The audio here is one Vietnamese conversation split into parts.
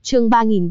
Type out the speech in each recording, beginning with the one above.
Chương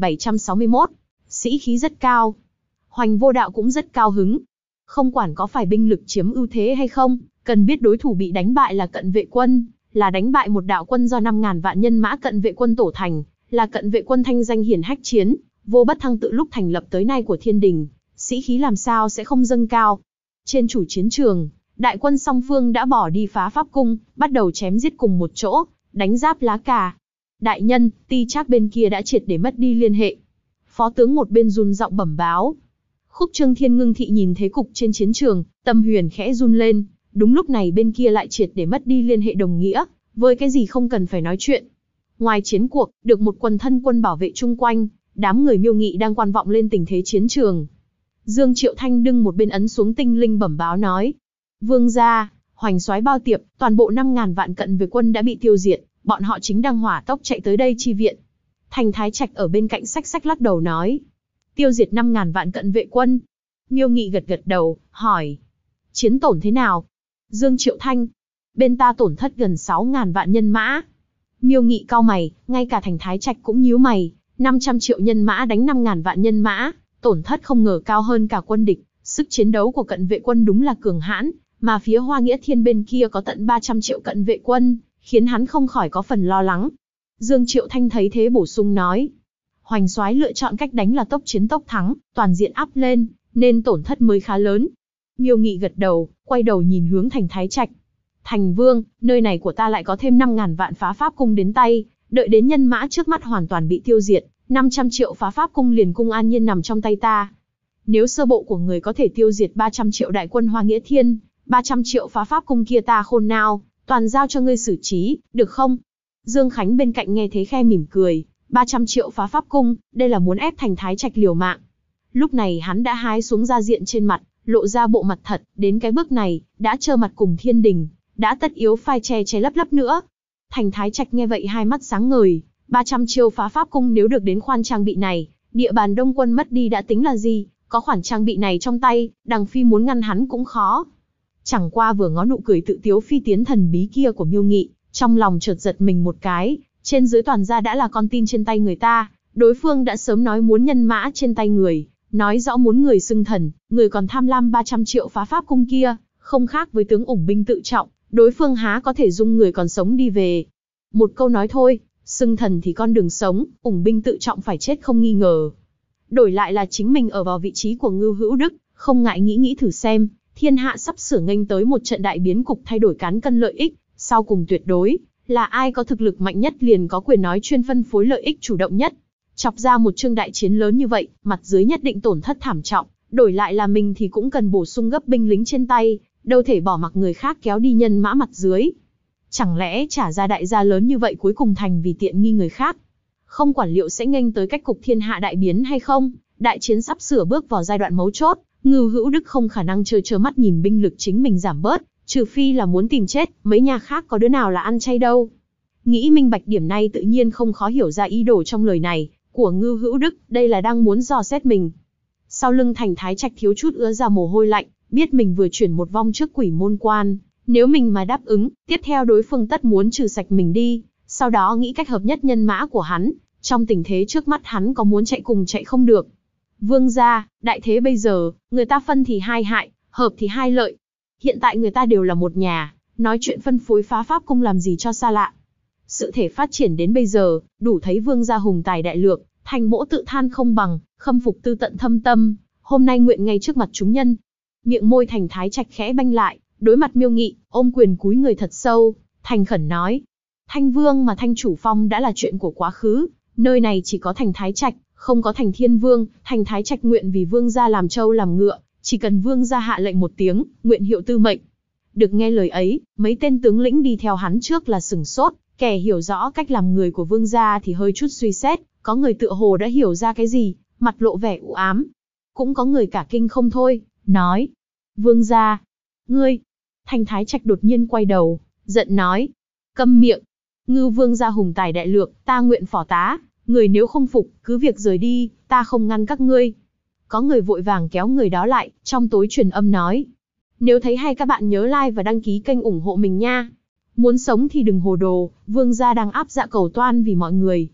3761. Sĩ khí rất cao. Hoành Vô Đạo cũng rất cao hứng. Không quản có phải binh lực chiếm ưu thế hay không, cần biết đối thủ bị đánh bại là Cận Vệ Quân, là đánh bại một đạo quân do 5.000 vạn nhân mã Cận Vệ Quân tổ thành, là Cận Vệ Quân thanh danh hiển hách chiến, vô bất thăng tự lúc thành lập tới nay của Thiên Đình, sĩ khí làm sao sẽ không dâng cao. Trên chủ chiến trường, đại quân song phương đã bỏ đi phá pháp cung, bắt đầu chém giết cùng một chỗ, đánh giáp lá cà. Đại nhân, Ti Trác bên kia đã triệt để mất đi liên hệ. Phó tướng một bên run giọng bẩm báo. Khúc Trương Thiên ngưng thị nhìn thế cục trên chiến trường, tâm huyền khẽ run lên. Đúng lúc này bên kia lại triệt để mất đi liên hệ đồng nghĩa, với cái gì không cần phải nói chuyện. Ngoài chiến cuộc, được một quần thân quân bảo vệ chung quanh, đám người Miêu Nghị đang quan vọng lên tình thế chiến trường. Dương Triệu Thanh đứng một bên ấn xuống tinh linh bẩm báo nói. Vương gia, Hoành soái bao tiệp, toàn bộ 5.000 vạn Cận Vệ Quân đã bị tiêu diệt, bọn họ chính đang hỏa tốc chạy tới đây chi viện. Thành Thái Trạch ở bên cạnh xách xách lắc đầu nói. Tiêu diệt 5.000 vạn Cận Vệ Quân. Miêu Nghị gật gật đầu, hỏi. Chiến tổn thế nào? Dương Triệu Thanh. Bên ta tổn thất gần 6.000 vạn nhân mã. Miêu Nghị cau mày, ngay cả Thành Thái Trạch cũng nhíu mày. 500 triệu nhân mã đánh 5.000 vạn nhân mã, tổn thất không ngờ cao hơn cả quân địch. Sức chiến đấu của Cận Vệ Quân đúng là cường hãn, mà phía Hoa Nghĩa Thiên bên kia có tận 300 triệu Cận Vệ Quân, khiến hắn không khỏi có phần lo lắng. Dương Triệu Thanh thấy thế bổ sung nói. Hoành soái lựa chọn cách đánh là tốc chiến tốc thắng, toàn diện áp lên, nên tổn thất mới khá lớn. Miêu Nghị gật đầu, quay đầu nhìn hướng Thành Thái Trạch. Thành Vương, nơi này của ta lại có thêm 5.000 vạn phá pháp cung đến tay, đợi đến nhân mã trước mắt hoàn toàn bị tiêu diệt, 500 triệu phá pháp cung liền cung an nhiên nằm trong tay ta. Nếu sơ bộ của người có thể tiêu diệt 300 triệu đại quân Hoa Nghĩa Thiên, 300 triệu phá pháp cung kia ta khôn nào, toàn giao cho ngươi xử trí, được không? Dương Khánh bên cạnh nghe thế khe mỉm cười, 300 triệu phá pháp cung, đây là muốn ép Thành Thái Trạch liều mạng. Lúc này hắn đã hái xuống da diện trên mặt, lộ ra bộ mặt thật, đến cái bước này, đã trơ mặt cùng Thiên Đình, đã tất yếu phai che lấp nữa. Thành Thái Trạch nghe vậy hai mắt sáng ngời, 300 triệu phá pháp cung nếu được đến khoản trang bị này, địa bàn Đông quân mất đi đã tính là gì, có khoản trang bị này trong tay, Đằng Phi muốn ngăn hắn cũng khó. Chẳng qua vừa ngó nụ cười tự tiếu phi tiến thần bí kia của Miêu Nghị, trong lòng chợt giật mình một cái, trên dưới toàn ra đã là con tin trên tay người ta, đối phương đã sớm nói muốn nhân mã trên tay người, nói rõ muốn người xưng thần, người còn tham lam 300 triệu phá pháp cung kia, không khác với tướng ủng binh tự trọng, đối phương há có thể dung người còn sống đi về. Một câu nói thôi, xưng thần thì con đường sống, ủng binh tự trọng phải chết không nghi ngờ. Đổi lại là chính mình ở vào vị trí của Ngưu Hữu Đức, không ngại nghĩ thử xem, thiên hạ sắp sửa nghênh tới một trận đại biến cục thay đổi cán cân lợi ích, sau cùng tuyệt đối, là ai có thực lực mạnh nhất liền có quyền nói chuyên phân phối lợi ích chủ động nhất. Chọc ra một chương đại chiến lớn như vậy, mặt dưới nhất định tổn thất thảm trọng, đổi lại là mình thì cũng cần bổ sung gấp binh lính trên tay, đâu thể bỏ mặc người khác kéo đi nhân mã mặt dưới. Chẳng lẽ trả ra đại gia lớn như vậy cuối cùng thành vì tiện nghi người khác? Không quản liệu sẽ nghênh tới cách cục thiên hạ đại biến hay không, đại chiến sắp sửa bước vào giai đoạn mấu chốt, Ngưu Hữu Đức không khả năng trơ mắt nhìn binh lực chính mình giảm bớt, trừ phi là muốn tìm chết, mấy nhà khác có đứa nào là ăn chay đâu. Nghĩ minh bạch điểm này tự nhiên không khó hiểu ra ý đồ trong lời này của Ngưu Hữu Đức, đây là đang muốn dò xét mình. Sau lưng Thành Thái Trạch thiếu chút ứa ra mồ hôi lạnh, biết mình vừa chuyển một vong trước Quỷ Môn Quan, nếu mình mà đáp ứng, tiếp theo đối phương tất muốn trừ sạch mình đi, sau đó nghĩ cách hợp nhất nhân mã của hắn, trong tình thế trước mắt hắn có muốn chạy cùng chạy không được. Vương gia, đại thế bây giờ, người ta phân thì hai hại, hợp thì hai lợi. Hiện tại người ta đều là một nhà, nói chuyện phân phối phá pháp cung làm gì cho xa lạ. Sự thể phát triển đến bây giờ, đủ thấy vương gia hùng tài đại lược, Thành Mỗ tự than không bằng, khâm phục tư tận thâm tâm, hôm nay nguyện ngay trước mặt chúng nhân. Miệng môi Thành Thái Trạch khẽ banh lại, đối mặt Miêu Nghị, ôm quyền cúi người thật sâu, thành khẩn nói. Thanh Vương mà Thanh Chủ Phong đã là chuyện của quá khứ, nơi này chỉ có Thành Thái Trạch, không có Thành Thiên Vương, Thành Thái Trạch nguyện vì vương gia làm trâu làm ngựa, chỉ cần vương gia hạ lệnh một tiếng, nguyện hiệu tư mệnh. Được nghe lời ấy, mấy tên tướng lĩnh đi theo hắn trước là sửng sốt, kẻ hiểu rõ cách làm người của vương gia thì hơi chút suy xét, có người tựa hồ đã hiểu ra cái gì, mặt lộ vẻ u ám. Cũng có người cả kinh không thôi, nói. Vương gia, ngươi. Thành Thái Trạch đột nhiên quay đầu, giận nói. Câm miệng. Ngưu vương gia hùng tài đại lược, ta nguyện phò tá, người nếu không phục, cứ việc rời đi, ta không ngăn các ngươi. Có người vội vàng kéo người đó lại, trong tối truyền âm nói. Nếu thấy hay các bạn nhớ like và đăng ký kênh ủng hộ mình nha. Muốn sống thì đừng hồ đồ, vương gia đang áp dạ cầu toan vì mọi người.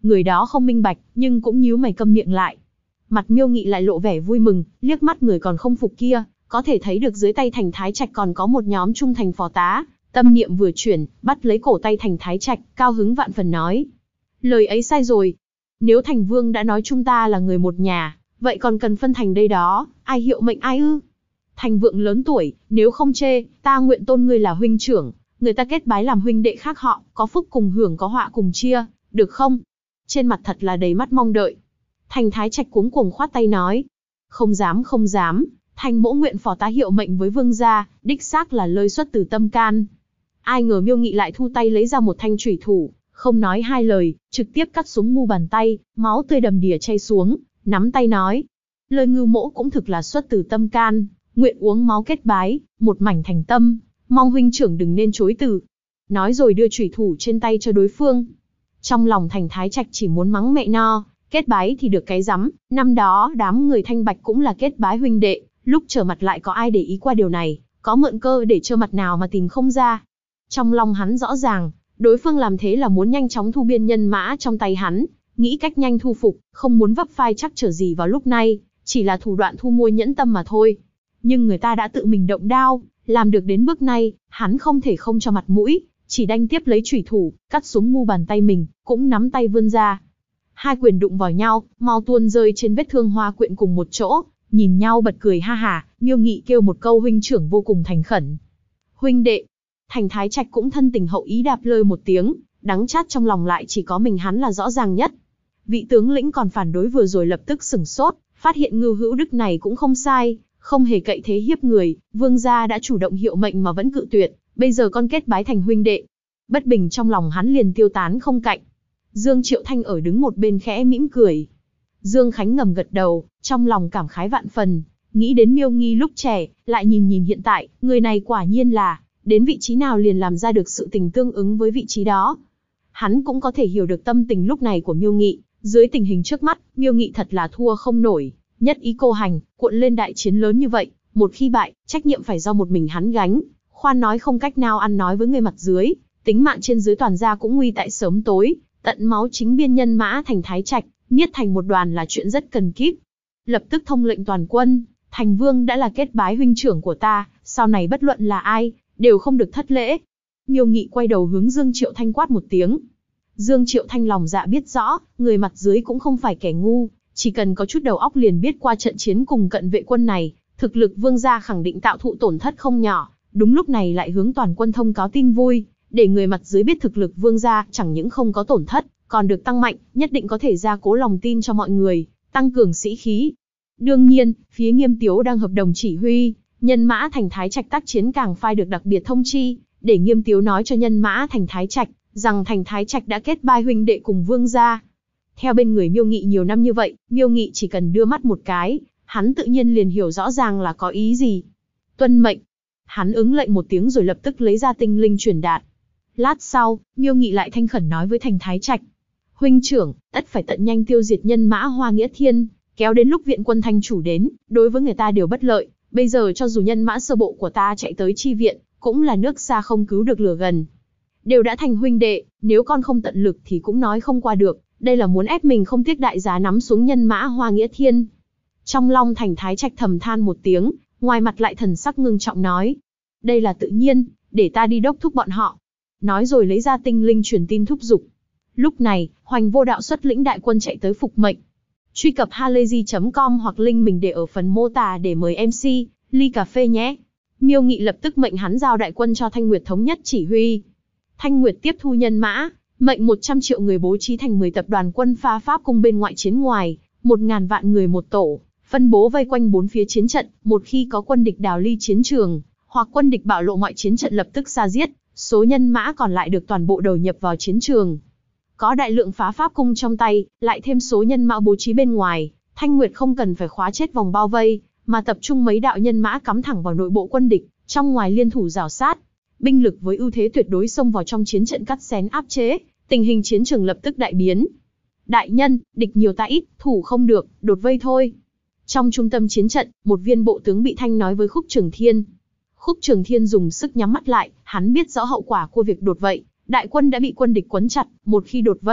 Người đó không minh bạch, nhưng cũng nhíu mày câm miệng lại. Mặt Miêu Nghị lại lộ vẻ vui mừng, liếc mắt người còn không phục kia, có thể thấy được dưới tay Thành Thái Trạch còn có một nhóm trung thành phò tá. Tâm niệm vừa chuyển, bắt lấy cổ tay Thành Thái Trạch, cao hứng vạn phần nói. Lời ấy sai rồi. Nếu Thành Vương đã nói chúng ta là người một nhà, vậy còn cần phân thành đây đó, ai hiệu mệnh ai ư? Thành Vượng lớn tuổi, nếu không chê, ta nguyện tôn ngươi là huynh trưởng, người ta kết bái làm huynh đệ khác họ, có phúc cùng hưởng có họa cùng chia, được không? Trên mặt thật là đầy mắt mong đợi. Thành Thái Trạch cuống cuồng khoát tay nói. Không dám không dám, Thành mỗ nguyện phò tá hiệu mệnh với vương gia, đích xác là lời xuất từ tâm can. Ai ngờ Miêu Nghị lại thu tay lấy ra một thanh chủy thủ, không nói hai lời, trực tiếp cắt xuống mu bàn tay, máu tươi đầm đìa chảy xuống, nắm tay nói. Lời ngưu mỗ cũng thực là xuất từ tâm can, nguyện uống máu kết bái, một mảnh thành tâm, mong huynh trưởng đừng nên chối từ. Nói rồi đưa chủy thủ trên tay cho đối phương. Trong lòng Thành Thái Trạch chỉ muốn mắng mẹ no, kết bái thì được cái rắm, năm đó đám người Thanh Bạch cũng là kết bái huynh đệ, lúc trở mặt lại có ai để ý qua điều này, có mượn cơ để trơ mặt nào mà tìm không ra. Trong lòng hắn rõ ràng, đối phương làm thế là muốn nhanh chóng thu biên nhân mã trong tay hắn, nghĩ cách nhanh thu phục, không muốn vấp phai chắc trở gì vào lúc này, chỉ là thủ đoạn thu mua nhẫn tâm mà thôi. Nhưng người ta đã tự mình động đao, làm được đến bước này, hắn không thể không cho mặt mũi, chỉ đanh tiếp lấy chủy thủ, cắt xuống mu bàn tay mình, cũng nắm tay vươn ra. Hai quyền đụng vào nhau, mau tuôn rơi trên vết thương hoa quyện cùng một chỗ, nhìn nhau bật cười ha hả. Miêu Nghị kêu một câu huynh trưởng vô cùng thành khẩn. Huynh đệ. Thành Thái Trạch cũng thân tình hậu ý đáp lời một tiếng, đắng chát trong lòng lại chỉ có mình hắn là rõ ràng nhất. Vị tướng lĩnh còn phản đối vừa rồi lập tức sửng sốt, phát hiện Ngưu Hữu Đức này cũng không sai, không hề cậy thế hiếp người, vương gia đã chủ động hiệu mệnh mà vẫn cự tuyệt, bây giờ con kết bái thành huynh đệ. Bất bình trong lòng hắn liền tiêu tán không cạnh. Dương Triệu Thanh ở đứng một bên khẽ mỉm cười. Dương Khánh ngầm gật đầu, trong lòng cảm khái vạn phần, nghĩ đến Miêu Nghi lúc trẻ, lại nhìn nhìn hiện tại, người này quả nhiên là, đến vị trí nào liền làm ra được sự tình tương ứng với vị trí đó. Hắn cũng có thể hiểu được tâm tình lúc này của Miêu Nghị, dưới tình hình trước mắt, Miêu Nghị thật là thua không nổi, nhất ý cô hành, cuộn lên đại chiến lớn như vậy, một khi bại, trách nhiệm phải do một mình hắn gánh, khoan nói không cách nào ăn nói với người mặt dưới, tính mạng trên dưới toàn gia cũng nguy tại sớm tối, tận máu chính biên nhân mã Thành Thái Trạch, niết thành một đoàn là chuyện rất cần kíp. Lập tức thông lệnh toàn quân, Thành Vương đã là kết bái huynh trưởng của ta, sau này bất luận là ai, đều không được thất lễ. Miêu Nghị quay đầu hướng Dương Triệu Thanh quát một tiếng. Dương Triệu Thanh lòng dạ biết rõ, người mặt dưới cũng không phải kẻ ngu, chỉ cần có chút đầu óc liền biết qua trận chiến cùng cận vệ quân này, thực lực vương gia khẳng định tạo thụ tổn thất không nhỏ, đúng lúc này lại hướng toàn quân thông cáo tin vui, để người mặt dưới biết thực lực vương gia chẳng những không có tổn thất, còn được tăng mạnh, nhất định có thể gia cố lòng tin cho mọi người, tăng cường sĩ khí. Đương nhiên, phía Nghiêm Tiếu đang hợp đồng chỉ huy, nhân mã Thành Thái Trạch tác chiến càng phai được đặc biệt thông chi, để Nghiêm Tiếu nói cho nhân mã Thành Thái Trạch, rằng Thành Thái Trạch đã kết bái huynh đệ cùng vương gia. Theo bên người Miêu Nghị nhiều năm như vậy, Miêu Nghị chỉ cần đưa mắt một cái, hắn tự nhiên liền hiểu rõ ràng là có ý gì. Tuân mệnh. Hắn ứng lệnh một tiếng rồi lập tức lấy ra tinh linh truyền đạt. Lát sau, Miêu Nghị lại thanh khẩn nói với Thành Thái Trạch. Huynh trưởng, tất phải tận nhanh tiêu diệt nhân mã Hoa Nghĩa Thiên, kéo đến lúc viện quân Thanh chủ đến, đối với người ta đều bất lợi. Bây giờ cho dù nhân mã sơ bộ của ta chạy tới chi viện, cũng là nước xa không cứu được lửa gần. Đều đã thành huynh đệ, nếu con không tận lực thì cũng nói không qua được, đây là muốn ép mình không tiếc đại giá nắm xuống nhân mã Hoa Nghĩa Thiên. Trong lòng Thành Thái Trạch thầm than một tiếng, ngoài mặt lại thần sắc ngưng trọng nói. Đây là tự nhiên, để ta đi đốc thúc bọn họ. Nói rồi lấy ra tinh linh truyền tin thúc giục. Lúc này, Hoành Vô Đạo xuất lĩnh đại quân chạy tới phục mệnh. Truy cập halayzi.com hoặc link mình để ở phần mô tả để mời MC, ly cà phê nhé. Miêu Nghị lập tức mệnh hắn giao đại quân cho Thanh Nguyệt thống nhất chỉ huy. Thanh Nguyệt tiếp thu nhân mã, mệnh 100 triệu người bố trí thành 10 tập đoàn quân pha pháp cung bên ngoại chiến ngoài, 1000 vạn người một tổ, phân bố vây quanh bốn phía chiến trận, một khi có quân địch đào ly chiến trường, hoặc quân địch bạo lộ mọi chiến trận lập tức ra giết, số nhân mã còn lại được toàn bộ đầu nhập vào chiến trường. Có đại lượng phá pháp cung trong tay, lại thêm số nhân mã bố trí bên ngoài, Thanh Nguyệt không cần phải khóa chết vòng bao vây, mà tập trung mấy đạo nhân mã cắm thẳng vào nội bộ quân địch, trong ngoài liên thủ rào sát. Binh lực với ưu thế tuyệt đối xông vào trong chiến trận cắt xén áp chế, tình hình chiến trường lập tức đại biến. Đại nhân, địch nhiều ta ít, thủ không được, đột vây thôi. Trong trung tâm chiến trận, một viên bộ tướng bị thanh nói với Khúc Trường Thiên. Khúc Trường Thiên dùng sức nhắm mắt lại, hắn biết rõ hậu quả của việc đột vây. Đại quân đã bị quân địch quấn chặt, một khi đột vây,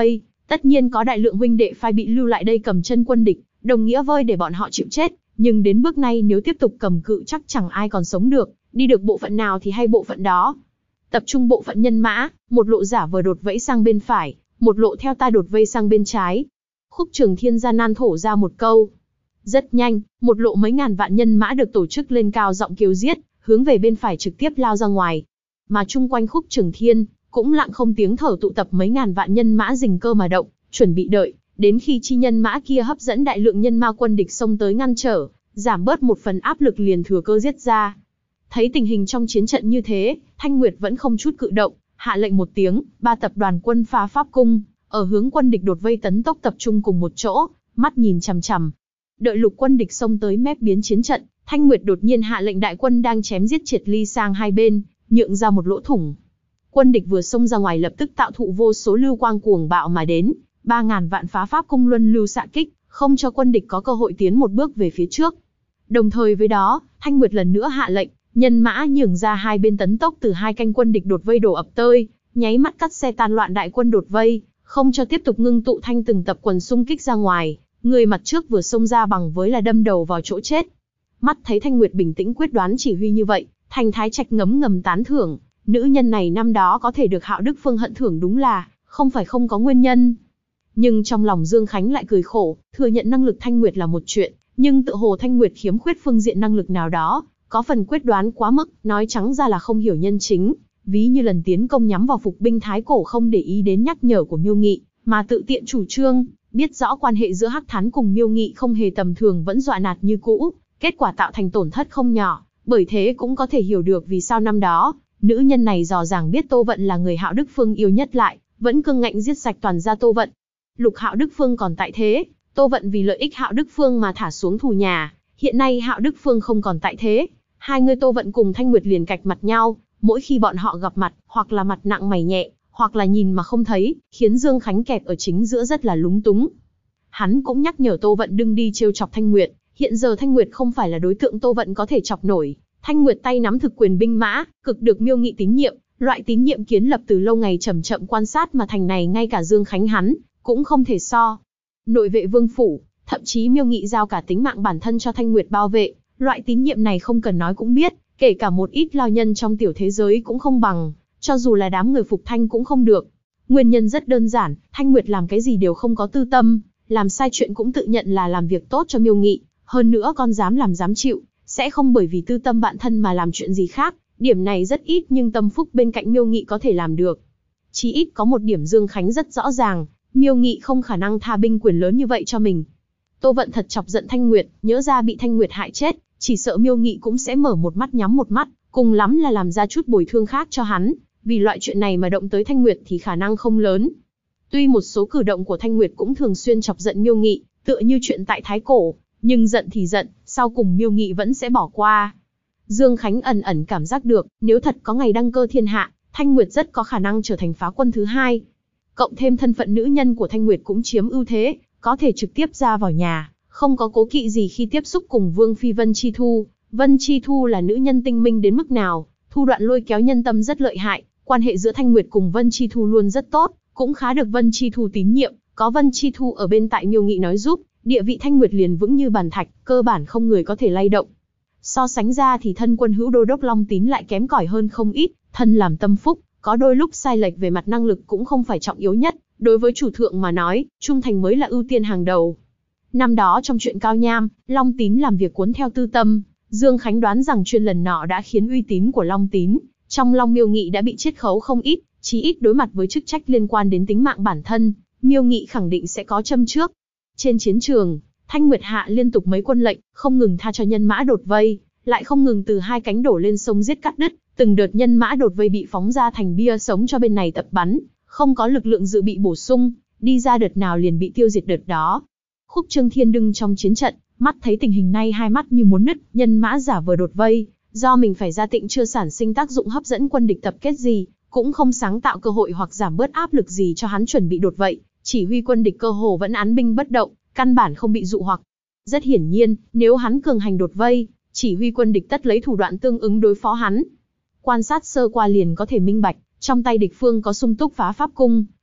Tất nhiên có đại lượng huynh đệ phái bị lưu lại đây cầm chân quân địch, đồng nghĩa với để bọn họ chịu chết, nhưng đến bước này nếu tiếp tục cầm cự chắc chẳng ai còn sống được, đi được bộ phận nào thì hay bộ phận đó. Tập trung bộ phận nhân mã, một lộ giả vờ đột vẫy sang bên phải, một lộ theo ta đột vây sang bên trái. Khúc Trường Thiên gian nan thổ ra một câu. Rất nhanh, một lộ mấy ngàn vạn nhân mã được tổ chức lên cao giọng kêu giết, hướng về bên phải trực tiếp lao ra ngoài. Mà chung quanh Khúc Trường Thiên, cũng lặng không tiếng thở tụ tập mấy ngàn vạn nhân mã rình cơ mà động, chuẩn bị đợi, đến khi chi nhân mã kia hấp dẫn đại lượng nhân ma quân địch xông tới ngăn trở, giảm bớt một phần áp lực liền thừa cơ giết ra. Thấy tình hình trong chiến trận như thế, Thanh Nguyệt vẫn không chút cự động, hạ lệnh một tiếng, 3 tập đoàn quân phá pháp cung, ở hướng quân địch đột vây tấn tốc tập trung cùng một chỗ, mắt nhìn chằm chằm. Đợi lục quân địch xông tới mép biến chiến trận, Thanh Nguyệt đột nhiên hạ lệnh đại quân đang chém giết triệt ly sang hai bên, nhượng ra một lỗ thủng. Quân địch vừa xông ra ngoài lập tức tạo thụ vô số lưu quang cuồng bạo mà đến, 3.000 vạn phá pháp cung luân lưu xạ kích, không cho quân địch có cơ hội tiến một bước về phía trước. Đồng thời với đó, Thanh Nguyệt lần nữa hạ lệnh, nhân mã nhường ra hai bên tấn tốc từ hai canh quân địch đột vây đổ ập tơi, nháy mắt cắt xe tan loạn đại quân đột vây, không cho tiếp tục ngưng tụ thành từng tập quần xung kích ra ngoài, người mặt trước vừa xông ra bằng với là đâm đầu vào chỗ chết. Mắt thấy Thanh Nguyệt bình tĩnh quyết đoán chỉ huy như vậy, Thành Thái Trạch ngấm ngầm tán thưởng, nữ nhân này năm đó có thể được Hạo Đức Phương hận thưởng đúng là không phải không có nguyên nhân. Nhưng trong lòng Dương Khánh lại cười khổ, thừa nhận năng lực Thanh Nguyệt là một chuyện, nhưng tự hồ Thanh Nguyệt khiếm khuyết phương diện năng lực nào đó, có phần quyết đoán quá mức, nói trắng ra là không hiểu nhân chính, ví như lần tiến công nhắm vào phục binh Thái Cổ không để ý đến nhắc nhở của Miêu Nghị, mà tự tiện chủ trương, biết rõ quan hệ giữa Hắc Thán cùng Miêu Nghị không hề tầm thường vẫn dọa nạt như cũ, kết quả tạo thành tổn thất không nhỏ, bởi thế cũng có thể hiểu được vì sao năm đó, nữ nhân này dò dàng biết Tô Vận là người Hạo Đức Phương yêu nhất lại, vẫn cương ngạnh giết sạch toàn gia Tô Vận. Lục Hạo Đức Phương còn tại thế, Tô Vận vì lợi ích Hạo Đức Phương mà thả xuống thù nhà, hiện nay Hạo Đức Phương không còn tại thế, hai người Tô Vận cùng Thanh Nguyệt liền cạch mặt nhau, mỗi khi bọn họ gặp mặt, hoặc là mặt nặng mày nhẹ, hoặc là nhìn mà không thấy, khiến Dương Khánh kẹp ở chính giữa rất là lúng túng. Hắn cũng nhắc nhở Tô Vận đừng đi trêu chọc Thanh Nguyệt, hiện giờ Thanh Nguyệt không phải là đối tượng Tô Vận có thể chọc nổi. Thanh Nguyệt tay nắm thực quyền binh mã, cực được Miêu Nghị tín nhiệm, loại tín nhiệm kiến lập từ lâu ngày chậm chậm quan sát mà thành này ngay cả Dương Khánh hắn cũng không thể so. Nội vệ vương phủ, thậm chí Miêu Nghị giao cả tính mạng bản thân cho Thanh Nguyệt bảo vệ, loại tín nhiệm này không cần nói cũng biết, kể cả một ít lao nhân trong tiểu thế giới cũng không bằng, cho dù là đám người phục Thanh cũng không được. Nguyên nhân rất đơn giản, Thanh Nguyệt làm cái gì đều không có tư tâm, làm sai chuyện cũng tự nhận là làm việc tốt cho Miêu Nghị, hơn nữa con dám làm dám chịu, sẽ không bởi vì tư tâm bạn thân mà làm chuyện gì khác, điểm này rất ít nhưng tâm phúc bên cạnh Miêu Nghị có thể làm được. Chí ít có một điểm Dương Khánh rất rõ ràng, Miêu Nghị không khả năng tha binh quyền lớn như vậy cho mình. Tô Vận thật chọc giận Thanh Nguyệt, nhớ ra bị Thanh Nguyệt hại chết, chỉ sợ Miêu Nghị cũng sẽ mở một mắt nhắm một mắt, cùng lắm là làm ra chút bồi thương khác cho hắn, vì loại chuyện này mà động tới Thanh Nguyệt thì khả năng không lớn. Tuy một số cử động của Thanh Nguyệt cũng thường xuyên chọc giận Miêu Nghị, tựa như chuyện tại Thái Cổ, nhưng giận thì giận, sau cùng Miêu Nghị vẫn sẽ bỏ qua. Dương Khánh ẩn ẩn cảm giác được, nếu thật có ngày đăng cơ thiên hạ, Thanh Nguyệt rất có khả năng trở thành phá quân thứ hai. Cộng thêm thân phận nữ nhân của Thanh Nguyệt cũng chiếm ưu thế, có thể trực tiếp ra vào nhà, không có cố kỵ gì khi tiếp xúc cùng Vương Phi Vân Chi Thu. Vân Chi Thu là nữ nhân tinh minh đến mức nào, thủ đoạn lôi kéo nhân tâm rất lợi hại, quan hệ giữa Thanh Nguyệt cùng Vân Chi Thu luôn rất tốt, cũng khá được Vân Chi Thu tín nhiệm, có Vân Chi Thu ở bên tại Miêu Nghị nói giúp, địa vị Thanh Nguyệt liền vững như bàn thạch, cơ bản không người có thể lay động. So sánh ra thì thân quân hữu đô đốc Long Tín lại kém cỏi hơn không ít, thân làm tâm phúc, có đôi lúc sai lệch về mặt năng lực cũng không phải trọng yếu nhất, đối với chủ thượng mà nói, trung thành mới là ưu tiên hàng đầu. Năm đó trong chuyện Cao Nham, Long Tín làm việc cuốn theo tư tâm, Dương Khánh đoán rằng chuyên lần nọ đã khiến uy tín của Long Tín trong Long Miêu Nghị đã bị chiết khấu không ít, chí ít đối mặt với chức trách liên quan đến tính mạng bản thân, Miêu Nghị khẳng định sẽ có châm trước. Trên chiến trường, Thanh Nguyệt hạ liên tục mấy quân lệnh, không ngừng tha cho nhân mã đột vây, lại không ngừng từ hai cánh đổ lên sông giết cắt đứt, từng đợt nhân mã đột vây bị phóng ra thành bia sống cho bên này tập bắn, không có lực lượng dự bị bổ sung, đi ra đợt nào liền bị tiêu diệt đợt đó. Khúc Trương Thiên đứng trong chiến trận, mắt thấy tình hình này hai mắt như muốn nứt, nhân mã giả vờ đột vây, do mình phải ra tịnh chưa sản sinh tác dụng hấp dẫn quân địch tập kết gì, cũng không sáng tạo cơ hội hoặc giảm bớt áp lực gì cho hắn chuẩn bị đột vậy, chỉ huy quân địch cơ hồ vẫn án binh bất động, căn bản không bị dụ hoặc. Rất hiển nhiên, nếu hắn cường hành đột vây, chỉ huy quân địch tất lấy thủ đoạn tương ứng đối phó hắn. Quan sát sơ qua liền có thể minh bạch, trong tay địch phương có sung túc phá pháp cung,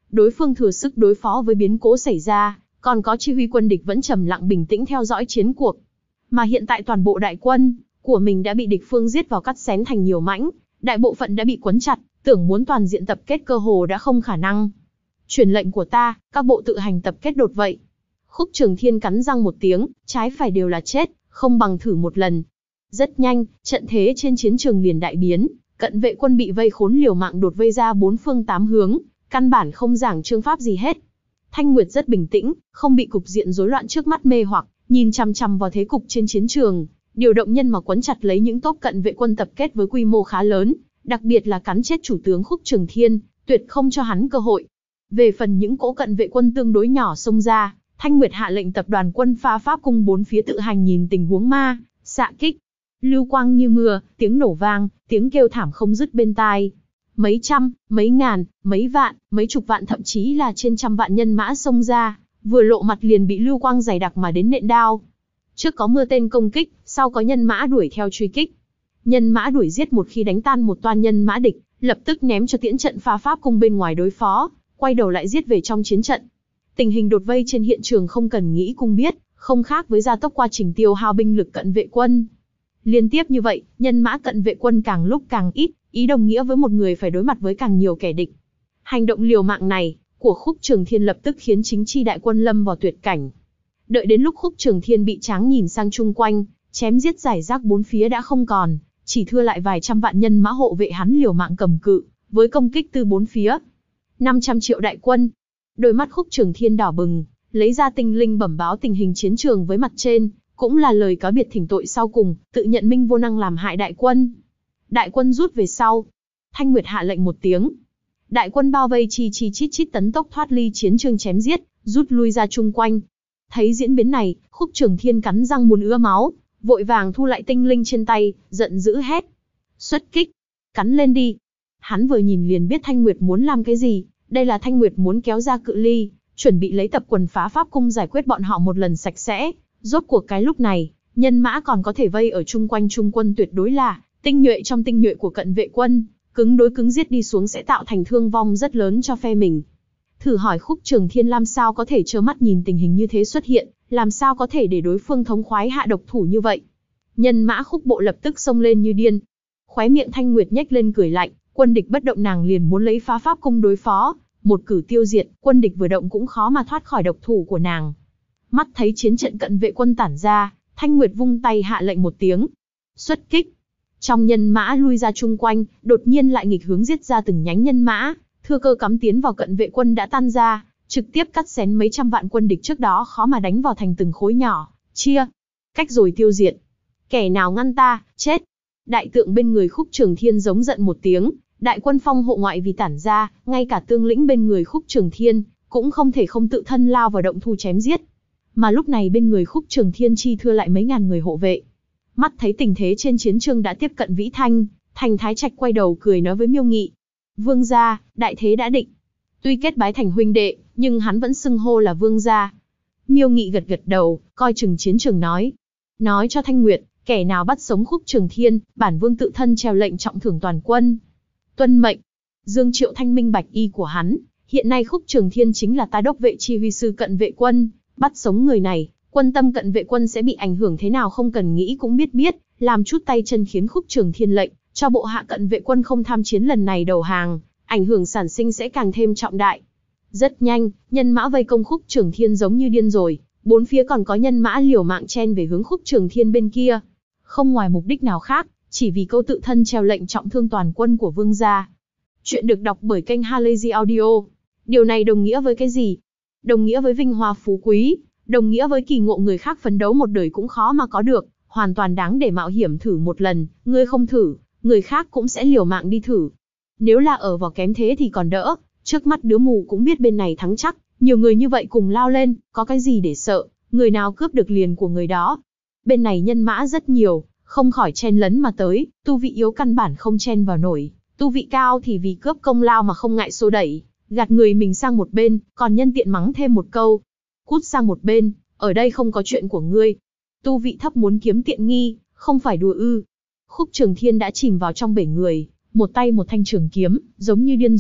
đối phương thừa sức đối phó với biến cố xảy ra, còn có chỉ huy quân địch vẫn trầm lặng bình tĩnh theo dõi chiến cuộc. Mà hiện tại toàn bộ đại quân của mình đã bị địch phương giết vào cắt xén thành nhiều mảnh, đại bộ phận đã bị quấn chặt, tưởng muốn toàn diện tập kết cơ hồ đã không khả năng. Truyền lệnh của ta, các bộ tự hành tập kết đột vậy. Khúc Trường Thiên cắn răng một tiếng, trái phải đều là chết, không bằng thử một lần. Rất nhanh, trận thế trên chiến trường liền đại biến, cận vệ quân bị vây khốn liều mạng đột vây ra bốn phương tám hướng, căn bản không giảng chương pháp gì hết. Thanh Nguyệt rất bình tĩnh, không bị cục diện rối loạn trước mắt mê hoặc, nhìn chằm chằm vào thế cục trên chiến trường, điều động nhân mà quấn chặt lấy những tốp cận vệ quân tập kết với quy mô khá lớn, đặc biệt là cắn chết chủ tướng Khúc Trường Thiên, tuyệt không cho hắn cơ hội. Về phần những cỗ cận vệ quân tương đối nhỏ xông ra, Thanh Nguyệt hạ lệnh tập đoàn quân Pha Pháp cung bốn phía tự hành nhìn tình huống ma, xạ kích. Lưu quang như mưa, tiếng nổ vang, tiếng kêu thảm không dứt bên tai. Mấy trăm, mấy ngàn, mấy vạn, mấy chục vạn thậm chí là trên trăm vạn nhân mã xông ra, vừa lộ mặt liền bị lưu quang dày đặc mà đến nện đao. Trước có mưa tên công kích, sau có nhân mã đuổi theo truy kích. Nhân mã đuổi giết một khi đánh tan một toan nhân mã địch, lập tức ném cho tiễn trận Pha Pháp cung bên ngoài đối phó, quay đầu lại giết về trong chiến trận. Tình hình đột vây trên hiện trường không cần nghĩ cũng biết, không khác với gia tốc quá trình tiêu hao binh lực cận vệ quân. Liên tiếp như vậy, nhân mã cận vệ quân càng lúc càng ít, ý đồng nghĩa với một người phải đối mặt với càng nhiều kẻ địch. Hành động liều mạng này của Khúc Trường Thiên lập tức khiến chính chi đại quân lâm vào tuyệt cảnh. Đợi đến lúc Khúc Trường Thiên bị tráng nhìn sang chung quanh, chém giết rải rác bốn phía đã không còn, chỉ thưa lại vài trăm vạn nhân mã hộ vệ hắn liều mạng cầm cự, với công kích từ bốn phía. 500 triệu đại quân. Đôi mắt Khúc Trường Thiên đỏ bừng, lấy ra tinh linh bẩm báo tình hình chiến trường với mặt trên, cũng là lời cáo biệt thỉnh tội sau cùng, tự nhận minh vô năng làm hại đại quân. Đại quân rút về sau. Thanh Nguyệt hạ lệnh một tiếng. Đại quân bao vây chi chít chít tấn tốc thoát ly chiến trường chém giết, rút lui ra chung quanh. Thấy diễn biến này, Khúc Trường Thiên cắn răng muốn ứa máu, vội vàng thu lại tinh linh trên tay, giận dữ hét. Xuất kích! Cắn lên đi! Hắn vừa nhìn liền biết Thanh Nguyệt muốn làm cái gì, đây là Thanh Nguyệt muốn kéo ra cự ly, chuẩn bị lấy tập quần Phá Pháp cung giải quyết bọn họ một lần sạch sẽ. Rốt cuộc cái lúc này, nhân mã còn có thể vây ở chung quanh trung quân tuyệt đối là tinh nhuệ trong tinh nhuệ của cận vệ quân, cứng đối cứng giết đi xuống sẽ tạo thành thương vong rất lớn cho phe mình. Thử hỏi Khúc Trường Thiên làm sao có thể trơ mắt nhìn tình hình như thế xuất hiện, làm sao có thể để đối phương thống khoái hạ độc thủ như vậy. Nhân mã Khúc bộ lập tức xông lên như điên. Khóe miệng Thanh Nguyệt nhếch lên cười lạnh, quân địch bất động nàng liền muốn lấy Phá Pháp cung đối phó, một cử tiêu diệt, quân địch vừa động cũng khó mà thoát khỏi độc thủ của nàng. Mắt thấy chiến trận cận vệ quân tản ra, Thanh Nguyệt vung tay hạ lệnh một tiếng. Xuất kích! Trong nhân mã lui ra chung quanh, đột nhiên lại nghịch hướng giết ra từng nhánh nhân mã, thừa cơ cắm tiến vào cận vệ quân đã tan ra, trực tiếp cắt xén mấy trăm vạn quân địch trước đó khó mà đánh vào thành từng khối nhỏ, chia, cách rồi tiêu diệt. Kẻ nào ngăn ta, chết! Đại tượng bên người Khúc Trường Thiên giống giận một tiếng, đại quân phong hộ ngoại vì tản ra, ngay cả tương lĩnh bên người Khúc Trường Thiên, cũng không thể không tự thân lao vào động thu chém giết. Mà lúc này bên người Khúc Trường Thiên chi thưa lại mấy ngàn người hộ vệ. Mắt thấy tình thế trên chiến trường đã tiếp cận Vĩ Thanh, Thành Thái Trạch quay đầu cười nói với Miêu Nghị. Vương gia, đại thế đã định. Tuy kết bái thành huynh đệ, nhưng hắn vẫn xưng hô là vương gia. Miêu Nghị gật gật đầu, coi chừng chiến trường nói. Nói cho Thanh Nguyệt, kẻ nào bắt sống Khúc Trường Thiên, bản vương tự thân treo lệnh trọng thưởng toàn quân. Tuân mệnh. Dương Triệu Thanh minh bạch ý của hắn, hiện nay Khúc Trường Thiên chính là tá đốc vệ chi huy sư cận vệ quân, bắt sống người này, quân tâm cận vệ quân sẽ bị ảnh hưởng thế nào không cần nghĩ cũng biết, làm chút tay chân khiến Khúc Trường Thiên lệnh, cho bộ hạ cận vệ quân không tham chiến lần này đầu hàng, ảnh hưởng sản sinh sẽ càng thêm trọng đại. Rất nhanh, nhân mã vây công Khúc Trường Thiên giống như điên rồi, bốn phía còn có nhân mã liều mạng chen về hướng Khúc Trường Thiên bên kia. Không ngoài mục đích nào khác, chỉ vì câu tự thân treo lệnh trọng thương toàn quân của vương gia. Chuyện được đọc bởi kênh Halazy Audio. Điều này đồng nghĩa với cái gì? Đồng nghĩa với vinh hoa phú quý, đồng nghĩa với kỳ ngộ người khác phấn đấu một đời cũng khó mà có được, hoàn toàn đáng để mạo hiểm thử một lần, ngươi không thử, người khác cũng sẽ liều mạng đi thử. Nếu là ở vào kém thế thì còn đỡ, trước mắt đứa mù cũng biết bên này thắng chắc, nhiều người như vậy cùng lao lên, có cái gì để sợ, người nào cướp được liền của người đó. Bên này nhân mã rất nhiều, không khỏi chen lấn mà tới, tu vị yếu căn bản không chen vào nổi, tu vị cao thì vì cướp công lao mà không ngại xô đẩy, gạt người mình sang một bên, còn nhân tiện mắng thêm một câu. Cút sang một bên, ở đây không có chuyện của ngươi. Tu vị thấp muốn kiếm tiện nghi, không phải đùa ư. Khúc Trường Thiên đã chìm vào trong bể người, một tay một thanh trường kiếm, giống như điên rồi,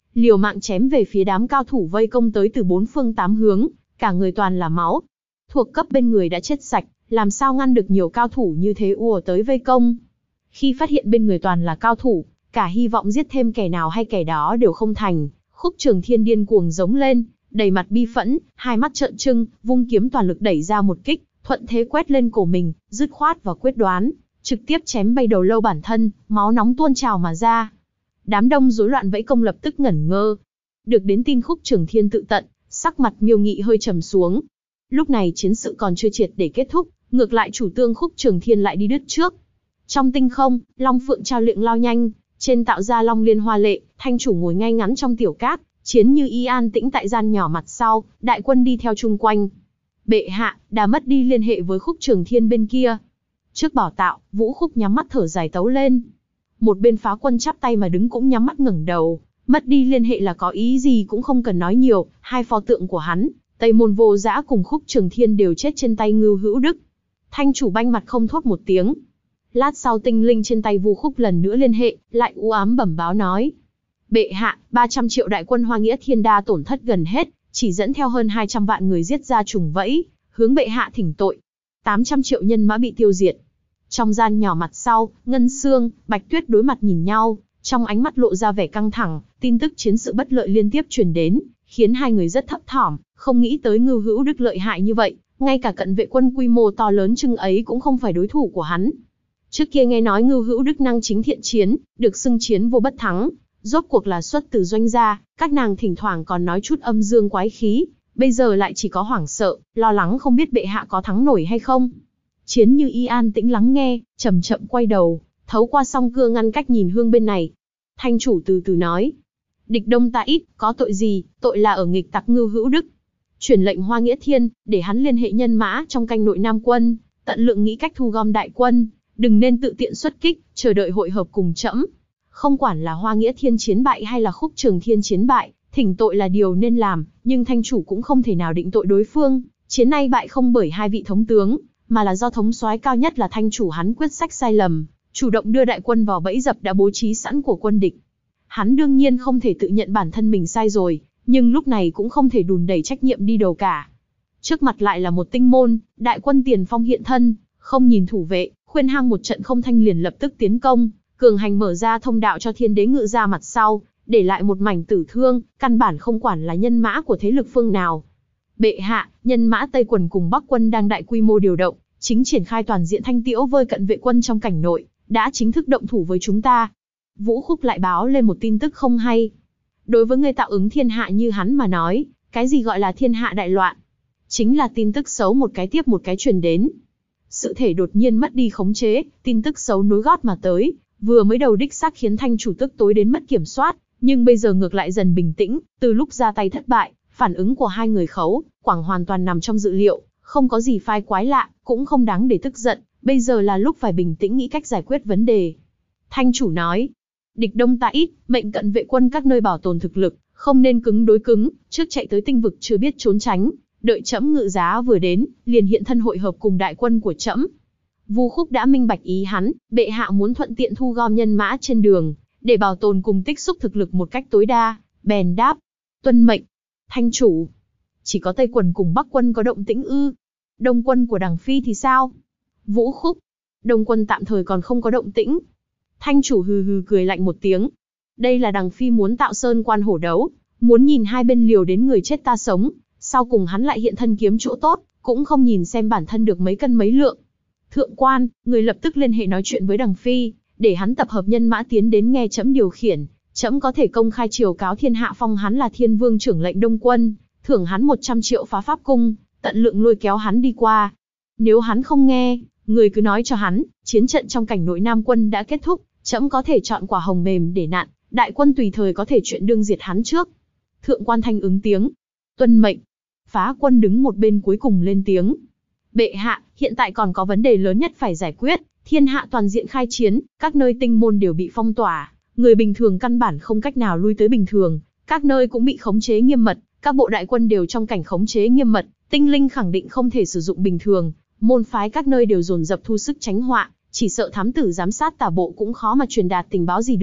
liều mạng chém về phía đám cao thủ vây công tới từ bốn phương tám hướng, cả người toàn là máu. Thuộc cấp bên người đã chết sạch, làm sao ngăn được nhiều cao thủ như thế ùa tới vây công. Khi phát hiện bên người toàn là cao thủ, cả hy vọng giết thêm kẻ nào hay kẻ đó đều không thành. Khúc Trường Thiên điên cuồng giống lên, đầy mặt bi phẫn, hai mắt trợn trừng, vung kiếm toàn lực đẩy ra một kích, thuận thế quét lên cổ mình, dứt khoát và quyết đoán, trực tiếp chém bay đầu lâu bản thân, máu nóng tuôn trào mà ra. Đám đông rối loạn vẫy công lập tức ngẩn ngơ. Được đến tin Khúc Trường Thiên tự tận, sắc mặt Miêu Nghị hơi trầm xuống. Lúc này chiến sự còn chưa triệt để kết thúc, ngược lại chủ tướng Khúc Trường Thiên lại đi đứt trước. Trong tinh không, Long Phượng trao liệng lao nhanh, trên tạo ra long liên hoa lệ, Thanh chủ ngồi ngay ngắn trong tiểu cát, Chiến Như Ý an tĩnh tại gian nhỏ mặt sau, đại quân đi theo chung quanh. Bệ hạ, đã mất đi liên hệ với Khúc Trường Thiên bên kia. Trước bảo tạo, Vũ Khúc nhắm mắt thở dài tấu lên. Một bên phá quân chắp tay mà đứng cũng nhắm mắt ngẩng đầu, mất đi liên hệ là có ý gì cũng không cần nói nhiều, hai pho tượng của hắn, Tây Môn Vô Dã cùng Khúc Trường Thiên đều chết trên tay Ngưu Hữu Đức. Thanh chủ banh mặt không thốt một tiếng. Lát sau tinh linh trên tay Vu Khúc lần nữa liên hệ, lại u ám bẩm báo nói. Bệ hạ, 300 triệu đại quân Hoa Nghĩa Thiên Đa tổn thất gần hết, chỉ dẫn theo hơn 200 vạn người giết ra trùng vẫy, hướng bệ hạ thỉnh tội. 800 triệu nhân mã bị tiêu diệt. Trong gian nhỏ mặt sau, Ngân Xương, Bạch Tuyết đối mặt nhìn nhau, trong ánh mắt lộ ra vẻ căng thẳng, tin tức chiến sự bất lợi liên tiếp truyền đến, khiến hai người rất thấp thỏm, không nghĩ tới Ngưu Hữu Đức lợi hại như vậy, ngay cả cận vệ quân quy mô to lớn chừng ấy cũng không phải đối thủ của hắn. Trước kia nghe nói Ngưu Hữu Đức năng chính thiện chiến, được xưng chiến vô bất thắng, rốt cuộc là xuất từ doanh gia, các nàng thỉnh thoảng còn nói chút âm dương quái khí, bây giờ lại chỉ có hoảng sợ, lo lắng không biết bệ hạ có thắng nổi hay không. Chiến Như Ý an tĩnh lắng nghe, chậm chậm quay đầu, thấu qua song cưa ngăn cách nhìn hương bên này. Thanh chủ từ từ nói, địch đông ta ít, có tội gì, tội là ở nghịch tặc Ngưu Hữu Đức. Truyền lệnh Hoa Nghĩa Thiên, để hắn liên hệ nhân mã trong canh nội Nam quân, tận lượng nghĩ cách thu gom đại quân, đừng nên tự tiện xuất kích, chờ đợi hội hợp cùng trẫm. Không quản là Hoa Nghĩa Thiên chiến bại hay là Khúc Trường Thiên chiến bại, thỉnh tội là điều nên làm, nhưng thanh chủ cũng không thể nào định tội đối phương. Chiến nay bại không bởi hai vị thống tướng, mà là do thống soái cao nhất là thanh chủ hắn quyết sách sai lầm, chủ động đưa đại quân vào bẫy dập đã bố trí sẵn của quân địch. Hắn đương nhiên không thể tự nhận bản thân mình sai rồi, nhưng lúc này cũng không thể đùn đẩy trách nhiệm đi đầu cả. Trước mặt lại là một tinh môn, đại quân tiền phong hiện thân, không nhìn thủ vệ, khuyên hang một trận không thanh liền lập tức tiến công, cường hành mở ra thông đạo cho Thiên Đế Ngự ra mặt sau, để lại một mảnh tử thương, căn bản không quản là nhân mã của thế lực phương nào. Bệ hạ, nhân mã Tây Quần cùng Bắc Quân đang đại quy mô điều động, chính triển khai toàn diện thanh tiễu vơi cận vệ quân trong cảnh nội, đã chính thức động thủ với chúng ta. Vũ Khúc lại báo lên một tin tức không hay. Đối với người tạo ứng thiên hạ như hắn mà nói, cái gì gọi là thiên hạ đại loạn? Chính là tin tức xấu một cái tiếp một cái truyền đến. Sự thể đột nhiên mất đi khống chế, tin tức xấu nối gót mà tới, vừa mới đầu đích xác khiến thanh chủ tức tối đến mất kiểm soát, nhưng bây giờ ngược lại dần bình tĩnh, từ lúc ra tay thất bại, phản ứng của hai người Khấu, Quảng hoàn toàn nằm trong dự liệu, không có gì phai quái lạ, cũng không đáng để tức giận, bây giờ là lúc phải bình tĩnh nghĩ cách giải quyết vấn đề. Thanh chủ nói, địch đông ta ít, mệnh cận vệ quân các nơi bảo tồn thực lực, không nên cứng đối cứng, trước chạy tới tinh vực chưa biết trốn tránh, đợi trẫm ngự giá vừa đến, liền hiện thân hội hợp cùng đại quân của trẫm. Vu Khúc đã minh bạch ý hắn, bệ hạ muốn thuận tiện thu gom nhân mã trên đường, để bảo tồn cùng tích xúc thực lực một cách tối đa, bèn đáp, tuân mệnh. Thanh chủ, chỉ có Tây Quần cùng Bắc Quân có động tĩnh ư? Đông quân của Đằng Phi thì sao? Vũ Khúc, Đông quân tạm thời còn không có động tĩnh. Thanh chủ hừ hừ cười lạnh một tiếng. Đây là Đằng Phi muốn tạo sơn quan hổ đấu, muốn nhìn hai bên liều đến người chết ta sống, sau cùng hắn lại hiện thân kiếm chỗ tốt, cũng không nhìn xem bản thân được mấy cân mấy lượng. Thượng quan, người lập tức liên hệ nói chuyện với Đằng Phi, để hắn tập hợp nhân mã tiến đến nghe trẫm điều khiển, trẫm có thể công khai triều cáo thiên hạ phong hắn là Thiên Vương trưởng lệnh Đông quân, thưởng hắn 100 triệu phá pháp cung, tận lượng lôi kéo hắn đi qua. Nếu hắn không nghe, người cứ nói cho hắn, chiến trận trong cảnh nội Nam quân đã kết thúc, trẫm có thể chọn quả hồng mềm để nặn, đại quân tùy thời có thể chuyện đương diệt hắn trước. Thượng quan thanh ứng tiếng, tuân mệnh. Phá quân đứng một bên cuối cùng lên tiếng, bệ hạ, hiện tại còn có vấn đề lớn nhất phải giải quyết, thiên hạ toàn diện khai chiến, các nơi tinh môn đều bị phong tỏa, người bình thường căn bản không cách nào lui tới bình thường, các nơi cũng bị khống chế nghiêm mật, các bộ đại quân đều trong cảnh khống chế nghiêm mật, tinh linh khẳng định không thể sử dụng bình thường, môn phái các nơi đều dồn dập thu sức tránh họa, chỉ sợ thám tử giám sát tả bộ cũng khó mà truyền đạt tình báo gì được,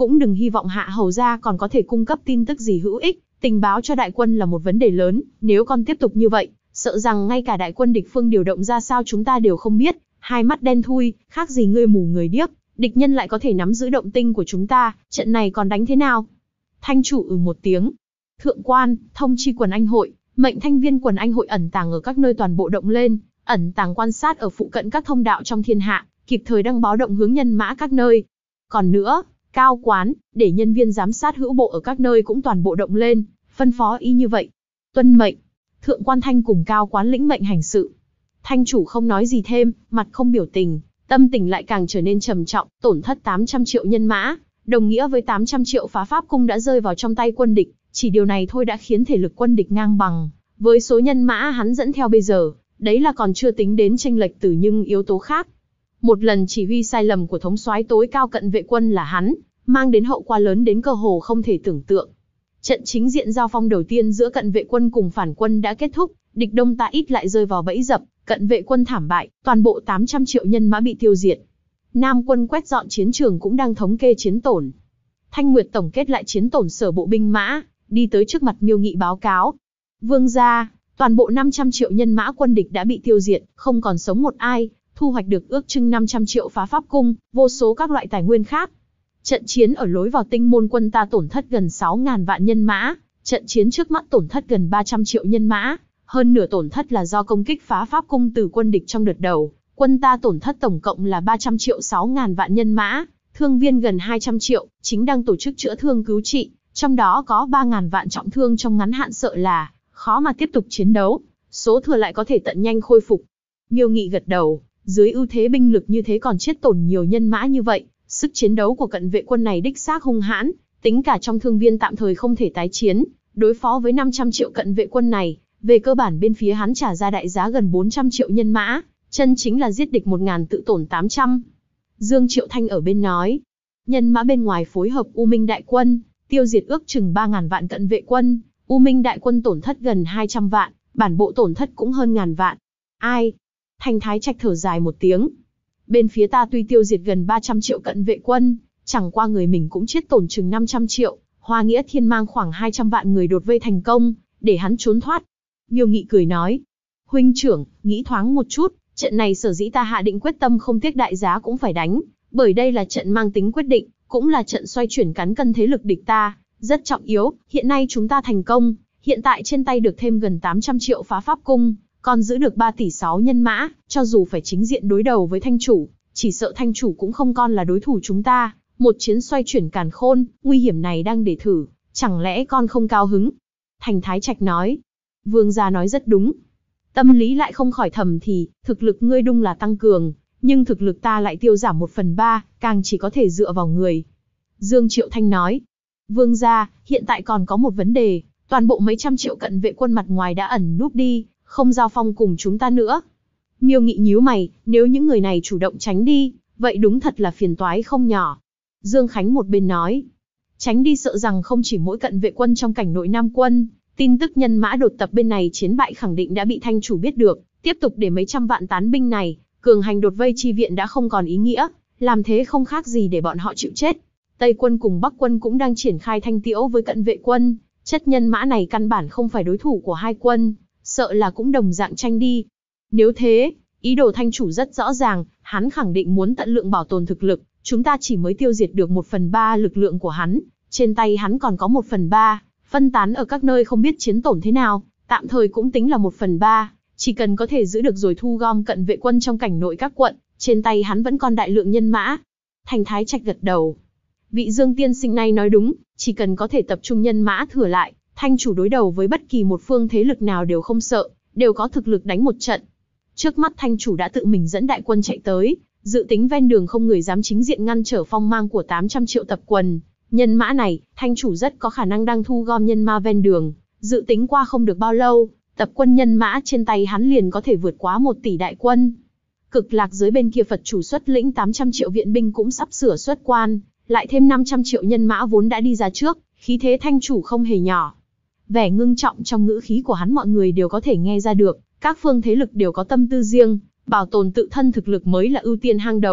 Cũng đừng hy vọng Hạ Hầu gia còn có thể cung cấp tin tức gì hữu ích, tình báo cho đại quân là một vấn đề lớn, nếu còn tiếp tục như vậy, sợ rằng ngay cả đại quân địch phương điều động ra sao chúng ta đều không biết, hai mắt đen thui, khác gì ngươi mù người điếc, địch nhân lại có thể nắm giữ động tinh của chúng ta, trận này còn đánh thế nào? Thanh chủ một tiếng. Thượng quan, thông chi quần anh hội, mệnh thanh viên quần anh hội ẩn tàng ở các nơi toàn bộ động lên, ẩn tàng quan sát ở phụ cận các thông đạo trong thiên hạ, kịp thời đăng báo động hướng nhân mã các nơi. Còn nữa, Cao quán, để nhân viên giám sát hữu bộ ở các nơi cũng toàn bộ động lên, phân phó y như vậy. Tuân mệnh. Thượng quan Thanh cùng Cao quán lĩnh mệnh hành sự. Thanh chủ không nói gì thêm, mặt không biểu tình, tâm tình lại càng trở nên trầm trọng, tổn thất 800 triệu nhân mã, đồng nghĩa với 800 triệu phá pháp cung đã rơi vào trong tay quân địch, chỉ điều này thôi đã khiến thể lực quân địch ngang bằng với số nhân mã hắn dẫn theo bây giờ, đấy là còn chưa tính đến chênh lệch từ những yếu tố khác. Một lần chỉ huy sai lầm của thống soái tối cao cận vệ quân là hắn, mang đến hậu quả lớn đến cơ hồ không thể tưởng tượng. Trận chính diện giao phong đầu tiên giữa cận vệ quân cùng phản quân đã kết thúc, địch đông ta ít lại rơi vào bẫy dập, cận vệ quân thảm bại, toàn bộ 800 triệu nhân mã bị tiêu diệt. Nam quân quét dọn chiến trường cũng đang thống kê chiến tổn. Thanh Nguyệt tổng kết lại chiến tổn sở bộ binh mã, đi tới trước mặt Miêu Nghị báo cáo. Vương gia, toàn bộ 500 triệu nhân mã quân địch đã bị tiêu diệt, không còn sống một ai, thu hoạch được ước chừng 500 triệu phá pháp cung, vô số các loại tài nguyên khác. Trận chiến ở lối vào tinh môn quân ta tổn thất gần 6.000 vạn nhân mã, trận chiến trước mắt tổn thất gần 300 triệu nhân mã, hơn nửa tổn thất là do công kích phá pháp cung từ quân địch trong đợt đầu. Quân ta tổn thất tổng cộng là 300 triệu 6.000 vạn nhân mã, thương viên gần 200 triệu, chính đang tổ chức chữa thương cứu trị, trong đó có 3.000 vạn trọng thương trong ngắn hạn sợ là khó mà tiếp tục chiến đấu, số thừa lại có thể tận nhanh khôi phục. Miêu Nghị gật đầu, dưới ưu thế binh lực như thế còn chết tổn nhiều nhân mã như vậy, sức chiến đấu của cận vệ quân này đích xác hung hãn, tính cả trong thương viên tạm thời không thể tái chiến, đối phó với 500 triệu cận vệ quân này, về cơ bản bên phía hắn trả ra đại giá gần 400 triệu nhân mã, chân chính là giết địch 1.000 tự tổn 800. Dương Triệu Thanh ở bên nói, nhân mã bên ngoài phối hợp U Minh đại quân, tiêu diệt ước chừng 3.000 vạn cận vệ quân, U Minh đại quân tổn thất gần 200 vạn, bản bộ tổn thất cũng hơn ngàn vạn. Ai? Thành Thái Trạch thở dài một tiếng. Bên phía ta tuy tiêu diệt gần 300 triệu cận vệ quân, chẳng qua người mình cũng chết tổn chừng 500 triệu, Hoa Nghĩa Thiên mang khoảng 200 vạn người đột vây thành công, để hắn trốn thoát. Miêu Nghị cười nói, huynh trưởng, nghĩ thoáng một chút, trận này sở dĩ ta hạ định quyết tâm không tiếc đại giá cũng phải đánh, bởi đây là trận mang tính quyết định, cũng là trận xoay chuyển cán cân thế lực địch ta, rất trọng yếu, hiện nay chúng ta thành công, hiện tại trên tay được thêm gần 800 triệu phá pháp cung, còn giữ được 3 tỷ 6 nhân mã, cho dù phải chính diện đối đầu với thanh chủ, chỉ sợ thanh chủ cũng không còn là đối thủ chúng ta, một chiến xoay chuyển càn khôn, nguy hiểm này đang để thử, chẳng lẽ con không cao hứng? Thành Thái Trạch nói, Vương gia nói rất đúng. Tâm lý lại không khỏi thầm thì, thực lực ngươi đúng là tăng cường, nhưng thực lực ta lại tiêu giảm 1/3, càng chỉ có thể dựa vào người. Dương Triệu Thanh nói, Vương gia, hiện tại còn có một vấn đề, toàn bộ mấy trăm triệu cận vệ quân mặt ngoài đã ẩn núp đi, không giao phong cùng chúng ta nữa. Miêu Nghị nhíu mày, nếu những người này chủ động tránh đi, vậy đúng thật là phiền toái không nhỏ. Dương Khánh một bên nói, tránh đi sợ rằng không chỉ mỗi cận vệ quân trong cảnh nội Nam quân, tin tức nhân mã đột tập bên này chiến bại khẳng định đã bị thanh chủ biết được, tiếp tục để mấy trăm vạn tán binh này, cường hành đột vây chi viện đã không còn ý nghĩa, làm thế không khác gì để bọn họ chịu chết. Tây quân cùng Bắc quân cũng đang triển khai thanh tiễu với cận vệ quân, chất nhân mã này căn bản không phải đối thủ của hai quân, sợ là cũng đồng dạng tranh đi. Nếu thế, ý đồ thanh chủ rất rõ ràng, hắn khẳng định muốn tận lượng bảo tồn thực lực, chúng ta chỉ mới tiêu diệt được 1/3 lực lượng của hắn, trên tay hắn còn có 1/3, phân tán ở các nơi không biết chiến tổn thế nào, tạm thời cũng tính là 1/3, chỉ cần có thể giữ được rồi thu gom cận vệ quân trong cảnh nội các quận, trên tay hắn vẫn còn đại lượng nhân mã. Thành Thái Trạch gật đầu. Vị Dương tiên sinh này nói đúng, chỉ cần có thể tập trung nhân mã thừa lại, thanh chủ đối đầu với bất kỳ một phương thế lực nào đều không sợ, đều có thực lực đánh một trận. Trước mắt thanh chủ đã tự mình dẫn đại quân chạy tới, dự tính ven đường không người dám chính diện ngăn trở phong mang của 800 triệu tập quần. Nhân mã này, thanh chủ rất có khả năng đang thu gom nhân ma ven đường, dự tính qua không được bao lâu, tập quân nhân mã trên tay hắn liền có thể vượt quá 1 tỷ đại quân. Cực lạc giới bên kia Phật chủ xuất lĩnh 800 triệu viện binh cũng sắp sửa xuất quan, lại thêm 500 triệu nhân mã vốn đã đi ra trước, khí thế thanh chủ không hề nhỏ. Vẻ ngưng trọng trong ngữ khí của hắn mọi người đều có thể nghe ra được, các phương thế lực đều có tâm tư riêng, bảo tồn tự thân thực lực mới là ưu tiên hàng đầu,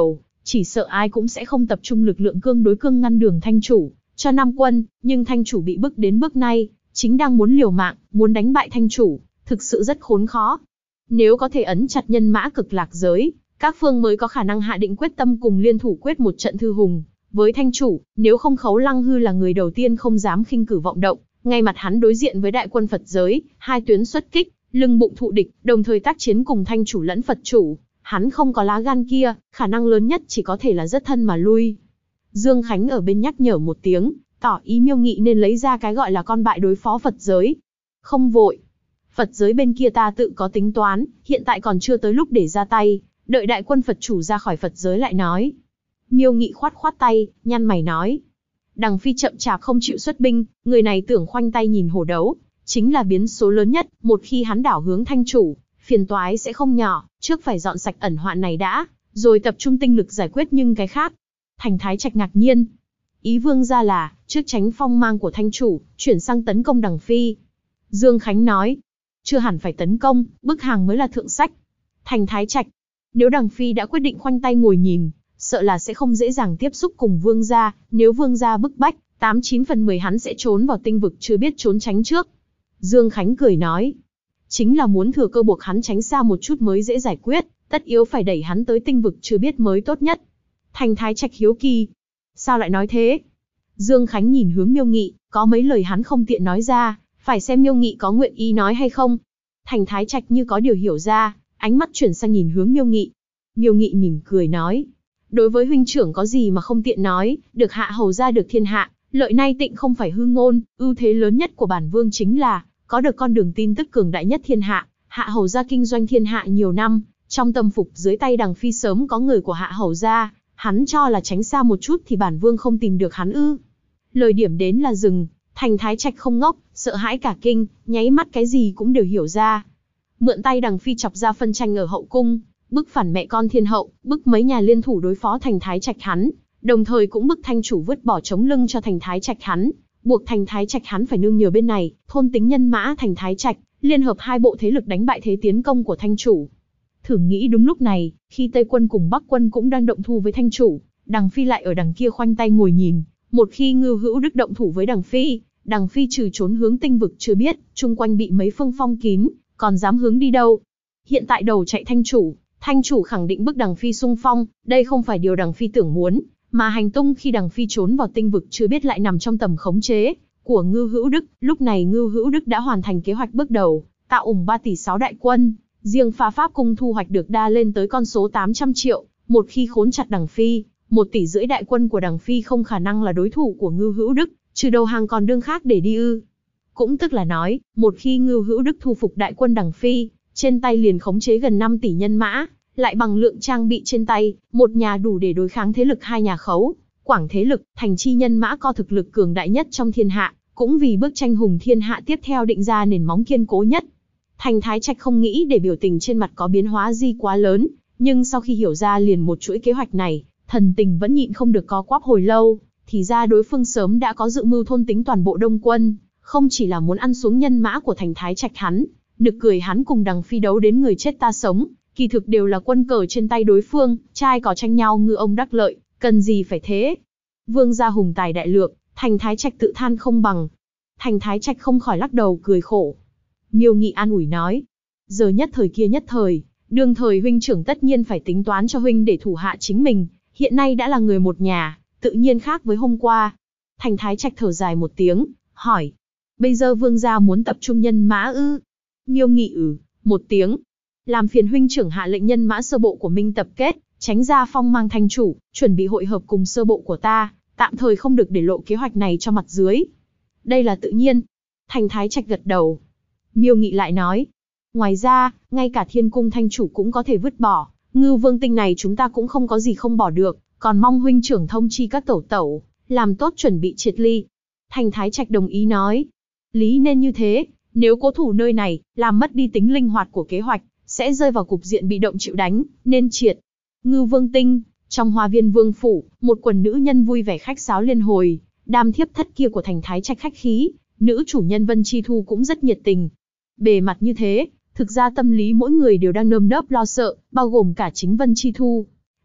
chỉ sợ ai cũng sẽ không tập trung lực lượng cương đối cương ngăn đường Thanh chủ cho Nam quân, nhưng Thanh chủ bị bức đến bước này, chính đang muốn liều mạng, muốn đánh bại Thanh chủ, thực sự rất khốn khó. Nếu có thể ấn chặt nhân mã Cực Lạc giới, các phương mới có khả năng hạ định quyết tâm cùng liên thủ quyết một trận thư hùng với Thanh chủ, nếu không Khấu Lăng Hư là người đầu tiên không dám khinh cử vọng động, ngay mặt hắn đối diện với đại quân Phật giới, hai tuyến xuất kích, lưng bụng thụ địch, đồng thời tác chiến cùng Thanh chủ lẫn Phật chủ, hắn không có lá gan kia, khả năng lớn nhất chỉ có thể là rất thân mà lui. Dương Khánh ở bên nhắc nhở một tiếng, tỏ ý Miêu Nghị nên lấy ra cái gọi là con bại đối phó Phật giới. Không vội. Phật giới bên kia ta tự có tính toán, hiện tại còn chưa tới lúc để ra tay, đợi đại quân Phật chủ ra khỏi Phật giới lại nói. Miêu Nghị khoát khoát tay, nhăn mày nói. Đằng Phi chậm chạp không chịu xuất binh, người này tưởng khoanh tay nhìn hổ đấu, chính là biến số lớn nhất, một khi hắn đảo hướng Thanh chủ, phiền toái sẽ không nhỏ, trước phải dọn sạch ẩn hoạn này đã, rồi tập trung tinh lực giải quyết những cái khác. Thành Thái Trạch ngạc nhiên. Ý vương gia là, trước tránh phong mang của Thanh chủ, chuyển sang tấn công Đằng Phi. Dương Khánh nói, chưa hẳn phải tấn công, bức hàng mới là thượng sách. Thành Thái Trạch, nếu Đằng Phi đã quyết định khoanh tay ngồi nhìn, sợ là sẽ không dễ dàng tiếp xúc cùng vương gia, nếu vương gia bức bách, 89 phần 10 hắn sẽ trốn vào tinh vực chưa biết trốn tránh trước. Dương Khánh cười nói, chính là muốn thừa cơ buộc hắn tránh xa một chút mới dễ giải quyết, tất yếu phải đẩy hắn tới tinh vực chưa biết mới tốt nhất. Thành Thái Trạch hiếu kỳ, sao lại nói thế? Dương Khánh nhìn hướng Miêu Nghị, có mấy lời hắn không tiện nói ra, phải xem Miêu Nghị có nguyện ý nói hay không. Thành Thái Trạch như có điều hiểu ra, ánh mắt chuyển sang nhìn hướng Miêu Nghị. Miêu Nghị mỉm cười nói, đối với huynh trưởng có gì mà không tiện nói, được hạ hầu ra được thiên hạ, lợi nay tịnh không phải hư ngôn, ưu thế lớn nhất của bản vương chính là có được con đường tin tức cường đại nhất thiên hạ, hạ hầu gia kinh doanh thiên hạ nhiều năm, trong tâm phục dưới tay Đằng Phi sớm có người của hạ hầu gia, hắn cho là tránh xa một chút thì bản vương không tìm được hắn ư? Lời điểm đến là dừng, Thành Thái Trạch không ngốc, sợ hãi cả kinh, nháy mắt cái gì cũng đều hiểu ra. Mượn tay Đằng Phi chọc ra phân tranh ở hậu cung, bức phản mẹ con thiên hậu, bức mấy nhà liên thủ đối phó Thành Thái Trạch hắn, đồng thời cũng bức Thanh chủ vứt bỏ chống lưng cho Thành Thái Trạch hắn, buộc Thành Thái Trạch hắn phải nương nhờ bên này, thôn tính nhân mã Thành Thái Trạch, liên hợp hai bộ thế lực đánh bại thế tiến công của Thanh chủ. Thử nghĩ đúng lúc này, khi Tây quân cùng Bắc quân cũng đang động thủ với Thanh chủ, Đằng Phi lại ở đằng kia khoanh tay ngồi nhìn, một khi Ngưu Hữu Đức động thủ với Đằng Phi trừ trốn hướng tinh vực chưa biết, chung quanh bị mấy phương phong kín, còn dám hướng đi đâu. Hiện tại đầu chạy Thanh chủ khẳng định bức Đằng Phi xung phong, đây không phải điều Đằng Phi tưởng muốn, mà hành tung khi Đằng Phi trốn vào tinh vực chưa biết lại nằm trong tầm khống chế của Ngưu Hữu Đức. Lúc này Ngưu Hữu Đức đã hoàn thành kế hoạch bước đầu, tạo ủng 3 tỷ 6 đại quân, riêng Phá Pháp cung thu hoạch được đa lên tới con số 800 triệu, một khi khốn chặt Đằng Phi, 1,5 tỷ đại quân của Đằng Phi không khả năng là đối thủ của Ngưu Hữu Đức, trừ đầu hàng còn đương khác để đi ư? Cũng tức là nói, một khi Ngưu Hữu Đức thu phục đại quân Đằng Phi, trên tay liền khống chế gần 5 tỷ nhân mã, lại bằng lượng trang bị trên tay, một nhà đủ để đối kháng thế lực hai nhà Khấu, Quảng thế lực, thành chi nhân mã có thực lực cường đại nhất trong thiên hạ, cũng vì bức tranh hùng thiên hạ tiếp theo định ra nền móng kiên cố nhất. Thành Thái Trạch không nghĩ để biểu tình trên mặt có biến hóa gì quá lớn, nhưng sau khi hiểu ra liền một chuỗi kế hoạch này, thần tình vẫn nhịn không được có quắp hồi lâu, thì ra đối phương sớm đã có dự mưu thôn tính toàn bộ Đông quân, không chỉ là muốn ăn xuống nhân mã của Thành Thái Trạch hắn, nực cười hắn cùng Đằng Phi đấu đến người chết ta sống, kỳ thực đều là quân cờ trên tay đối phương, trai có tranh nhau ngư ông đắc lợi, cần gì phải thế. Vương gia hùng tài đại lược, Thành Thái Trạch tự than không bằng. Thành Thái Trạch không khỏi lắc đầu cười khổ. Miêu Nghị an ủi nói, giờ nhất thời kia nhất thời, đương thời huynh trưởng tất nhiên phải tính toán cho huynh để thủ hạ chính mình, hiện nay đã là người một nhà, tự nhiên khác với hôm qua. Thành Thái Trạch thở dài một tiếng, hỏi, bây giờ vương gia muốn tập trung nhân mã ư? Miêu Nghị một tiếng, làm phiền huynh trưởng hạ lệnh nhân mã sơ bộ của Minh tập kết, tránh ra phong mang Thanh chủ, chuẩn bị hội hợp cùng sơ bộ của ta, tạm thời không được để lộ kế hoạch này cho mặt dưới. Đây là tự nhiên. Thành Thái Trạch gật đầu. Miêu Nghị lại nói, ngoài ra, ngay cả Thiên cung Thanh chủ cũng có thể vứt bỏ, Ngưu Vương tinh này chúng ta cũng không có gì không bỏ được, còn mong huynh trưởng thông chi các tẩu, làm tốt chuẩn bị triệt ly. Thành Thái Trạch đồng ý nói, lý nên như thế, nếu cố thủ nơi này, làm mất đi tính linh hoạt của kế hoạch, sẽ rơi vào cục diện bị động chịu đánh, nên triệt. Ngưu Vương tinh, trong Hoa Viên Vương phủ, một quần nữ nhân vui vẻ khách sáo liên hồi, đam thiếp thất kia của Thành Thái Trạch khách khí, nữ chủ nhân Vân Chi Thu cũng rất nhiệt tình. Bề mặt như thế, thực ra tâm lý mỗi người đều đang nơm nớp lo sợ, bao gồm cả chính Vân Chi Thu.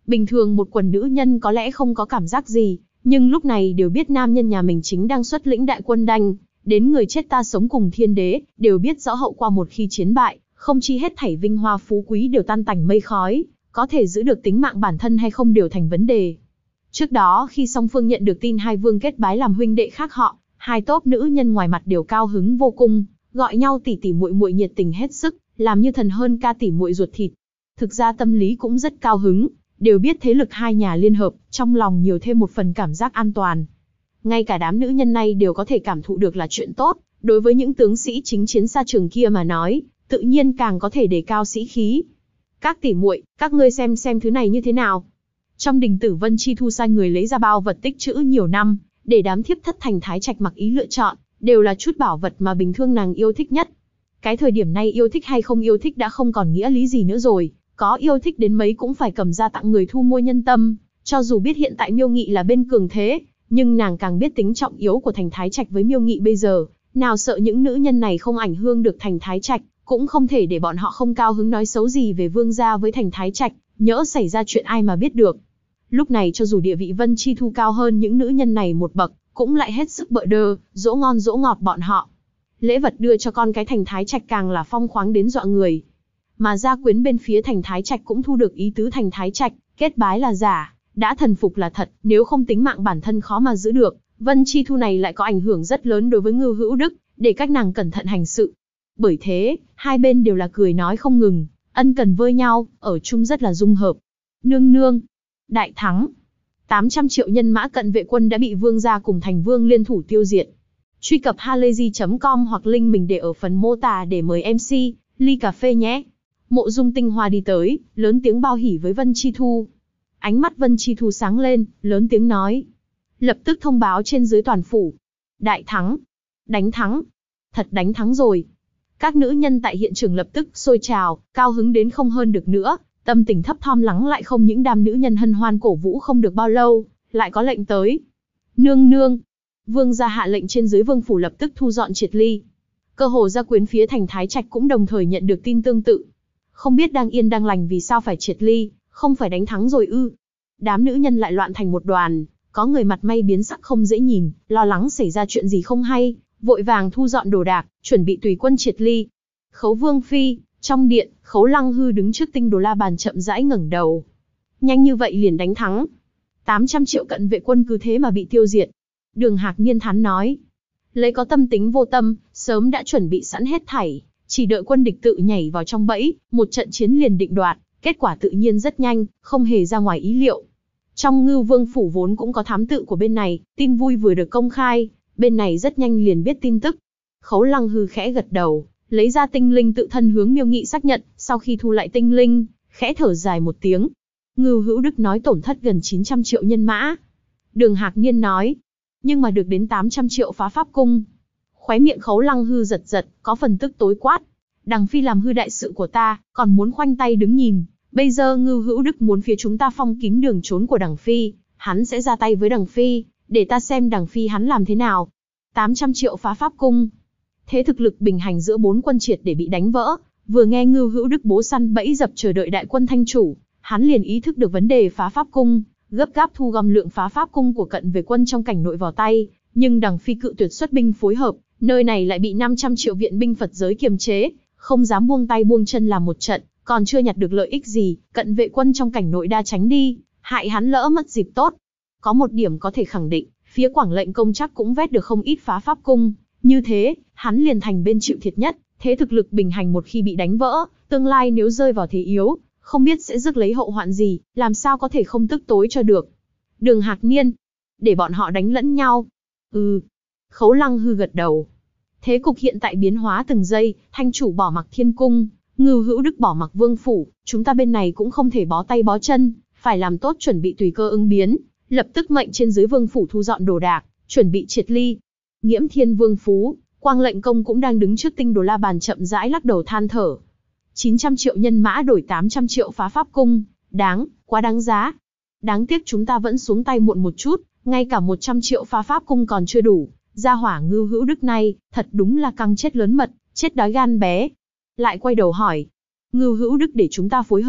Bình thường một quần nữ nhân có lẽ không có cảm giác gì, nhưng lúc này đều biết nam nhân nhà mình chính đang xuất lĩnh đại quân đánh, đến người chết ta sống cùng thiên đế, đều biết rõ hậu quả một khi chiến bại, không chi hết thảy vinh hoa phú quý đều tan tành mây khói, có thể giữ được tính mạng bản thân hay không đều thành vấn đề. Trước đó khi song phương nhận được tin hai vương kết bái làm huynh đệ khác họ, hai tốp nữ nhân ngoài mặt đều cao hứng vô cùng, gọi nhau tỷ tỷ muội muội nhiệt tình hết sức, làm như thần hơn ca tỷ muội ruột thịt. Thực ra tâm lý cũng rất cao hứng, đều biết thế lực hai nhà liên hợp, trong lòng nhiều thêm một phần cảm giác an toàn. Ngay cả đám nữ nhân này đều có thể cảm thụ được là chuyện tốt, đối với những tướng sĩ chính chiến xa trường kia mà nói, tự nhiên càng có thể đề cao sĩ khí. Các tỷ muội, các ngươi xem thứ này như thế nào? Trong đình tử Vân Chi Thu sai người lấy ra bao vật tích trữ nhiều năm, để đám thiếp thất thành thái trạch mặc ý lựa chọn, đều là chút bảo vật mà bình thường nàng yêu thích nhất. Cái thời điểm này yêu thích hay không yêu thích đã không còn nghĩa lý gì nữa rồi, có yêu thích đến mấy cũng phải cầm ra tặng người thu mua nhân tâm, cho dù biết hiện tại Miêu Nghị là bên cường thế, nhưng nàng càng biết tính trọng yếu của thành thái trạch với Miêu Nghị bây giờ, nào sợ những nữ nhân này không ảnh hưởng được thành thái trạch, cũng không thể để bọn họ không cao hứng nói xấu gì về vương gia với thành thái trạch, nhỡ xảy ra chuyện ai mà biết được. Lúc này cho dù địa vị Vân Chi Thu cao hơn những nữ nhân này một bậc, cũng lại hết sức bợ đơ, dỗ ngon dỗ ngọt bọn họ. Lễ vật đưa cho con cái thành thái trạch càng là phong khoáng đến dọa người. Mà gia quyến bên phía thành thái trạch cũng thu được ý tứ thành thái trạch, kết bái là giả, đã thần phục là thật, nếu không tính mạng bản thân khó mà giữ được, Vân Chi Thu này lại có ảnh hưởng rất lớn đối với Ngưu Hữu Đức, để các nàng cẩn thận hành sự. Bởi thế, hai bên đều là cười nói không ngừng, ân cần với nhau, ở chung rất là dung hợp. Nương nương, đại thắng. 800 triệu nhân mã cận vệ quân đã bị vương gia cùng thành vương liên thủ tiêu diệt. Truy cập halayzi.com hoặc link mình để ở phần mô tả để mời MC, ly cà phê nhé. Mộ Dung Tinh Hoa đi tới, lớn tiếng bao hỉ với Vân Chi Thu. Ánh mắt Vân Chi Thu sáng lên, lớn tiếng nói. Lập tức thông báo trên dưới toàn phủ. Đại thắng. Đánh thắng. Thật đánh thắng rồi. Các nữ nhân tại hiện trường lập tức sôi trào, cao hứng đến không hơn được nữa. Tâm tình thấp thỏm lắng lại không những đám nữ nhân hân hoan cổ vũ không được bao lâu, lại có lệnh tới. Nương nương. Vương gia hạ lệnh trên dưới vương phủ lập tức thu dọn triệt ly. Cơ hồ gia quyến phía thành thái trạch cũng đồng thời nhận được tin tương tự. Không biết đang yên đang lành vì sao phải triệt ly, không phải đánh thắng rồi ư? Đám nữ nhân lại loạn thành một đoàn, có người mặt may biến sắc không dễ nhìn, lo lắng xảy ra chuyện gì không hay, vội vàng thu dọn đồ đạc, chuẩn bị tùy quân triệt ly. Khấu Vương phi, trong điện, Khấu Lăng Hư đứng trước Tinh Đồ La Bàn chậm rãi ngẩng đầu. Nhanh như vậy liền đánh thắng. 800 triệu cận vệ quân cứ thế mà bị tiêu diệt. Đường Hạc Niên thán nói. Lấy có tâm tính vô tâm, sớm đã chuẩn bị sẵn hết thảy, chỉ đợi quân địch tự nhảy vào trong bẫy, một trận chiến liền định đoạt, kết quả tự nhiên rất nhanh, không hề ra ngoài ý liệu. Trong Ngưu Vương phủ vốn cũng có thám tự của bên này, tin vui vừa được công khai, bên này rất nhanh liền biết tin tức. Khấu Lăng Hư khẽ gật đầu, lấy ra tinh linh tự thân hướng Miêu Nghị xác nhận, sau khi thu lại tinh linh, khẽ thở dài một tiếng. Ngưu Hữu Đức nói tổn thất gần 900 triệu nhân mã. Đường Hạc Niên nói, nhưng mà được đến 800 triệu phá pháp cung. Khóe miệng Khấu Lăng Hư giật giật, có phần tức tối quát. Đằng Phi làm hư đại sự của ta, còn muốn khoanh tay đứng nhìn. Bây giờ Ngưu Hữu Đức muốn phía chúng ta phong kín đường trốn của Đằng Phi, hắn sẽ ra tay với Đằng Phi, để ta xem Đằng Phi hắn làm thế nào. 800 triệu phá pháp cung. Thế thực lực bình hành giữa bốn quân triệt để bị đánh vỡ, vừa nghe Ngưu Hữu Đức bố săn bẫy dập chờ đợi đại quân thanh chủ, hắn liền ý thức được vấn đề phá pháp cung, gấp gáp thu gom lượng phá pháp cung của cận về quân trong cảnh nội vào tay, nhưng Đằng Phi cự tuyệt xuất binh phối hợp, nơi này lại bị 500 triệu viện binh Phật giới kiềm chế, không dám buông tay buông chân làm một trận, còn chưa nhặt được lợi ích gì, cận vệ quân trong cảnh nội đa tránh đi, hại hắn lỡ mất dịp tốt. Có một điểm có thể khẳng định, phía Quảng lệnh công chắc cũng vét được không ít phá pháp cung, như thế, hắn liền thành bên chịu thiệt nhất, thế thực lực bình hành một khi bị đánh vỡ, tương lai nếu rơi vào thế yếu, không biết sẽ rước lấy hậu hoạn gì, làm sao có thể không tức tối cho được. Đường Hạc Niên, để bọn họ đánh lẫn nhau. Khấu Lăng Hư gật đầu. Thế cục hiện tại biến hóa từng giây, thanh chủ bỏ mặc thiên cung, Ngưu Hữu Đức bỏ mặc vương phủ, chúng ta bên này cũng không thể bó tay bó chân, phải làm tốt chuẩn bị tùy cơ ứng biến, lập tức mệnh trên dưới vương phủ thu dọn đồ đạc, chuẩn bị triệt ly. Nghiễm Thiên Vương Phú, Quang lệnh công cũng đang đứng trước Tinh Đồ La Bàn chậm rãi lắc đầu than thở. 900 triệu nhân mã đổi 800 triệu phá pháp cung, quá đáng giá. Đáng tiếc chúng ta vẫn xuống tay muộn một chút, ngay cả 100 triệu phá pháp cung còn chưa đủ. Gia hỏa Ngưu Hữu Đức này, thật đúng là căng chết lớn mật, chết đói gan bé. Lại quay đầu hỏi, Ngưu Hữu Đức để chúng ta phối hợp,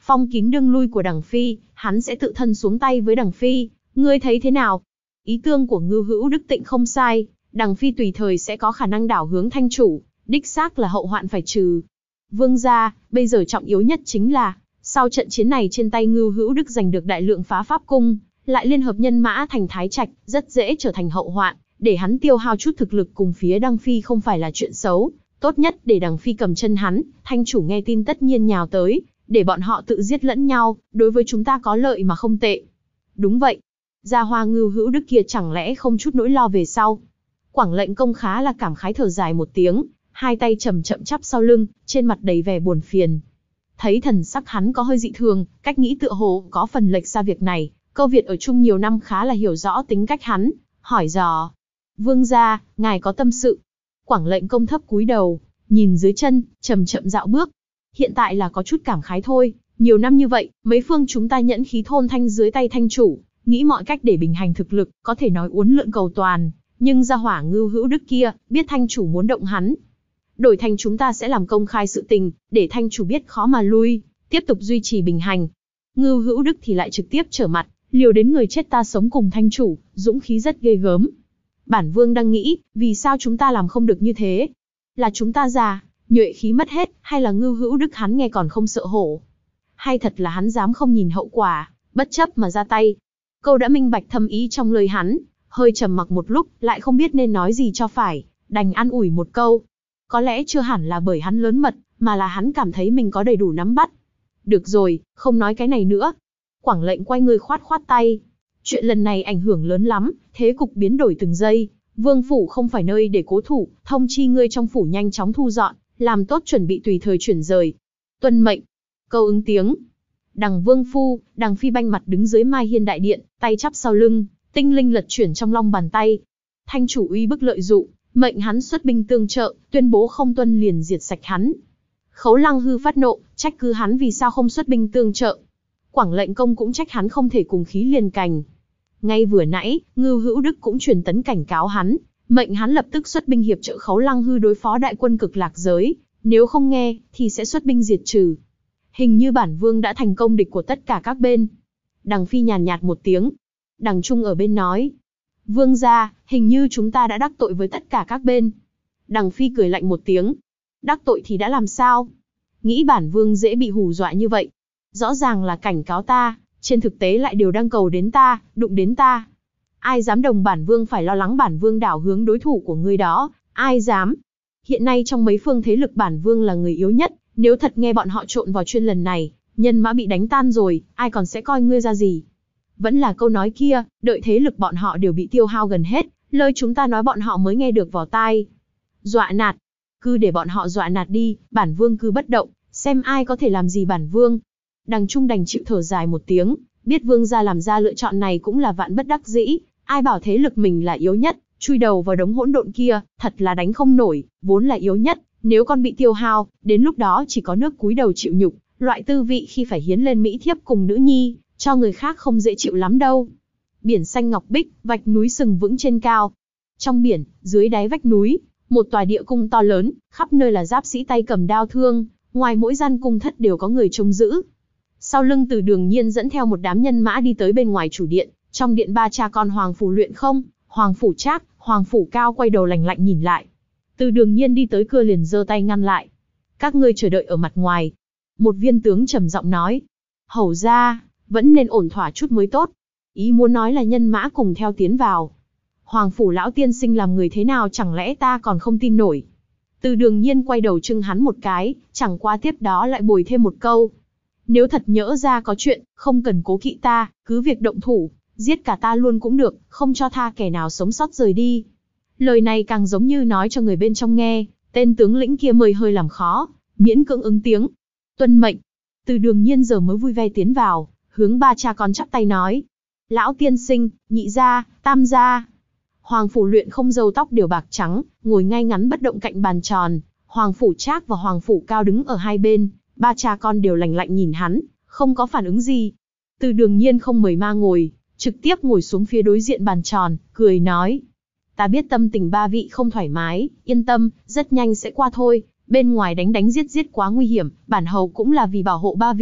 phong kín đường lui của Đằng Phi, hắn sẽ tự thân xuống tay với Đằng Phi, ngươi thấy thế nào? Ý tưởng của Ngưu Hữu Đức Tịnh không sai, Đằng Phi tùy thời sẽ có khả năng đảo hướng Thanh chủ, đích xác là hậu hoạn phải trừ. Vương gia, bây giờ trọng yếu nhất chính là, sau trận chiến này trên tay Ngưu Hữu Đức giành được đại lượng phá pháp cung, lại liên hợp nhân mã thành Thái Trạch, rất dễ trở thành hậu hoạn, để hắn tiêu hao chút thực lực cùng phía Đằng Phi không phải là chuyện xấu, tốt nhất để Đằng Phi cầm chân hắn, Thanh chủ nghe tin tất nhiên nhào tới, để bọn họ tự giết lẫn nhau, đối với chúng ta có lợi mà không tệ. Đúng vậy, Gia Hoa Ngưu Hữu Đức kia chẳng lẽ không chút nỗi lo về sau? Quảng Lệnh Công khá là cảm khái thở dài một tiếng, hai tay chậm chậm chắp sau lưng, trên mặt đầy vẻ buồn phiền. Thấy thần sắc hắn có hơi dị thường, cách nghĩ tựa hồ có phần lệch xa việc này, Câu Việt ở chung nhiều năm khá là hiểu rõ tính cách hắn, hỏi dò. Vương gia, ngài có tâm sự. Quảng Lệnh Công thấp cúi đầu, nhìn dưới chân, chậm chậm dạo bước. Hiện tại là có chút cảm khái thôi, nhiều năm như vậy, mấy phương chúng ta nhẫn khí thôn thanh dưới tay Thanh chủ, nghĩ mọi cách để bình hành thực lực, có thể nói uốn lượn cầu toàn, nhưng gia hỏa Ngưu Hữu Đức kia, biết Thanh chủ muốn động hắn. Đổi thành chúng ta sẽ làm công khai sự tình, để Thanh chủ biết khó mà lui, tiếp tục duy trì bình hành. Ngưu Hữu Đức thì lại trực tiếp trở mặt, liều đến người chết ta sống cùng Thanh chủ, dũng khí rất ghê gớm. Bản vương đang nghĩ, vì sao chúng ta làm không được như thế? Là chúng ta già, nhuệ khí mất hết, hay là Ngưu Hữu Đức hắn nghe còn không sợ hổ? Hay thật là hắn dám không nhìn hậu quả, bất chấp mà ra tay? Câu đã minh bạch thâm ý trong lời hắn, hơi trầm mặc một lúc, lại không biết nên nói gì cho phải, đành an ủi một câu. Có lẽ chưa hẳn là bởi hắn lớn mật, mà là hắn cảm thấy mình có đầy đủ nắm bắt. Được rồi, không nói cái này nữa. Quảng Lệnh quay người khoát khoát tay. Chuyện lần này ảnh hưởng lớn lắm, thế cục biến đổi từng giây. Vương phủ không phải nơi để cố thủ, thông chi ngươi trong phủ nhanh chóng thu dọn, làm tốt chuẩn bị tùy thời chuyển rời. Tuân mệnh. Câu ứng tiếng. Đằng Vương phu, Đằng Phi banh mặt đứng dưới Mai Hiên đại điện, tay chắp sau lưng, tinh linh lật chuyển trong long bàn tay. Thanh chủ uy bức lợi dụng, mệnh hắn xuất binh tương trợ, tuyên bố không tuân liền diệt sạch hắn. Khấu Lăng Hư phát nộ, trách cứ hắn vì sao không xuất binh tương trợ. Quảng Lệnh Công cũng trách hắn không thể cùng khí liền cành. Ngay vừa nãy, Ngưu Hữu Đức cũng truyền tấn cảnh cáo hắn, mệnh hắn lập tức xuất binh hiệp trợ Khấu Lăng Hư đối phó đại quân Cực Lạc giới, nếu không nghe, thì sẽ xuất binh diệt trừ. Hình như bản vương đã thành công địch của tất cả các bên. Đằng Phi nhàn nhạt một tiếng. Đằng Trung ở bên nói. Vương gia, hình như chúng ta đã đắc tội với tất cả các bên. Đằng Phi cười lạnh một tiếng. Đắc tội thì đã làm sao? Nghĩ bản vương dễ bị hù dọa như vậy. Rõ ràng là cảnh cáo ta, trên thực tế lại đều đang cầu đến ta, đụng đến ta. Ai dám đồng bản vương phải lo lắng bản vương đảo hướng đối thủ của ngươi đó, ai dám? Hiện nay trong mấy phương thế lực bản vương là người yếu nhất, nếu thật nghe bọn họ trộn vào chuyên lần này, nhân mã bị đánh tan rồi, ai còn sẽ coi ngươi ra gì? Vẫn là câu nói kia, đợi thế lực bọn họ đều bị tiêu hao gần hết, lời chúng ta nói bọn họ mới nghe được vào tai. Dọa nạt, cứ để bọn họ dọa nạt đi, bản vương cứ bất động, xem ai có thể làm gì bản vương. Đằng Trung đành chịu thở dài một tiếng, biết vương gia làm ra lựa chọn này cũng là vạn bất đắc dĩ, ai bảo thế lực mình là yếu nhất, chui đầu vào đống hỗn độn kia, thật là đánh không nổi, vốn là yếu nhất, nếu con bị tiêu hao, đến lúc đó chỉ có nước cúi đầu chịu nhục, loại tư vị khi phải hiến lên mỹ thiếp cùng nữ nhi, cho người khác không dễ chịu lắm đâu. Biển xanh ngọc bích, vạch núi sừng vững trên cao. Trong biển, dưới đáy vách núi, một tòa địa cung to lớn, khắp nơi là giáp sĩ tay cầm đao thương, ngoài mỗi gian cung thất đều có người trông giữ. Sau lưng Từ Đường Nhiên dẫn theo một đám nhân mã đi tới bên ngoài chủ điện, trong điện ba cha con Hoàng Phủ Luyện không, Hoàng Phủ Trác, Hoàng Phủ Cao quay đầu lạnh lạnh nhìn lại. Từ Đường Nhiên đi tới cửa liền giơ tay ngăn lại. Các ngươi chờ đợi ở mặt ngoài. Một viên tướng trầm giọng nói. Hầu ra, vẫn nên ổn thỏa chút mới tốt. Ý muốn nói là nhân mã cùng theo tiến vào. Hoàng Phủ lão tiên sinh làm người thế nào chẳng lẽ ta còn không tin nổi. Từ Đường Nhiên quay đầu chưng hắn một cái, chẳng qua tiếp đó lại bồi thêm một câu. Nếu thật nhỡ ra có chuyện, không cần cố kỵ ta, cứ việc động thủ, giết cả ta luôn cũng được, không cho tha kẻ nào sống sót rời đi. Lời này càng giống như nói cho người bên trong nghe, tên tướng lĩnh kia mới hơi làm khó, miễn cưỡng ứng tiếng. Tuân mệnh. Từ Đường Nhiên giờ mới vui vẻ tiến vào, hướng ba cha con chắp tay nói. Lão tiên sinh, nhị gia, tam gia. Hoàng Phủ Luyện không râu tóc đều bạc trắng, ngồi ngay ngắn bất động cạnh bàn tròn. Hoàng Phủ Trác và Hoàng Phủ Cao đứng ở hai bên, ba cha con đều lạnh lạnh nhìn hắn, không có phản ứng gì. Từ Đường Nhiên không mời ma ngồi, trực tiếp ngồi xuống phía đối diện bàn tròn, cười nói. Ta biết tâm tình ba vị không thoải mái, yên tâm, rất nhanh sẽ qua thôi. Bên ngoài đánh đánh giết giết quá nguy hiểm, bản hầu cũng là vì bảo hộ ba vị,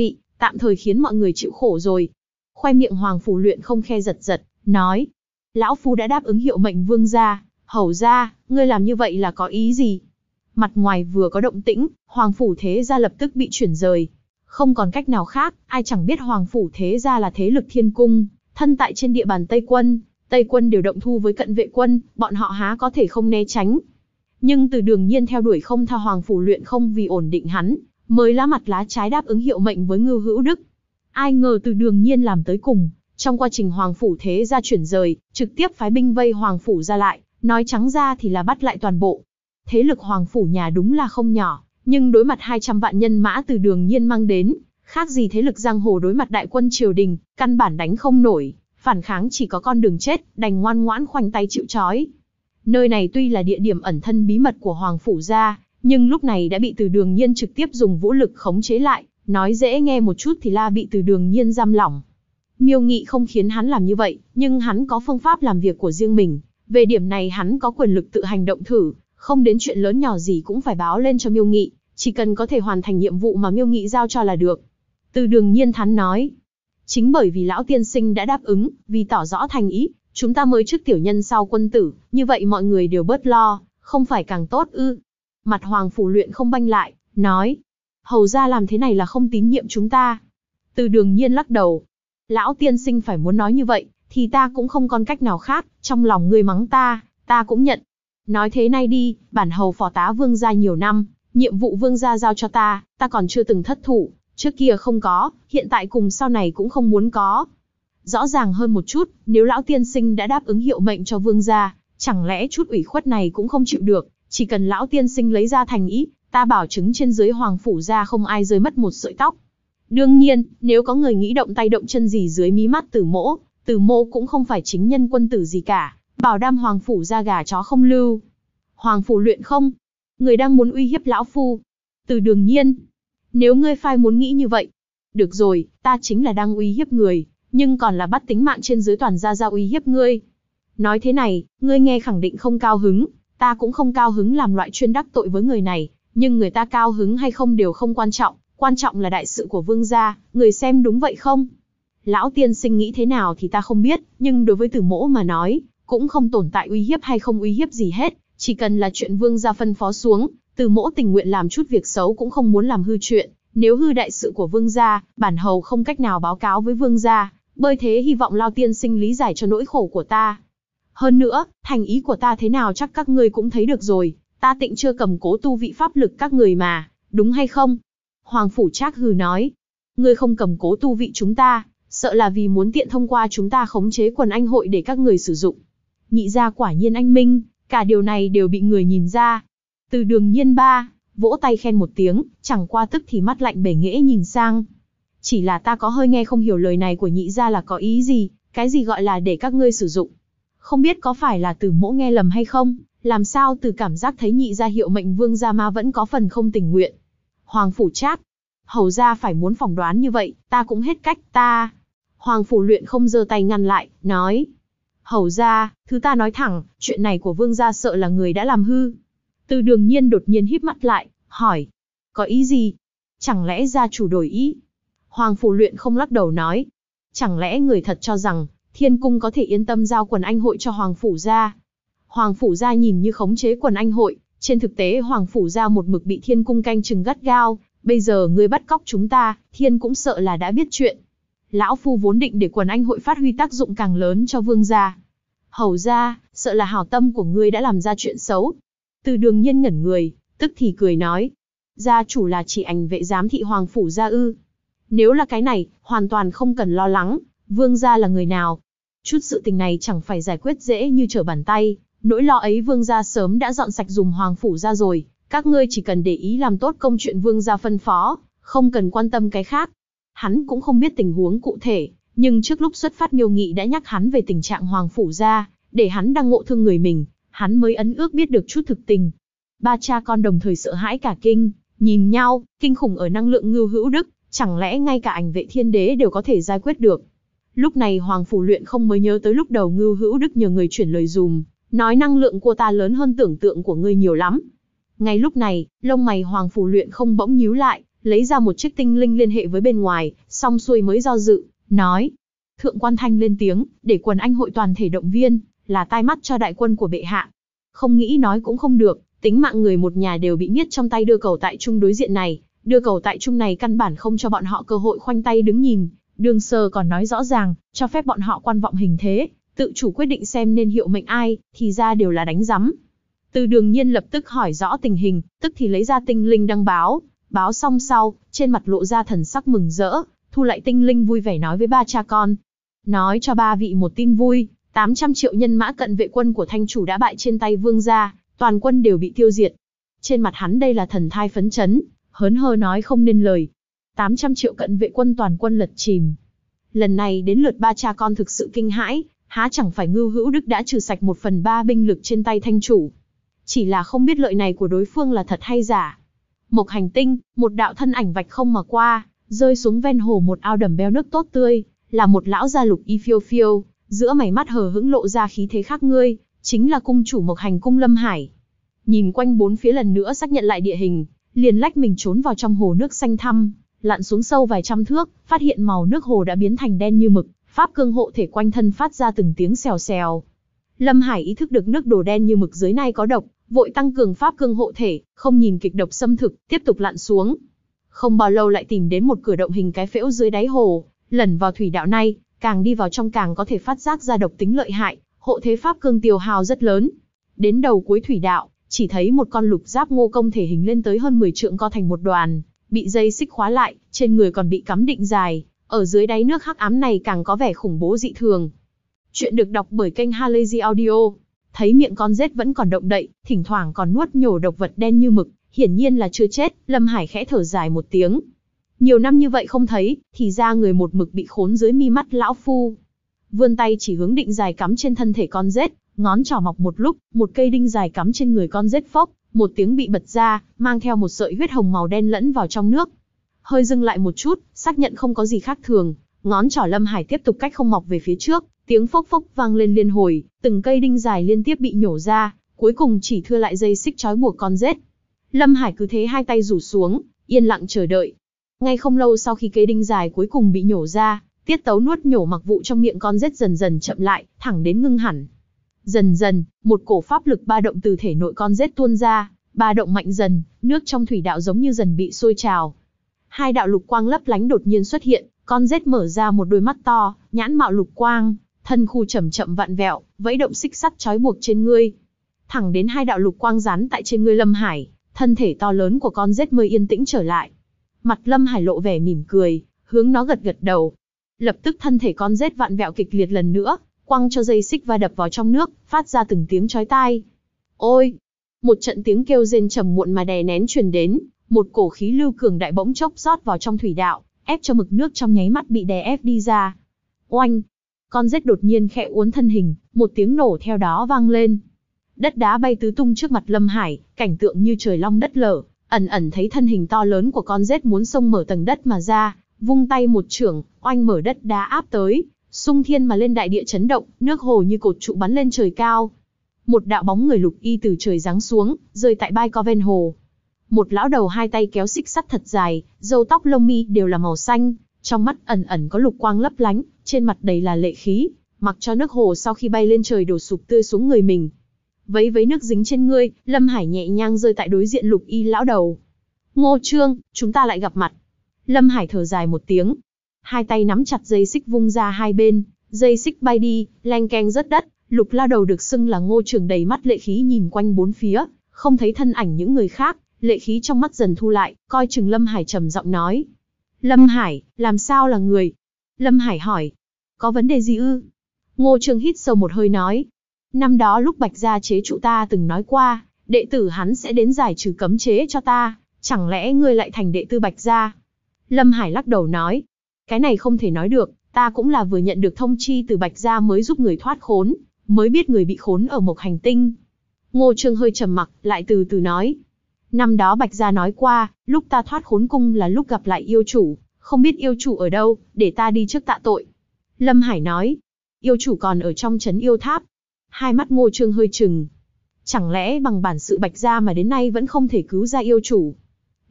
tạm thời khiến mọi người chịu khổ rồi. Khoe miệng Hoàng Phủ Luyện không khe giật giật, nói, lão phu đã đáp ứng hiệu mệnh vương gia. Hầu ra, ngươi làm như vậy là có ý gì? Mặt ngoài vừa có động tĩnh, Hoàng Phủ Thế Gia lập tức bị chuyển rời. Không còn cách nào khác, ai chẳng biết Hoàng Phủ Thế Gia là thế lực thiên cung, thân tại trên địa bàn Tây Quân. Tây Quân đều động thu với Cận Vệ Quân, bọn họ há có thể không né tránh. Nhưng Từ Đường Nhiên theo đuổi không tha Hoàng Phủ Luyện không vì ổn định hắn, mới lá mặt lá trái đáp ứng hiệu mệnh với Ngưu Hữu Đức. Ai ngờ Từ Đường Nhiên làm tới cùng, trong quá trình Hoàng Phủ Thế Gia chuyển rời, trực tiếp phái binh vây Hoàng Phủ ra lại, nói trắng ra thì là bắt lại toàn bộ. Thế lực Hoàng Phủ nhà đúng là không nhỏ, nhưng đối mặt 200 vạn nhân mã Từ Đường Nhiên mang đến, khác gì thế lực giang hồ đối mặt đại quân triều đình, căn bản đánh không nổi, phản kháng chỉ có con đường chết, đành ngoan ngoãn khoanh tay chịu trói. Nơi này tuy là địa điểm ẩn thân bí mật của Hoàng Phủ gia, nhưng lúc này đã bị Từ Đường Nhiên trực tiếp dùng vũ lực khống chế lại, nói dễ nghe một chút thì là bị Từ Đường Nhiên giam lỏng. Miêu Nghị không khiến hắn làm như vậy, nhưng hắn có phương pháp làm việc của riêng mình, về điểm này hắn có quyền lực tự hành động thử, không đến chuyện lớn nhỏ gì cũng phải báo lên cho Miêu Nghị, chỉ cần có thể hoàn thành nhiệm vụ mà Miêu Nghị giao cho là được. Từ Đường Nhiên thắn nói, chính bởi vì lão tiên sinh đã đáp ứng, vì tỏ rõ thành ý, chúng ta mới trước tiểu nhân sau quân tử, như vậy mọi người đều bớt lo, không phải càng tốt ư? Mặt Hoàng Phủ Luyện không banh lại, nói, hầu ra làm thế này là không tín nhiệm chúng ta. Từ Đường Nhiên lắc đầu, lão tiên sinh phải muốn nói như vậy, thì ta cũng không còn cách nào khác, trong lòng ngươi mắng ta cũng nhận. Nói thế này đi, bản hầu phò tá vương gia nhiều năm, nhiệm vụ vương gia giao cho ta còn chưa từng thất thủ, trước kia không có, hiện tại cùng sau này cũng không muốn có. Rõ ràng hơn một chút, nếu lão tiên sinh đã đáp ứng hiệu mệnh cho vương gia, chẳng lẽ chút ủy khuất này cũng không chịu được, chỉ cần lão tiên sinh lấy ra thành ý, ta bảo chứng trên dưới Hoàng Phủ gia không ai rơi mất một sợi tóc. Đương nhiên, nếu có người nghĩ động tay động chân gì dưới mí mắt Tử Mỗ cũng không phải chính nhân quân tử gì cả, bảo đảm Hoàng Phủ gia gà chó không lưu. Hoàng Phủ Luyện không, người đang muốn uy hiếp lão phu. Từ Đường Nhiên, nếu ngươi phai muốn nghĩ như vậy, được rồi, ta chính là đang uy hiếp người, nhưng còn là bắt tính mạng trên dưới toàn gia ra uy hiếp ngươi. Nói thế này, ngươi nghe khẳng định không cao hứng, ta cũng không cao hứng làm loại chuyên đắc tội với người này, nhưng người ta cao hứng hay không đều không quan trọng là đại sự của vương gia, người xem đúng vậy không? Lão tiên sinh nghĩ thế nào thì ta không biết, nhưng đối với Tử Mỗ mà nói, cũng không tồn tại uy hiếp hay không uy hiếp gì hết, chỉ cần là chuyện vương gia phân phó xuống, Tử Mỗ tình nguyện làm chút việc xấu cũng không muốn làm hư chuyện, nếu hư đại sự của vương gia, bản hầu không cách nào báo cáo với vương gia, bởi thế hy vọng Lão tiên sinh lý giải cho nỗi khổ của ta. Hơn nữa, thành ý của ta thế nào chắc các ngươi cũng thấy được rồi, ta tịnh chưa cầm cố tu vị pháp lực các người mà, đúng hay không? Hoàng Phủ Trác hừ nói, ngươi không cầm cố tu vị chúng ta, sợ là vì muốn tiện thông qua chúng ta khống chế quần anh hội để các người sử dụng. Nhị gia quả nhiên anh minh, cả điều này đều bị người nhìn ra. Từ Đường Nhiên vỗ tay khen một tiếng, chẳng qua tức thì mắt lạnh bể nghễ nhìn sang. Chỉ là ta có hơi nghe không hiểu lời này của nhị gia là có ý gì, cái gì gọi là để các ngươi sử dụng. Không biết có phải là Tử Mỗ nghe lầm hay không, làm sao từ cảm giác thấy nhị gia hiệu mệnh vương gia mà vẫn có phần không tình nguyện. Hoàng Phủ Trác, hầu gia phải muốn phỏng đoán như vậy, ta cũng hết cách, Hoàng Phủ Luyện không giơ tay ngăn lại, nói. Hầu gia, thứ ta nói thẳng, chuyện này của vương gia sợ là người đã làm hư. Từ Đường Nhiên đột nhiên híp mắt lại, hỏi. Có ý gì? Chẳng lẽ gia chủ đổi ý? Hoàng Phủ Luyện không lắc đầu nói. Chẳng lẽ người thật cho rằng, Thiên Cung có thể yên tâm giao quần anh hội cho Hoàng Phủ gia? Hoàng Phủ gia nhìn như khống chế quần anh hội, trên thực tế Hoàng Phủ gia một mực bị Thiên Cung canh chừng gắt gao, bây giờ ngươi bắt cóc chúng ta, Thiên cũng sợ là đã biết chuyện. Lão phu vốn định để quần anh hội phát huy tác dụng càng lớn cho vương gia. Hầu gia, sợ là hảo tâm của ngươi đã làm ra chuyện xấu. Từ Đường Nhiên ngẩn người, tức thì cười nói. Gia chủ là chỉ ảnh vệ giám thị Hoàng Phủ gia ư? Nếu là cái này, hoàn toàn không cần lo lắng, vương gia là người nào? Chút sự tình này chẳng phải giải quyết dễ như trở bàn tay, nỗi lo ấy vương gia sớm đã dọn sạch dùng Hoàng Phủ gia rồi, các ngươi chỉ cần để ý làm tốt công chuyện vương gia phân phó, không cần quan tâm cái khác. Hắn cũng không biết tình huống cụ thể, nhưng trước lúc xuất phát Miêu Nghị đã nhắc hắn về tình trạng Hoàng Phủ gia, để hắn đang ngộ thương người mình, hắn mới ấn ước biết được chút thực tình. Ba cha con đồng thời sợ hãi cả kinh, nhìn nhau, kinh khủng ở năng lượng Ngưu Hữu Đức, chẳng lẽ ngay cả ảnh vệ thiên đế đều có thể giải quyết được. Lúc này Hoàng Phủ Luyện không mới nhớ tới lúc đầu Ngưu Hữu Đức nhờ người chuyển lời dùm, nói năng lượng của ta lớn hơn tưởng tượng của ngươi nhiều lắm. Ngay lúc này, lông mày Hoàng Phủ Luyện không bỗng nhíu lại, lấy ra một chiếc tinh linh liên hệ với bên ngoài, xong xuôi mới do dự, nói. Thượng quan Thanh lên tiếng, để quần anh hội toàn thể động viên, là tai mắt cho đại quân của bệ hạ. Không nghĩ nói cũng không được, tính mạng người một nhà đều bị niết trong tay đưa cầu tại trung đối diện này, đưa cầu tại trung này căn bản không cho bọn họ cơ hội khoanh tay đứng nhìn. Đường Sơ còn nói rõ ràng, cho phép bọn họ quan vọng hình thế, tự chủ quyết định xem nên hiệu mệnh ai, thì ra đều là đánh rắm. Từ Đường Nhiên lập tức hỏi rõ tình hình, tức thì lấy ra tinh linh đăng báo, báo xong sau, trên mặt lộ ra thần sắc mừng rỡ, thu lại tinh linh vui vẻ nói với ba cha con. Nói cho ba vị một tin vui, 800 triệu nhân mã cận vệ quân của Thanh chủ đã bại trên tay vương gia, toàn quân đều bị tiêu diệt. Trên mặt hắn đây là thần thai phấn chấn, hớn hơ nói không nên lời. 800 triệu cận vệ quân toàn quân lật chìm. Lần này đến lượt ba cha con thực sự kinh hãi, há chẳng phải Ngưu Hữu Đức đã trừ sạch 1/3 binh lực trên tay Thanh chủ. Chỉ là không biết lợi này của đối phương là thật hay giả. Mộc Hành Tinh, một đạo thân ảnh vạch không mà qua, rơi xuống ven hồ một ao đầm beo nước tốt tươi, là một lão gia lục y phiêu phiêu, giữa mày mắt hờ hững lộ ra khí thế khác ngươi, chính là cung chủ Mộc Hành Cung Lâm Hải. Nhìn quanh bốn phía lần nữa xác nhận lại địa hình, liền lách mình trốn vào trong hồ nước xanh thăm, lặn xuống sâu vài trăm thước, phát hiện màu nước hồ đã biến thành đen như mực, pháp cương hộ thể quanh thân phát ra từng tiếng xèo xèo. Lâm Hải ý thức được nước đồ đen như mực dưới này có độc, vội tăng cường pháp cương hộ thể, không nhìn kịch độc xâm thực, tiếp tục lặn xuống. Không bao lâu lại tìm đến một cửa động hình cái phễu dưới đáy hồ, lẩn vào thủy đạo này, càng đi vào trong càng có thể phát giác ra độc tính lợi hại, hộ thế pháp cương tiêu hao rất lớn. Đến đầu cuối thủy đạo, chỉ thấy một con lục giáp ngô công thể hình lên tới hơn 10 trượng co thành một đoàn, bị dây xích khóa lại, trên người còn bị cắm định dài, ở dưới đáy nước hắc ám này càng có vẻ khủng bố dị thường. Chuyện được đọc bởi kênh Halazy Audio. Thấy miệng con rết vẫn còn động đậy, thỉnh thoảng còn nuốt nhổ độc vật đen như mực, hiển nhiên là chưa chết, Lâm Hải khẽ thở dài một tiếng. Nhiều năm như vậy không thấy, thì ra người một mực bị khốn dưới mi mắt lão phu. Vươn tay chỉ hướng định dài cắm trên thân thể con rết, ngón trỏ mọc một lúc, một cây đinh dài cắm trên người con rết phốc, một tiếng bị bật ra, mang theo một sợi huyết hồng màu đen lẫn vào trong nước. Hơi dừng lại một chút, xác nhận không có gì khác thường, ngón trỏ Lâm Hải tiếp tục cách không mọc về phía trước, tiếng phốc phốc vang lên liên hồi, từng cây đinh dài liên tiếp bị nhổ ra, cuối cùng chỉ thưa lại dây xích trói buộc con rết. Lâm Hải cứ thế hai tay rủ xuống, yên lặng chờ đợi. Ngay không lâu sau khi cây đinh dài cuối cùng bị nhổ ra, tiết tấu nuốt nhổ mặc vụ trong miệng con rết dần dần chậm lại, thẳng đến ngưng hẳn. Dần dần, một cổ pháp lực ba động từ thể nội con rết tuôn ra, ba động mạnh dần, nước trong thủy đạo giống như dần bị sôi trào. Hai đạo lục quang lấp lánh đột nhiên xuất hiện, con rết mở ra một đôi mắt to, nhãn mạo lục quang, thân khu chậm chậm vặn vẹo, vẫy động xích sắt trói buộc trên ngươi. Thẳng đến hai đạo lục quang dán tại trên ngươi Lâm Hải, thân thể to lớn của con rết mới yên tĩnh trở lại. Mặt Lâm Hải lộ vẻ mỉm cười, hướng nó gật gật đầu. Lập tức thân thể con rết vặn vẹo kịch liệt lần nữa, quăng cho dây xích va đập vào trong nước, phát ra từng tiếng chói tai. Ôi! Một trận tiếng kêu rên trầm muộn mà đè nén truyền đến, một cổ khí lưu cường đại bỗng chốc rót vào trong thủy đạo, ép cho mực nước trong nháy mắt bị đè ép đi ra. Oanh! Con rết đột nhiên khẽ uốn thân hình, một tiếng nổ theo đó vang lên. Đất đá bay tứ tung trước mặt Lâm Hải, cảnh tượng như trời long đất lở, ẩn ẩn thấy thân hình to lớn của con rết muốn xông mở tầng đất mà ra, vung tay một chưởng, oanh mở đất đá áp tới, xung thiên mà lên đại địa chấn động, nước hồ như cột trụ bắn lên trời cao. Một đạo bóng người lục y từ trời giáng xuống, rơi tại bãi co ven hồ. Một lão đầu hai tay kéo xích sắt thật dài, râu tóc lông mi đều là màu xanh, trong mắt ẩn ẩn có lục quang lấp lánh, trên mặt đầy là lệ khí, mặc cho nước hồ sau khi bay lên trời đổ sụp tươi xuống người mình. Vấy vấy nước dính trên ngươi, Lâm Hải nhẹ nhàng rơi tại đối diện lục y lão đầu. Ngô Trương, chúng ta lại gặp mặt. Lâm Hải thở dài một tiếng, hai tay nắm chặt dây xích vung ra hai bên, dây xích bay đi, leng keng rớt đất. Lục lao đầu được xưng là Ngô Trường đầy mắt lệ khí nhìn quanh bốn phía, không thấy thân ảnh những người khác, lệ khí trong mắt dần thu lại, coi chừng Lâm Hải trầm giọng nói. Lâm Hải, làm sao là người? Lâm Hải hỏi. Có vấn đề gì ư? Ngô Trường hít sâu một hơi nói. Năm đó lúc Bạch gia chế trụ ta từng nói qua, đệ tử hắn sẽ đến giải trừ cấm chế cho ta, chẳng lẽ ngươi lại thành đệ tử Bạch gia? Lâm Hải lắc đầu nói. Cái này không thể nói được, ta cũng là vừa nhận được thông chi từ Bạch gia mới giúp người thoát khốn, mới biết người bị khốn ở Mộc Hành Tinh. Ngô Trương hơi trầm mặc, lại từ từ nói. Năm đó Bạch gia nói qua, lúc ta thoát khốn cung là lúc gặp lại yêu chủ, không biết yêu chủ ở đâu, để ta đi trước tạ tội. Lâm Hải nói. Yêu chủ còn ở trong trấn yêu tháp. Hai mắt Ngô Trương hơi trừng. Chẳng lẽ bằng bản sự Bạch gia mà đến nay vẫn không thể cứu ra yêu chủ?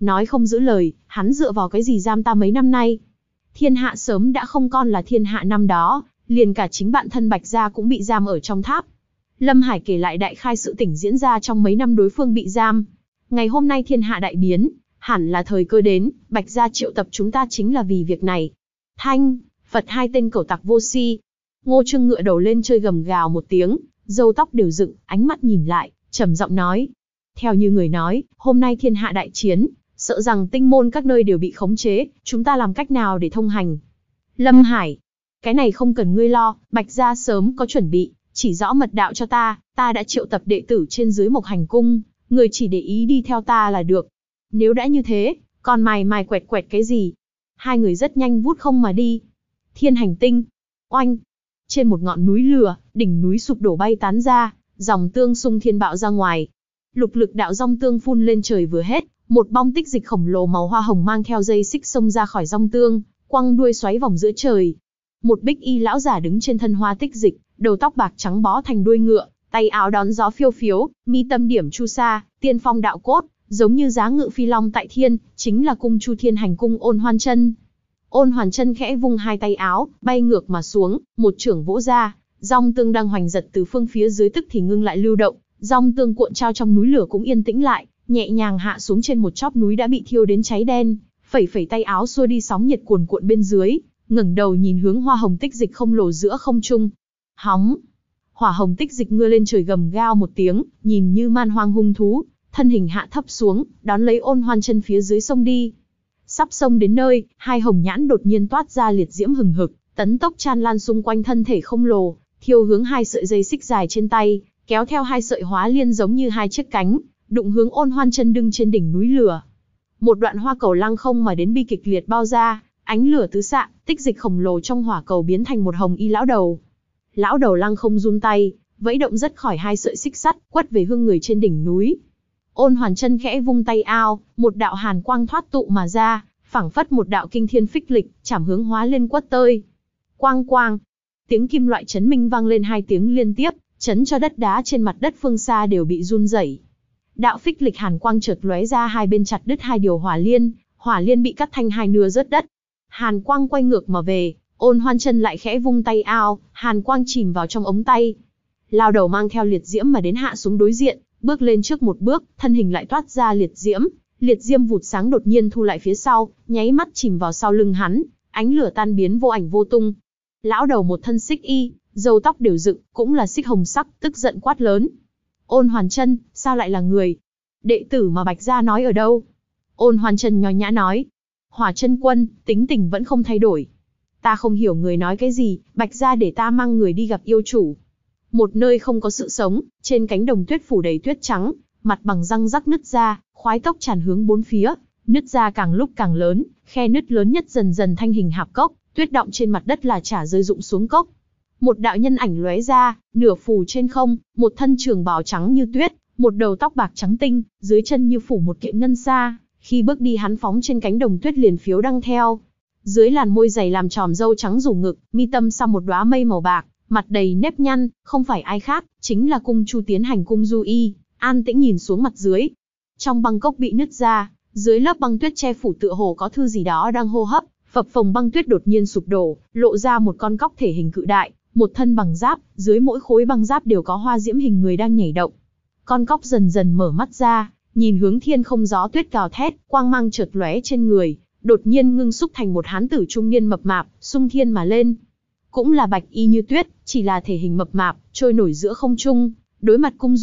Nói không giữ lời, hắn dựa vào cái gì giam ta mấy năm nay? Thiên hạ sớm đã không còn là thiên hạ năm đó, liền cả chính bạn thân Bạch Gia cũng bị giam ở trong tháp. Lâm Hải kể lại đại khai sự tình diễn ra trong mấy năm đối phương bị giam. Ngày hôm nay thiên hạ đại biến, hẳn là thời cơ đến, Bạch Gia triệu tập chúng ta chính là vì việc này. Thanh, Phật hai tên cẩu tặc vô si. Ngô Trương ngựa đầu lên chơi gầm gào một tiếng, râu tóc đều dựng, ánh mắt nhìn lại, trầm giọng nói. Theo như người nói, hôm nay thiên hạ đại chiến, sợ rằng tinh môn các nơi đều bị khống chế, chúng ta làm cách nào để thông hành? Lâm Hải, cái này không cần ngươi lo, Bạch Gia sớm có chuẩn bị, chỉ rõ mật đạo cho ta đã triệu tập đệ tử trên dưới Mộc Hành Cung, người chỉ để ý đi theo ta là được. Nếu đã như thế, còn mài mài quẹt quẹt cái gì? Hai người rất nhanh vút không mà đi. Thiên Hành Tinh, oanh! Trên một ngọn núi lửa, đỉnh núi sụp đổ bay tán ra, dòng tương xung thiên bạo ra ngoài. Lục lực đạo dòng tương phun lên trời vừa hết, một bong tích dịch khổng lồ màu hoa hồng mang theo dây xích xông ra khỏi dòng tương, quăng đuôi xoáy vòng giữa trời. Một bích y lão giả đứng trên thân hoa tích dịch, đầu tóc bạc trắng bó thành đuôi ngựa, tay áo đón gió phiêu phiếu, mi tâm điểm chu sa, tiên phong đạo cốt, giống như giá ngự phi long tại thiên, chính là cung Chu Thiên Hành Cung Ôn Hoan Chân. Ôn Hoàn Chân khẽ vung hai tay áo, bay ngược mà xuống, một chưởng vỗ ra, dòng tương đang hoành giật từ phương phía dưới tức thì ngưng lại lưu động, dòng tương cuộn trao trong núi lửa cũng yên tĩnh lại, nhẹ nhàng hạ xuống trên một chóp núi đã bị thiêu đến cháy đen, phẩy phẩy tay áo xua đi sóng nhiệt cuồn cuộn bên dưới, ngẩng đầu nhìn hướng hoa hồng tích dịch không lồ giữa không trung. Hóng! Hỏa hồng tích dịch ngưa lên trời gầm gao một tiếng, nhìn như man hoang hung thú, thân hình hạ thấp xuống, đón lấy Ôn Hoan Chân phía dưới sông đi. Sắp sông đến nơi, hai hồng nhãn đột nhiên toát ra liệt diễm hừng hực, tấn tốc tràn lan xung quanh thân thể không lồ, thiêu hướng hai sợi dây xích dài trên tay, kéo theo hai sợi hóa liên giống như hai chiếc cánh, đụng hướng Ôn Hoan Chân đứng trên đỉnh núi lửa. Một đoạn hoa cầu lăng không mà đến bi kịch liệt bao ra, ánh lửa tứ xạ, tích dịch khổng lồ trong hỏa cầu biến thành một hồng y lão đầu. Lão đầu lăng không run tay, vẫy động rất khỏi hai sợi xích sắt, quất về hương người trên đỉnh núi. Ôn Hoàn Chân khẽ vung tay áo, một đạo hàn quang thoát tụ mà ra, phảng phất một đạo kinh thiên phích lịch, chảm hướng hóa liên quất tơi. Quang quang, tiếng kim loại chấn minh vang lên hai tiếng liên tiếp, chấn cho đất đá trên mặt đất phương xa đều bị run rẩy. Đạo phích lịch hàn quang chợt lóe ra hai bên chặt đứt hai điều hỏa liên bị cắt thành hai nửa rớt đất. Hàn quang quay ngược mà về, Ôn Hoan Chân lại khẽ vung tay áo, hàn quang chìm vào trong ống tay. Lao đầu mang theo liệt diễm mà đến hạ xuống đối diện, bước lên trước một bước, thân hình lại toát ra liệt diễm vụt sáng đột nhiên thu lại phía sau, nháy mắt chìm vào sau lưng hắn, ánh lửa tan biến vô ảnh vô tung. Lão đầu một thân xích y, râu tóc đều dựng, cũng là xích hồng sắc, tức giận quát lớn. Ôn Hoàn Chân, sao lại là người? Đệ tử mà Bạch Gia nói ở đâu? Ôn Hoàn Chân nho nhã nói. Hỏa Chân Quân, tính tình vẫn không thay đổi. Ta không hiểu người nói cái gì, Bạch Gia để ta mang người đi gặp yêu chủ. Một nơi không có sự sống, trên cánh đồng tuyết phủ đầy tuyết trắng, mặt bằng răng rắc nứt ra, khoái tốc tràn hướng bốn phía, nứt ra càng lúc càng lớn, khe nứt lớn nhất dần dần thành hình hạp cốc, tuyết đọng trên mặt đất là chả rơi rụng xuống cốc. Một đạo nhân ảnh lóe ra, nửa phủ trên không, một thân trường bào trắng như tuyết, một đầu tóc bạc trắng tinh, dưới chân như phủ một kiện ngân sa, khi bước đi hắn phóng trên cánh đồng tuyết liền phiếu đăng theo. Dưới làn môi dày làm tròm râu trắng rủ ngực, mi tâm sau một đóa mây màu bạc, mặt đầy nếp nhăn, không phải ai khác, chính là cung Chu Tiến Hành Cung Du Y, an tĩnh nhìn xuống mặt dưới. Trong băng cốc bị nứt ra, dưới lớp băng tuyết che phủ tựa hồ có thứ gì đó đang hô hấp, phập phồng băng tuyết đột nhiên sụp đổ, lộ ra một con cóc thể hình cự đại, một thân bằng giáp, dưới mỗi khối băng giáp đều có hoa diễm hình người đang nhảy động. Con cóc dần dần mở mắt ra, nhìn hướng thiên không gió tuyết gào thét, quang mang chợt lóe trên người, đột nhiên ngưng xúc thành một hán tử trung niên mập mạp, xung thiên mà lên. Cũng là bạch y như tuyết, chỉ là thể hình mập mạp, trôi nổi giữa không trung, đối mặt cung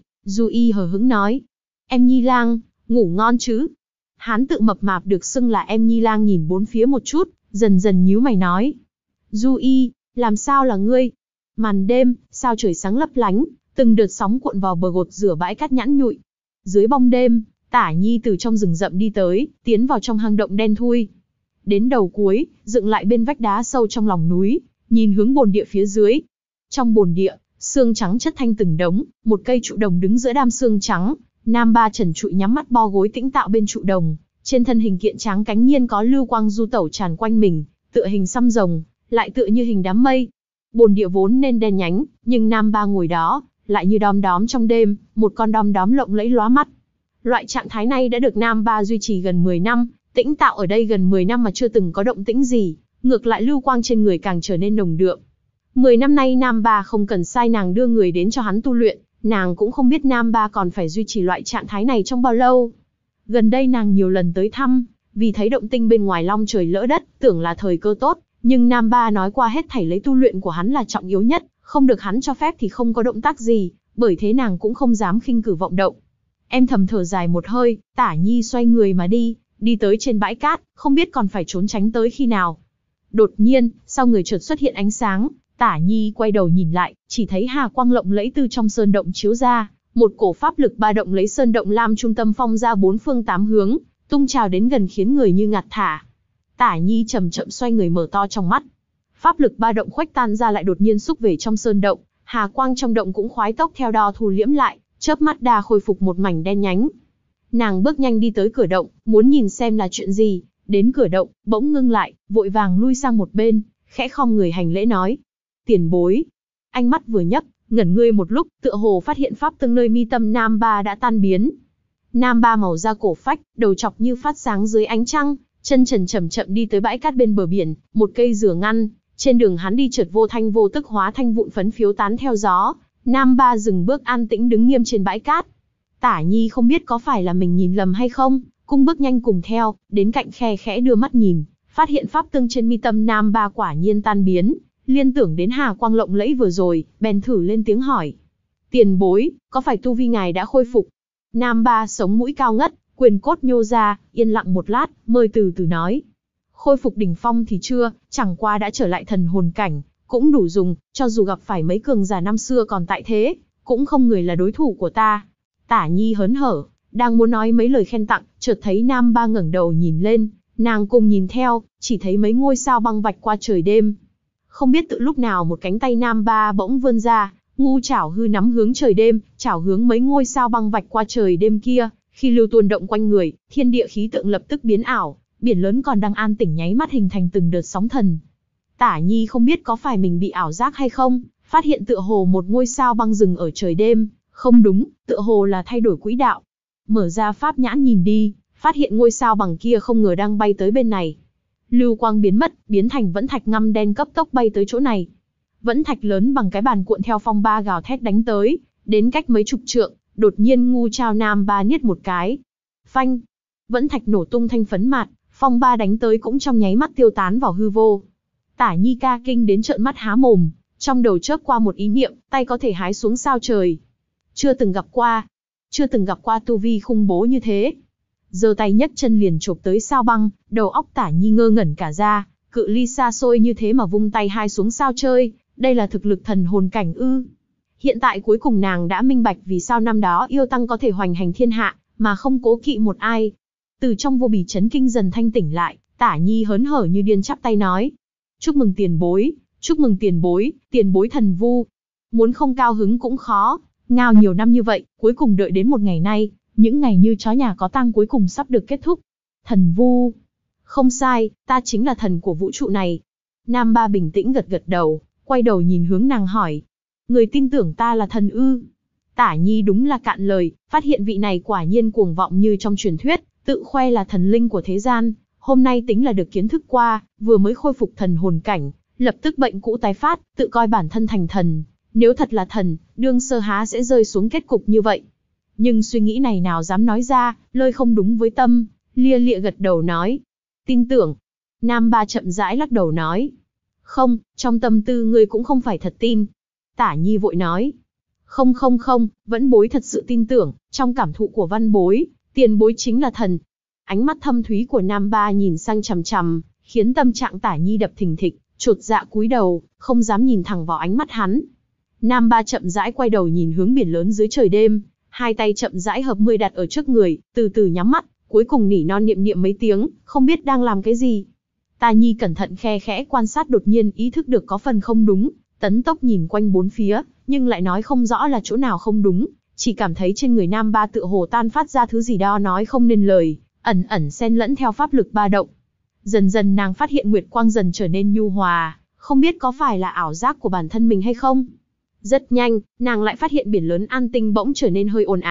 Du Y hờ hững nói: "Em Nhi Lang, ngủ ngon chứ?" Hán tự mập mạp được xưng là Em Nhi Lang nhìn bốn phía một chút, dần dần nhíu mày nói: "Du Y, làm sao là ngươi?" Màn đêm, sao trời sáng lấp lánh, từng đợt sóng cuộn vào bờ gột rửa bãi cát nhẵn nhụi. Dưới bóng đêm, Tả Nhi từ trong rừng rậm đi tới, tiến vào trong hang động đen thui. Đến đầu cuối, dựng lại bên vách đá sâu trong lòng núi, nhìn hướng bồn địa phía dưới. Trong bồn địa, xương trắng chất thanh từng đống, một cây trụ đồng đứng giữa đám xương trắng, Nam Ba trần trụi nhắm mắt bo gối tĩnh tạo bên trụ đồng, trên thân hình kiện tráng cánh nhiên có lưu quang du tẩu tràn quanh mình, tựa hình xăm rồng, lại tựa như hình đám mây. Bồn địa vốn nên đen nhánh, nhưng Nam Ba ngồi đó, lại như đom đóm trong đêm, một con đom đóm lộng lẫy lóa mắt. Loại trạng thái này đã được Nam Ba duy trì gần 10 năm, tĩnh tạo ở đây gần 10 năm mà chưa từng có động tĩnh gì, ngược lại lưu quang trên người càng trở nên nồng đượm. 10 năm nay Nam Ba không cần sai nàng đưa người đến cho hắn tu luyện, nàng cũng không biết Nam Ba còn phải duy trì loại trạng thái này trong bao lâu. Gần đây nàng nhiều lần tới thăm, vì thấy động tinh bên ngoài long trời lỡ đất, tưởng là thời cơ tốt, nhưng Nam Ba nói qua hết thảy lấy tu luyện của hắn là trọng yếu nhất, không được hắn cho phép thì không có động tác gì, bởi thế nàng cũng không dám khinh cử vọng động. Em thầm thở dài một hơi, Tả Nhi xoay người mà đi tới trên bãi cát, không biết còn phải trốn tránh tới khi nào. Đột nhiên, sau người chợt xuất hiện ánh sáng, Tả Nhi quay đầu nhìn lại, chỉ thấy hà quang lộng lẫy từ trong sơn động chiếu ra, một cổ pháp lực ba động lấy sơn động làm trung tâm phong ra bốn phương tám hướng, tung trào đến gần khiến người như ngạt thả. Tả Nhi chậm chậm xoay người mở to trong mắt. Pháp lực ba động khuếch tan ra lại đột nhiên xúc về trong sơn động, hà quang trong động cũng khoái tốc theo đo thu liễm lại, chớp mắt đa khôi phục một mảnh đen nhánh. Nàng bước nhanh đi tới cửa động, muốn nhìn xem là chuyện gì, đến cửa động, bỗng ngưng lại, vội vàng lui sang một bên, khẽ khom người hành lễ nói: "Tiền bối." Ánh mắt vừa nhấc, ngẩn ngươi một lúc, tựa hồ phát hiện pháp tương nơi mi tâm Nam Ba đã tan biến. Nam Ba màu da cổ phách, đầu chọc như phát sáng dưới ánh trăng, chân trần chậm chậm đi tới bãi cát bên bờ biển, một cây dừa ngăn, trên đường hắn đi chợt vô thanh vô tức hóa thành vụn phấn phiếu tán theo gió. Nam Ba dừng bước an tĩnh đứng nghiêm trên bãi cát. Tả Nhi không biết có phải là mình nhìn lầm hay không, cung bước nhanh cùng theo, đến cạnh khe khẽ đưa mắt nhìn, phát hiện pháp tương trên mi tâm Nam Ba quả nhiên tan biến, liên tưởng đến hà quang lộng lẫy vừa rồi, bèn thử lên tiếng hỏi: "Tiền bối, có phải tu vi ngài đã khôi phục?" Nam Ba sống mũi cao ngất, quyền cốt nhô ra, yên lặng một lát, mới từ từ nói: "Khôi phục đỉnh phong thì chưa, chẳng qua đã trở lại thần hồn cảnh, cũng đủ dùng, cho dù gặp phải mấy cường giả năm xưa còn tại thế, cũng không người là đối thủ của ta." Tả Nhi hớn hở, đang muốn nói mấy lời khen tặng, chợt thấy Nam Ba ngẩng đầu nhìn lên, nàng cùng nhìn theo, chỉ thấy mấy ngôi sao băng vạch qua trời đêm. Không biết tự lúc nào một cánh tay Nam Ba bỗng vươn ra, ngu chảo hư nắm hướng trời đêm, chảo hướng mấy ngôi sao băng vạch qua trời đêm kia, khi lưu tuôn động quanh người, thiên địa khí tượng lập tức biến ảo, biển lớn còn đang an tĩnh nháy mắt hình thành từng đợt sóng thần. Tả Nhi không biết có phải mình bị ảo giác hay không, phát hiện tựa hồ một ngôi sao băng rừng ở trời đêm, không đúng, tựa hồ là thay đổi quỹ đạo. Mở ra pháp nhãn nhìn đi, phát hiện ngôi sao bằng kia không ngờ đang bay tới bên này. Lưu quang biến mất, biến thành vẫn thạch ngăm đen cấp tốc bay tới chỗ này. Vẫn thạch lớn bằng cái bàn cuộn theo phong ba gào thét đánh tới, đến cách mấy chục trượng, đột nhiên ngu trao Nam Ba niết một cái. Phanh! Vẫn thạch nổ tung thanh phấn mạt, phong ba đánh tới cũng trong nháy mắt tiêu tán vào hư vô. Tả Nhi ca kinh đến trợn mắt há mồm, trong đầu chớp qua một ý niệm, tay có thể hái xuống sao trời. Chưa từng gặp qua tu vi khủng bố như thế. Giơ tay nhấc chân liền chộp tới sao băng, đầu óc Tả Nhi ngơ ngẩn cả ra, cự ly xa xôi như thế mà vung tay hai xuống sao chơi, đây là thực lực thần hồn cảnh ư? Hiện tại cuối cùng nàng đã minh bạch vì sao năm đó yêu tăng có thể hoành hành thiên hạ, mà không cố kỵ một ai. Từ trong vô bì chấn kinh dần thanh tỉnh lại, Tả Nhi hớn hở như điên chắp tay nói: "Chúc mừng tiền bối, tiền bối thần vu." Muốn không cao hứng cũng khó, ngao nhiều năm như vậy, cuối cùng đợi đến một ngày nay, những ngày như chó nhà có tang cuối cùng sắp được kết thúc. Thần vu? Không sai, ta chính là thần của vũ trụ này. Nam Ba bình tĩnh gật gật đầu, quay đầu nhìn hướng nàng hỏi: "Người tin tưởng ta là thần ư?" Tả Nhi đúng là cạn lời, phát hiện vị này quả nhiên cuồng vọng như trong truyền thuyết, tự khoe là thần linh của thế gian. Hôm nay tính là được kiến thức qua, vừa mới khôi phục thần hồn cảnh, lập tức bệnh cũ tái phát, tự coi bản thân thành thần. Nếu thật là thần, đương sơ há sẽ rơi xuống kết cục như vậy. Nhưng suy nghĩ này nào dám nói ra, lời không đúng với tâm, lia lịa gật đầu nói: "Tin tưởng." Nam Ba chậm rãi lắc đầu nói: "Không, trong tâm tư ngươi cũng không phải thật tin." Tả Nhi vội nói: Không, vẫn bối thật sự tin tưởng, trong cảm thụ của văn bối, tiền bối chính là thần." Ánh mắt thâm thúy của Nam Ba nhìn sang chằm chằm, khiến tâm trạng Tả Nhi đập thình thịch, chột dạ cúi đầu, không dám nhìn thẳng vào ánh mắt hắn. Nam Ba chậm rãi quay đầu nhìn hướng biển lớn dưới trời đêm, hai tay chậm rãi hợp 10 đặt ở trước người, từ từ nhắm mắt, cuối cùng nỉ non niệm niệm mấy tiếng, không biết đang làm cái gì. Tả Nhi cẩn thận khe khẽ quan sát, đột nhiên ý thức được có phần không đúng, tấn tốc nhìn quanh bốn phía, nhưng lại nói không rõ là chỗ nào không đúng, chỉ cảm thấy trên người Nam Ba tựa hồ tan phát ra thứ gì đó nói không nên lời, ẩn ẩn xen lẫn theo pháp lực ba động. Dần dần nàng phát hiện nguyệt quang dần trở nên nhu hòa, không biết có phải là ảo giác của bản thân mình hay không. Rất nhanh, nàng lại phát hiện biển lớn an tinh bỗng trở nên hơi ồn ào,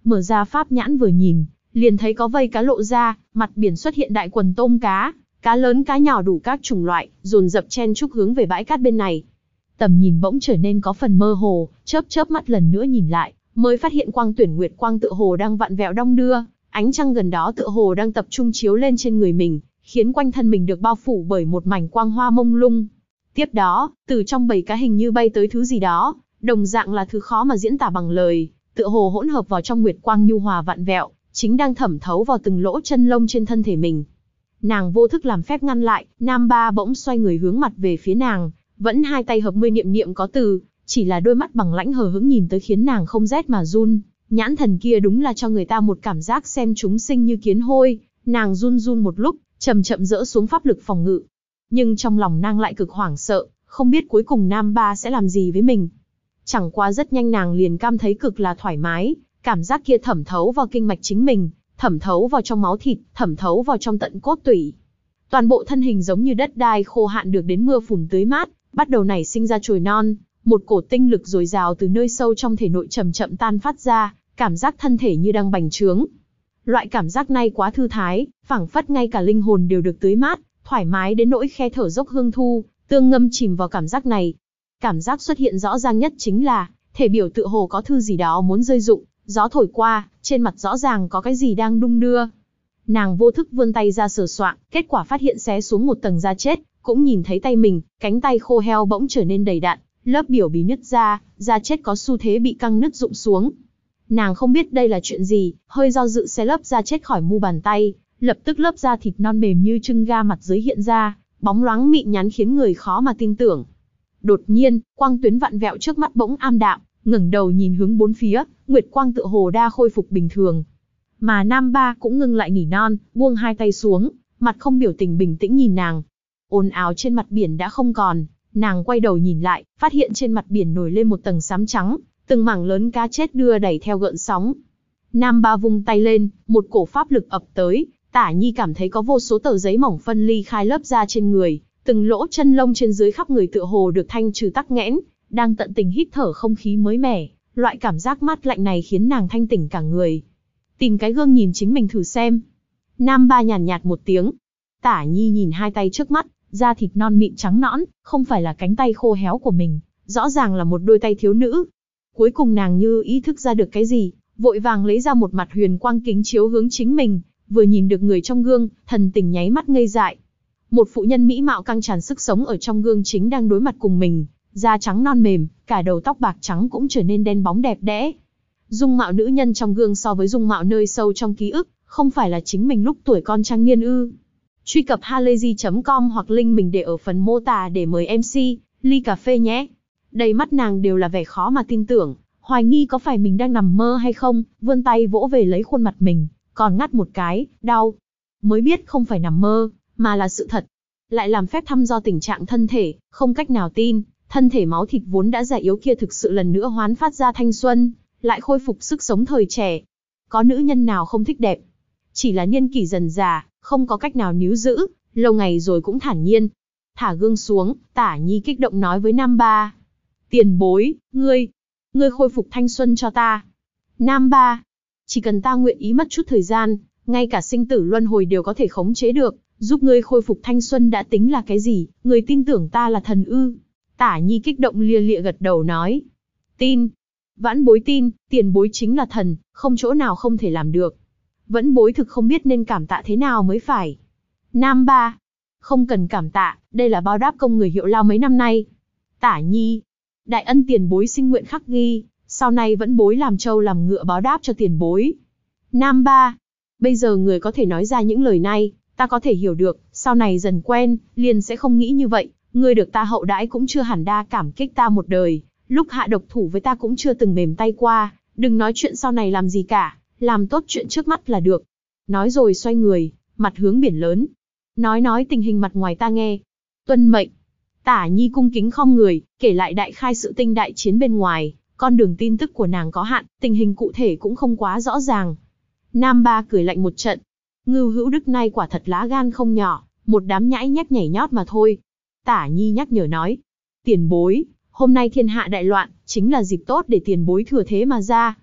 mở ra pháp nhãn vừa nhìn, liền thấy có vây cá lộ ra, mặt biển xuất hiện đại quần tôm cá lớn cá nhỏ đủ các chủng loại, dồn dập chen chúc hướng về bãi cát bên này. Tầm nhìn bỗng trở nên có phần mơ hồ, chớp chớp mắt lần nữa nhìn lại, mới phát hiện quang tuyển nguyệt quang tựa hồ đang vặn vẹo đong đưa, ánh trăng gần đó tựa hồ đang tập trung chiếu lên trên người mình, khiến quanh thân mình được bao phủ bởi một mảnh quang hoa mông lung. Tiếp đó, từ trong bầy cá hình như bay tới thứ gì đó, đồng dạng là thứ khó mà diễn tả bằng lời, tựa hồ hỗn hợp vào trong nguyệt quang nhu hòa vặn vẹo, chính đang thẩm thấu vào từng lỗ chân lông trên thân thể mình. Nàng vô thức làm phép ngăn lại, Nam Ba bỗng xoay người hướng mặt về phía nàng, vẫn hai tay hợp mươi niệm niệm có từ, chỉ là đôi mắt bằng lãnh hờ hững nhìn tới khiến nàng không rét mà run. Nhãn thần kia đúng là cho người ta một cảm giác xem chúng sinh như kiến hôi. Nàng run run một lúc, chậm chậm dỡ xuống pháp lực phòng ngự. Nhưng trong lòng nàng lại cực hoảng sợ, không biết cuối cùng Nam Ba sẽ làm gì với mình. Chẳng qua rất nhanh nàng liền cảm thấy cực là thoải mái, cảm giác kia thẩm thấu vào kinh mạch chính mình, thẩm thấu vào trong máu thịt, thẩm thấu vào trong tận cốt tủy. Toàn bộ thân hình giống như đất đai khô hạn được đến mưa phùn tưới mát, bắt đầu nảy sinh ra chồi non, một cổ tinh lực dồi dào từ nơi sâu trong thể nội chậm chậm tan phát ra, cảm giác thân thể như đang bành trướng. Loại cảm giác này quá thư thái, phảng phất ngay cả linh hồn đều được tưới mát, thoải mái đến nỗi khe thở dốc hương thu, tương ngâm chìm vào cảm giác này. Cảm giác xuất hiện rõ ràng nhất chính là, thể biểu tựa hồ có thứ gì đó muốn rơi rụng, gió thổi qua, trên mặt rõ ràng có cái gì đang đung đưa. Nàng vô thức vươn tay ra sờ soạng, kết quả phát hiện xé xuống một tầng da chết, cũng nhìn thấy tay mình, cánh tay khô heo bỗng trở nên đầy đặn, lớp biểu bì nứt ra, da chết có xu thế bị căng nứt rụng xuống. Nàng không biết đây là chuyện gì, hơi do dự xé lớp da chết khỏi mu bàn tay, lập tức lớp da thịt non mềm như trưng ga mặt dưới hiện ra, bóng loáng mịn nhắn khiến người khó mà tin tưởng. Đột nhiên, quang tuyến vặn vẹo trước mắt bỗng am đạm, ngẩng đầu nhìn hướng bốn phía, nguyệt quang tựa hồ đã khôi phục bình thường. Mà Nam Ba cũng ngưng lại nỉ non, buông hai tay xuống, mặt không biểu tình bình tĩnh nhìn nàng. Ồn ào trên mặt biển đã không còn, nàng quay đầu nhìn lại, phát hiện trên mặt biển nổi lên một tầng xám trắng, từng mảng lớn cá chết đưa đẩy theo gợn sóng. Nam Ba vung tay lên, một cổ pháp lực ập tới, Tả Nhi cảm thấy có vô số tờ giấy mỏng phân ly khai lớp da trên người, từng lỗ chân lông trên dưới khắp người tựa hồ được thanh trừ tắc nghẽn, đang tận tình hít thở không khí mới mẻ, loại cảm giác mát lạnh này khiến nàng thanh tỉnh cả người. Tìm cái gương nhìn chính mình thử xem. Nam Ba nhàn nhạt một tiếng. Tả Nhi nhìn hai tay trước mắt, da thịt non mịn trắng nõn, không phải là cánh tay khô héo của mình, rõ ràng là một đôi tay thiếu nữ. Cuối cùng nàng như ý thức ra được cái gì, vội vàng lấy ra một mặt huyền quang kính chiếu hướng chính mình, vừa nhìn được người trong gương, thần tình nháy mắt ngây dại. Một phụ nhân mỹ mạo căng tràn sức sống ở trong gương chính đang đối mặt cùng mình, da trắng non mềm, cả đầu tóc bạc trắng cũng trở nên đen bóng đẹp đẽ. Dung mạo nữ nhân trong gương so với dung mạo nơi sâu trong ký ức, không phải là chính mình lúc tuổi con trang niên ư? Truy cập halayzi.com hoặc link mình để ở phần mô tả để mời MC, ly cà phê nhé. Đầy mắt nàng đều là vẻ khó mà tin tưởng, hoài nghi có phải mình đang nằm mơ hay không, vươn tay vỗ về lấy khuôn mặt mình, còn ngắt một cái, đau. Mới biết không phải nằm mơ, mà là sự thật. Lại làm phép thăm dò tình trạng thân thể, không cách nào tin, thân thể máu thịt vốn đã già yếu kia thực sự lần nữa hoán phát ra thanh xuân, lại khôi phục sức sống thời trẻ. Có nữ nhân nào không thích đẹp? Chỉ là niên kỷ dần già, không có cách nào níu giữ, lâu ngày rồi cũng thản nhiên. Thả gương xuống, Tả Nhi kích động nói với Nam Ba. Tiền bối, ngươi khôi phục thanh xuân cho ta. Nam Ba, chỉ cần ta nguyện ý mất chút thời gian, ngay cả sinh tử luân hồi đều có thể khống chế được, giúp ngươi khôi phục thanh xuân đã tính là cái gì, ngươi tin tưởng ta là thần ư? Tả Nhi kích động lia lịa gật đầu nói. Tin. Vãn bối tin, tiền bối chính là thần, không chỗ nào không thể làm được. Vẫn bối thực không biết nên cảm tạ thế nào mới phải. Nam Ba, không cần cảm tạ, đây là bao đáp công người Hiệu Lao mấy năm nay. Tả Nhi, đại ân tiền bối xin nguyện khắc ghi, sau này vẫn bối làm trâu làm ngựa báo đáp cho tiền bối. Nam Ba, bây giờ người có thể nói ra những lời này, ta có thể hiểu được, sau này dần quen, liền sẽ không nghĩ như vậy, ngươi được ta hậu đãi cũng chưa hẳn đa cảm kích ta một đời, lúc hạ độc thủ với ta cũng chưa từng mềm tay qua, đừng nói chuyện sau này làm gì cả, làm tốt chuyện trước mắt là được. Nói rồi xoay người, mặt hướng biển lớn. Nói tình hình mặt ngoài ta nghe. Tuân mệnh. Tả Nhi cung kính khom người, kể lại đại khai sự tinh đại chiến bên ngoài, con đường tin tức của nàng có hạn, tình hình cụ thể cũng không quá rõ ràng. Nam Ba cười lạnh một trận. Ngưu Hữu Đức này quả thật lá gan không nhỏ, một đám nhãi nhép nhảy nhót mà thôi. Tả Nhi nhắc nhở nói. Tiền bối, hôm nay thiên hạ đại loạn, chính là dịp tốt để tiền bối thừa thế mà ra.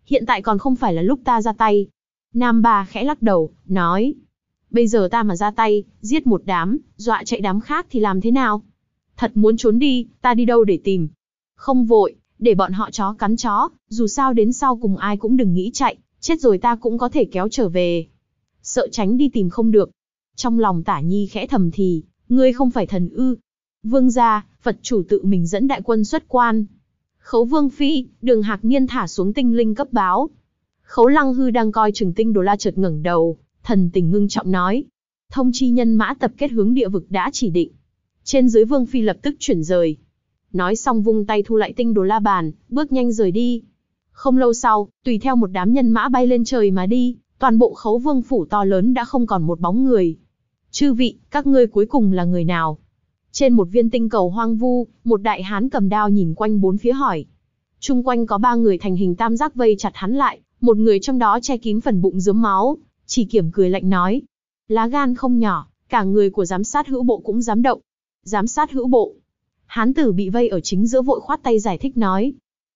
Hiện tại còn không phải là lúc ta ra tay. Nam Ba khẽ lắc đầu, nói. Bây giờ ta mà ra tay, giết một đám, dọa chạy đám khác thì làm thế nào? Thật muốn trốn đi, ta đi đâu để tìm? Không vội, để bọn họ chó cắn chó, dù sao đến sau cùng ai cũng đừng nghĩ chạy, chết rồi ta cũng có thể kéo trở về. Sợ tránh đi tìm không được. Trong lòng Tả Nhi khẽ thầm thì, ngươi không phải thần ư? Vương gia, Phật chủ tự mình dẫn đại quân xuất quan. Khấu Vương phi, Đường Hạc Niên thả xuống tinh linh cấp báo. Khấu Lăng Hư đang coi chừng tinh đồ la chợt ngẩng đầu, thần tình ngưng trọng nói. Thông chi nhân mã tập kết hướng địa vực đã chỉ định. Trên dưới Vương phi lập tức chuyển rời. Nói xong vung tay thu lại tinh đồ la bàn, bước nhanh rời đi. Không lâu sau, tùy theo một đám nhân mã bay lên trời mà đi, toàn bộ Khấu Vương phủ to lớn đã không còn một bóng người. Chư vị, các ngươi cuối cùng là người nào? Trên một viên tinh cầu hoang vu, một đại hán cầm đao nhìn quanh bốn phía hỏi. Chung quanh có 3 người thành hình tam giác vây chặt hắn lại, một người trong đó che kín phần bụng rớm máu, chỉ kiểm cười lạnh nói. Lá gan không nhỏ, cả người của giám sát hữu bộ cũng dám động. Giám sát hữu bộ. Hán tử bị vây ở chính giữa vội khoát tay giải thích nói.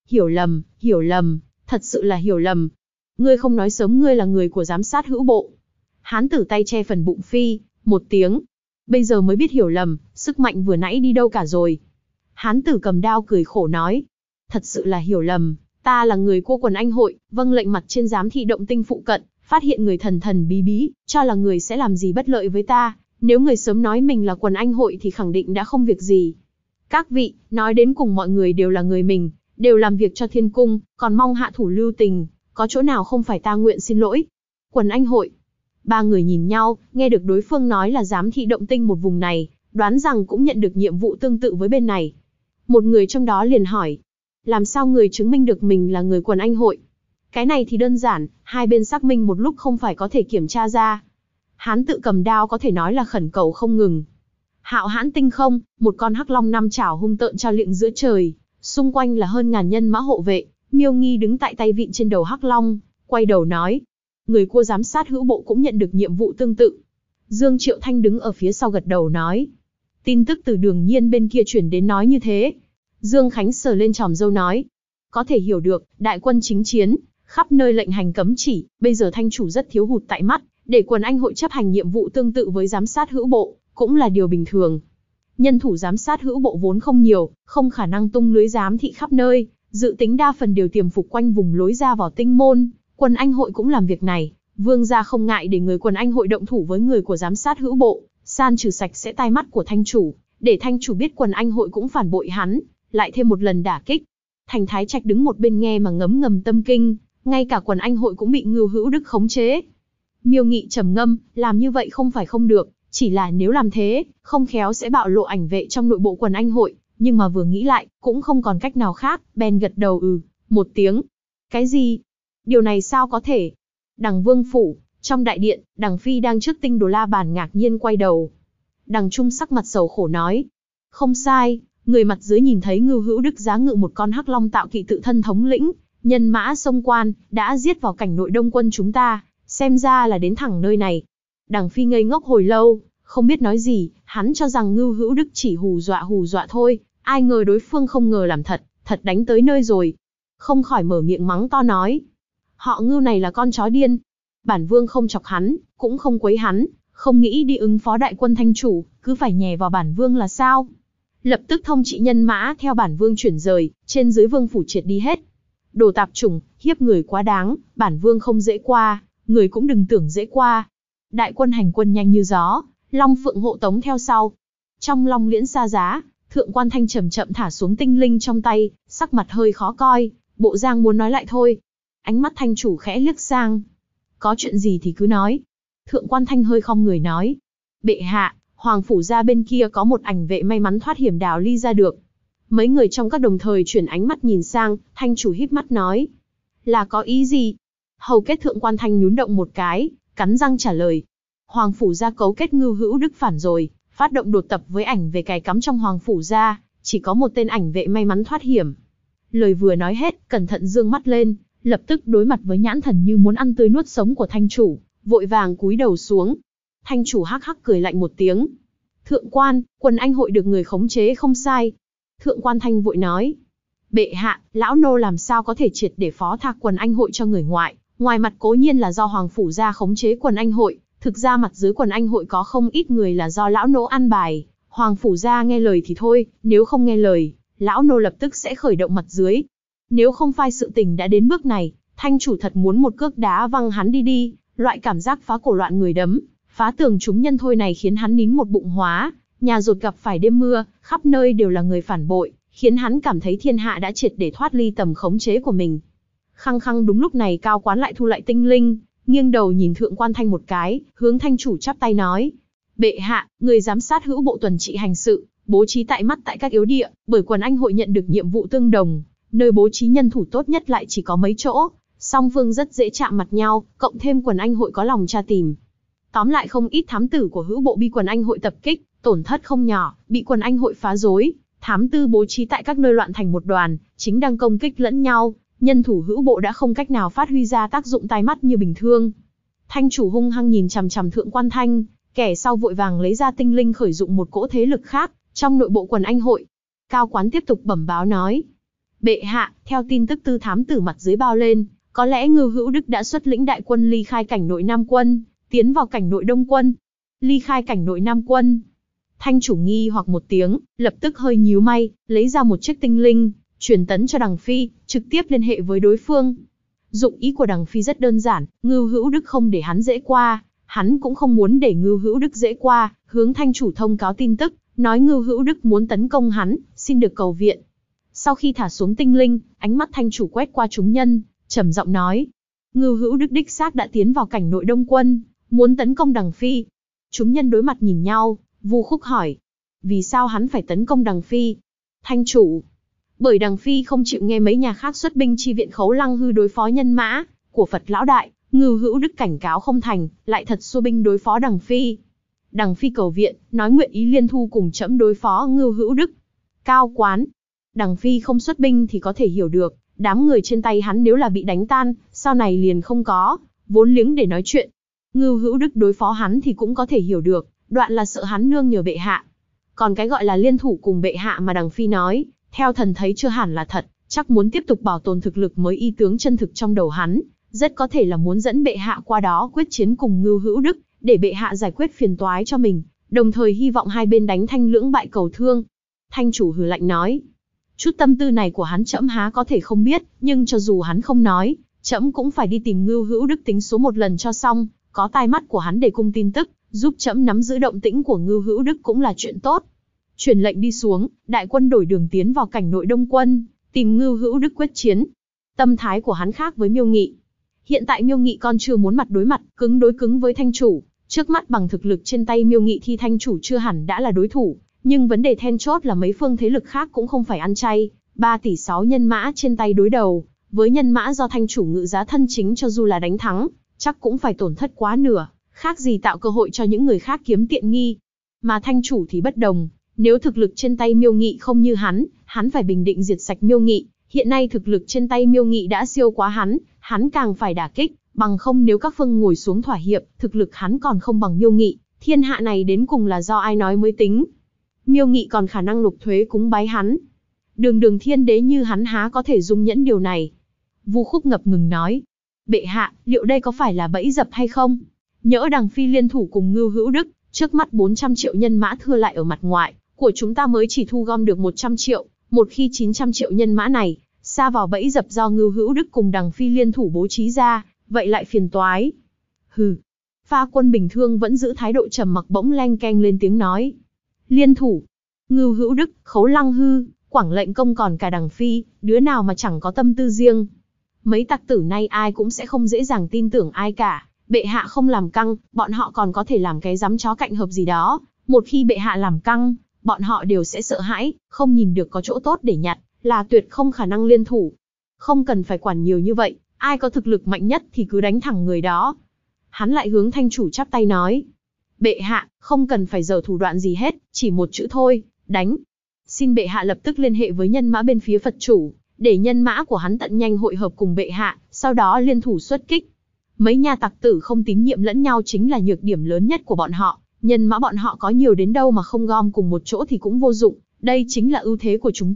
Hiểu lầm, thật sự là hiểu lầm. Ngươi không nói sớm ngươi là người của giám sát hữu bộ. Hán tử tay che phần bụng phi, một tiếng. Bây giờ mới biết hiểu lầm, sức mạnh vừa nãy đi đâu cả rồi. Hán tử cầm đao cười khổ nói. Thật sự là hiểu lầm, ta là người của quần anh hội, vâng lệnh mặt trên giám thị động tinh phụ cận, phát hiện người thần thần bí bí, cho là người sẽ làm gì bất lợi với ta. Nếu người sớm nói mình là quần anh hội thì khẳng định đã không việc gì. Các vị, nói đến cùng mọi người đều là người mình, đều làm việc cho thiên cung, còn mong hạ thủ lưu tình, có chỗ nào không phải ta nguyện xin lỗi. Quần anh hội. 3 người nhìn nhau, nghe được đối phương nói là giám thị động tinh một vùng này, đoán rằng cũng nhận được nhiệm vụ tương tự với bên này. Một người trong đó liền hỏi, làm sao người chứng minh được mình là người quần anh hội? Cái này thì đơn giản, hai bên xác minh một lúc không phải có thể kiểm tra ra. Hán tự cầm đao có thể nói là khẩn cầu không ngừng. Hạo Hãn tinh không, một con hắc long 5 chảo hung tợn trao liệng giữa trời, xung quanh là hơn ngàn nhân mã hộ vệ. Miêu Nghi đứng tại tay vịn trên đầu hắc long, quay đầu nói, người cua giám sát hữu bộ cũng nhận được nhiệm vụ tương tự. Dương Triệu Thanh đứng ở phía sau gật đầu nói, tin tức từ Đường Nhiên bên kia chuyển đến nói như thế. Dương Khánh sờ lên chòm râu nói, có thể hiểu được, đại quân chính chiến, khắp nơi lệnh hành cấm chỉ, bây giờ thanh chủ rất thiếu hụt tại mắt, để quần anh hội chấp hành nhiệm vụ tương tự với giám sát hữu bộ, cũng là điều bình thường. Nhân thủ giám sát hữu bộ vốn không nhiều, không khả năng tung lưới giám thị khắp nơi, dự tính đa phần đều tiềm phục quanh vùng lối ra vào tinh môn, quần anh hội cũng làm việc này, vương gia không ngại để người quần anh hội động thủ với người của giám sát hữu bộ, san trừ sạch sẽ tai mắt của thanh chủ, để thanh chủ biết quần anh hội cũng phản bội hắn, lại thêm một lần đả kích. Thành Thái Trạch đứng một bên nghe mà ngấm ngầm tâm kinh, ngay cả quần anh hội cũng bị Ngưu Hữu Đức khống chế. Miêu Nghị trầm ngâm, làm như vậy không phải không được, chỉ là nếu làm thế, không khéo sẽ bạo lộ ảnh vệ trong nội bộ quần anh hội, nhưng mà vừa nghĩ lại, cũng không còn cách nào khác, bèn gật đầu một tiếng. Cái gì? Điều này sao có thể? Đằng Vương phủ, trong đại điện, Đằng Phi đang trước tinh đồ la bàn ngạc nhiên quay đầu. Đằng Trung sắc mặt sầu khổ nói, không sai, người mặt dưới nhìn thấy Ngưu Hữu Đức giá ngự một con hắc long tạo kỵ tự thân thống lĩnh, nhân mã xông quan, đã giết vào cảnh nội đông quân chúng ta, xem ra là đến thẳng nơi này. Đằng Phi ngây ngốc hồi lâu, không biết nói gì, hắn cho rằng Ngưu Hữu Đức chỉ hù dọa thôi, ai ngờ đối phương không ngờ làm thật, thật đánh tới nơi rồi. Không khỏi mở miệng mắng to nói, họ Ngưu này là con chó điên. Bản vương không chọc hắn, cũng không quấy hắn, không nghĩ đi ứng phó đại quân thanh chủ, cứ phải nhè vào bản vương là sao? Lập tức thông trị nhân mã theo bản vương chuyển rời, trên dưới vương phủ triệt đi hết. Đồ tạp chủng, hiếp người quá đáng, bản vương không dễ qua, người cũng đừng tưởng dễ qua. Đại quân hành quân nhanh như gió, Long Phượng hộ tống theo sau. Trong Long Liễn xa giá, Thượng Quan Thanh chậm chậm thả xuống tinh linh trong tay, sắc mặt hơi khó coi, bộ dạng muốn nói lại thôi. Ánh mắt thanh chủ khẽ liếc sang. Có chuyện gì thì cứ nói. Thượng Quan Thanh hơi khom người nói. Bệ hạ, Hoàng phủ gia bên kia có một ảnh vệ may mắn thoát hiểm đào ly ra được. Mấy người trong các đồng thời chuyển ánh mắt nhìn sang, thanh chủ híp mắt nói. Là có ý gì? Hầu kết Thượng Quan Thanh nhún động một cái, cắn răng trả lời. Hoàng phủ gia cấu kết Ngưu Hữu Đức phản rồi, phát động đột tập với ảnh vệ cài cắm trong Hoàng phủ gia, chỉ có một tên ảnh vệ may mắn thoát hiểm. Lời vừa nói hết, cẩn thận dương mắt lên, lập tức đối mặt với nhãn thần như muốn ăn tươi nuốt sống của thanh chủ, vội vàng cúi đầu xuống. Thanh chủ hắc hắc cười lạnh một tiếng. Thượng quan, quần anh hội được người khống chế không sai. Thượng Quan Thanh vội nói. Bệ hạ, lão nô làm sao có thể triệt để phó thác Quần Anh hội cho người ngoại, ngoài mặt cố nhiên là do Hoàng Phủ gia khống chế Quần Anh hội, thực ra mặt dưới Quần Anh hội có không ít người là do lão nô an bài, Hoàng Phủ gia nghe lời thì thôi, nếu không nghe lời, lão nô lập tức sẽ khởi động mặt dưới. Nếu không phải sự tình đã đến bước này, thanh chủ thật muốn một cước đá văng hắn đi, loại cảm giác phá cổ loạn người đấm, phá tường chúng nhân thôi này khiến hắn nín một bụng hóa, nhà rột gặp phải đêm mưa, khắp nơi đều là người phản bội, khiến hắn cảm thấy thiên hạ đã triệt để thoát ly tầm khống chế của mình. Khăng khăng đúng lúc này Cao Quán lại thu lại tinh linh, nghiêng đầu nhìn Thượng Quan Thanh một cái, hướng thanh chủ chắp tay nói: Bệ hạ, người giám sát hữu bộ tuần trị hành sự, bố trí tại mắt tại các yếu địa, bởi Quần Anh hội nhận được nhiệm vụ tương đồng, nơi bố trí nhân thủ tốt nhất lại chỉ có mấy chỗ, song phương rất dễ chạm mặt nhau, cộng thêm Quần Anh hội có lòng tra tìm. Tóm lại không ít thám tử của hữu bộ bị Quần Anh hội tập kích, tổn thất không nhỏ, bị Quần Anh hội phá rối, thám tư bố trí tại các nơi loạn thành một đoàn, chính đang công kích lẫn nhau, nhân thủ hữu bộ đã không cách nào phát huy ra tác dụng tai mắt như bình thường. Thanh chủ hung hăng nhìn chằm chằm Thượng Quan Thanh, kẻ sau vội vàng lấy ra tinh linh khởi dụng một cỗ thế lực khác trong nội bộ Quần Anh hội. Cao Quán tiếp tục bẩm báo nói: Bệ hạ, theo tin tức tư thám tử mặt dưới bao lên, có lẽ Ngưu Hữu Đức đã xuất lĩnh đại quân ly khai cảnh nội Nam quân, tiến vào cảnh nội Đông quân. Ly khai cảnh nội Nam quân. Thanh chủ nghi hoặc một tiếng, lập tức hơi nhíu mày, lấy ra một chiếc tinh linh, truyền tấn cho Đằng Phi, trực tiếp liên hệ với đối phương. Dụng ý của Đằng Phi rất đơn giản, Ngưu Hữu Đức không để hắn dễ qua, hắn cũng không muốn để Ngưu Hữu Đức dễ qua, hướng thanh chủ thông cáo tin tức, nói Ngưu Hữu Đức muốn tấn công hắn, xin được cầu viện. Sau khi thả xuống tinh linh, ánh mắt thanh chủ quét qua chúng nhân, trầm giọng nói: Ngưu Hữu Đức đích xác đã tiến vào cảnh nội Đông quân, muốn tấn công Đằng Phi. Chúng nhân đối mặt nhìn nhau, Vu Khúc hỏi: vì sao hắn phải tấn công Đằng Phi? Thanh chủ: bởi Đằng Phi không chịu nghe mấy nhà khác xuất binh chi viện Khấu Lăng Hư đối phó nhân mã của Phật lão đại, Ngưu Hữu Đức cảnh cáo không thành, lại thật xua binh đối phó Đằng Phi. Đằng Phi cầu viện, nói nguyện ý liên thu cùng trẫm đối phó Ngưu Hữu Đức. Cao Quán: Đằng Phi không xuất binh thì có thể hiểu được, đám người trên tay hắn nếu là bị đánh tan, sau này liền không có vốn liếng để nói chuyện. Ngưu Hữu Đức đối phó hắn thì cũng có thể hiểu được, đoạn là sợ hắn nương nhờ bệ hạ. Còn cái gọi là liên thủ cùng bệ hạ mà Đằng Phi nói, theo thần thấy chưa hẳn là thật, chắc muốn tiếp tục bảo tồn thực lực mới y tướng chân thực trong đầu hắn, rất có thể là muốn dẫn bệ hạ qua đó quyết chiến cùng Ngưu Hữu Đức, để bệ hạ giải quyết phiền toái cho mình, đồng thời hy vọng hai bên đánh thanh lưỡng bại cầu thương. Thanh chủ hừ lạnh nói: chút tâm tư này của hắn trẫm há có thể không biết, nhưng cho dù hắn không nói, trẫm cũng phải đi tìm Ngưu Hữu Đức tính số một lần cho xong, có tai mắt của hắn để cung tin tức, giúp trẫm nắm giữ động tĩnh của Ngưu Hữu Đức cũng là chuyện tốt. Truyền lệnh đi xuống, đại quân đổi đường tiến vào cảnh nội Đông quân, tìm Ngưu Hữu Đức quyết chiến. Tâm thái của hắn khác với Miêu Nghị. Hiện tại Miêu Nghị còn chưa muốn mặt đối mặt, cứng đối cứng với thanh chủ, trước mắt bằng thực lực trên tay Miêu Nghị thì thanh chủ chưa hẳn đã là đối thủ, nhưng vấn đề then chốt là mấy phương thế lực khác cũng không phải ăn chay, 3 tỷ 6 nhân mã trên tay đối đầu, với nhân mã do thanh chủ ngự giá thân chính cho dù là đánh thắng, chắc cũng phải tổn thất quá nửa, khác gì tạo cơ hội cho những người khác kiếm tiện nghi. Mà thanh chủ thì bất đồng, nếu thực lực trên tay Miêu Nghị không như hắn phải bình định diệt sạch Miêu Nghị, hiện nay thực lực trên tay Miêu Nghị đã siêu quá hắn càng phải đả kích, bằng không nếu các phương ngồi xuống thỏa hiệp, thực lực hắn còn không bằng Miêu Nghị, thiên hạ này đến cùng là do ai nói mới tính. Miêu Nghị còn khả năng nộp thuế cúng bái hắn. Đường thiên đế như hắn há có thể dung nhẫn điều này. Vu Khúc ngập ngừng nói: bệ hạ, liệu đây có phải là bẫy dập hay không? Nhỡ Đằng Phi liên thủ cùng Ngưu Hữu Đức, trước mắt 400 triệu nhân mã thưa lại ở mặt ngoại, của chúng ta mới chỉ thu gom được 100 triệu, một khi 900 triệu nhân mã này, sa vào bẫy dập do Ngưu Hữu Đức cùng Đằng Phi liên thủ bố trí ra, vậy lại phiền toái. Hừ. Pha Quân Bình Thương vẫn giữ thái độ trầm mặc bỗng leng keng lên tiếng nói: liên thủ. Ngưu Hữu Đức, Khấu Lăng Hư, Quảng Lệnh Công còn cả Đằng Phi, đứa nào mà chẳng có tâm tư riêng. Mấy tặc tử nay ai cũng sẽ không dễ dàng tin tưởng ai cả, bệ hạ không làm căng, bọn họ còn có thể làm cái giám chó cạnh hợp gì đó, một khi bệ hạ làm căng, bọn họ đều sẽ sợ hãi, không nhìn được có chỗ tốt để nhặt, là tuyệt không khả năng liên thủ. Không cần phải quản nhiều như vậy, ai có thực lực mạnh nhất thì cứ đánh thẳng người đó. Hắn lại hướng thanh chủ chắp tay nói: bệ hạ, không cần phải giở thủ đoạn gì hết, chỉ một chữ thôi, đánh. Xin bệ hạ lập tức liên hệ với nhân mã bên phía Phật chủ, để nhân mã của hắn tận nhanh hội hợp cùng bệ hạ, sau đó liên thủ xuất kích. Mấy nhà tặc tử không tín nhiệm lẫn nhau chính là nhược điểm lớn nhất của bọn họ, nhân mã bọn họ có nhiều đến đâu mà không gom cùng một chỗ thì cũng vô dụng, đây chính là ưu thế của chúng ta,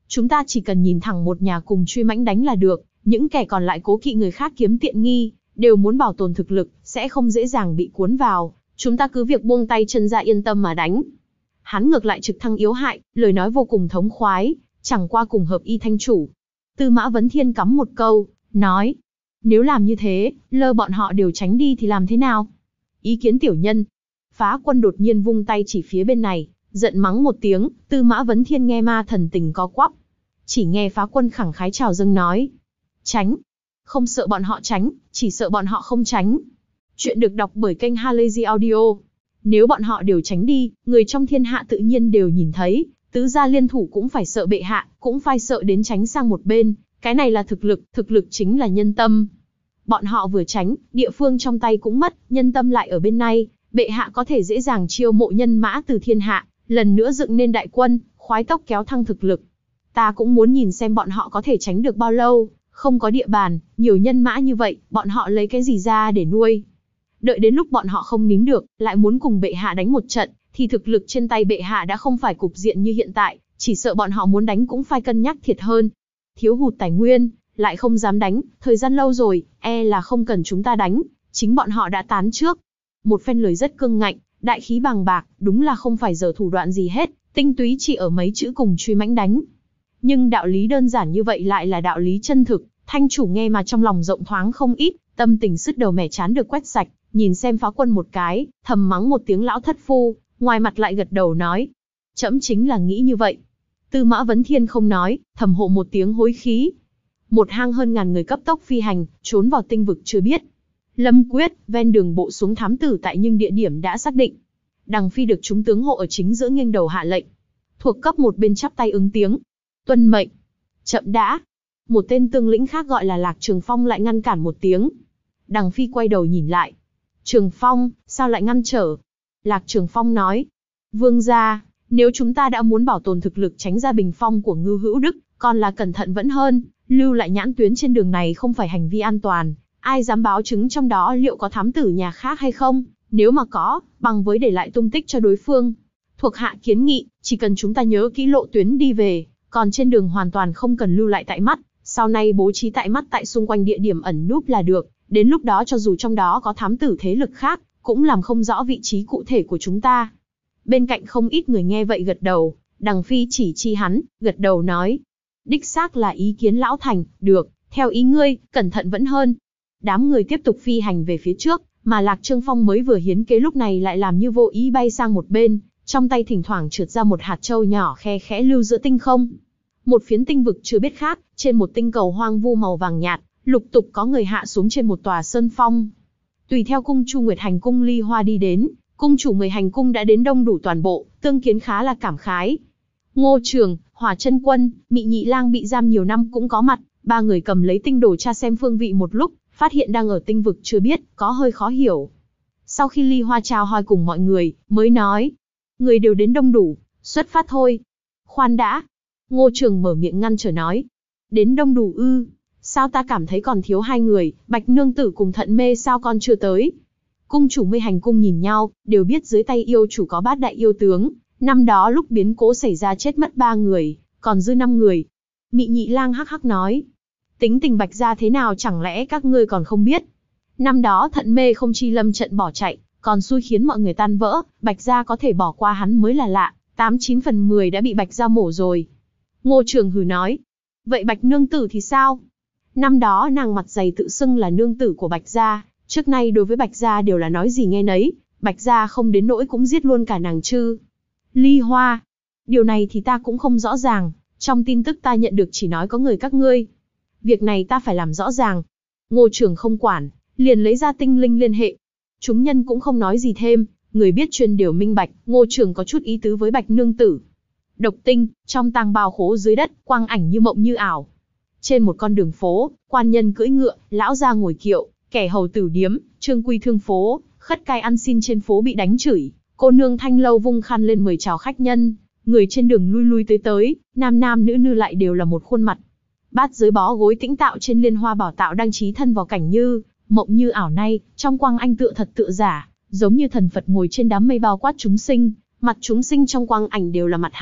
Chúng ta chỉ cần nhìn thẳng một nhà cùng truy mãnh đánh là được, những kẻ còn lại cố kỵ người khác kiếm tiện nghi, đều muốn bảo tồn thực lực, sẽ không dễ dàng bị cuốn vào, chúng ta cứ việc buông tay chân ra yên tâm mà đánh. Hắn ngược lại trực thăng yếu hại, lời nói vô cùng thống khoái, chẳng qua cùng hợp y thanh chủ. Tư Mã Vấn Thiên cắm một câu, nói, nếu làm như thế, lơ bọn họ đều tránh đi thì làm thế nào? Ý kiến tiểu nhân. Phá Quân đột nhiên vung tay chỉ phía bên này, giận mắng một tiếng, Tư Mã Vấn Thiên nghe ma thần tình co quắp. Chỉ nghe Phá Quân khẳng khái chào dâng nói, tránh. Không sợ bọn họ tránh, chỉ sợ bọn họ không tránh. Chuyện được đọc bởi kênh Halazy Audio. Nếu bọn họ đều tránh đi, người trong thiên hạ tự nhiên đều nhìn thấy, tứ gia liên thủ cũng phải sợ bệ hạ, cũng phải sợ đến tránh sang một bên, cái này là thực lực chính là nhân tâm. Bọn họ vừa tránh, địa phương trong tay cũng mất, nhân tâm lại ở bên này, bệ hạ có thể dễ dàng chiêu mộ nhân mã từ thiên hạ, lần nữa dựng nên đại quân, khoái tốc kéo thăng thực lực. Ta cũng muốn nhìn xem bọn họ có thể tránh được bao lâu, không có địa bàn, nhiều nhân mã như vậy, bọn họ lấy cái gì ra để nuôi. Đợi đến lúc bọn họ không nín được, lại muốn cùng bệ hạ đánh một trận, thì thực lực trên tay bệ hạ đã không phải cục diện như hiện tại, chỉ sợ bọn họ muốn đánh cũng phải cân nhắc thiệt hơn. Thiếu hụt tài nguyên, lại không dám đánh, thời gian lâu rồi, là không cần chúng ta đánh, chính bọn họ đã tán trước. Một phen lời rất cương ngạnh, đại khí bàng bạc, đúng là không phải giở thủ đoạn gì hết, tinh túy chỉ ở mấy chữ cùng truy mãnh đánh. Nhưng đạo lý đơn giản như vậy lại là đạo lý chân thực, thanh chủ nghe mà trong lòng rộng thoáng không ít, tâm tình sứt đầu mẻ chán được quét sạch, nhìn xem Phá Quân một cái, thầm mắng một tiếng lão thất phu, ngoài mặt lại gật đầu nói, trẫm chính là nghĩ như vậy. Tư Mã Vấn Thiên không nói, thầm hộ một tiếng hối khí. Một hang hơn ngàn người cấp tốc phi hành, trốn vào tinh vực chưa biết. Lâm quyết, ven đường bộ xuống thám tử tại nhưng địa điểm đã xác định. Đằng Phi được chúng tướng hộ ở chính giữa nghiêng đầu hạ lệnh. Thuộc cấp một bên chắp tay ứng tiếng. Tuân mệnh. Chậm đã. Một tên tướng lĩnh khác gọi là Lạc Trường Phong lại ngăn cản một tiếng. Đằng Phi quay đầu nhìn lại. Trường Phong, sao lại ngăn trở? Lạc Trường Phong nói. Vương gia, nếu chúng ta đã muốn bảo tồn thực lực tránh ra bình phong của Ngưu Hữu Đức, còn là cẩn thận vẫn hơn, lưu lại nhãn tuyến trên đường này không phải hành vi an toàn. Ai dám báo chứng trong đó liệu có thám tử nhà khác hay không? Nếu mà có, bằng với để lại tung tích cho đối phương. Thuộc hạ kiến nghị, chỉ cần chúng ta nhớ kỹ lộ tuyến đi về, còn trên đường hoàn toàn không cần lưu lại tại mắt, sau này bố trí tại mắt tại xung quanh địa điểm ẩn núp là được, đến lúc đó cho dù trong đó có thám tử thế lực khác, cũng làm không rõ vị trí cụ thể của chúng ta. Bên cạnh không ít người nghe vậy gật đầu, Đằng Phi chỉ chi hắn, gật đầu nói. Đích xác là ý kiến lão thành, được, theo ý ngươi, cẩn thận vẫn hơn. Đám người tiếp tục phi hành về phía trước, mà Lạc Trường Phong mới vừa hiến kế lúc này lại làm như vô ý bay sang một bên, trong tay thỉnh thoảng trượt ra một hạt châu nhỏ khe khẽ lưu giữa tinh không. Một phiến tinh vực chưa biết khác, trên một tinh cầu hoang vu màu vàng nhạt, lục tục có người hạ xuống trên một tòa sơn phong. Tùy theo cung Chu Nguyệt Hành cung Ly Hoa đi đến, cung chủ 10 hành cung đã đến đông đủ toàn bộ, tương kiến khá là cảm khái. Ngô Trường, Hỏa Chân Quân, Mị Nhị Lang bị giam nhiều năm cũng có mặt, ba người cầm lấy tinh đồ tra xem phương vị một lúc, phát hiện đang ở tinh vực chưa biết, có hơi khó hiểu. Sau khi Ly Hoa chào hỏi cùng mọi người, mới nói, người đều đến đông đủ, xuất phát thôi. Khoan đã. Ngô Trường mở miệng ngăn trở nói, đến đông đủ ư? Sao ta cảm thấy còn thiếu 2 người, Bạch Nương Tử cùng Thận Mê sao con chưa tới? Cung chủ 10 hành cung nhìn nhau, đều biết dưới tay yêu chủ có 8 đại yêu tướng, năm đó lúc biến cố xảy ra chết mất 3 người, còn dư 5 người. Mị Nhị Lang hắc hắc nói, tính tình Bạch gia thế nào chẳng lẽ các ngươi còn không biết? Năm đó Thận Mê không chi lâm trận bỏ chạy, còn xui khiến mọi người tan vỡ, Bạch gia có thể bỏ qua hắn mới là lạ, 89 phần 10 đã bị Bạch gia mổ rồi. Ngô Trường hừ nói, vậy Bạch Nương Tử thì sao? Năm đó nàng mặt dày tự xưng là nương tử của Bạch gia, trước nay đối với Bạch gia đều là nói gì nghe nấy, Bạch gia không đến nỗi cũng giết luôn cả nàng chứ. Ly Hoa, điều này thì ta cũng không rõ ràng, trong tin tức ta nhận được chỉ nói có người các ngươi. Việc này ta phải làm rõ ràng. Ngô Trường không quản, liền lấy ra tinh linh liên hệ. Chúng nhân cũng không nói gì thêm, người biết chuyên đều minh bạch, Ngô Trường có chút ý tứ với Bạch Nương Tử. Độc tinh, trong tang bào khố dưới đất, quang ảnh như mộng như ảo. Trên một con đường phố, quan nhân cưỡi ngựa, lão gia ngồi kiệu, kẻ hầu tử điếm, trương quy thương phố, khất cai ăn xin trên phố bị đánh chửi, cô nương thanh lâu vung khăn lên mời chào khách nhân, người trên đường lui lui tới tới, nam nam nữ nữ lại đều là một khuôn mặt. Bát giới bó gối tĩnh tạo trên liên hoa bảo tạo đang trí thân vào cảnh như mộng như ảo này, trong quang anh tựa thật tựa giả, giống như thần Phật ngồi trên đám mây bao quát chúng sinh, mặt chúng sinh trong quang ảnh đều là mặt hắn,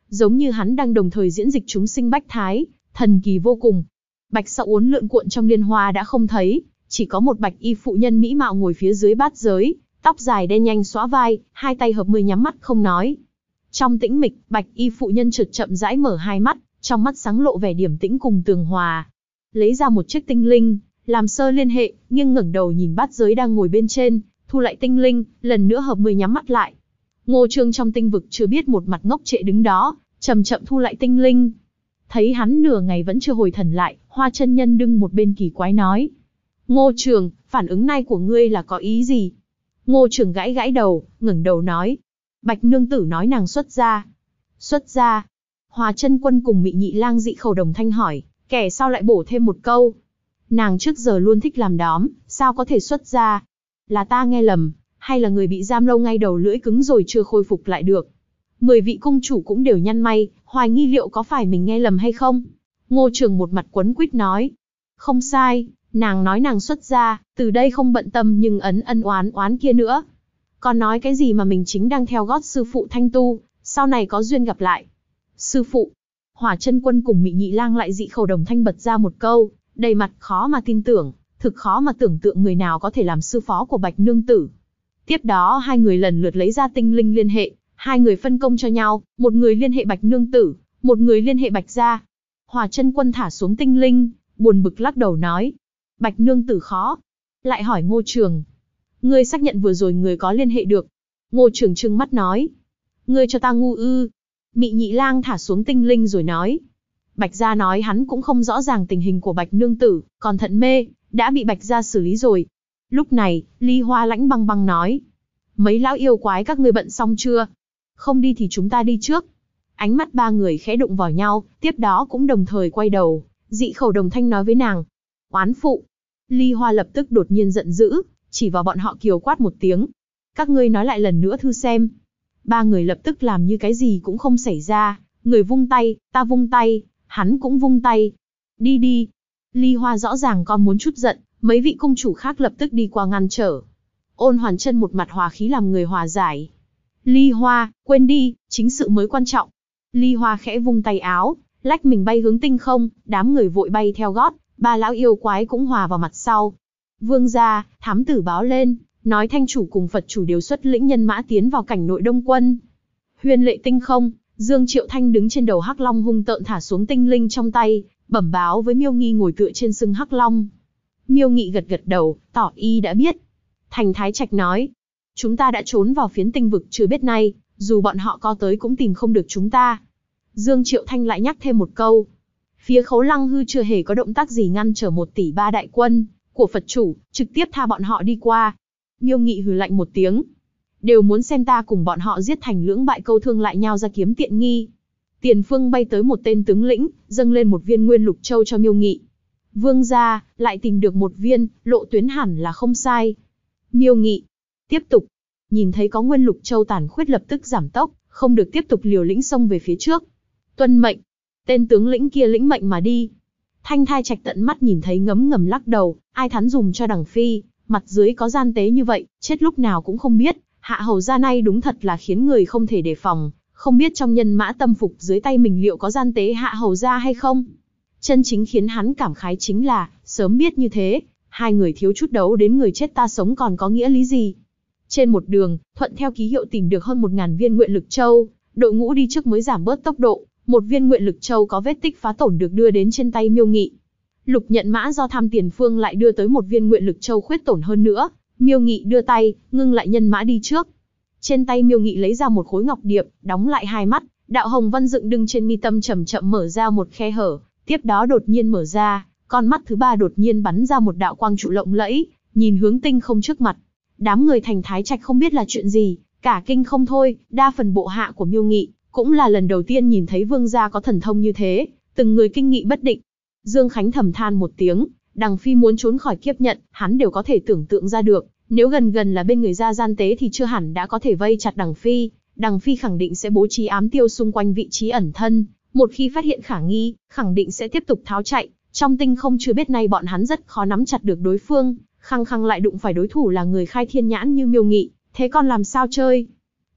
giống như hắn đang đồng thời diễn dịch chúng sinh bách thái, thần kỳ vô cùng. Bạch Sa uốn lượn cuộn trong liên hoa đã không thấy, chỉ có một bạch y phụ nhân mỹ mạo ngồi phía dưới bát giới, tóc dài đen nhanh xõa vai, hai tay hợp mười nhắm mắt không nói. Trong tĩnh mịch, bạch y phụ nhân chợt chậm rãi mở hai mắt, trong mắt sáng lộ vẻ điềm tĩnh cùng tường hòa. Lấy ra một chiếc tinh linh, làm sơ liên hệ, nghiêng ngẩng đầu nhìn bát giới đang ngồi bên trên, thu lại tinh linh, lần nữa hợp mười nhắm mắt lại. Ngô Trương trong tinh vực chưa biết một mặt ngốc trệ đứng đó, chậm chậm thu lại tinh linh. Thấy hắn nửa ngày vẫn chưa hồi thần lại, Hoa chân nhân đứng một bên kỳ quái nói: Ngô Trường, phản ứng này của ngươi là có ý gì? Ngô Trường gãi gãi đầu, ngẩng đầu nói: Bạch nương tử nói nàng xuất gia. Xuất gia? Hoa chân quân cùng Mị Nhị Lang dị khẩu đồng thanh hỏi, kẻ sau lại bổ thêm một câu: nàng trước giờ luôn thích làm đóm, sao có thể xuất gia? Là ta nghe lầm, hay là người bị giam lâu ngay đầu lưỡi cứng rồi chưa khôi phục lại được? 10 vị cung chủ cũng đều nhăn may, hoài nghi liệu có phải mình nghe lầm hay không. Ngô Trường một mặt quấn quýt nói: không sai, nàng nói nàng xuất gia, từ đây không bận tâm nhưng ân oán kia nữa. Còn nói cái gì mà mình chính đang theo gót sư phụ thanh tu, sau này có duyên gặp lại. Sư phụ. Hỏa Chân Quân cùng Mị Nhị Lang lại dị khẩu đồng thanh bật ra một câu, đầy mặt khó mà tin tưởng, thực khó mà tưởng tượng người nào có thể làm sư phó của Bạch nương tử. Tiếp đó hai người lần lượt lấy ra tinh linh liên hệ, hai người phân công cho nhau, một người liên hệ Bạch nương tử, một người liên hệ Bạch gia. Hỏa Chân Quân thả xuống tinh linh, buồn bực lắc đầu nói: Bạch nương tử khó. Lại hỏi Ngô Trường: ngươi xác nhận vừa rồi người có liên hệ được? Ngô Trường trừng mắt nói: ngươi cho ta ngu ư? Mị Nhị Lang thả xuống tinh linh rồi nói: Bạch gia nói hắn cũng không rõ ràng tình hình của Bạch nương tử, còn thận mê, đã bị Bạch gia xử lý rồi. Lúc này, Ly Hoa lãnh băng băng nói: mấy lão yêu quái các ngươi bận xong chưa? Không đi thì chúng ta đi trước. Ánh mắt ba người khẽ đụng vào nhau, tiếp đó cũng đồng thời quay đầu, dị khẩu đồng thanh nói với nàng: oán phụ. Ly Hoa lập tức đột nhiên giận dữ, chỉ vào bọn họ kiều quát một tiếng: các ngươi nói lại lần nữa thử xem. Ba người lập tức làm như cái gì cũng không xảy ra, người vung tay, ta vung tay, hắn cũng vung tay. Đi đi. Ly Hoa rõ ràng con muốn chút giận, mấy vị cung chủ khác lập tức đi qua ngăn trở. Ôn Hoàn Chân một mặt hòa khí làm người hòa giải: Ly Hoa, quên đi, chính sự mới quan trọng. Ly Hoa khẽ vung tay áo, lách mình bay hướng tinh không, đám người vội bay theo gót, ba lão yêu quái cũng hòa vào mặt sau. Vương gia, thám tử báo lên, nói Thanh chủ cùng Phật chủ đều xuất lĩnh nhân mã tiến vào cảnh nội Đông quân. Huyền lệ tinh không, Dương Triệu Thanh đứng trên đầu Hắc Long hung tợn thả xuống tinh linh trong tay, bẩm báo với Miêu Nghi ngồi tựa trên sừng Hắc Long. Miêu Nghị gật gật đầu, tỏ y đã biết. Thành Thái Trạch nói: chúng ta đã trốn vào phiến tinh vực chưa biết nay, dù bọn họ có tới cũng tìm không được chúng ta. Dương Triệu Thanh lại nhắc thêm một câu: phía Khấu Lăng Hư chưa hề có động tác gì ngăn trở 1 tỷ 3 đại quân của Phật chủ, trực tiếp tha bọn họ đi qua. Miêu Nghị hừ lạnh một tiếng: đều muốn xem ta cùng bọn họ giết thành lưỡng bại câu thương lại nhau ra kiếm tiện nghi. Tiền phương bay tới một tên tướng lĩnh, dâng lên một viên nguyên lục châu cho Miêu Nghị. Vương gia, lại tìm được một viên, lộ tuyến hẳn là không sai. Miêu Nghị tiếp tục. Nhìn thấy có nguyên lục châu tàn khuyết lập tức giảm tốc, không được tiếp tục liều lĩnh xông về phía trước. Tuân mệnh. Tên tướng lĩnh kia lĩnh mệnh mà đi. Thanh Thai Trạch tận mắt nhìn thấy ngấm ngầm lắc đầu, ai thắn dùm cho đằng phi, mặt dưới có gian tế như vậy, chết lúc nào cũng không biết. Hạ hầu gia này đúng thật là khiến người không thể đề phòng, không biết trong nhân mã tâm phục dưới tay mình liệu có gian tế hạ hầu gia hay không. Chân chính khiến hắn cảm khái chính là, sớm biết như thế, hai người thiếu chút đấu đến người chết ta sống còn có nghĩa lý gì. Trên một đường, thuận theo ký hiệu tìm được hơn 1000 viên nguyện lực châu, đội ngũ đi trước mới giảm bớt tốc độ, một viên nguyện lực châu có vết tích phá tổn được đưa đến trên tay Miêu Nghị. Lục nhận mã do tham tiền phương lại đưa tới một viên nguyện lực châu khuyết tổn hơn nữa, Miêu Nghị đưa tay, ngưng lại nhân mã đi trước. Trên tay Miêu Nghị lấy ra một khối ngọc điệp, đóng lại hai mắt, đạo hồng văn dựng đứng trên mi tâm chậm chậm mở ra một khe hở, tiếp đó đột nhiên mở ra, con mắt thứ ba đột nhiên bắn ra một đạo quang trụ lộng lẫy, nhìn hướng tinh không trước mặt. Đám người Thành Thái Trạch không biết là chuyện gì, cả kinh không thôi, đa phần bộ hạ của Miêu Nghị cũng là lần đầu tiên nhìn thấy vương gia có thần thông như thế, từng người kinh nghị bất định. Dương Khánh thầm than một tiếng, đằng phi muốn trốn khỏi kiếp nhận, hắn đều có thể tưởng tượng ra được, nếu gần gần là bên người gia gian tế thì chưa hẳn đã có thể vây chặt đằng phi khẳng định sẽ bố trí ám tiêu xung quanh vị trí ẩn thân, một khi phát hiện khả nghi, khẳng định sẽ tiếp tục tháo chạy, trong tinh không chưa biết nay bọn hắn rất khó nắm chặt được đối phương, khăng khăng lại đụng phải đối thủ là người khai thiên nhãn như Miêu Nghị, thế còn làm sao chơi.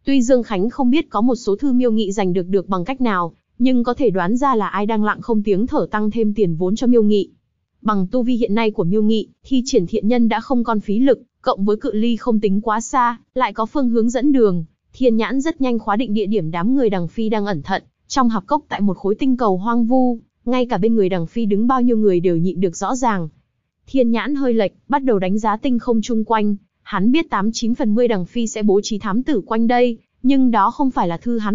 Tuy Dương Khánh không biết có một số thư Miêu Nghị giành được bằng cách nào, nhưng có thể đoán ra là ai đang lặng không tiếng thở tăng thêm tiền vốn cho Miêu Nghị. Bằng tu vi hiện nay của Miêu Nghị, thi triển thiện nhân đã không còn phí lực, cộng với cự ly không tính quá xa, lại có phương hướng dẫn đường, Thiên Nhãn rất nhanh khóa định địa điểm đám người Đằng Phi đang ẩn thận, trong hạp cốc tại một khối tinh cầu hoang vu, ngay cả bên người Đằng Phi đứng bao nhiêu người đều nhịn được rõ ràng. Thiên Nhãn hơi lệch, bắt đầu đánh giá tinh không chung quanh, hắn biết 89/10 Đằng Phi sẽ bố trí thám tử quanh đây, nhưng đó không phải là thư hắn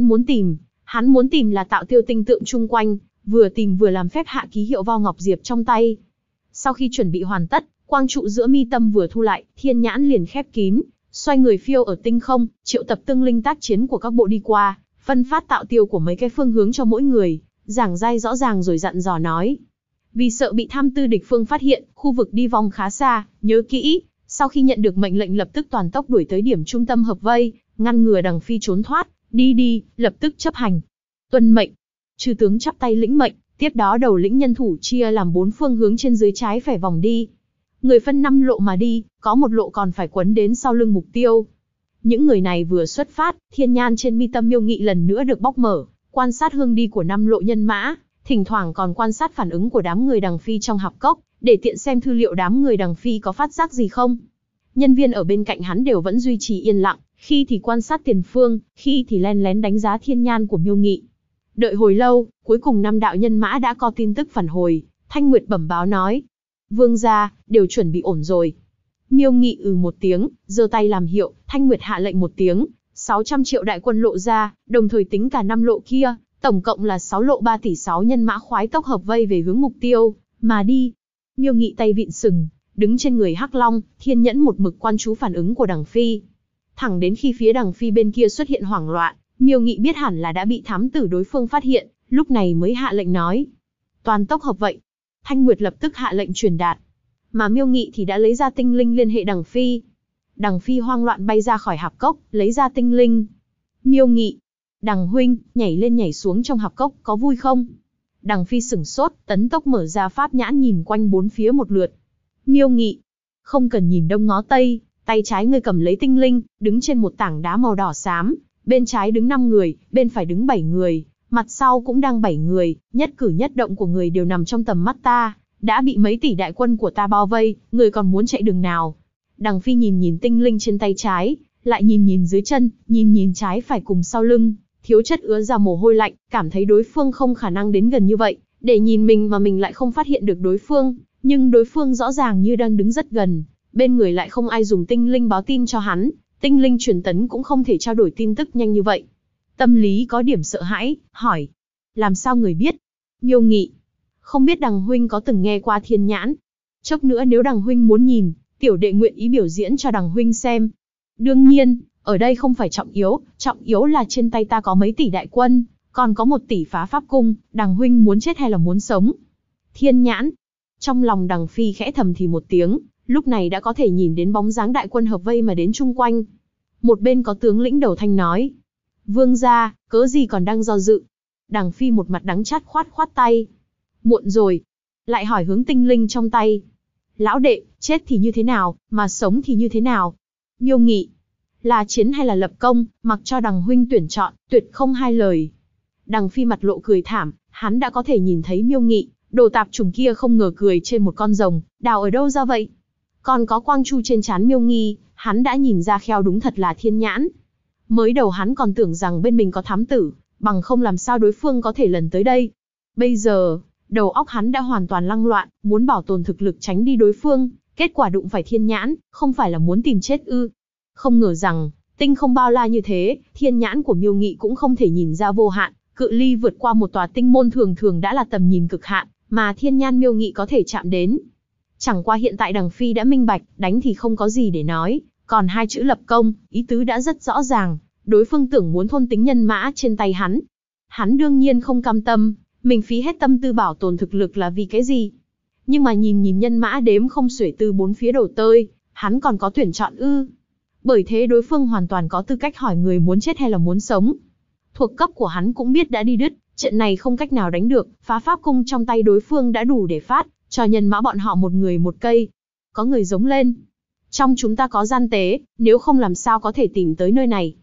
muốn tìm là tạo tiêu tinh tượng chung quanh, vừa tìm vừa làm phép hạ ký hiệu Vo Ngọc Diệp trong tay. Sau khi chuẩn bị hoàn tất, quang trụ giữa mi tâm vừa thu lại, Thiên Nhãn liền khép kín, xoay người phiêu ở tinh không, triệu tập tương linh tác chiến của các bộ đi qua, phân phát tạo tiêu của mấy cái phương hướng cho mỗi người, giảng dai rõ ràng rồi dặn dò nói. Vì sợ bị tham tư địch phương phát hiện, khu vực đi vòng khá xa, nhớ kỹ, sau khi nhận được mệnh lệnh lập tức toàn tốc đuổi tới điểm trung tâm hợp vây, ngăn ngừa Đằng Phi trốn thoát, đi, lập tức chấp hành. Tuân mệnh. Chư tướng chắp tay lĩnh mệnh, tiếp đó đầu lĩnh nhân thủ chia làm 4 phương hướng trên dưới trái phải vòng đi. Người phân 5 lộ mà đi, có một lộ còn phải quấn đến sau lưng mục tiêu. Những người này vừa xuất phát, thiên nhãn trên mi tâm Miêu Nghị lần nữa được bóc mở, quan sát hương đi của 5 lộ nhân mã, thỉnh thoảng còn quan sát phản ứng của đám người Đằng Phi trong hạp cốc, để tiện xem thư liệu đám người Đằng Phi có phát giác gì không. Nhân viên ở bên cạnh hắn đều vẫn duy trì yên lặng, khi thì quan sát tiền phương, khi thì len lén đánh giá thiên nhãn của Miêu Nghị. Đợi hồi lâu, cuối cùng 5 đạo nhân mã đã có tin tức phản hồi, Thanh Nguyệt bẩm báo nói: Vương gia, đều chuẩn bị ổn rồi. Miêu Nghị một tiếng, giơ tay làm hiệu, Thanh Nguyệt hạ lệnh một tiếng, 600 triệu đại quân lộ ra, đồng thời tính cả 5 lộ kia, tổng cộng là 6 lộ 3 tỷ 6 nhân mã khoái tốc hợp vây về hướng mục tiêu, mà đi. Miêu Nghị tay vịn sừng, đứng trên người Hắc Long, Thiên Nhẫn một mực quan chú phản ứng của Đằng Phi. Thẳng đến khi phía Đằng Phi bên kia xuất hiện hoảng loạn, Miêu Nghị biết hẳn là đã bị thám tử đối phương phát hiện, lúc này mới hạ lệnh nói: toàn tốc hợp vậy. Thanh Nguyệt lập tức hạ lệnh truyền đạt, mà Miêu Nghị thì đã lấy ra tinh linh liên hệ Đằng Phi. Đằng Phi hoang loạn bay ra khỏi hạp cốc, lấy ra tinh linh. Miêu Nghị: Đằng huynh, nhảy lên nhảy xuống trong hạp cốc, có vui không? Đằng Phi sửng sốt, tấn tốc mở ra pháp nhãn nhìn quanh 4 phía một lượt. Miêu Nghị: không cần nhìn đông ngó tây, tay trái ngươi cầm lấy tinh linh, đứng trên một tảng đá màu đỏ xám, bên trái đứng 5 người, bên phải đứng 7 người, mặt sau cũng đang 7 người, nhất cử nhất động của người đều nằm trong tầm mắt ta, đã bị mấy tỷ đại quân của ta bao vây, người còn muốn chạy đường nào? Đằng Phi nhìn tinh linh trên tay trái, lại nhìn dưới chân, nhìn trái phải cùng sau lưng, thiếu chất ứa ra mồ hôi lạnh, cảm thấy đối phương không khả năng đến gần như vậy, để nhìn mình mà mình lại không phát hiện được đối phương, nhưng đối phương rõ ràng như đang đứng rất gần, bên người lại không ai dùng tinh linh báo tin cho hắn, tinh linh truyền tấn cũng không thể trao đổi tin tức nhanh như vậy. Tâm lý có điểm sợ hãi, hỏi: làm sao người biết? Miêu Nghị: không biết Đằng huynh có từng nghe qua thiên nhãn. Chốc nữa nếu Đằng huynh muốn nhìn, tiểu đệ nguyện ý biểu diễn cho Đằng huynh xem. Đương nhiên, ở đây không phải trọng yếu là trên tay ta có mấy tỷ đại quân, còn có 1 tỷ phá pháp cung, Đằng huynh muốn chết hay là muốn sống? Thiên nhãn. Trong lòng Đằng Phi khẽ thầm thì một tiếng, lúc này đã có thể nhìn đến bóng dáng đại quân hợp vây mà đến chung quanh. Một bên có tướng lĩnh đầu thanh nói: vương gia, cớ gì còn đang do dự? Đằng Phi một mặt đắng chát khoát tay. Muộn rồi. Lại hỏi hướng tinh linh trong tay: lão đệ, chết thì như thế nào, mà sống thì như thế nào? Miêu Nghị: là chiến hay là lập công, mặc cho Đằng huynh tuyển chọn, tuyệt không hai lời. Đằng Phi mặt lộ cười thảm, hắn đã có thể nhìn thấy Miêu Nghị, đồ tạp chủng kia không ngờ cười trên một con rồng, đào ở đâu ra vậy? Còn có quang chu trên trán Miêu Nghị, hắn đã nhìn ra kheo đúng thật là thiên nhãn. Mới đầu hắn còn tưởng rằng bên mình có thám tử, bằng không làm sao đối phương có thể lần tới đây. Bây giờ, đầu óc hắn đã hoàn toàn lăng loạn, muốn bảo tồn thực lực tránh đi đối phương, kết quả đụng phải thiên nhãn, không phải là muốn tìm chết ư? Không ngờ rằng, tinh không bao la như thế, thiên nhãn của Miêu Nghị cũng không thể nhìn ra vô hạn, cự ly vượt qua một tòa tinh môn thường đã là tầm nhìn cực hạn, mà thiên nhãn Miêu Nghị có thể chạm đến. Chẳng qua hiện tại Đằng Phi đã minh bạch, đánh thì không có gì để nói, còn 2 chữ lập công, ý tứ đã rất rõ ràng, đối phương tưởng muốn thôn tính nhân mã trên tay hắn. Hắn đương nhiên không cam tâm, mình phí hết tâm tư bảo tồn thực lực là vì cái gì? Nhưng mà nhìn nhân mã đếm không xuể từ 4 phía đổ tơi, hắn còn có tuyển chọn ư? Bởi thế đối phương hoàn toàn có tư cách hỏi người muốn chết hay là muốn sống. Thuộc cấp của hắn cũng biết đã đi đứt, trận này không cách nào đánh được, phá pháp cung trong tay đối phương đã đủ để phát cho nhân mã bọn họ một người một cây. Có người giống lên: trong chúng ta có gian tế, nếu không làm sao có thể tìm tới nơi này.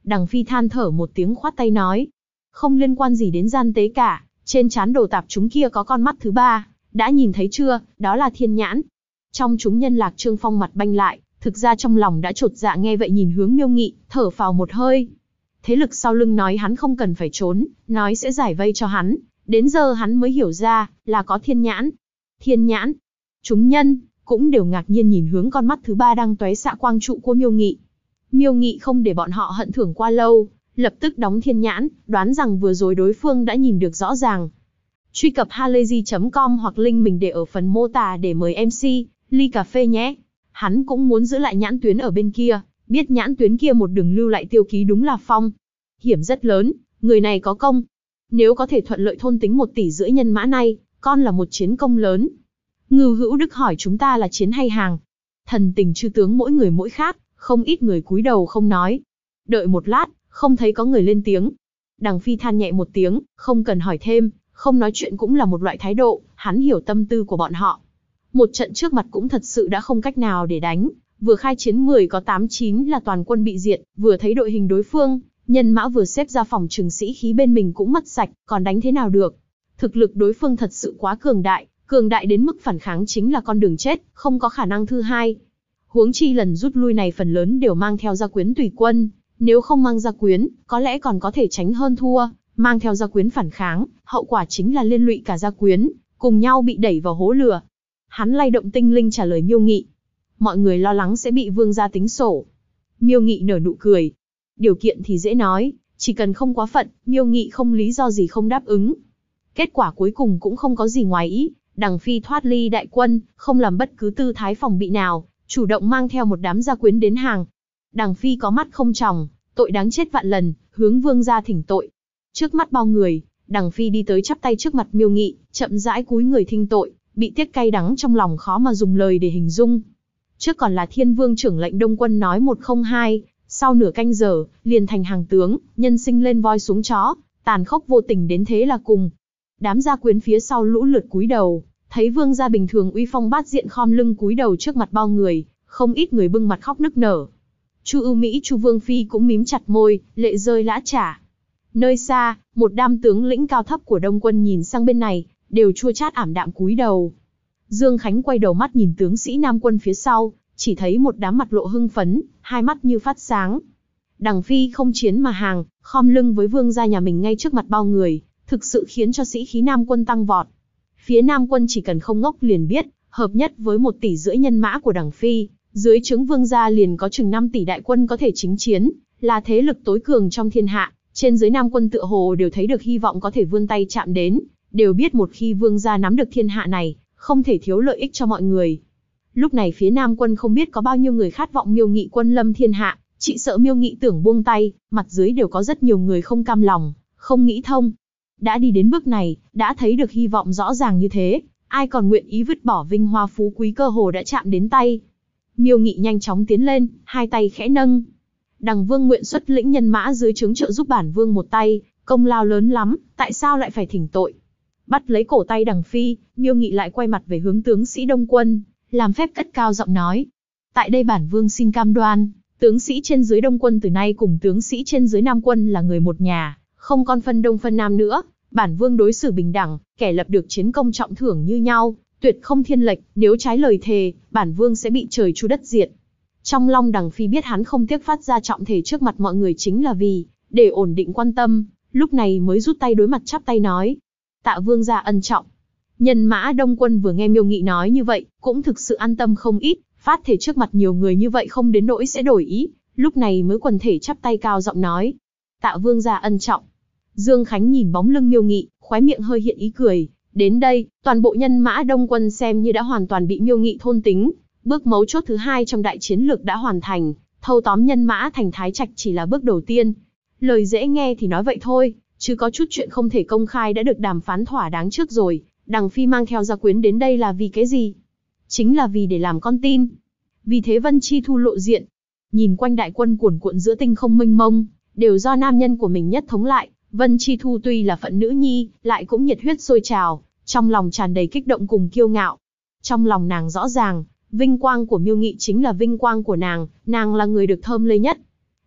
Đằng Phi than thở một tiếng khoát tay nói. Không liên quan gì đến gian tế cả, trên trán đồ tạp chúng kia có con mắt thứ ba, đã nhìn thấy chưa, đó là thiên nhãn. Trong chúng nhân Lạc Trương Phong mặt banh lại, thực ra trong lòng đã chột dạ nghe vậy nhìn hướng Miêu Nghị, thở phào một hơi. Thế lực sau lưng nói hắn không cần phải trốn, nói sẽ giải vây cho hắn, đến giờ hắn mới hiểu ra, là có thiên nhãn. Thiên nhãn. Chúng nhân cũng đều ngạc nhiên nhìn hướng con mắt thứ ba đang tóe xạ quang trụ của Miêu Nghị. Miêu Nghị không để bọn họ hận thưởng qua lâu, lập tức đóng thiên nhãn, đoán rằng vừa rồi đối phương đã nhìn được rõ ràng. Truy cập halayzi.com hoặc link mình để ở phần mô tả để mời MC, ly cà phê nhé. Hắn cũng muốn giữ lại nhãn tuyến ở bên kia, biết nhãn tuyến kia một đường lưu lại tiêu ký đúng là phong. Hiểm rất lớn, người này có công. Nếu có thể thuận lợi thôn tính 1,5 tỷ nhân mã này, con là một chiến công lớn. Ngưu Hữu Đức hỏi chúng ta là chiến hay hàng. Thần tình chư tướng mỗi người mỗi khác, không ít người cúi đầu không nói. Đợi một lát, không thấy có người lên tiếng. Đằng Phi than nhẹ một tiếng, không cần hỏi thêm, không nói chuyện cũng là một loại thái độ, hắn hiểu tâm tư của bọn họ. Một trận trước mặt cũng thật sự đã không cách nào để đánh, vừa khai chiến 10 có 8-9 là toàn quân bị diệt, vừa thấy đội hình đối phương, nhân mã vừa xếp ra phòng trừng sĩ khí bên mình cũng mất sạch, còn đánh thế nào được. Thực lực đối phương thật sự quá cường đại đến mức phản kháng chính là con đường chết, không có khả năng thứ hai. Huống chi lần rút lui này phần lớn đều mang theo gia quyến tùy quân, nếu không mang gia quyến, có lẽ còn có thể tránh hơn thua, mang theo gia quyến phản kháng, hậu quả chính là liên lụy cả gia quyến, cùng nhau bị đẩy vào hố lửa. Hắn lay động tinh linh trả lời Miêu Nghị. Mọi người lo lắng sẽ bị vương gia tính sổ. Miêu Nghị nở nụ cười. Điều kiện thì dễ nói, chỉ cần không quá phận, Miêu Nghị không lý do gì không đáp ứng. Kết quả cuối cùng cũng không có gì ngoài ý, Đằng Phi thoát ly đại quân, không làm bất cứ tư thái phòng bị nào, chủ động mang theo một đám gia quyến đến hàng. Đằng Phi có mắt không tròng, tội đáng chết vạn lần, hướng vương gia thỉnh tội. Trước mắt bao người, Đằng Phi đi tới chắp tay trước mặt Miêu Nghị, chậm rãi cúi người thinh tội, bị tiếc cay đắng trong lòng khó mà dùng lời để hình dung. Trước còn là Thiên Vương trưởng lệnh Đông quân nói 102, sau nửa canh giờ, liền thành hàng tướng, nhân sinh lên voi xuống chó, tàn khốc vô tình đến thế là cùng. Đám gia quyến phía sau lũ lượt cúi đầu, thấy vương gia bình thường uy phong bát diện khom lưng cúi đầu trước mặt bao người, không ít người bưng mặt khóc nức nở. Chu Ưu Mỹ Chu Vương Phi cũng mím chặt môi, lệ rơi lã chả. Nơi xa, một đám tướng lĩnh cao thấp của Đông quân nhìn sang bên này, đều chua chát ảm đạm cúi đầu. Dương Khánh quay đầu mắt nhìn tướng sĩ Nam quân phía sau, chỉ thấy một đám mặt lộ hưng phấn, hai mắt như phát sáng. Đằng Phi không chiến mà hàng, khom lưng với vương gia nhà mình ngay trước mặt bao người, thực sự khiến cho sĩ khí Nam quân tăng vọt. Phía Nam quân chỉ cần không ngốc liền biết, hợp nhất với 1,5 tỷ nhân mã của Đằng Phi, dưới trướng vương gia liền có chừng 5 tỷ đại quân có thể chính chiến, là thế lực tối cường trong thiên hạ. Trên dưới Nam quân tựa hồ đều thấy được hy vọng có thể vươn tay chạm đến, đều biết một khi vương gia nắm được thiên hạ này, không thể thiếu lợi ích cho mọi người. Lúc này phía Nam quân không biết có bao nhiêu người khát vọng Miêu Nghị quân lâm thiên hạ, chỉ sợ Miêu Nghị tưởng buông tay, mặt dưới đều có rất nhiều người không cam lòng, không nghĩ thông. Đã đi đến bước này, đã thấy được hy vọng rõ ràng như thế, ai còn nguyện ý vứt bỏ vinh hoa phú quý cơ hồ đã chạm đến tay. Miêu Nghị nhanh chóng tiến lên, hai tay khẽ nâng. Đằng Vương nguyện xuất lĩnh nhân mã dưới trướng trợ giúp bản vương một tay, công lao lớn lắm, tại sao lại phải thỉnh tội? Bắt lấy cổ tay Đằng Phi, Miêu Nghị lại quay mặt về hướng tướng sĩ Đông quân, làm phép cất cao giọng nói. Tại đây bản vương xin cam đoan, tướng sĩ trên dưới Đông quân từ nay cùng tướng sĩ trên dưới Nam quân là người một nhà, không còn phân Đông phân Nam nữa, bản vương đối xử bình đẳng, kẻ lập được chiến công trọng thưởng như nhau, tuyệt không thiên lệch, nếu trái lời thề, bản vương sẽ bị trời chu đất diệt. Trong lòng Đằng Phi biết hắn không tiếc phát ra trọng thể trước mặt mọi người chính là vì, để ổn định quan tâm, lúc này mới rút tay đối mặt chắp tay nói. Tạ vương gia ân trọng. Nhân mã Đông quân vừa nghe Miêu Nghị nói như vậy, cũng thực sự an tâm không ít, phát thể trước mặt nhiều người như vậy không đến nỗi sẽ đổi ý, lúc này mới quần thể chắp tay cao giọng nói. Tạ vương gia ân trọng. Dương Khánh nhìn bóng lưng Miêu Nghị, khóe miệng hơi hiện ý cười, đến đây, toàn bộ nhân mã Đông quân xem như đã hoàn toàn bị Miêu Nghị thôn tính, bước mấu chốt thứ hai trong đại chiến lược đã hoàn thành, thâu tóm nhân mã thành Thái Trạch chỉ là bước đầu tiên. Lời dễ nghe thì nói vậy thôi, chứ có chút chuyện không thể công khai đã được đàm phán thỏa đáng trước rồi. Đằng Phi mang theo gia quyến đến đây là vì cái gì? Chính là vì để làm con tin. Vì thế Vân Chi Thu lộ diện. Nhìn quanh đại quân cuồn cuộn giữa tinh không mênh mông, đều do nam nhân của mình nhất thống lại. Vân Chi Thu tuy là phận nữ nhi, lại cũng nhiệt huyết sôi trào, trong lòng tràn đầy kích động cùng kiêu ngạo. Trong lòng nàng rõ ràng, vinh quang của Miêu Nghị chính là vinh quang của nàng là người được thơm lây nhất.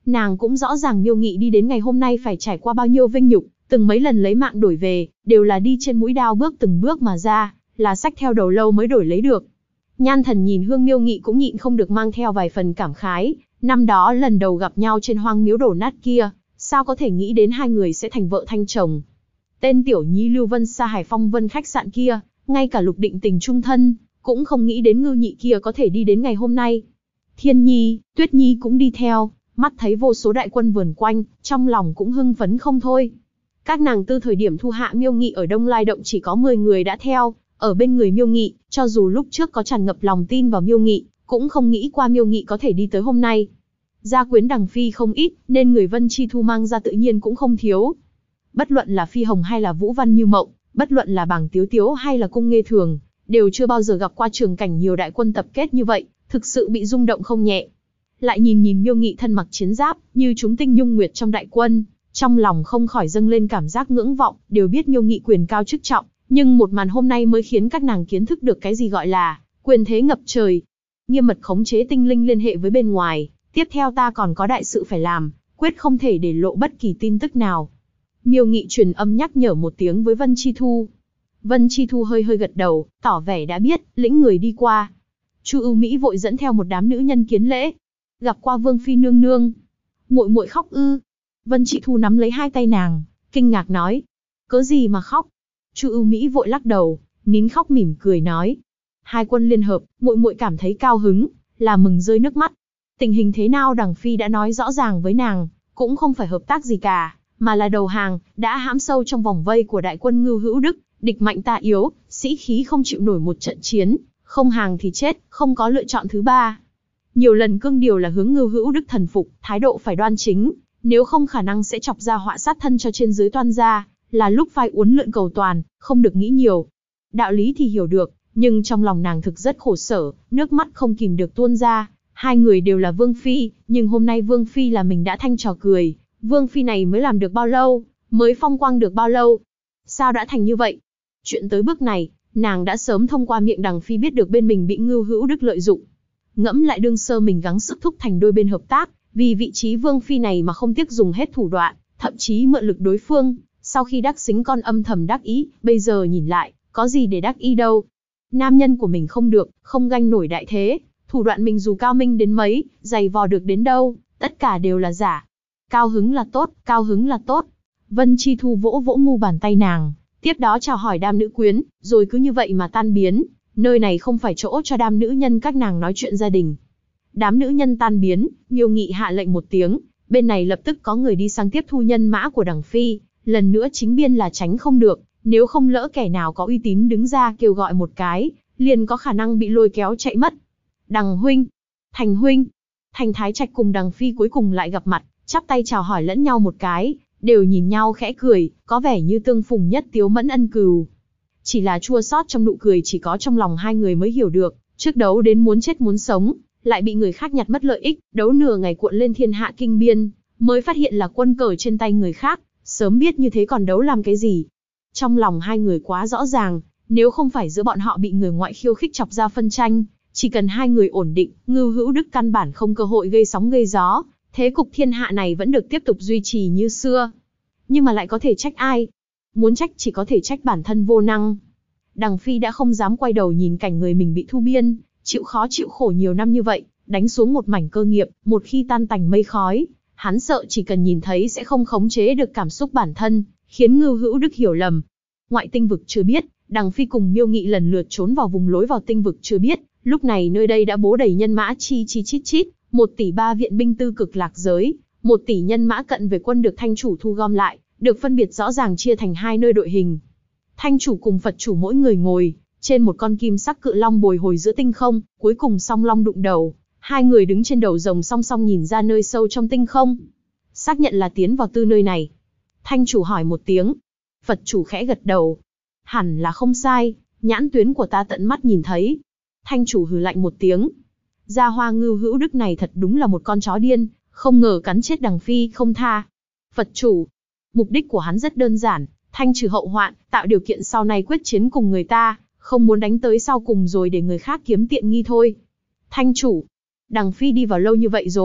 Nàng cũng rõ ràng Miêu Nghị đi đến ngày hôm nay phải trải qua bao nhiêu vinh nhục, từng mấy lần lấy mạng đổi về, đều là đi trên mũi đao bước từng bước mà ra, là xách theo đầu lâu mới đổi lấy được. Nhan Thần nhìn Hương Miêu Nghị cũng nhịn không được mang theo vài phần cảm khái, năm đó lần đầu gặp nhau trên hoang miếu đổ nát kia, sao có thể nghĩ đến hai người sẽ thành vợ thanh chồng. Tên tiểu nhi Lưu Vân Sa Hải Phong Vân khách sạn kia, ngay cả Lục Định Tình chung thân, cũng không nghĩ đến Ngưu Nhị kia có thể đi đến ngày hôm nay. Thiên Nhi, Tuyết Nhi cũng đi theo, mắt thấy vô số đại quân vờn quanh, trong lòng cũng hưng phấn không thôi. Các nàng từ thời điểm thu hạ Miêu Nghị ở Đông Lai Động chỉ có 10 người đã theo, ở bên người Miêu Nghị, cho dù lúc trước có tràn ngập lòng tin vào Miêu Nghị, cũng không nghĩ qua Miêu Nghị có thể đi tới hôm nay. Gia quyến đằng phi không ít, nên người Vân Chi Thu mang ra tự nhiên cũng không thiếu. Bất luận là Phi Hồng hay là Vũ Văn Như Mộng, bất luận là Bàng Tiếu Tiếu hay là Cung Nghê Thường, đều chưa bao giờ gặp qua trường cảnh nhiều đại quân tập kết như vậy, thực sự bị rung động không nhẹ. Lại nhìn Miêu Nghị thân mặc chiến giáp, như chúng tinh nhung nguyệt trong đại quân, trong lòng không khỏi dâng lên cảm giác ngưỡng vọng, đều biết Miêu Nghị quyền cao chức trọng, nhưng một màn hôm nay mới khiến các nàng kiến thức được cái gì gọi là quyền thế ngập trời. Nghiêm mật khống chế tinh linh liên hệ với bên ngoài, tiếp theo ta còn có đại sự phải làm, quyết không thể để lộ bất kỳ tin tức nào. Miêu Nghị truyền âm nhắc nhở một tiếng với Vân Chi Thu. Vân Chi Thu hơi hơi gật đầu, tỏ vẻ đã biết, lĩnh người đi qua. Chu Ưu Mỹ vội dẫn theo một đám nữ nhân kiến lễ. Gặp qua Vương phi nương nương. Muội muội khóc ư? Vân Chi Thu nắm lấy hai tay nàng, kinh ngạc nói. Cớ gì mà khóc? Chu Ưu Mỹ vội lắc đầu, nín khóc mỉm cười nói. Hai quân liên hợp, muội muội cảm thấy cao hứng, là mừng rơi nước mắt. Tình hình thế nào đằng phi đã nói rõ ràng với nàng, cũng không phải hợp tác gì cả, mà là đầu hàng, đã hãm sâu trong vòng vây của đại quân Ngưu Hữu Đức, địch mạnh ta yếu, sĩ khí không chịu nổi một trận chiến, không hàng thì chết, không có lựa chọn thứ ba. Nhiều lần cương điều là hướng Ngưu Hữu Đức thần phục, thái độ phải đoan chính, nếu không khả năng sẽ chọc ra họa sát thân cho trên dưới toan gia, là lúc phải uốn lượn cầu toàn, không được nghĩ nhiều. Đạo lý thì hiểu được, nhưng trong lòng nàng thực rất khổ sở, nước mắt không kìm được tuôn ra. Hai người đều là Vương Phi, nhưng hôm nay Vương Phi là mình đã thanh trò cười. Vương Phi này mới làm được bao lâu, mới phong quang được bao lâu? Sao đã thành như vậy? Chuyện tới bước này, nàng đã sớm thông qua miệng đằng Phi biết được bên mình bị Ngưu Hữu Đức lợi dụng. Ngẫm lại đương sơ mình gắng sức thúc thành đôi bên hợp tác, vì vị trí Vương Phi này mà không tiếc dùng hết thủ đoạn, thậm chí mượn lực đối phương. Sau khi đắc xính con âm thầm đắc ý, bây giờ nhìn lại, có gì để đắc ý đâu. Nam nhân của mình không được, không ganh nổi đại thế. Thủ đoạn mình dù cao minh đến mấy, dày vò được đến đâu, tất cả đều là giả. Cao hứng là tốt, cao hứng là tốt. Vân Chi Thu vỗ vỗ mu bàn tay nàng, tiếp đó chào hỏi đám nữ quyến, rồi cứ như vậy mà tan biến. Nơi này không phải chỗ cho đám nữ nhân các nàng nói chuyện gia đình. Đám nữ nhân tan biến, Miêu Nghị hạ lệnh một tiếng, bên này lập tức có người đi sang tiếp thu nhân mã của đằng Phi. Lần nữa chính biên là tránh không được, nếu không lỡ kẻ nào có uy tín đứng ra kêu gọi một cái, liền có khả năng bị lôi kéo chạy mất. Đằng huynh, Thành huynh, Thành Thái Trạch cùng đằng Phi cuối cùng lại gặp mặt, chắp tay chào hỏi lẫn nhau một cái, đều nhìn nhau khẽ cười, có vẻ như tương phùng nhất tiếu mẫn ân cừu. Chỉ là chua xót trong nụ cười chỉ có trong lòng hai người mới hiểu được, trước đấu đến muốn chết muốn sống, lại bị người khác nhặt mất lợi ích, đấu nửa ngày cuộn lên thiên hạ kinh biên, mới phát hiện là quân cờ trên tay người khác, sớm biết như thế còn đấu làm cái gì. Trong lòng hai người quá rõ ràng, nếu không phải giữa bọn họ bị người ngoại khiêu khích chọc ra phân tranh, chỉ cần hai người ổn định, Ngưu Hữu Đức căn bản không cơ hội gây sóng gây gió, thế cục thiên hạ này vẫn được tiếp tục duy trì như xưa. Nhưng mà lại có thể trách ai? Muốn trách chỉ có thể trách bản thân vô năng. Đằng Phi đã không dám quay đầu nhìn cảnh người mình bị thu biên, chịu khó chịu khổ nhiều năm như vậy, đánh xuống một mảnh cơ nghiệp, một khi tan tành mây khói, hắn sợ chỉ cần nhìn thấy sẽ không khống chế được cảm xúc bản thân, khiến Ngưu Hữu Đức hiểu lầm. Ngoại tinh vực chưa biết, đằng Phi cùng Miêu Nghị lần lượt trốn vào vùng lối vào tinh vực chưa biết, lúc này nơi đây đã bố đầy nhân mã chi chít chít, 1 tỷ 3 viện binh tư cực lạc giới, 1 tỷ nhân mã cận về quân được thanh chủ thu gom lại, được phân biệt rõ ràng chia thành hai nơi đội hình. Thanh chủ cùng Phật chủ mỗi người ngồi trên một con kim sắc cự long bồi hồi giữa tinh không, cuối cùng song long đụng đầu, hai người đứng trên đầu rồng song song nhìn ra nơi sâu trong tinh không. Xác nhận là tiến vào tư nơi này. Thanh chủ hỏi một tiếng. Phật chủ khẽ gật đầu. Hẳn là không sai, nhãn tuyến của ta tận mắt nhìn thấy. Thanh chủ hừ lạnh một tiếng. Gia Hoa Ngưu Hữu Đức này thật đúng là một con chó điên, không ngờ cắn chết đằng Phi không tha. Phật chủ, mục đích của hắn rất đơn giản, thanh trừ hậu hoạn, tạo điều kiện sau này quyết chiến cùng người ta, không muốn đánh tới sau cùng rồi để người khác kiếm tiện nghi thôi. Thanh chủ, đằng Phi đi vào lâu như vậy rồi,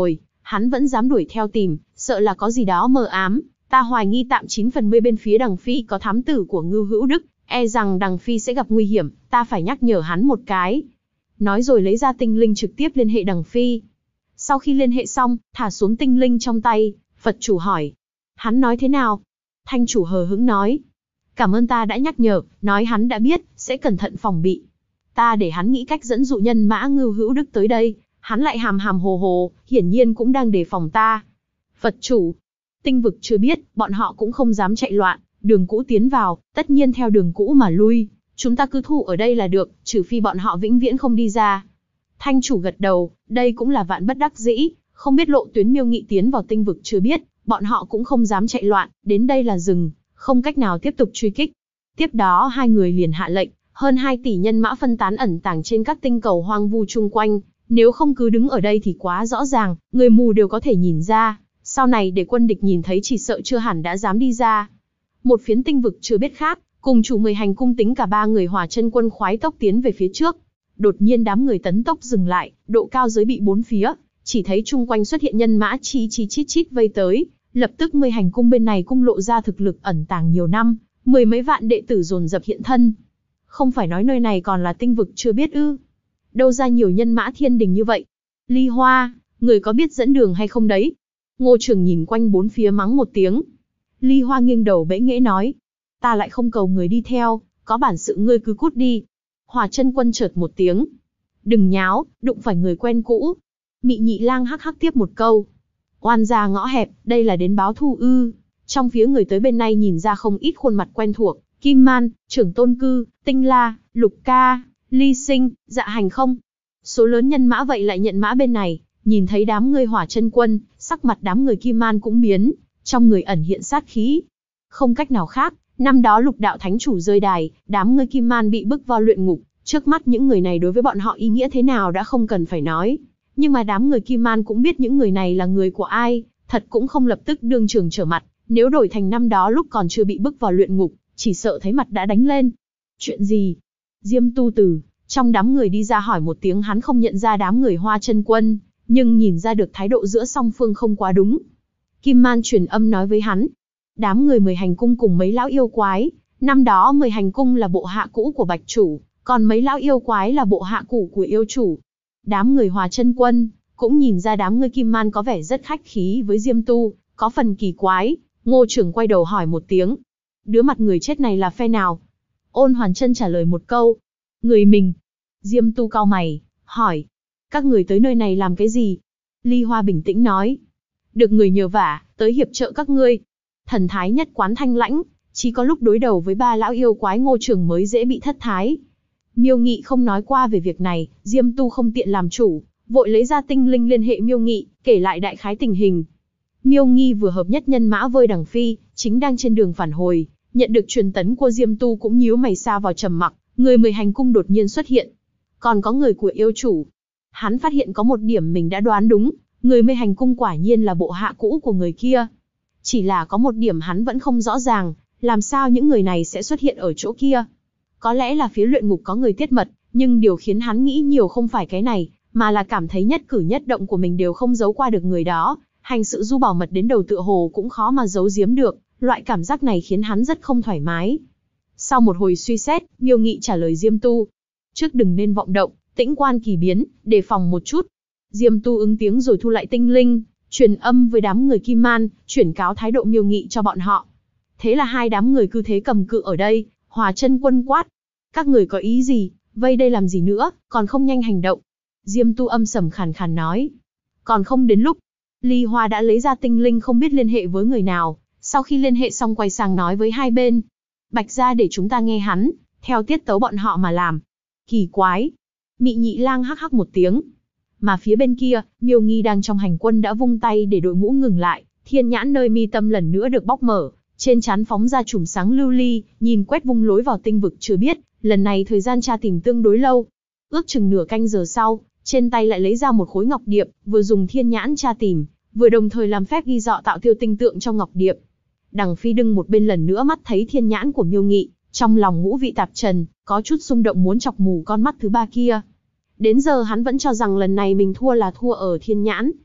hắn vẫn dám đuổi theo tìm, sợ là có gì đó mờ ám. Ta hoài nghi tạm 9 phần 10 bên phía Đằng Phi có thám tử của Ngưu Hữu Đức, e rằng Đằng Phi sẽ gặp nguy hiểm, ta phải nhắc nhở hắn một cái. Nói rồi lấy ra tinh linh trực tiếp liên hệ Đằng Phi. Sau khi liên hệ xong, thả xuống tinh linh trong tay, Phật chủ hỏi. Hắn nói thế nào? Thanh chủ hờ hững nói. Cảm ơn ta đã nhắc nhở, nói hắn đã biết, sẽ cẩn thận phòng bị. Ta để hắn nghĩ cách dẫn dụ nhân mã Ngưu Hữu Đức tới đây, hắn lại hàm hàm hồ hồ, hiển nhiên cũng đang đề phòng ta. Phật chủ, tinh vực chưa biết, bọn họ cũng không dám chạy loạn, đường cũ tiến vào, tất nhiên theo đường cũ mà lui. Chúng ta cứ thủ ở đây là được, trừ phi bọn họ vĩnh viễn không đi ra. Thanh chủ gật đầu, đây cũng là vạn bất đắc dĩ, không biết lộ tuyến Miêu Nghị tiến vào tinh vực chưa biết, bọn họ cũng không dám chạy loạn, đến đây là rừng, không cách nào tiếp tục truy kích. Tiếp đó hai người liền hạ lệnh, hơn 2 tỷ nhân mã phân tán ẩn tàng trên các tinh cầu hoang vu chung quanh, nếu không cứ đứng ở đây thì quá rõ ràng, người mù đều có thể nhìn ra, sau này để quân địch nhìn thấy chỉ sợ chưa hẳn đã dám đi ra. Một phiến tinh vực chưa biết khác, cùng chủ 10 hành cung tính cả 3 người Hỏa Chân Quân khoái tốc tiến về phía trước. Đột nhiên đám người tấn tốc dừng lại, độ cao giới bị bốn phía, chỉ thấy chung quanh xuất hiện nhân mã chi chi chít chít vây tới, lập tức 10 hành cung bên này cung lộ ra thực lực ẩn tàng nhiều năm, 10 mấy vạn đệ tử dồn dập hiện thân. Không phải nói nơi này còn là tinh vực chưa biết ư? Đâu ra nhiều nhân mã thiên đình như vậy? Ly Hoa, người có biết dẫn đường hay không đấy? Ngô Trường nhìn quanh bốn phía mắng một tiếng. Ly Hoa nghiêng đầu bẽ nghễ nói, ta lại không cầu người đi theo, có bản sự ngươi cứ cút đi. Hỏa Chân Quân chợt một tiếng, đừng nháo, đụng phải người quen cũ. Mị Nhị Lang hắc hắc tiếp một câu, oan gia ngõ hẹp, đây là đến báo thù ư? Trong phía người tới bên này nhìn ra không ít khuôn mặt quen thuộc, Kim Man, Trưởng Tôn Cư, Tinh La, Lục Ca, Ly Sinh, Dạ Hành không. Số lớn nhân mã vậy lại nhận mã bên này, nhìn thấy đám người Hỏa Chân Quân, sắc mặt đám người Kim Man cũng biến, trong người ẩn hiện sát khí. Không cách nào khác, năm đó Lục Đạo Thánh Chủ rơi đài, đám người Kim Man bị bức vào luyện ngục, trước mắt những người này đối với bọn họ ý nghĩa thế nào đã không cần phải nói. Nhưng mà đám người Kim Man cũng biết những người này là người của ai, thật cũng không lập tức đương trường trở mặt, nếu đổi thành năm đó lúc còn chưa bị bức vào luyện ngục, chỉ sợ thấy mặt đã đánh lên. Chuyện gì? Diêm Tu Tử, trong đám người đi ra hỏi một tiếng, hắn không nhận ra đám người Hoa Chân Quân, nhưng nhìn ra được thái độ giữa song phương không quá đúng. Kim Man truyền âm nói với hắn, đám người 10 hành cung cùng mấy lão yêu quái, năm đó 10 hành cung là bộ hạ cũ của Bạch Chủ, còn mấy lão yêu quái là bộ hạ cũ của yêu chủ. Đám người Hỏa Chân Quân cũng nhìn ra đám người Kim Man có vẻ rất khách khí với Diêm Tu, có phần kỳ quái. Ngô Trưởng quay đầu hỏi một tiếng, đứa mặt người chết này là phe nào? Ôn Hoàn Chân trả lời một câu, người mình. Diêm Tu cau mày, hỏi, các người tới nơi này làm cái gì? Ly Hoa bình tĩnh nói, được người nhờ vả, tới hiệp trợ các ngươi. Thần thái nhất quán thanh lãnh, chỉ có lúc đối đầu với 3 lão yêu quái Ngô Trưởng mới dễ bị thất thái. Miêu Nghị không nói qua về việc này, Diêm Tu không tiện làm chủ, vội lấy ra tinh linh liên hệ Miêu Nghị, kể lại đại khái tình hình. Miêu Nghi vừa hợp nhất nhân mã với Đằng Phi, chính đang trên đường phản hồi, nhận được truyền tấn của Diêm Tu cũng nhíu mày sa vào trầm mặc, người 10 hành cung đột nhiên xuất hiện. Còn có người của yêu chủ. Hắn phát hiện có một điểm mình đã đoán đúng, người 10 hành cung quả nhiên là bộ hạ cũ của người kia. Chỉ là có một điểm hắn vẫn không rõ ràng, làm sao những người này sẽ xuất hiện ở chỗ kia. Có lẽ là phía luyện ngục có người tiết mật, nhưng điều khiến hắn nghĩ nhiều không phải cái này, mà là cảm thấy nhất cử nhất động của mình đều không giấu qua được người đó, hành sự du bảo mật đến đầu tựa hồ cũng khó mà giấu giếm được, loại cảm giác này khiến hắn rất không thoải mái. Sau một hồi suy xét, Miêu Nghị trả lời Diêm Tu, trước đừng nên vọng động, tĩnh quan kỳ biến, đề phòng một chút. Diêm Tu ứng tiếng rồi thu lại tinh linh, truyền âm với đám người Kim Man, chuyển cáo thái độ Miêu Nghị cho bọn họ. Thế là hai đám người cứ thế cầm cự ở đây. Hỏa Chân Quân quát, các người có ý gì, vây đây làm gì nữa, còn không nhanh hành động. Diêm Tu âm sầm khàn khàn nói, còn không đến lúc. Ly Hoa đã lấy ra tinh linh không biết liên hệ với người nào, sau khi liên hệ xong quay sang nói với hai bên, Bạch gia để chúng ta nghe hắn, theo tiết tấu bọn họ mà làm. Kỳ quái. Mị Nhị Lang hắc hắc một tiếng. Mà phía bên kia, Miêu Nghi đang trong hành quân đã vung tay để đội ngũ ngừng lại, thiên nhãn nơi mi tâm lần nữa được bóc mở. Trên trán phóng ra chùm sáng lưu ly, nhìn quét vung lối vào tinh vực chưa biết, lần này thời gian tra tìm tương đối lâu. Ước chừng nửa canh giờ sau, trên tay lại lấy ra một khối ngọc điệp, vừa dùng thiên nhãn tra tìm, vừa đồng thời làm phép ghi dọ tạo tiêu tinh tượng trong ngọc điệp. Đằng Phi đứng một bên lần nữa mắt thấy thiên nhãn của Miêu Nghị, trong lòng ngũ vị tạp trần, có chút xung động muốn chọc mù con mắt thứ ba kia. Đến giờ hắn vẫn cho rằng lần này mình thua là thua ở thiên nhãn.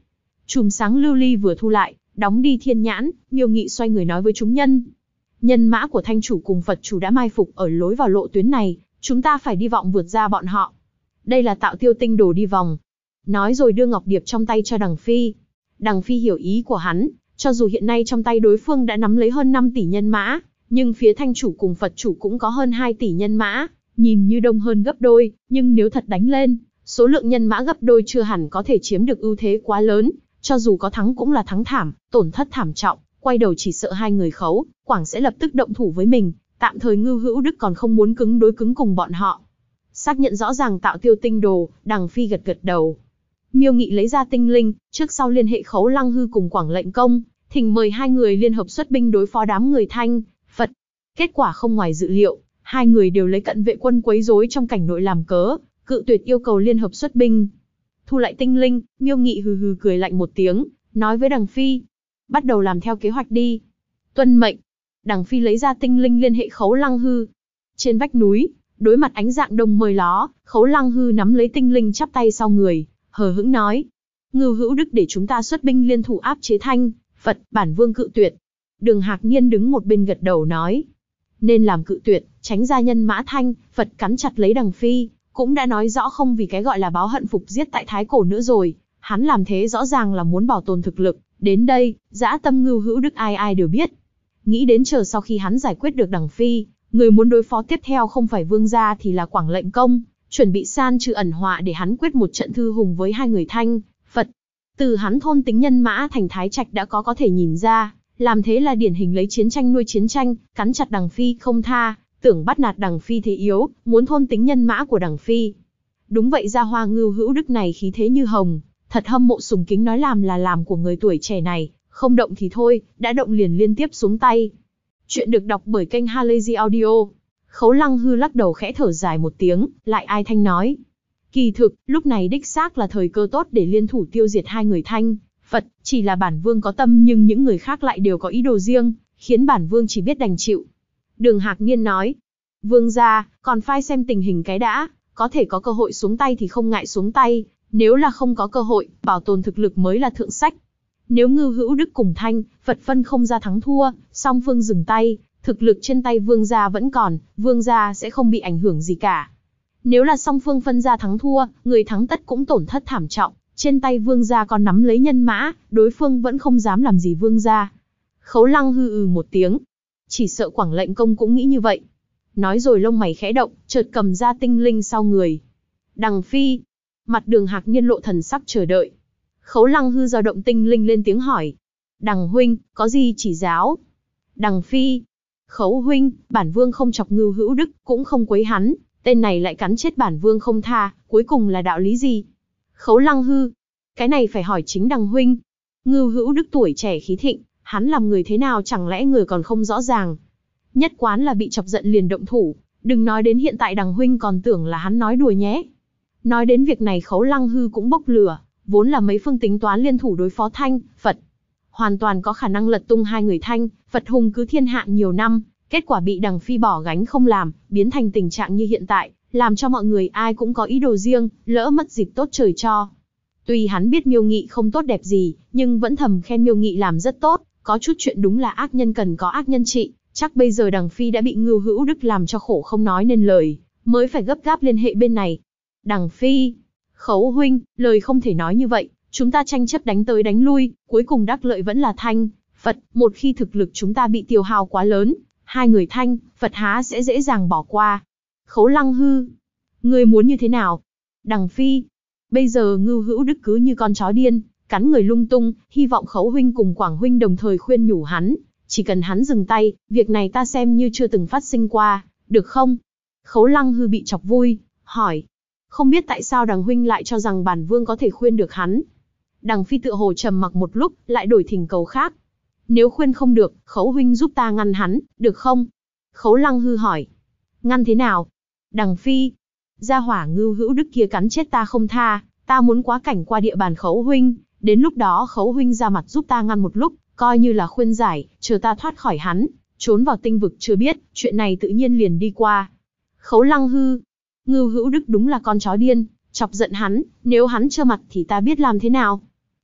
Chùm sáng lưu ly vừa thu lại, đóng đi thiên nhãn, Miêu Nghị xoay người nói với chúng nhân. Nhân mã của Thanh chủ cùng Phật chủ đã mai phục ở lối vào lộ tuyến này, chúng ta phải đi vọng vượt ra bọn họ. Đây là Tạo Tiêu tinh đồ đi vòng. Nói rồi đưa ngọc điệp trong tay cho Đằng Phi. Đằng Phi hiểu ý của hắn, cho dù hiện nay trong tay đối phương đã nắm lấy hơn 5 tỷ nhân mã, nhưng phía Thanh chủ cùng Phật chủ cũng có hơn 2 tỷ nhân mã, nhìn như đông hơn gấp đôi, nhưng nếu thật đánh lên, số lượng nhân mã gấp đôi chưa hẳn có thể chiếm được ưu thế quá lớn, cho dù có thắng cũng là thắng thảm, tổn thất thảm trọng, quay đầu chỉ sợ hai người Khấu, Quảng sẽ lập tức động thủ với mình, tạm thời Ngưu Hữu Đức còn không muốn cứng đối cứng cùng bọn họ. Xác nhận rõ ràng Tạo Tiêu tinh đồ, Đằng Phi gật gật đầu. Miêu Nghị lấy ra tinh linh, trước sau liên hệ Khấu Lăng Hư cùng Quảng lệnh công, thỉnh mời hai người liên hợp xuất binh đối phó đám người Thanh, Phật. Kết quả không ngoài dự liệu, hai người đều lấy cận vệ quân quấy rối trong cảnh nội làm cớ, cự tuyệt yêu cầu liên hợp xuất binh. Thu lại tinh linh, Miêu Nghị hừ hừ cười lạnh một tiếng, nói với Đằng Phi. Bắt đầu làm theo kế hoạch đi. Tuân mệnh. Đằng Phi lấy ra tinh linh liên hệ Khấu Lăng Hư. Trên vách núi, đối mặt ánh dạng đông mời ló, Khấu Lăng Hư nắm lấy tinh linh chắp tay sau người, hờ hững nói. Ngưu Hữu Đức để chúng ta xuất binh liên thủ áp chế Thanh, Phật, bản vương cự tuyệt. Đường Hạc Niên đứng một bên gật đầu nói. Nên làm cự tuyệt, tránh ra nhân mã Thanh, Phật cắn chặt lấy Đằng Phi, cũng đã nói rõ không vì cái gọi là báo hận phục giết tại Thái Cổ nữa rồi. Hắn làm thế rõ ràng là muốn bảo tồn thực lực, đến đây, dã tâm Ngưu Hữu Đức ai ai đều biết. Nghĩ đến chờ sau khi hắn giải quyết được Đằng Phi, người muốn đối phó tiếp theo không phải vương gia thì là Quảng lệnh công, chuẩn bị san trừ ẩn họa để hắn quyết một trận thư hùng với hai người Thanh, Phật. Từ hắn thôn tính nhân mã thành Thái Trạch đã có thể nhìn ra, làm thế là điển hình lấy chiến tranh nuôi chiến tranh, cắn chặt Đằng Phi không tha, tưởng bắt nạt Đằng Phi thế yếu, muốn thôn tính nhân mã của Đằng Phi. Đúng vậy, gia hoa Ngưu Hữu Đức này khí thế như hồng, thật hâm mộ sùng kính, nói làm là làm của người tuổi trẻ này, không động thì thôi, đã động liền liên tiếp xuống tay. Chuyện được đọc bởi kênh Halazy Audio. Khấu Lăng Hư lắc đầu khẽ thở dài một tiếng, lại ai thanh nói. Kỳ thực, lúc này đích xác là thời cơ tốt để liên thủ tiêu diệt hai người Thanh, Phật, chỉ là bản vương có tâm nhưng những người khác lại đều có ý đồ riêng, khiến bản vương chỉ biết đành chịu. Đường Hạc Niên nói. Vương gia, còn phai xem tình hình cái đã, có thể có cơ hội xuống tay thì không ngại xuống tay, nếu là không có cơ hội, bảo tồn thực lực mới là thượng sách. Nếu Ngưu Hữu Đức cùng Thanh, Phật phân không ra thắng thua, song phương dừng tay, thực lực trên tay vương gia vẫn còn, vương gia sẽ không bị ảnh hưởng gì cả. Nếu là song phương phân ra thắng thua, người thắng tất cũng tổn thất thảm trọng, trên tay vương gia còn nắm lấy nhân mã, đối phương vẫn không dám làm gì vương gia. Khấu Lăng hư một tiếng. Chỉ sợ Quảng lệnh công cũng nghĩ như vậy. Nói rồi lông mày khẽ động, chợt cầm ra tinh linh sau người. Đằng Phi. Mặt Đường Hạc Niên lộ thần sắc chờ đợi. Khấu Lăng hư dao động tinh linh lên tiếng hỏi. Đằng huynh, có gì chỉ giáo? Đằng Phi. Khấu huynh, bản vương không chọc Ngưu Hữu Đức, cũng không quấy hắn. Tên này lại cắn chết bản vương không tha, cuối cùng là đạo lý gì? Khấu Lăng hư. Cái này phải hỏi chính Đằng huynh. Ngưu Hữu Đức tuổi trẻ khí thịnh, hắn làm người thế nào chẳng lẽ người còn không rõ ràng? Nhất quán là bị chọc giận liền động thủ, đừng nói đến hiện tại Đằng huynh còn tưởng là hắn nói đùa nhé. Nói đến việc này Khấu Lăng hư cũng bốc lửa, vốn là mấy phương tính toán liên thủ đối phó Thanh, Phật. Hoàn toàn có khả năng lật tung hai người Thanh, Phật hùng cứ thiên hạ nhiều năm, kết quả bị Đằng Phi bỏ gánh không làm, biến thành tình trạng như hiện tại, làm cho mọi người ai cũng có ý đồ riêng, lỡ mất dịp tốt trời cho. Tuy hắn biết Miêu Nghị không tốt đẹp gì, nhưng vẫn thầm khen Miêu Nghị làm rất tốt, có chút chuyện đúng là ác nhân cần có ác nhân trị, chắc bây giờ Đằng Phi đã bị Ngưu Hữu Đức làm cho khổ không nói nên lời, mới phải gấp gáp liên hệ bên này. Đằng Phi, Khấu huynh, lời không thể nói như vậy, chúng ta tranh chấp đánh tới đánh lui, cuối cùng đắc lợi vẫn là Thanh, Phật, một khi thực lực chúng ta bị tiêu hao quá lớn, hai người Thanh, Phật há sẽ dễ dàng bỏ qua. Khấu Lăng hư, ngươi muốn như thế nào? Đằng Phi, bây giờ Ngưu Hữu Đức cứ như con chó điên, cắn người lung tung, hy vọng Khấu huynh cùng Quảng huynh đồng thời khuyên nhủ hắn, chỉ cần hắn dừng tay, việc này ta xem như chưa từng phát sinh qua, được không? Khấu Lăng hư bị chọc vui, hỏi, không biết tại sao Đằng huynh lại cho rằng bản vương có thể khuyên được hắn? Đằng Phi tựa hồ trầm mặc một lúc, lại đổi thỉnh cầu khác. Nếu khuyên không được, Khấu huynh giúp ta ngăn hắn, được không? Khấu Lăng hư hỏi, ngăn thế nào? Đằng Phi, gia hỏa Ngưu Hữu Đức kia cắn chết ta không tha, ta muốn quá cảnh qua địa bàn Khấu huynh, đến lúc đó Khấu huynh ra mặt giúp ta ngăn một lúc, coi như là khuyên giải, chờ ta thoát khỏi hắn, trốn vào tinh vực chưa biết, chuyện này tự nhiên liền đi qua. Khấu Lăng hư, Ngưu Hữu Đức đúng là con chó điên, chọc giận hắn, nếu hắn trơ mặt thì ta biết làm thế nào.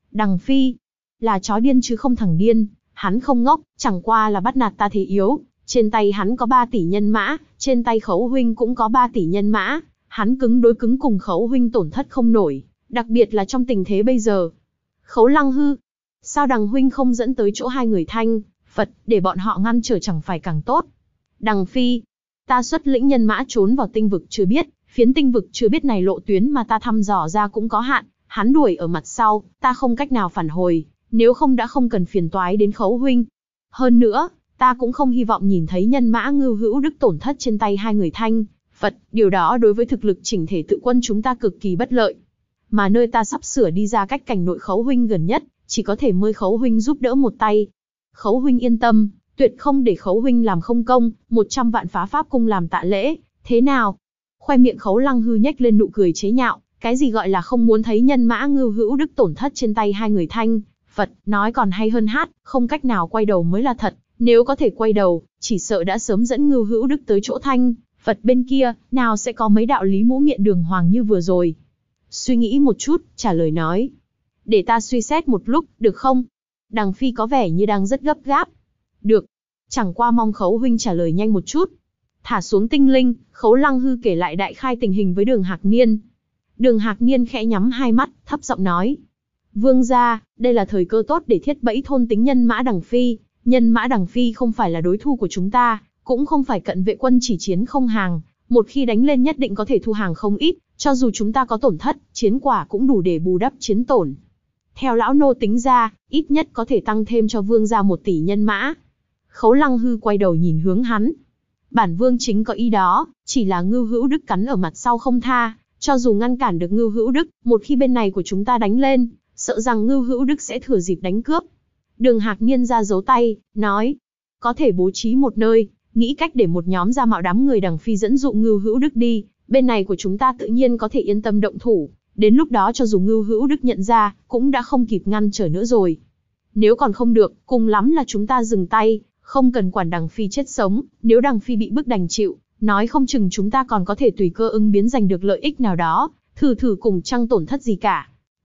Đằng Phi, là chó điên chứ không thằng điên, hắn không ngốc, chẳng qua là bắt nạt ta thế yếu. Trên tay hắn có 3 tỷ nhân mã, trên tay Khấu huynh cũng có 3 tỷ nhân mã, hắn cứng đối cứng cùng Khấu huynh tổn thất không nổi, đặc biệt là trong tình thế bây giờ. Khấu Lăng Hư, sao Đằng huynh không dẫn tới chỗ hai người Thanh, Phật, để bọn họ ngăn trở chẳng phải càng tốt. Đằng Phi, ta xuất lĩnh nhân mã trốn vào tinh vực chưa biết, phiến tinh vực chưa biết này lộ tuyến mà ta thăm dò ra cũng có hạn, hắn đuổi ở mặt sau, ta không cách nào phản hồi, nếu không đã không cần phiền toái đến Khấu huynh. Hơn nữa, ta cũng không hy vọng nhìn thấy nhân mã Ngưu Hữu Đức tổn thất trên tay hai người Thanh, Phật, điều đó đối với thực lực chỉnh thể tự quân chúng ta cực kỳ bất lợi. Mà nơi ta sắp sửa đi ra cách cảnh nội Khấu huynh gần nhất, chỉ có thể mời Khấu huynh giúp đỡ một tay. Khấu huynh yên tâm, tuyệt không để Khấu huynh làm không công, 100 vạn phá pháp cung làm tạ lễ, thế nào? Khoe miệng Khấu Lăng Hư nhếch lên nụ cười chế nhạo, cái gì gọi là không muốn thấy nhân mã Ngưu Hữu Đức tổn thất trên tay hai người Thanh, Phật, nói còn hay hơn hát, không cách nào quay đầu mới là thật, nếu có thể quay đầu, chỉ sợ đã sớm dẫn Ngưu Hữu Đức tới chỗ Thanh, Phật bên kia, nào sẽ có mấy đạo lý mũ miệng đường hoàng như vừa rồi. Suy nghĩ một chút, trả lời nói. Để ta suy xét một lúc, được không? Đằng Phi có vẻ như đang rất gấp gáp. Được. Chẳng qua mong Khấu huynh trả lời nhanh một chút. Thả xuống tinh linh, Khấu Lăng Hư kể lại đại khai tình hình với Đường Hạc Niên. Đường Hạc Niên khẽ nhắm hai mắt, thấp giọng nói. Vương gia, đây là thời cơ tốt để thiết bẫy thôn tính nhân mã Đằng Phi. Nhân mã Đằng Phi không phải là đối thủ của chúng ta, cũng không phải cận vệ quân chỉ chiến không hàng. Một khi đánh lên nhất định có thể thu hàng không ít, cho dù chúng ta có tổn thất, chiến quả cũng đủ để bù đắp chiến tổn. Theo lão nô tính ra, ít nhất có thể tăng thêm cho vương gia 1 tỷ nhân mã. Khấu Lăng Hư quay đầu nhìn hướng hắn. Bản vương chính có ý đó, chỉ là Ngưu Hữu Đức cắn ở mặt sau không tha, cho dù ngăn cản được Ngưu Hữu Đức, một khi bên này của chúng ta đánh lên, sợ rằng Ngưu Hữu Đức sẽ thừa dịp đánh cướp. Đường Hạc Niên ra dấu tay, nói, có thể bố trí một nơi, nghĩ cách để một nhóm giả mạo đám người Đằng Phi dẫn dụ Ngưu Hữu Đức đi, bên này của chúng ta tự nhiên có thể yên tâm động thủ, đến lúc đó cho dù Ngưu Hữu Đức nhận ra, cũng đã không kịp ngăn trở nữa rồi. Nếu còn không được, cùng lắm là chúng ta dừng tay, không cần quản Đằng Phi chết sống, nếu Đằng Phi bị bức đành chịu, nói không chừng chúng ta còn có thể tùy cơ ứng biến giành được lợi ích nào đó, thử cùng chẳng tổn thất gì cả.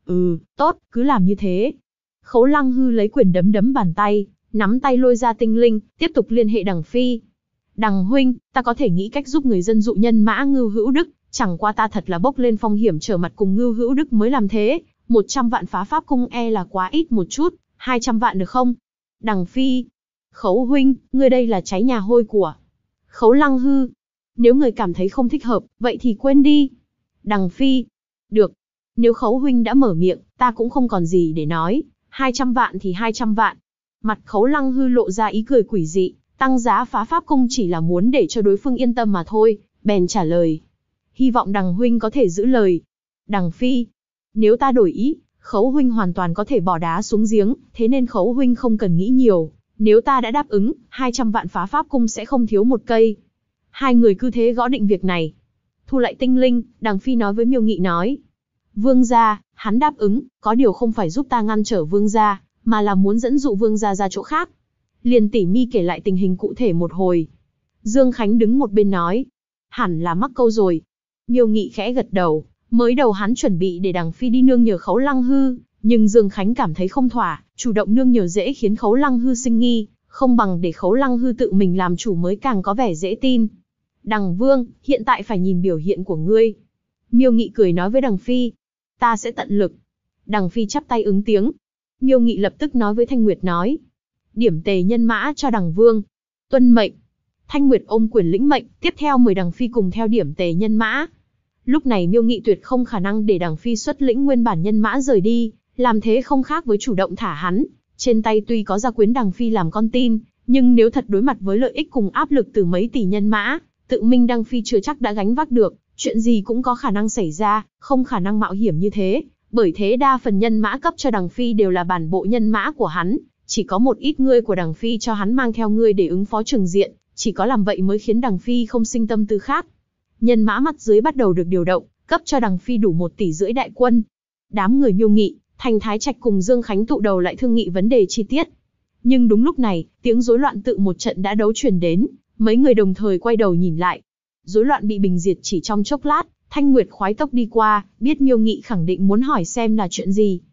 Tốt, cứ làm như thế. Khấu Lăng Hư lấy quyền đấm bàn tay, nắm tay lôi ra tinh linh, tiếp tục liên hệ Đằng Phi. Đằng huynh, ta có thể nghĩ cách giúp người dân dụ nhân mã Ngưu Hữu Đức, chẳng qua ta thật là bốc lên phong hiểm trở mặt cùng Ngưu Hữu Đức mới làm thế, 100 vạn phá pháp cung là quá ít một chút, 200 vạn được không? Đằng Phi, Khấu huynh, ngươi đây là cháy nhà hôi của. Khấu Lăng Hư, nếu người cảm thấy không thích hợp, vậy thì quên đi. Đằng Phi, được. Nếu Khấu huynh đã mở miệng, ta cũng không còn gì để nói, 200 vạn thì 200 vạn. Mặt Khấu Lăng Hư lộ ra ý cười quỷ dị, tăng giá phá pháp cung chỉ là muốn để cho đối phương yên tâm mà thôi, bèn trả lời. Hy vọng Đằng huynh có thể giữ lời. Đằng Phi, nếu ta đổi ý, Khấu huynh hoàn toàn có thể bỏ đá xuống giếng, thế nên Khấu huynh không cần nghĩ nhiều. Nếu ta đã đáp ứng, 200 vạn phá pháp cung sẽ không thiếu một cây. Hai người cứ thế gõ định việc này. Thu lại tinh linh, Đằng Phi nói với Miêu Nghị nói. Vương gia, hắn đáp ứng, có điều không phải giúp ta ngăn trở vương gia, mà là muốn dẫn dụ vương gia ra chỗ khác. Liền tỉ mi kể lại tình hình cụ thể một hồi. Dương Khánh đứng một bên nói. Hẳn là mắc câu rồi. Miêu Nghị khẽ gật đầu, mới đầu hắn chuẩn bị để Đằng Phi đi nương nhờ Khấu Lăng Hư, nhưng Dương Khánh cảm thấy không thỏa, chủ động nương nhờ dễ khiến Khấu Lăng Hư sinh nghi, không bằng để Khấu Lăng Hư tự mình làm chủ mới càng có vẻ dễ tin. Đằng Vương, hiện tại phải nhìn biểu hiện của ngươi. Miêu Nghị cười nói với Đằng Phi. Ta sẽ tận lực. Đằng Phi chắp tay ứng tiếng. Miêu Nghị lập tức nói với Thanh Nguyệt nói. Điểm tề nhân mã cho Đằng Vương. Tuân mệnh. Thanh Nguyệt ôm quyền lĩnh mệnh, tiếp theo mời Đằng Phi cùng theo điểm tề nhân mã. Lúc này Miêu Nghị tuyệt không khả năng để Đằng Phi xuất lĩnh nguyên bản nhân mã rời đi, làm thế không khác với chủ động thả hắn. Trên tay tuy có gia quyến Đằng Phi làm con tin, nhưng nếu thật đối mặt với lợi ích cùng áp lực từ mấy tỷ nhân mã, tự mình Đằng Phi chưa chắc đã gánh vác được, chuyện gì cũng có khả năng xảy ra, không khả năng mạo hiểm như thế. Bởi thế đa phần nhân mã cấp cho Đằng Phi đều là bản bộ nhân mã của hắn, chỉ có một ít ngươi của Đằng Phi cho hắn mang theo ngươi để ứng phó trường diện, chỉ có làm vậy mới khiến Đằng Phi không sinh tâm tư khác. Nhân mã mắt dưới bắt đầu được điều động, cấp cho Đằng Phi đủ 1,5 tỷ đại quân. Đám người Miêu Nghị, Thành Thái Trạch cùng Dương Khánh tụ đầu lại thương nghị vấn đề chi tiết. Nhưng đúng lúc này, tiếng rối loạn tự một trận đã đấu truyền đến, mấy người đồng thời quay đầu nhìn lại. Rối loạn bị bình diệt chỉ trong chốc lát, Thanh Nguyệt khoái tốc đi qua, biết Miêu Nghị khẳng định muốn hỏi xem là chuyện gì.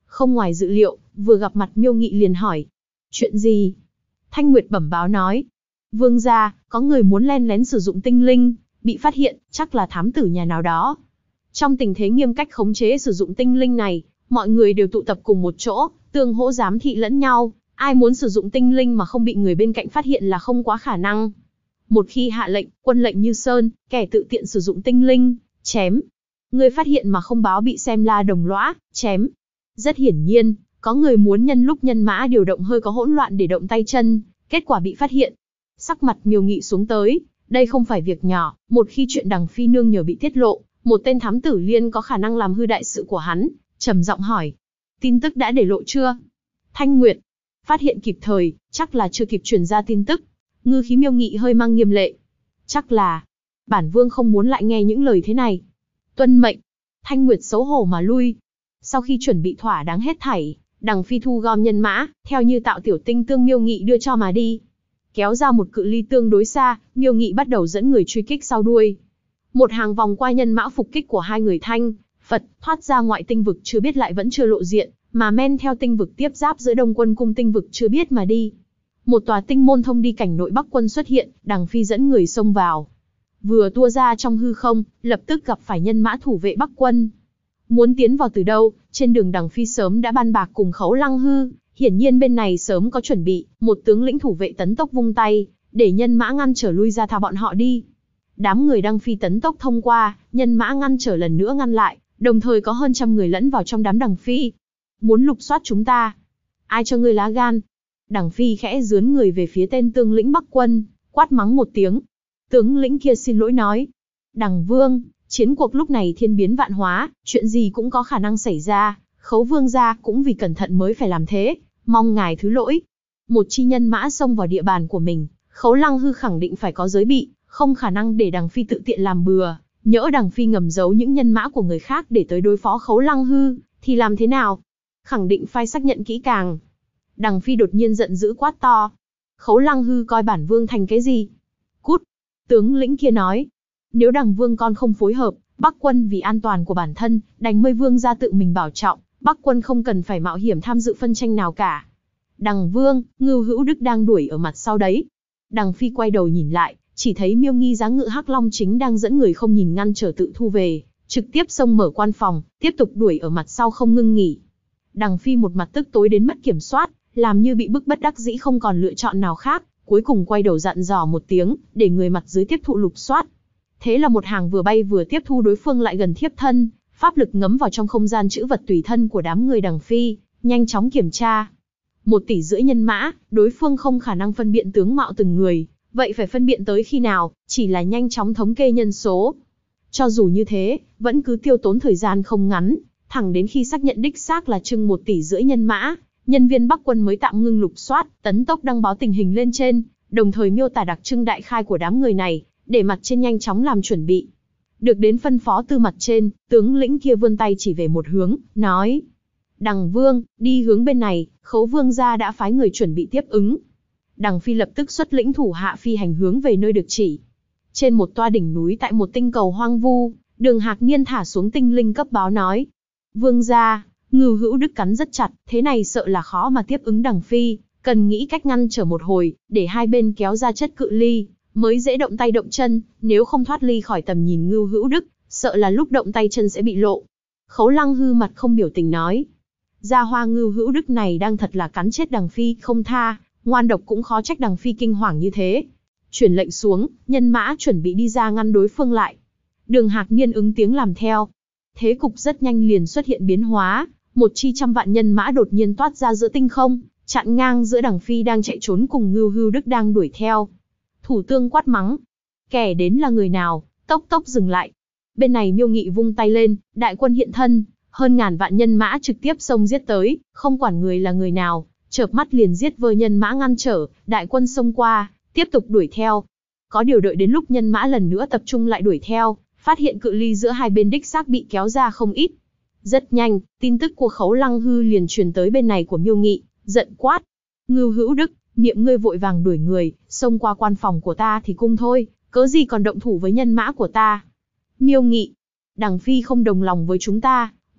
Không ngoài dự liệu, vừa gặp mặt Miêu Nghị liền hỏi. Chuyện gì? Thanh Nguyệt bẩm báo nói. Vương gia, có người muốn len lén sử dụng tinh linh, bị phát hiện, chắc là thám tử nhà nào đó. Trong tình thế nghiêm cách khống chế sử dụng tinh linh này, mọi người đều tụ tập cùng một chỗ, tương hỗ giám thị lẫn nhau. Ai muốn sử dụng tinh linh mà không bị người bên cạnh phát hiện là không quá khả năng. Một khi hạ lệnh, quân lệnh như sơn, kẻ tự tiện sử dụng tinh linh, chém. Người phát hiện mà không báo bị xem la đồng lõa, chém. Rất hiển nhiên, có người muốn nhân lúc nhân mã điều động hơi có hỗn loạn để động tay chân, kết quả bị phát hiện. Sắc mặt Miêu Nghị xuống tới, đây không phải việc nhỏ, một khi chuyện Đằng Phi nương nhờ bị tiết lộ, một tên thám tử liên có khả năng làm hư đại sự của hắn, trầm giọng hỏi. Tin tức đã để lộ chưa? Thanh Nguyệt, phát hiện kịp thời, chắc là chưa kịp truyền ra tin tức. Ngư khí Miêu Nghị hơi mang nghiêm lệ. Chắc là, bản vương không muốn lại nghe những lời thế này. Tuân mệnh. Thanh Nguyệt xấu hổ mà lui. Sau khi chuẩn bị thỏa đáng hết thảy, Đằng Phi thu gom nhân mã, theo như tạo tiểu tinh tương Miêu Nghị đưa cho mà đi. Kéo ra một cự ly tương đối xa, Miêu Nghị bắt đầu dẫn người truy kích sau đuôi. Một hàng vòng qua nhân mã phục kích của hai người Thanh, Phật, thoát ra ngoại tinh vực chưa biết lại vẫn chưa lộ diện, mà men theo tinh vực tiếp giáp giữa Đông Quân cung tinh vực chưa biết mà đi. Một tòa tinh môn thông đi cảnh nội Bắc quân xuất hiện, Đằng Phi dẫn người xông vào. Vừa tua ra trong hư không, lập tức gặp phải nhân mã thủ vệ Bắc quân. Muốn tiến vào từ đâu, trên đường Đằng Phi sớm đã ban bạc cùng Khấu Lăng Hư, hiển nhiên bên này sớm có chuẩn bị, một tướng lĩnh thủ vệ tấn tốc vung tay, để nhân mã ngăn trở lui ra tha bọn họ đi. Đám người Đằng Phi tấn tốc thông qua, nhân mã ngăn trở lần nữa ngăn lại, đồng thời có hơn trăm người lẫn vào trong đám Đằng Phi. Muốn lục soát chúng ta? Ai cho ngươi lá gan? Đằng Phi khẽ dướn người về phía tên tướng lĩnh Bắc quân, quát mắng một tiếng. Tướng lĩnh kia xin lỗi nói. Đằng Vương, chiến cuộc lúc này thiên biến vạn hóa, chuyện gì cũng có khả năng xảy ra, Khấu Vương gia cũng vì cẩn thận mới phải làm thế, mong ngài thứ lỗi. Một chi nhân mã xông vào địa bàn của mình, Khấu Lăng Hư khẳng định phải có giới bị, không khả năng để Đằng Phi tự tiện làm bừa. Nhỡ Đằng Phi ngầm giấu những nhân mã của người khác để tới đối phó Khấu Lăng Hư, thì làm thế nào? Khẳng định phải xác nhận kỹ càng. Đằng Phi đột nhiên giận dữ quát to. Khấu Lăng Hư coi bản vương thành cái gì? Cút! Tướng lĩnh kia nói. Nếu Đằng Vương con không phối hợp, Bắc quân vì an toàn của bản thân, đành mời vương ra tự mình bảo trọng, Bắc quân không cần phải mạo hiểm tham dự phân tranh nào cả. Đằng Vương, Ngưu Hữu Đức đang đuổi ở mặt sau đấy. Đằng Phi quay đầu nhìn lại, chỉ thấy Miêu Nghi giá ngự Hắc Long chính đang dẫn người không nhìn ngăn trở tự thu về, trực tiếp xông mở quan phòng, tiếp tục đuổi ở mặt sau không ngưng nghỉ. Đằng Phi một mặt tức tối đến mất kiểm soát, làm như bị bức bất đắc dĩ không còn lựa chọn nào khác, cuối cùng quay đầu dặn dò một tiếng, để người mặt dưới tiếp thụ lục soát. Thế là một hàng vừa bay vừa tiếp thu đối phương lại gần thiếp thân, pháp lực ngấm vào trong không gian trữ vật tùy thân của đám người Đằng Phi, nhanh chóng kiểm tra. 1,5 tỷ nhân mã, đối phương không khả năng phân biện tướng mạo từng người, vậy phải phân biện tới khi nào, chỉ là nhanh chóng thống kê nhân số. Cho dù như thế, vẫn cứ tiêu tốn thời gian không ngắn, thẳng đến khi xác nhận đích xác là chừng 1,5 tỷ nhân mã, nhân viên Bắc quân mới tạm ngưng lục soát, tấn tốc đăng báo tình hình lên trên, đồng thời miêu tả đặc trưng đại khai của đám người này, để mặt trên nhanh chóng làm chuẩn bị. Được đến phân phó từ mặt trên, tướng lĩnh kia vươn tay chỉ về một hướng, nói. Đằng Vương, đi hướng bên này, Khấu Vương gia đã phái người chuẩn bị tiếp ứng. Đằng Phi lập tức xuất lĩnh thủ hạ phi hành hướng về nơi được chỉ. Trên một toa đỉnh núi tại một tinh cầu hoang vu, Đường Hạc Niên thả xuống tinh linh cấp báo nói. Vương gia, Ngưu Hữu Đức cắn rất chặt, thế này sợ là khó mà tiếp ứng Đằng Phi, cần nghĩ cách ngăn trở một hồi, để hai bên kéo ra chất cự ly, mới dễ động tay động chân, nếu không thoát ly khỏi tầm nhìn Ngưu Hữu Đức, sợ là lúc động tay chân sẽ bị lộ. Khấu Lăng Hư mặt không biểu tình nói. Gia hoa Ngưu Hữu Đức này đang thật là cắn chết Đằng Phi không tha, ngoan độc cũng khó trách Đằng Phi kinh hoàng như thế. Truyền lệnh xuống, nhân mã chuẩn bị đi ra ngăn đối phương lại. Đường Hạc Niên ứng tiếng làm theo. Thế cục rất nhanh liền xuất hiện biến hóa, một chi trăm vạn nhân mã đột nhiên toát ra giữa tinh không, chặn ngang giữa Đằng Phi đang chạy trốn cùng Ngưu Hữu Đức đang đuổi theo. Thủ tướng quát mắng. Kẻ đến là người nào, tốc tốc dừng lại. Bên này Miêu Nghị vung tay lên, đại quân hiện thân, hơn ngàn vạn nhân mã trực tiếp xông giết tới, không quản người là người nào, chợp mắt liền giết vơ nhân mã ngăn trở, đại quân xông qua, tiếp tục đuổi theo. Có điều đợi đến lúc nhân mã lần nữa tập trung lại đuổi theo, phát hiện cự ly giữa hai bên đích xác bị kéo ra không ít. Rất nhanh, tin tức của Khấu Lăng Hư liền truyền tới bên này của Miêu Nghị, giận quát. Ngưu Hữu Đức, niệm ngươi vội vàng đuổi người, xông qua quan phòng của ta thì cung thôi, cớ gì còn động thủ với nhân mã của ta. Miêu Nghị, Đằng Phi không đồng lòng với chúng ta,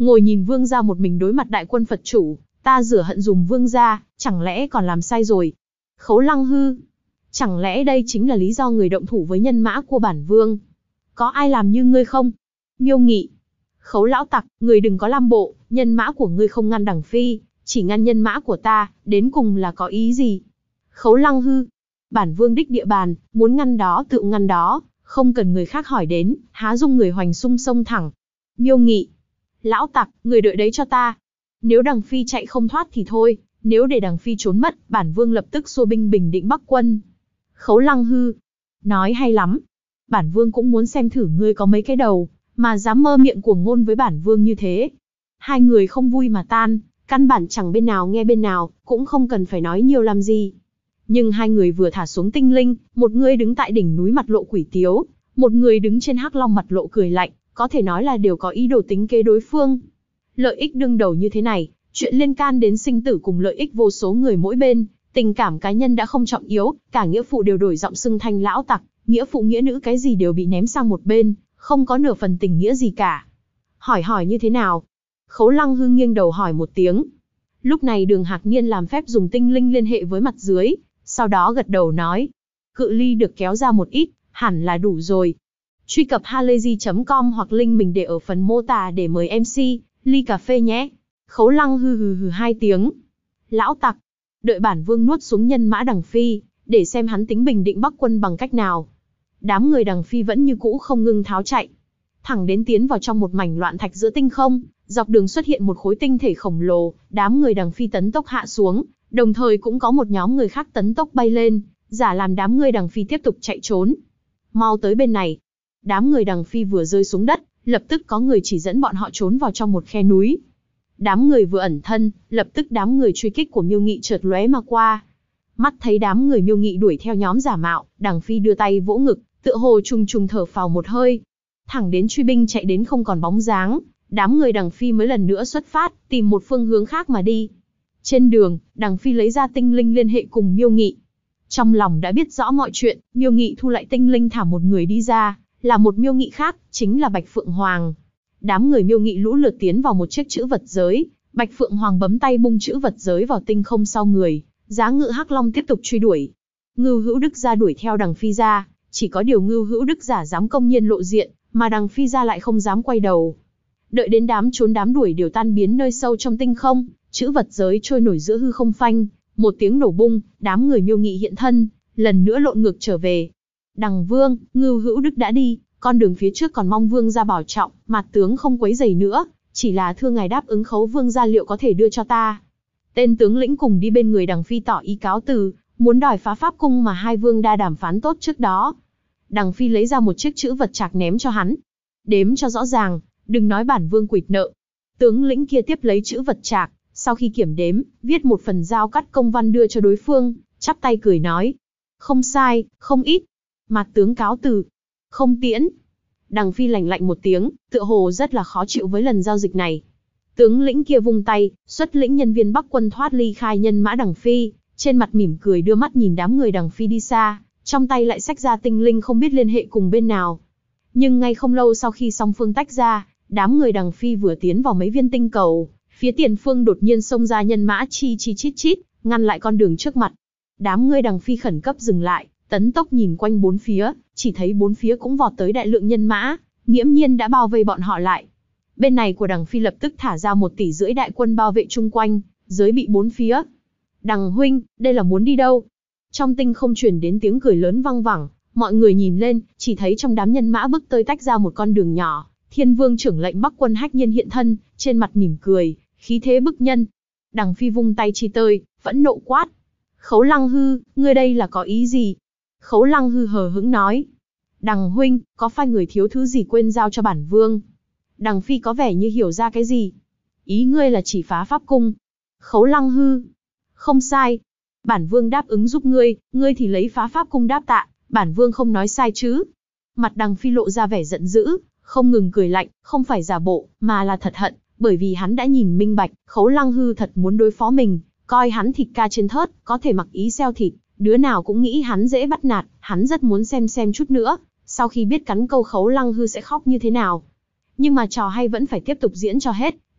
ngồi nhìn vương gia một mình đối mặt đại quân Phật chủ, ta rửa hận dùm vương gia, chẳng lẽ còn làm sai rồi? Khấu Lăng Hư, chẳng lẽ đây chính là lý do người động thủ với nhân mã của bản vương? Có ai làm như ngươi không? Miêu Nghị, Khấu lão tặc, người đừng có làm bộ, nhân mã của ngươi không ngăn đằng phi, chỉ ngăn nhân mã của ta, đến cùng là có ý gì? Khấu Lăng Hư, bản vương đích địa bàn, muốn ngăn đó tự ngăn đó, không cần người khác hỏi đến, há dung người hoành xung sông thẳng. Miêu Nghị, lão tặc, người đợi đấy cho ta. Nếu đằng phi chạy không thoát thì thôi, nếu để đằng phi trốn mất, bản vương lập tức xua binh bình định Bắc quân. Khấu Lăng Hư, nói hay lắm. Bản vương cũng muốn xem thử ngươi có mấy cái đầu, mà dám mơ miệng cuồng ngôn với bản vương như thế. Hai người không vui mà tan, căn bản chẳng bên nào nghe bên nào, cũng không cần phải nói nhiều làm gì. Nhưng hai người vừa thả xuống tinh linh, một người đứng tại đỉnh núi mặt lộ quỷ tiếu, một người đứng trên hắc long mặt lộ cười lạnh, có thể nói là đều có ý đồ tính kế đối phương. Lợi ích đương đầu như thế này, chuyện liên can đến sinh tử cùng lợi ích vô số người mỗi bên, tình cảm cá nhân đã không trọng yếu, cả nghĩa phụ đều đổi giọng xưng thanh lão tặc, nghĩa phụ nghĩa nữ cái gì đều bị ném sang một bên, không có nửa phần tình nghĩa gì cả. Hỏi như thế nào? Khấu Lăng Hư nghiêng đầu hỏi một tiếng. Lúc này Đường Hạc Niên làm phép dùng tinh linh liên hệ với mặt dưới, sau đó gật đầu nói. Cự ly được kéo ra một ít, hẳn là đủ rồi. Truy cập halayzi.com hoặc link mình để ở phần mô tả để mời MC, ly cà phê nhé. Khấu Lăng Hư hừ hai tiếng. Lão tặc, đợi bản vương nuốt xuống nhân mã đằng phi, để xem hắn tính bình định Bắc quân bằng cách nào. Đám người đằng phi vẫn như cũ không ngưng tháo chạy. Thẳng đến tiến vào trong một mảnh loạn thạch giữa tinh không, dọc đường xuất hiện một khối tinh thể khổng lồ, đám người đằng phi tấn tốc hạ xuống, đồng thời cũng có một nhóm người khác tấn tốc bay lên, giả làm đám người đằng phi tiếp tục chạy trốn. Mau tới bên này. Đám người đằng phi vừa rơi xuống đất, lập tức có người chỉ dẫn bọn họ trốn vào trong một khe núi. Đám người vừa ẩn thân, lập tức đám người truy kích của Miêu Nghị chợt lóe mà qua. Mắt thấy đám người Miêu Nghị đuổi theo nhóm giả mạo, đằng phi đưa tay vỗ ngực, tựa hồ trùng trùng thở phào một hơi. Thẳng đến truy binh chạy đến không còn bóng dáng, đám người đằng phi mới lần nữa xuất phát, tìm một phương hướng khác mà đi. Trên đường, đằng phi lấy ra tinh linh liên hệ cùng Miêu Nghị. Trong lòng đã biết rõ mọi chuyện, Miêu Nghị thu lại tinh linh thả một người đi ra, là một Miêu Nghị khác, chính là Bạch Phượng Hoàng. Đám người Miêu Nghị lũ lượt tiến vào một chiếc chữ vật giới, Bạch Phượng Hoàng bấm tay bung chữ vật giới vào tinh không sau người, giá ngự hắc long tiếp tục truy đuổi. Ngưu Hữu Đức gia đuổi theo đằng phi ra, chỉ có điều Ngưu Hữu Đức giả dám công nhiên lộ diện, mà đằng phi ra lại không dám quay đầu. Đợi đến đám đuổi đều tan biến nơi sâu trong tinh không, chữ vật giới trôi nổi giữa hư không phanh, một tiếng nổ bung, đám người Miêu Nghị hiện thân, lần nữa lộn ngược trở về. Đằng vương, Ngưu Hữu Đức đã đi, con đường phía trước còn mong vương gia bảo trọng, Mạt tướng không quấy rầy nữa, chỉ là thưa ngài đáp ứng Khấu vương gia liệu có thể đưa cho ta. Tên tướng lĩnh cùng đi bên người đằng phi tỏ ý cáo từ, muốn đòi phá pháp cung mà hai vương đa đàm phán tốt trước đó. Đằng phi lấy ra một chiếc chữ vật trạc ném cho hắn. Đếm cho rõ ràng, đừng nói bản vương quỵt nợ. Tướng lĩnh kia tiếp lấy chữ vật trạc, sau khi kiểm đếm, viết một phần giao cắt công văn đưa cho đối phương, chắp tay cười nói. Không sai, không ít. Mạt tướng cáo từ. Không tiễn. Đằng phi lạnh lạnh một tiếng, tựa hồ rất là khó chịu với lần giao dịch này. Tướng lĩnh kia vung tay, xuất lĩnh nhân viên Bắc quân thoát ly khai nhân mã đằng phi, trên mặt mỉm cười đưa mắt nhìn đám người đằng phi đi xa, trong tay lại xách ra tinh linh không biết liên hệ cùng bên nào. Nhưng ngay không lâu sau khi song phương tách ra, đám người đằng phi vừa tiến vào mấy viên tinh cầu, phía tiền phương đột nhiên xông ra nhân mã chi chi chít chít, ngăn lại con đường trước mặt. Đám người đằng phi khẩn cấp dừng lại, tấn tốc nhìn quanh bốn phía, chỉ thấy bốn phía cũng vọt tới đại lượng nhân mã, nghiễm nhiên đã bao vây bọn họ lại. Bên này của đằng phi lập tức thả ra 1,5 tỷ đại quân bao vệ chung quanh, giới bị bốn phía. Đằng huynh, đây là muốn đi đâu? Trong tinh không truyền đến tiếng cười lớn vang vẳng, mọi người nhìn lên, chỉ thấy trong đám nhân mã bước tới tách ra một con đường nhỏ. Thiên vương trưởng lệnh Bắc quân Hách Nhiên hiện thân, trên mặt mỉm cười, khí thế bức nhân. Đằng phi vung tay chi tơi, vẫn nộ quát. Khấu Lăng Hư, ngươi đây là có ý gì? Khấu Lăng Hư hờ hững nói. Đằng huynh, có phải người thiếu thứ gì quên giao cho bản vương? Đằng phi có vẻ như hiểu ra cái gì. Ý ngươi là chỉ phá pháp cung. Khấu Lăng Hư. Không sai. Bản vương đáp ứng giúp ngươi, ngươi thì lấy phá pháp cung đáp tạ, bản vương không nói sai chứ. Mặt đằng phi lộ ra vẻ giận dữ, không ngừng cười lạnh, không phải giả bộ, mà là thật hận, bởi vì hắn đã nhìn minh bạch, Khấu Lăng Hư thật muốn đối phó mình, coi hắn thịt ca trên thớt, có thể mặc ý xeo thịt, đứa nào cũng nghĩ hắn dễ bắt nạt, hắn rất muốn xem chút nữa, sau khi biết cắn câu Khấu Lăng Hư sẽ khóc như thế nào. Nhưng mà trò hay vẫn phải tiếp tục diễn cho hết,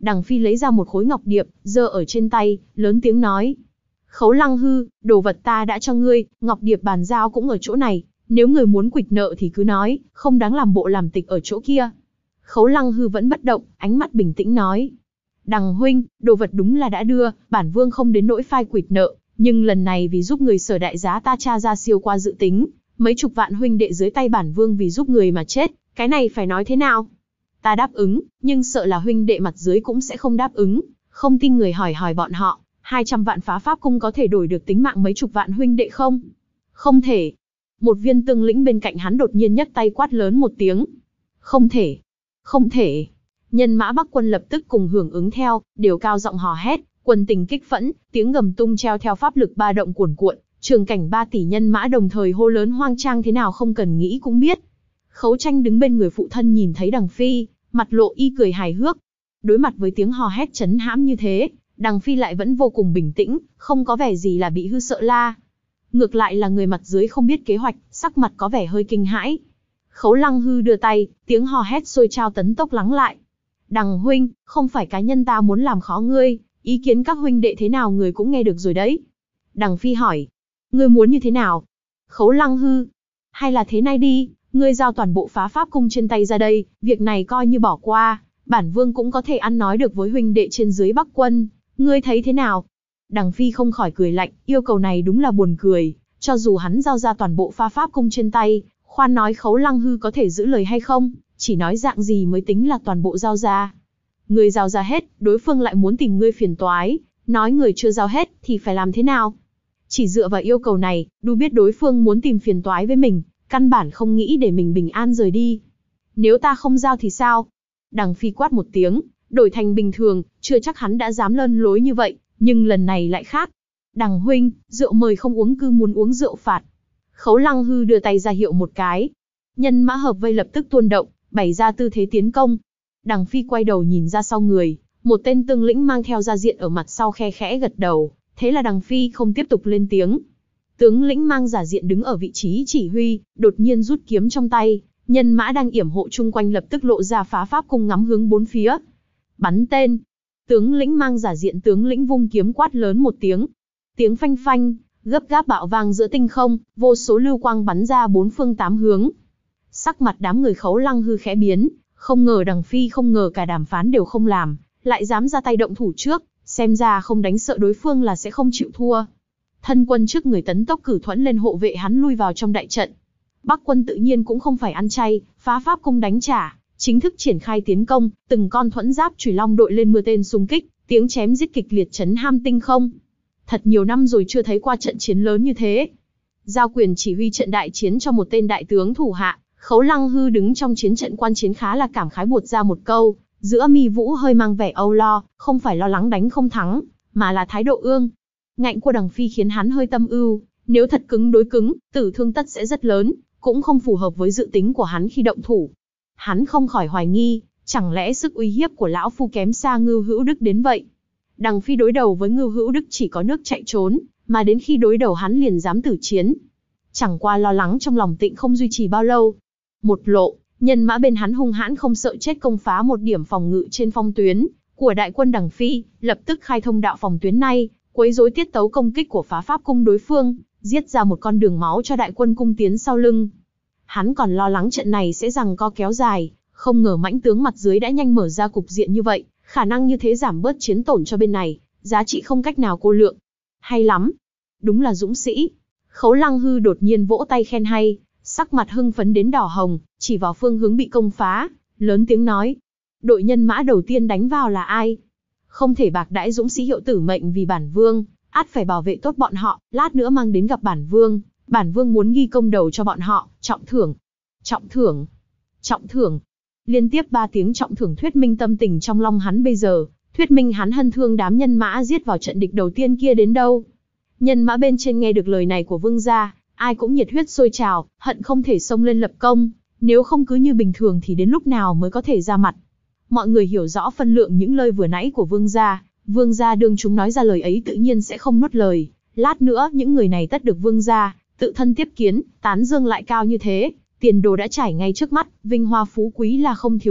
Đằng Phi lấy ra một khối ngọc điệp, giơ ở trên tay, lớn tiếng nói. Khấu Lăng Hư, đồ vật ta đã cho ngươi, ngọc điệp bàn giao cũng ở chỗ này, nếu người muốn quỵt nợ thì cứ nói, không đáng làm bộ làm tịch ở chỗ kia. Khấu Lăng Hư vẫn bất động, ánh mắt bình tĩnh nói. Đằng huynh, đồ vật đúng là đã đưa, bản vương không đến nỗi phai quỵt nợ, nhưng lần này vì giúp người Sở đại giá ta tra ra siêu qua dự tính, mấy chục vạn huynh đệ dưới tay bản vương vì giúp người mà chết, cái này phải nói thế nào? Ta đáp ứng, nhưng sợ là huynh đệ mặt dưới cũng sẽ không đáp ứng, không tin người hỏi hỏi bọn họ, 200 vạn phá pháp cung có thể đổi được tính mạng mấy chục vạn huynh đệ không? Không thể. Một viên tương lĩnh bên cạnh hắn đột nhiên nhấc tay quát lớn một tiếng. Không thể. Không thể. Nhân mã Bắc quân lập tức cùng hưởng ứng theo, đều cao giọng hò hét, quân tình kích phẫn, tiếng gầm tung treo theo pháp lực ba động cuồn cuộn, trường cảnh 3 tỷ nhân mã đồng thời hô lớn hoang trang thế nào không cần nghĩ cũng biết. Khấu Tranh đứng bên người phụ thân nhìn thấy Đằng Phi, mặt lộ y cười hài hước. Đối mặt với tiếng hò hét trấn hãm như thế, Đằng Phi lại vẫn vô cùng bình tĩnh, không có vẻ gì là bị hư sợ la. Ngược lại là người mặt dưới không biết kế hoạch, sắc mặt có vẻ hơi kinh hãi. Khấu Lăng Hư đưa tay, tiếng hò hét sôi trao tấn tốc lắng lại. Đằng huynh, không phải cá nhân ta muốn làm khó ngươi, ý kiến các huynh đệ thế nào người cũng nghe được rồi đấy. Đằng Phi hỏi, ngươi muốn như thế nào? Khấu Lăng Hư, hay là thế này đi, ngươi giao toàn bộ phá pháp cung trên tay ra đây, việc này coi như bỏ qua, bản vương cũng có thể ăn nói được với huynh đệ trên dưới Bắc quân, ngươi thấy thế nào? Đằng Phi không khỏi cười lạnh, yêu cầu này đúng là buồn cười, cho dù hắn giao ra toàn bộ phá pháp cung trên tay, khoan nói Khấu Lăng Hư có thể giữ lời hay không, chỉ nói dạng gì mới tính là toàn bộ giao ra. Ngươi giao ra hết, đối phương lại muốn tìm ngươi phiền toái, nói người chưa giao hết thì phải làm thế nào? Chỉ dựa vào yêu cầu này, đủ biết đối phương muốn tìm phiền toái với mình, căn bản không nghĩ để mình bình an rời đi. Nếu ta không giao thì sao? Đằng Phi quát một tiếng, đổi thành bình thường, chưa chắc hắn đã dám lân lối như vậy, nhưng lần này lại khác. Đằng huynh, rượu mời không uống cứ muốn uống rượu phạt. Khấu Lăng Hư đưa tay ra hiệu một cái. Nhân mã hợp vây lập tức tuôn động, bày ra tư thế tiến công. Đằng Phi quay đầu nhìn ra sau người, một tên tương lĩnh mang theo gia diện ở mặt sau khe khẽ gật đầu, thế là Đằng Phi không tiếp tục lên tiếng. Tướng lĩnh mang giả diện đứng ở vị trí chỉ huy, đột nhiên rút kiếm trong tay, nhân mã đang yểm hộ chung quanh lập tức lộ ra phá pháp cung ngắm hướng bốn phía. Bắn tên. Tướng lĩnh mang giả diện tướng lĩnh vung kiếm quát lớn một tiếng. Tiếng phanh phanh, gấp gáp bạo vang giữa tinh không, vô số lưu quang bắn ra bốn phương tám hướng. Sắc mặt đám người Khấu Lăng Hư khẽ biến, không ngờ Đằng Phi không ngờ cả đàm phán đều không làm, lại dám ra tay động thủ trước, xem ra không đánh sợ đối phương là sẽ không chịu thua. Thân quân trước người tấn tốc cử thuẫn lên hộ vệ hắn lui vào trong đại trận. Bắc quân tự nhiên cũng không phải ăn chay, phá pháp cung đánh trả, chính thức triển khai tiến công, từng con thuẫn giáp chùy long đội lên mưa tên xung kích, tiếng chém giết kịch liệt chấn ham tinh không. Thật nhiều năm rồi chưa thấy qua trận chiến lớn như thế. Giao quyền chỉ huy trận đại chiến cho một tên đại tướng thủ hạ, Khấu Lăng Hư đứng trong chiến trận quan chiến khá là cảm khái buột ra một câu, giữa mi vũ hơi mang vẻ âu lo, không phải lo lắng đánh không thắng, mà là thái độ ương ngạnh của Đằng Phi khiến hắn hơi tâm ưu, nếu thật cứng đối cứng, tử thương tất sẽ rất lớn, cũng không phù hợp với dự tính của hắn khi động thủ. Hắn không khỏi hoài nghi, chẳng lẽ sức uy hiếp của lão phu kém xa Ngưu Hữu Đức đến vậy? Đằng Phi đối đầu với Ngưu Hữu Đức chỉ có nước chạy trốn, mà đến khi đối đầu hắn liền dám tử chiến. Chẳng qua lo lắng trong lòng Tịnh không duy trì bao lâu. Một lộ, nhân mã bên hắn hung hãn không sợ chết công phá một điểm phòng ngự trên phong tuyến của đại quân Đằng Phi, lập tức khai thông đạo phòng tuyến này, quấy rối tiết tấu công kích của phá pháp cung đối phương, giết ra một con đường máu cho đại quân cung tiến sau lưng. Hắn còn lo lắng trận này sẽ giằng co kéo dài, không ngờ mãnh tướng mặt dưới đã nhanh mở ra cục diện như vậy, khả năng như thế giảm bớt chiến tổn cho bên này, giá trị không cách nào cô lượng. Hay lắm, đúng là dũng sĩ. Khấu Lăng Hư đột nhiên vỗ tay khen hay, sắc mặt hưng phấn đến đỏ hồng, chỉ vào phương hướng bị công phá, lớn tiếng nói: đội nhân mã đầu tiên đánh vào là ai? Không thể bạc đãi dũng sĩ hiệu tử mệnh vì bản vương, ắt phải bảo vệ tốt bọn họ, lát nữa mang đến gặp bản vương muốn ghi công đầu cho bọn họ, trọng thưởng, trọng thưởng, trọng thưởng. Liên tiếp 3 tiếng trọng thưởng thuyết minh tâm tình trong lòng hắn bây giờ, thuyết minh hắn hân thương đám nhân mã giết vào trận địch đầu tiên kia đến đâu. Nhân mã bên trên nghe được lời này của vương gia, ai cũng nhiệt huyết sôi trào, hận không thể xông lên lập công, nếu không cứ như bình thường thì đến lúc nào mới có thể ra mặt. Mọi người hiểu rõ phân lượng những lời vừa nãy của vương gia đương chúng nói ra lời ấy tự nhiên sẽ không nuốt lời, lát nữa những người này tất được vương gia tự thân tiếp kiến, tán dương lại cao như thế, tiền đồ đã trải ngay trước mắt, vinh hoa phú quý là không thiếu được,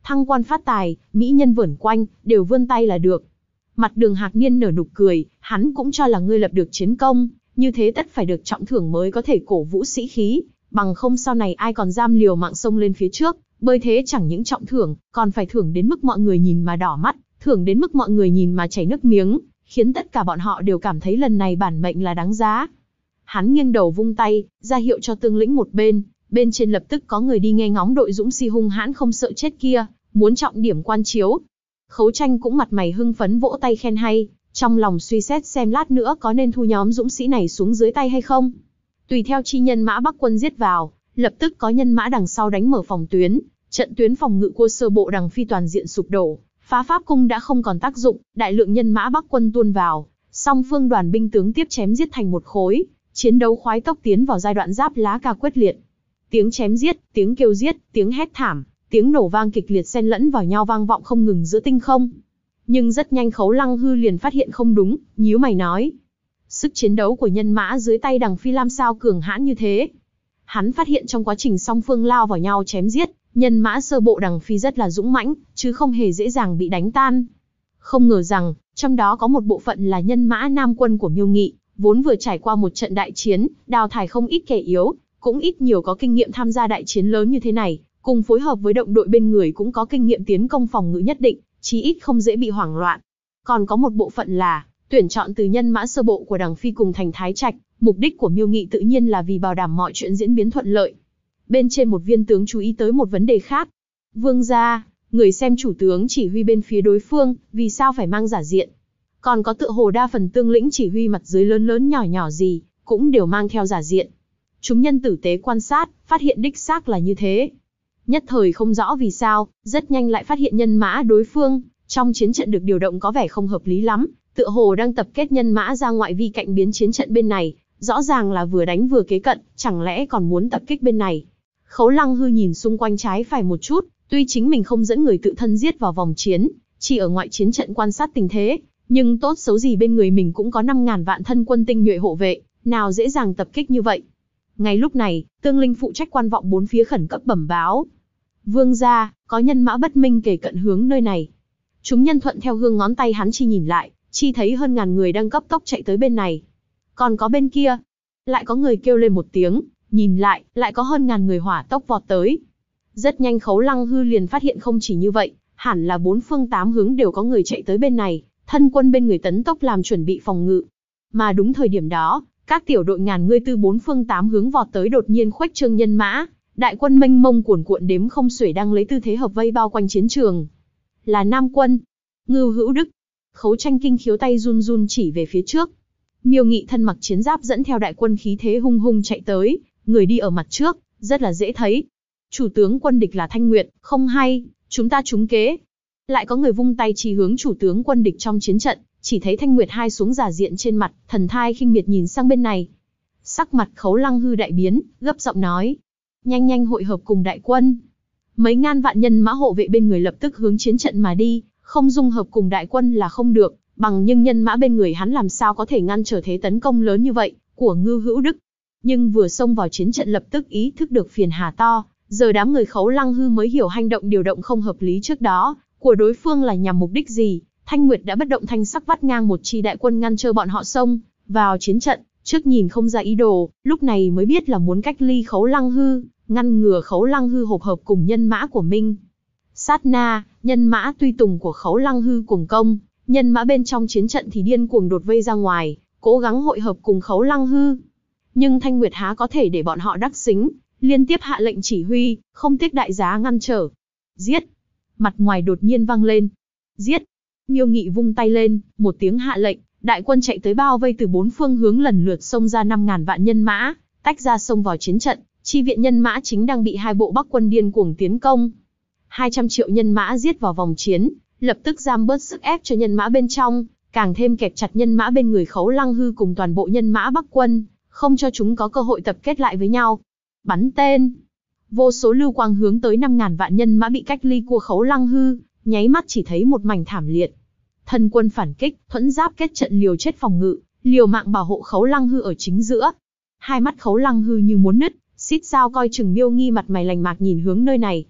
thăng quan phát tài, mỹ nhân vẩn quanh, đều vươn tay là được. Mặt Đường Hạc Niên nở nụ cười, hắn cũng cho là ngươi lập được chiến công, như thế tất phải được trọng thưởng mới có thể cổ vũ sĩ khí, bằng không sau này ai còn dám liều mạng xông lên phía trước, bơi thế chẳng những trọng thưởng, còn phải thưởng đến mức mọi người nhìn mà đỏ mắt, thưởng đến mức mọi người nhìn mà chảy nước miếng, khiến tất cả bọn họ đều cảm thấy lần này bản mệnh là đáng giá. Hắn nghiêng đầu vung tay, ra hiệu cho Tương Lĩnh một bên, bên trên lập tức có người đi nghe ngóng đội dũng si hung hãn không sợ chết kia, muốn trọng điểm quan chiếu. Khấu Tranh cũng mặt mày hưng phấn vỗ tay khen hay, trong lòng suy xét xem lát nữa có nên thu nhóm dũng sĩ này xuống dưới tay hay không. Tùy theo chi nhân mã Bắc quân giết vào, lập tức có nhân mã đằng sau đánh mở phòng tuyến, trận tuyến phòng ngự của sơ bộ đằng phi toàn diện sụp đổ, phá pháp cung đã không còn tác dụng, đại lượng nhân mã Bắc quân tuôn vào, song phương đoàn binh tướng tiếp chém giết thành một khối, chiến đấu khoái tốc tiến vào giai đoạn giáp lá cà quyết liệt. Tiếng chém giết, tiếng kêu giết, tiếng hét thảm, tiếng nổ vang kịch liệt xen lẫn vào nhau vang vọng không ngừng giữa tinh không. Nhưng rất nhanh Khấu Lăng Hư liền phát hiện không đúng, nhíu mày nói: sức chiến đấu của nhân mã dưới tay đằng phi làm sao cường hãn như thế? Hắn phát hiện trong quá trình song phương lao vào nhau chém giết, nhân mã sơ bộ đằng phi rất là dũng mãnh, chứ không hề dễ dàng bị đánh tan. Không ngờ rằng, trong đó có một bộ phận là nhân mã Nam quân của Miêu Nghị, vốn vừa trải qua một trận đại chiến, đào thải không ít kẻ yếu, cũng ít nhiều có kinh nghiệm tham gia đại chiến lớn như thế này, cùng phối hợp với động đội bên người cũng có kinh nghiệm tiến công phòng ngự nhất định, chí ít không dễ bị hoảng loạn. Còn có một bộ phận là tuyển chọn từ nhân mã sơ bộ của đằng phi cùng thành Thái Trạch, mục đích của Miêu Nghị tự nhiên là vì bảo đảm mọi chuyện diễn biến thuận lợi. Bên trên một viên tướng chú ý tới một vấn đề khác. Vương gia, người xem chủ tướng chỉ huy bên phía đối phương, vì sao phải mang giả diện? Còn có tựa hồ đa phần Tương Lĩnh chỉ huy mặt dưới lớn lớn nhỏ nhỏ gì, cũng đều mang theo giả diện. Chúng nhân tử tế quan sát, phát hiện đích xác là như thế. Nhất thời không rõ vì sao, rất nhanh lại phát hiện nhân mã đối phương, trong chiến trận được điều động có vẻ không hợp lý lắm, tựa hồ đang tập kết nhân mã ra ngoại vi cạnh biến chiến trận bên này, rõ ràng là vừa đánh vừa kế cận, chẳng lẽ còn muốn tập kích bên này. Khấu Lăng Hư nhìn xung quanh trái phải một chút, tuy chính mình không dẫn người tự thân giết vào vòng chiến, chỉ ở ngoại chiến trận quan sát tình thế, nhưng tốt xấu gì bên người mình cũng có 5.000 vạn thân quân tinh nhuệ hộ vệ, nào dễ dàng tập kích như vậy. Ngay lúc này, Tương Linh phụ trách quan vọng bốn phía khẩn cấp bẩm báo: vương gia, có nhân mã bất minh kề cận hướng nơi này. Chúng nhân thuận theo hương ngón tay hắn chi nhìn lại, chi thấy hơn ngàn người đang cấp tốc chạy tới bên này. Còn có bên kia, lại có người kêu lên một tiếng, nhìn lại, lại có hơn ngàn người hỏa tốc vọt tới. Rất nhanh Khấu Lăng Hư liền phát hiện không chỉ như vậy, hẳn là bốn phương tám hướng đều có người chạy tới bên này, thân quân bên người tấn tốc làm chuẩn bị phòng ngự. Mà đúng thời điểm đó, các tiểu đội ngàn người từ bốn phương tám hướng vọt tới đột nhiên khuếch trương nhân mã, đại quân mênh mông cuồn cuộn đếm không xuể đang lấy tư thế hợp vây bao quanh chiến trường. Là Nam quân, Ngưu Hữu Đức. Khấu Tranh kinh khiếu tay run run chỉ về phía trước. Miêu Nghị thân mặc chiến giáp dẫn theo đại quân khí thế hung hung chạy tới, người đi ở mặt trước, rất là dễ thấy. Chủ tướng quân địch là Thanh Nguyệt, không hay, chúng ta trúng kế. Lại có người vung tay chỉ hướng chủ tướng quân địch trong chiến trận, chỉ thấy Thanh Nguyệt hai xuống giả diện trên mặt, thần thai khinh miệt nhìn sang bên này. Sắc mặt Khấu Lăng Hư đại biến, gấp giọng nói: nhanh nhanh hội hợp cùng đại quân. Mấy ngàn vạn nhân mã hộ vệ bên người lập tức hướng chiến trận mà đi, không dung hợp cùng đại quân là không được, bằng nhưng nhân mã bên người hắn làm sao có thể ngăn trở thế tấn công lớn như vậy của Ngưu Hữu Đức. Nhưng vừa xông vào chiến trận lập tức ý thức được phiền hà to, giờ đám người Khấu Lăng Hư mới hiểu hành động điều động không hợp lý trước đó của đối phương là nhằm mục đích gì. Thanh Nguyệt đã bất động thanh sắc vắt ngang một chi đại quân ngăn trở bọn họ xông vào chiến trận, trước nhìn không ra ý đồ, lúc này mới biết là muốn cách ly Khấu Lăng Hư, ngăn ngừa Khấu Lăng Hư hộp hợp cùng nhân mã của Minh. Sát na, nhân mã tùy tùng của Khấu Lăng Hư cùng công, nhân mã bên trong chiến trận thì điên cuồng đột vây ra ngoài, cố gắng hội hợp cùng Khấu Lăng Hư. Nhưng Thanh Nguyệt há có thể để bọn họ đắc xính, liên tiếp hạ lệnh chỉ huy, không tiếc đại giá ngăn trở. Giết! Mặt ngoài đột nhiên vang lên. Giết! Miêu Nghị vung tay lên, một tiếng hạ lệnh, đại quân chạy tới bao vây từ bốn phương hướng lần lượt xông ra 5.000 vạn nhân mã, tách ra xông vào chiến trận, chi viện nhân mã chính đang bị hai bộ Bắc quân điên cuồng tiến công. 200 triệu nhân mã giết vào vòng chiến, lập tức giảm bớt sức ép cho nhân mã bên trong, càng thêm kẹp chặt nhân mã bên người Khấu Lăng Hư cùng toàn bộ nhân mã Bắc quân, không cho chúng có cơ hội tập kết lại với nhau. Bắn tên! Vô số lưu quang hướng tới 5.000 vạn nhân mã bị cách ly của Khấu Lăng Hư, nháy mắt chỉ thấy một mảnh thảm liệt. Thân quân phản kích, thuẫn giáp kết trận liều chết phòng ngự, liều mạng bảo hộ Khấu Lăng Hư ở chính giữa. Hai mắt Khấu Lăng Hư như muốn nứt, xít sao coi chừng Miêu Nghi mặt mày lành mạc nhìn hướng nơi này.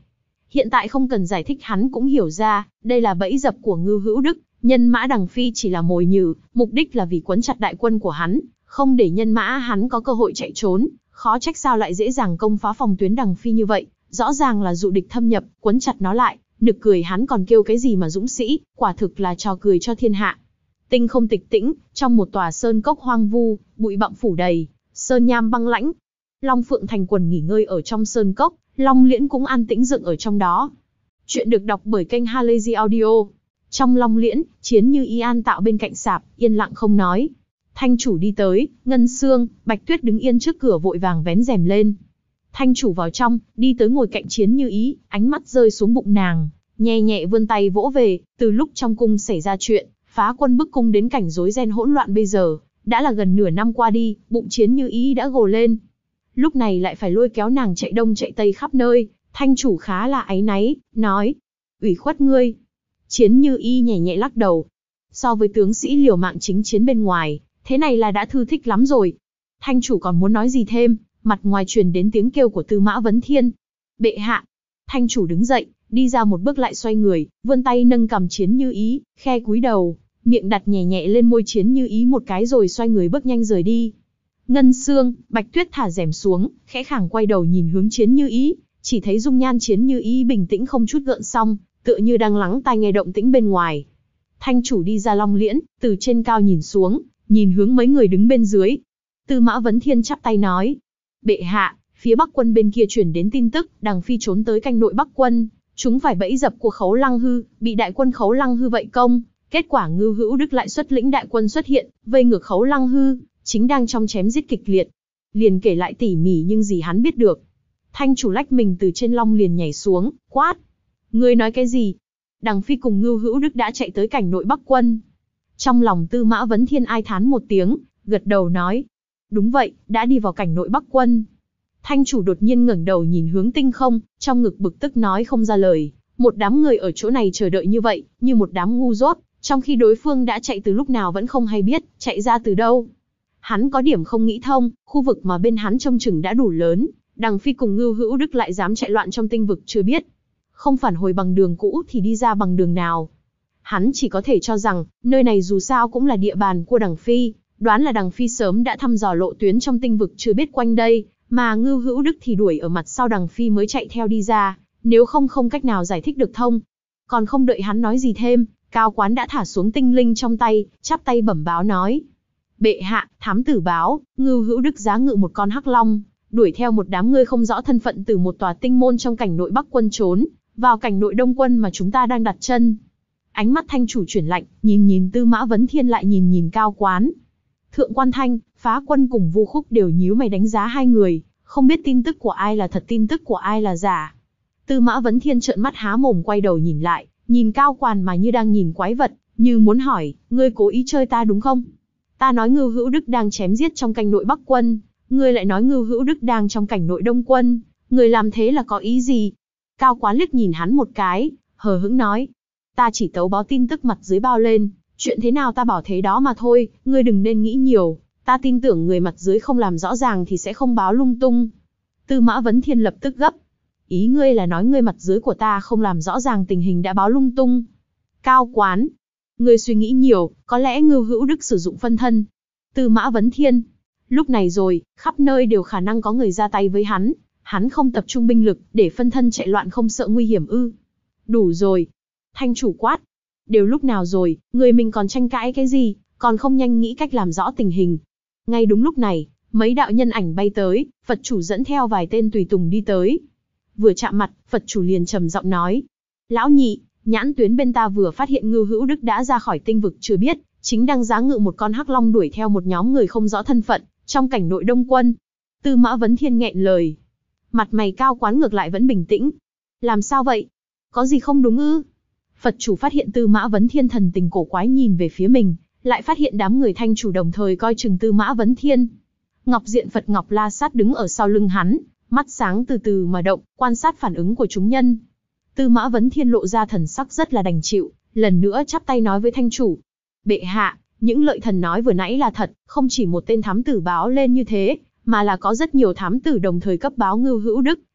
Hiện tại không cần giải thích hắn cũng hiểu ra, đây là bẫy dập của Ngưu Hữu Đức, nhân mã Đằng Phi chỉ là mồi nhử, mục đích là vì quấn chặt đại quân của hắn, không để nhân mã hắn có cơ hội chạy trốn, khó trách sao lại dễ dàng công phá phòng tuyến Đằng Phi như vậy, rõ ràng là dụ địch thâm nhập, quấn chặt nó lại, nực cười hắn còn kêu cái gì mà dũng sĩ, quả thực là trò cười cho thiên hạ. Tinh không tịch tĩnh, trong một tòa sơn cốc hoang vu, bụi bặm phủ đầy, sơn nham băng lãnh. Long Phượng thành quần nghỉ ngơi ở trong sơn cốc, Long Liễn cũng an tĩnh dựng ở trong đó. Chuyện được đọc bởi kênh Halazy Audio. Trong Long Liễn, Chiến Như Ý an tạo bên cạnh sạp, yên lặng không nói. Thanh chủ đi tới, Ngân Xương, Bạch Tuyết đứng yên trước cửa vội vàng vén rèm lên. Thanh chủ vào trong, đi tới ngồi cạnh Chiến Như Ý, ánh mắt rơi xuống bụng nàng, nhẹ nhẹ vươn tay vỗ về. Từ lúc trong cung xảy ra chuyện, phá quân bức cung đến cảnh rối ren hỗn loạn bây giờ, đã là gần nửa năm qua đi, bụng Chiến Như Ý đã gồ lên. Lúc này lại phải lôi kéo nàng chạy đông chạy tây khắp nơi, thanh chủ khá là áy náy, nói: ủy khuất ngươi. Chiến Như Ý nhẹ nhẹ lắc đầu. So với tướng sĩ liều mạng chính chiến bên ngoài, thế này là đã thư thích lắm rồi. Thanh chủ còn muốn nói gì thêm, mặt ngoài truyền đến tiếng kêu của Tư Mã Vấn Thiên. Bệ hạ. Thanh chủ đứng dậy, đi ra một bước lại xoay người, vươn tay nâng cằm Chiến Như Ý, khe cúi đầu, miệng đặt nhẹ nhẹ lên môi Chiến Như Ý một cái rồi xoay người bước nhanh rời đi. Ngân Xương, Bạch Tuyết thả rèm xuống, khẽ khàng quay đầu nhìn hướng Chiến Như Ý, chỉ thấy dung nhan Chiến Như Ý bình tĩnh không chút gợn sóng, tựa như đang lắng tai nghe động tĩnh bên ngoài. Thanh chủ đi ra Long Liễn, từ trên cao nhìn xuống, nhìn hướng mấy người đứng bên dưới. Tư Mã Vấn Thiên chắp tay nói: bệ hạ, phía Bắc quân bên kia truyền đến tin tức, Đằng Phi trốn tới canh nội Bắc quân, chúng phải bẫy dập của Khấu Lăng Hư, bị đại quân Khấu Lăng Hư vậy công. Kết quả Ngưu Hữu Đức lại xuất lĩnh đại quân xuất hiện, vây ngược Khấu Lăng Hư, chính đang trong chém giết kịch liệt. Liền kể lại tỉ mỉ nhưng gì hắn biết được. Thanh chủ lách mình từ trên long liền nhảy xuống, quát: ngươi nói cái gì? Đằng Phi cùng Ngưu Hữu Đức đã chạy tới cảnh nội Bắc quân. Trong lòng Tư Mã Vấn Thiên ai thán một tiếng, gật đầu nói: đúng vậy, đã đi vào cảnh nội Bắc quân. Thanh chủ đột nhiên ngẩng đầu nhìn hướng tinh không, trong ngực bực tức nói không ra lời. Một đám người ở chỗ này chờ đợi như vậy, như một đám ngu dốt, trong khi đối phương đã chạy từ lúc nào vẫn không hay biết, chạy ra từ đâu. Hắn có điểm không nghĩ thông, khu vực mà bên hắn trông chừng đã đủ lớn, Đằng Phi cùng Ngưu Hữu Đức lại dám chạy loạn trong tinh vực chưa biết. Không phản hồi bằng đường cũ thì đi ra bằng đường nào. Hắn chỉ có thể cho rằng, nơi này dù sao cũng là địa bàn của Đằng Phi, đoán là Đằng Phi sớm đã thăm dò lộ tuyến trong tinh vực chưa biết quanh đây, mà Ngưu Hữu Đức thì đuổi ở mặt sau Đằng Phi mới chạy theo đi ra, nếu không không cách nào giải thích được thông. Còn không đợi hắn nói gì thêm, Cao Quán đã thả xuống tinh linh trong tay, chắp tay bẩm báo nói: bệ hạ, thám tử báo, Ngưu Hữu Đức giá ngự một con hắc long, đuổi theo một đám người không rõ thân phận từ một tòa tinh môn trong cảnh nội Bắc quân trốn vào cảnh nội Đông quân mà chúng ta đang đặt chân. Ánh mắt thanh chủ chuyển lạnh, nhìn Tư Mã Vấn Thiên lại nhìn Cao Quán. Thượng quan Thanh, Phá Quân cùng Vu Khúc đều nhíu mày đánh giá hai người, không biết tin tức của ai là thật, tin tức của ai là giả. Tư Mã Vấn Thiên trợn mắt há mồm quay đầu nhìn lại, nhìn Cao Quán mà như đang nhìn quái vật, như muốn hỏi: ngươi cố ý chơi ta đúng không? Ta nói Ngưu Hữu Đức đang chém giết trong cảnh nội Bắc quân, ngươi lại nói Ngưu Hữu Đức đang trong cảnh nội Đông quân, ngươi làm thế là có ý gì? Cao Quán liếc nhìn hắn một cái, hờ hững nói: ta chỉ tấu báo tin tức mặt dưới bao lên, chuyện thế nào ta bảo thế đó mà thôi, ngươi đừng nên nghĩ nhiều, ta tin tưởng người mặt dưới không làm rõ ràng thì sẽ không báo lung tung. Tư Mã Vấn Thiên lập tức gấp: ý ngươi là nói ngươi mặt dưới của ta không làm rõ ràng tình hình đã báo lung tung? Cao Quán, ngươi suy nghĩ nhiều, có lẽ Ngưu Hữu Đức sử dụng phân thân. Tư Mã Vấn Thiên, lúc này rồi, khắp nơi đều khả năng có người ra tay với hắn, hắn không tập trung binh lực để phân thân chạy loạn không sợ nguy hiểm ư? Đủ rồi. Thanh chủ quát: đều lúc nào rồi, người mình còn tranh cãi cái gì, còn không nhanh nghĩ cách làm rõ tình hình. Ngay đúng lúc này, mấy đạo nhân ảnh bay tới, Phật chủ dẫn theo vài tên tùy tùng đi tới. Vừa chạm mặt, Phật chủ liền trầm giọng nói: lão nhị, nhãn tuyến bên ta vừa phát hiện Ngưu Hữu Đức đã ra khỏi tinh vực chưa biết, chính đang giá ngự một con hắc long đuổi theo một nhóm người không rõ thân phận, trong cảnh nội Đông quân. Tư Mã Vấn Thiên nghẹn lời. Mặt mày Cao Quán ngược lại vẫn bình tĩnh. Làm sao vậy? Có gì không đúng ư? Phật chủ phát hiện Tư Mã Vấn Thiên thần tình cổ quái nhìn về phía mình, lại phát hiện đám người thanh chủ đồng thời coi chừng Tư Mã Vấn Thiên. Ngọc Diện Phật Ngọc La Sát đứng ở sau lưng hắn, mắt sáng từ từ mà động, quan sát phản ứng của chúng nhân. Tư Mã Vấn Thiên lộ ra thần sắc rất là đành chịu, lần nữa chắp tay nói với thanh chủ: bệ hạ, những lợi thần nói vừa nãy là thật, không chỉ một tên thám tử báo lên như thế, mà là có rất nhiều thám tử đồng thời cấp báo Ngưu Hữu Đức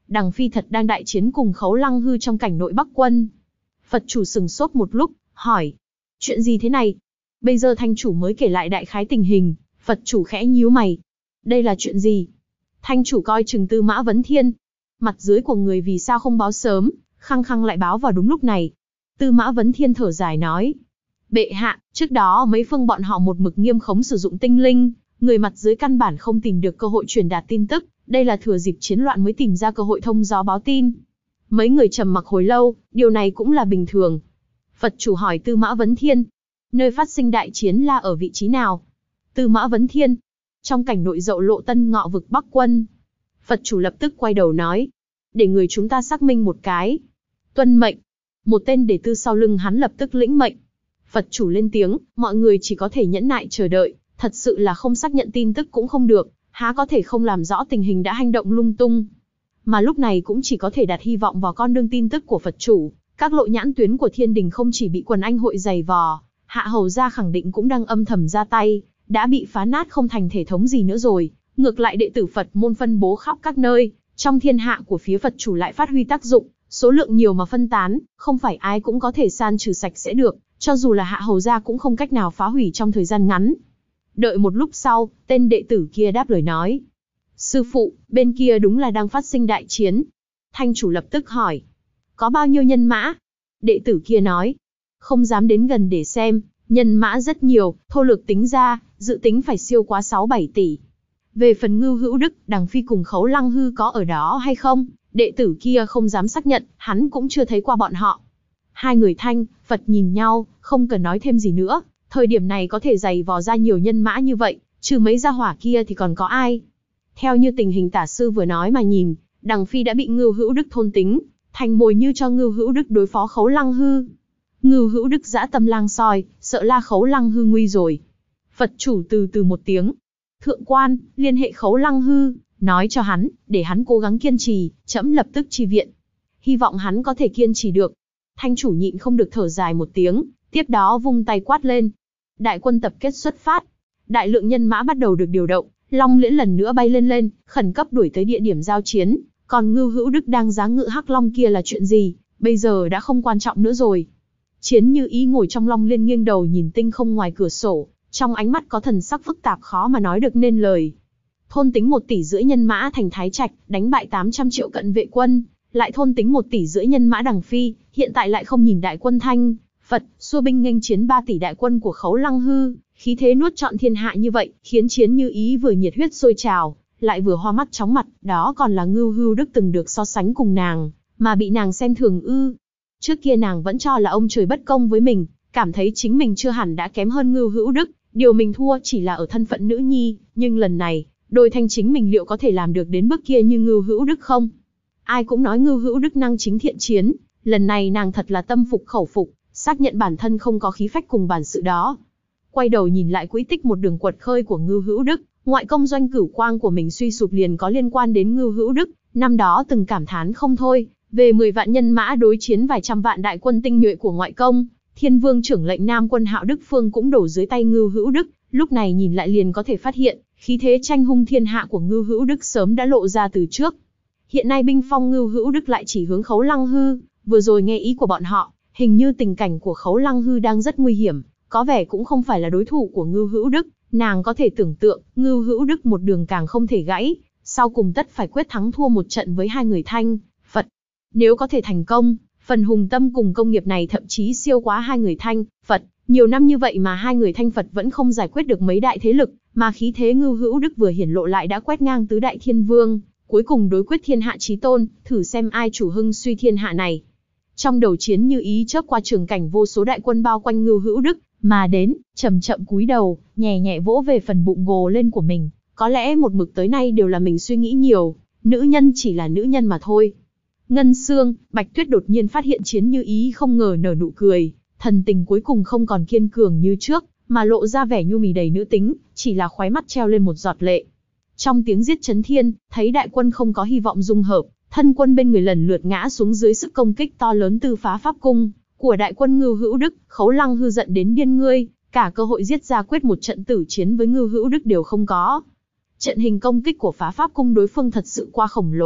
Đằng Phi thật đang đại chiến cùng Khấu Lăng Hư trong cảnh nội Bắc quân. Phật chủ sừng sốt một lúc, hỏi, chuyện gì thế này? Bây giờ Thanh chủ mới kể lại đại khái tình hình, Phật chủ khẽ nhíu mày. Đây là chuyện gì? Thanh chủ coi chừng Tư Mã Vấn Thiên. Mặt dưới của người vì sao không báo sớm, khăng khăng lại báo vào đúng lúc này. Tư Mã Vấn Thiên thở dài nói. Bệ hạ, trước đó mấy phương bọn họ một mực nghiêm khống sử dụng tinh linh, người mặt dưới căn bản không tìm được cơ hội truyền đạt tin tức, đây là thừa dịp chiến loạn mới tìm ra cơ hội thông gió báo tin. Mấy người trầm mặc hồi lâu, điều này cũng là bình thường. Phật chủ hỏi Tư Mã Vấn Thiên, nơi phát sinh đại chiến là ở vị trí nào? Tư Mã Vấn Thiên, trong cảnh nội Dậu Lộ Tân Ngọ vực Bắc quân. Phật chủ lập tức quay đầu nói, để người chúng ta xác minh một cái. Tuân mệnh. Một tên đệ tử sau lưng hắn lập tức lĩnh mệnh. Phật chủ lên tiếng, mọi người chỉ có thể nhẫn nại chờ đợi, thật sự là không xác nhận tin tức cũng không được, há có thể không làm rõ tình hình đã hành động lung tung. Mà lúc này cũng chỉ có thể đặt hy vọng vào con đường tin tức của Phật chủ, các lộ nhãn tuyến của thiên đình không chỉ bị quần anh hội giày vò, Hạ Hầu gia khẳng định cũng đang âm thầm ra tay, đã bị phá nát không thành thể thống gì nữa rồi, ngược lại đệ tử Phật môn phân bố khắp các nơi, trong thiên hạ của phía Phật chủ lại phát huy tác dụng, số lượng nhiều mà phân tán, không phải ai cũng có thể san trừ sạch sẽ được, cho dù là Hạ Hầu gia cũng không cách nào phá hủy trong thời gian ngắn. Đợi một lúc sau, tên đệ tử kia đáp lời nói. Sư phụ, bên kia đúng là đang phát sinh đại chiến. Thanh chủ lập tức hỏi. Có bao nhiêu nhân mã? Đệ tử kia nói. Không dám đến gần để xem, nhân mã rất nhiều, thô lược tính ra, dự tính phải siêu quá 6-7 tỷ. Về phần Ngưu Hữu Đức, Đằng Phi cùng Khấu Lăng Hư có ở đó hay không? Đệ tử kia không dám xác nhận, hắn cũng chưa thấy qua bọn họ. Hai người Thanh, Phật nhìn nhau, không cần nói thêm gì nữa. Thời điểm này có thể giày vò ra nhiều nhân mã như vậy, trừ mấy gia hỏa kia thì còn có ai? Theo như tình hình tả sư vừa nói mà nhìn, Đằng Phi đã bị Ngưu Hữu Đức thôn tính, thành mồi như cho Ngưu Hữu Đức đối phó Khấu Lăng Hư. Ngưu Hữu Đức dã tâm lang soi, sợ la Khấu Lăng Hư nguy rồi. Phật chủ từ từ một tiếng. Thượng quan, liên hệ Khấu Lăng Hư, nói cho hắn, để hắn cố gắng kiên trì, trẫm lập tức chi viện. Hy vọng hắn có thể kiên trì được. Thanh chủ nhịn không được thở dài một tiếng, tiếp đó vung tay quát lên. Đại quân tập kết xuất phát. Đại lượng nhân mã bắt đầu được điều động, Long Liễn lần nữa bay lên, khẩn cấp đuổi tới địa điểm giao chiến. Còn Ngưu Hữu Đức đang giá ngự Hắc Long kia là chuyện gì, bây giờ đã không quan trọng nữa rồi. Chiến Như Ý ngồi trong Long Liên nghiêng đầu nhìn tinh không ngoài cửa sổ, trong ánh mắt có thần sắc phức tạp khó mà nói được nên lời. Thôn tính 1,5 tỷ nhân mã thành Thái Trạch, đánh bại 800 triệu cận vệ quân, lại thôn tính 1,5 tỷ nhân mã Đằng Phi, hiện tại lại không nhìn đại quân Thanh, Phật, xua binh nghênh chiến 3 tỷ đại quân của Khấu Lăng Hư, khí thế nuốt trọn thiên hạ như vậy, khiến Chiến Như Ý vừa nhiệt huyết sôi trào, lại vừa hoa mắt chóng mặt, đó còn là Ngưu Hữu Đức từng được so sánh cùng nàng, mà bị nàng xem thường ư? Trước kia nàng vẫn cho là ông trời bất công với mình, cảm thấy chính mình chưa hẳn đã kém hơn Ngưu Hữu Đức, điều mình thua chỉ là ở thân phận nữ nhi, nhưng lần này, đổi thành chính mình liệu có thể làm được đến bước kia như Ngưu Hữu Đức không? Ai cũng nói Ngưu Hữu Đức năng chính thiện chiến, lần này nàng thật là tâm phục khẩu phục, xác nhận bản thân không có khí phách cùng bản sự đó. Quay đầu nhìn lại quỹ tích một đường quật khơi của Ngưu Hữu Đức, ngoại công Doanh Cửu Quang của mình suy sụp liền có liên quan đến Ngưu Hữu Đức, năm đó từng cảm thán không thôi, về 10 vạn nhân mã đối chiến vài trăm vạn đại quân tinh nhuệ của ngoại công, Thiên Vương trưởng lệnh Nam quân Hạo Đức Phương cũng đổ dưới tay Ngưu Hữu Đức, lúc này nhìn lại liền có thể phát hiện, khí thế tranh hung thiên hạ của Ngưu Hữu Đức sớm đã lộ ra từ trước. Hiện nay binh phong Ngưu Hữu Đức lại chỉ hướng Khấu Lăng Hư, vừa rồi nghe ý của bọn họ, hình như tình cảnh của Khấu Lăng Hư đang rất nguy hiểm, có vẻ cũng không phải là đối thủ của Ngưu Hữu Đức, nàng có thể tưởng tượng, Ngưu Hữu Đức một đường càng không thể gãy, sau cùng tất phải quyết thắng thua một trận với hai người Thanh, Phật. Nếu có thể thành công, phần hùng tâm cùng công nghiệp này thậm chí siêu quá hai người Thanh, Phật, nhiều năm như vậy mà hai người Thanh Phật vẫn không giải quyết được mấy đại thế lực, mà khí thế Ngưu Hữu Đức vừa hiển lộ lại đã quét ngang tứ đại thiên vương, cuối cùng đối quyết thiên hạ chí tôn, thử xem ai chủ hưng suy thiên hạ này. Trong đầu Chiến Như Ý chớp qua trường cảnh vô số đại quân bao quanh Ngưu Hữu Đức, mà đến, chậm chậm cúi đầu, nhẹ nhẹ vỗ về phần bụng gồ lên của mình, có lẽ một mực tới nay đều là mình suy nghĩ nhiều, nữ nhân chỉ là nữ nhân mà thôi. Ngân Xương, Bạch Tuyết đột nhiên phát hiện Chiến Như Ý không ngờ nở nụ cười, thần tình cuối cùng không còn kiên cường như trước, mà lộ ra vẻ nhu mì đầy nữ tính, chỉ là khóe mắt treo lên một giọt lệ. Trong tiếng giết chấn thiên, thấy đại quân không có hy vọng dung hợp, thân quân bên người lần lượt ngã xuống dưới sức công kích to lớn từ phá pháp cung của đại quân Ngưu Hữu Đức, Khấu Lăng Hư giận đến điên ngươi, cả cơ hội giết ra quyết một trận tử chiến với Ngưu Hữu Đức đều không có. Trận hình công kích của phá pháp cung đối phương thật sự quá khổng lồ,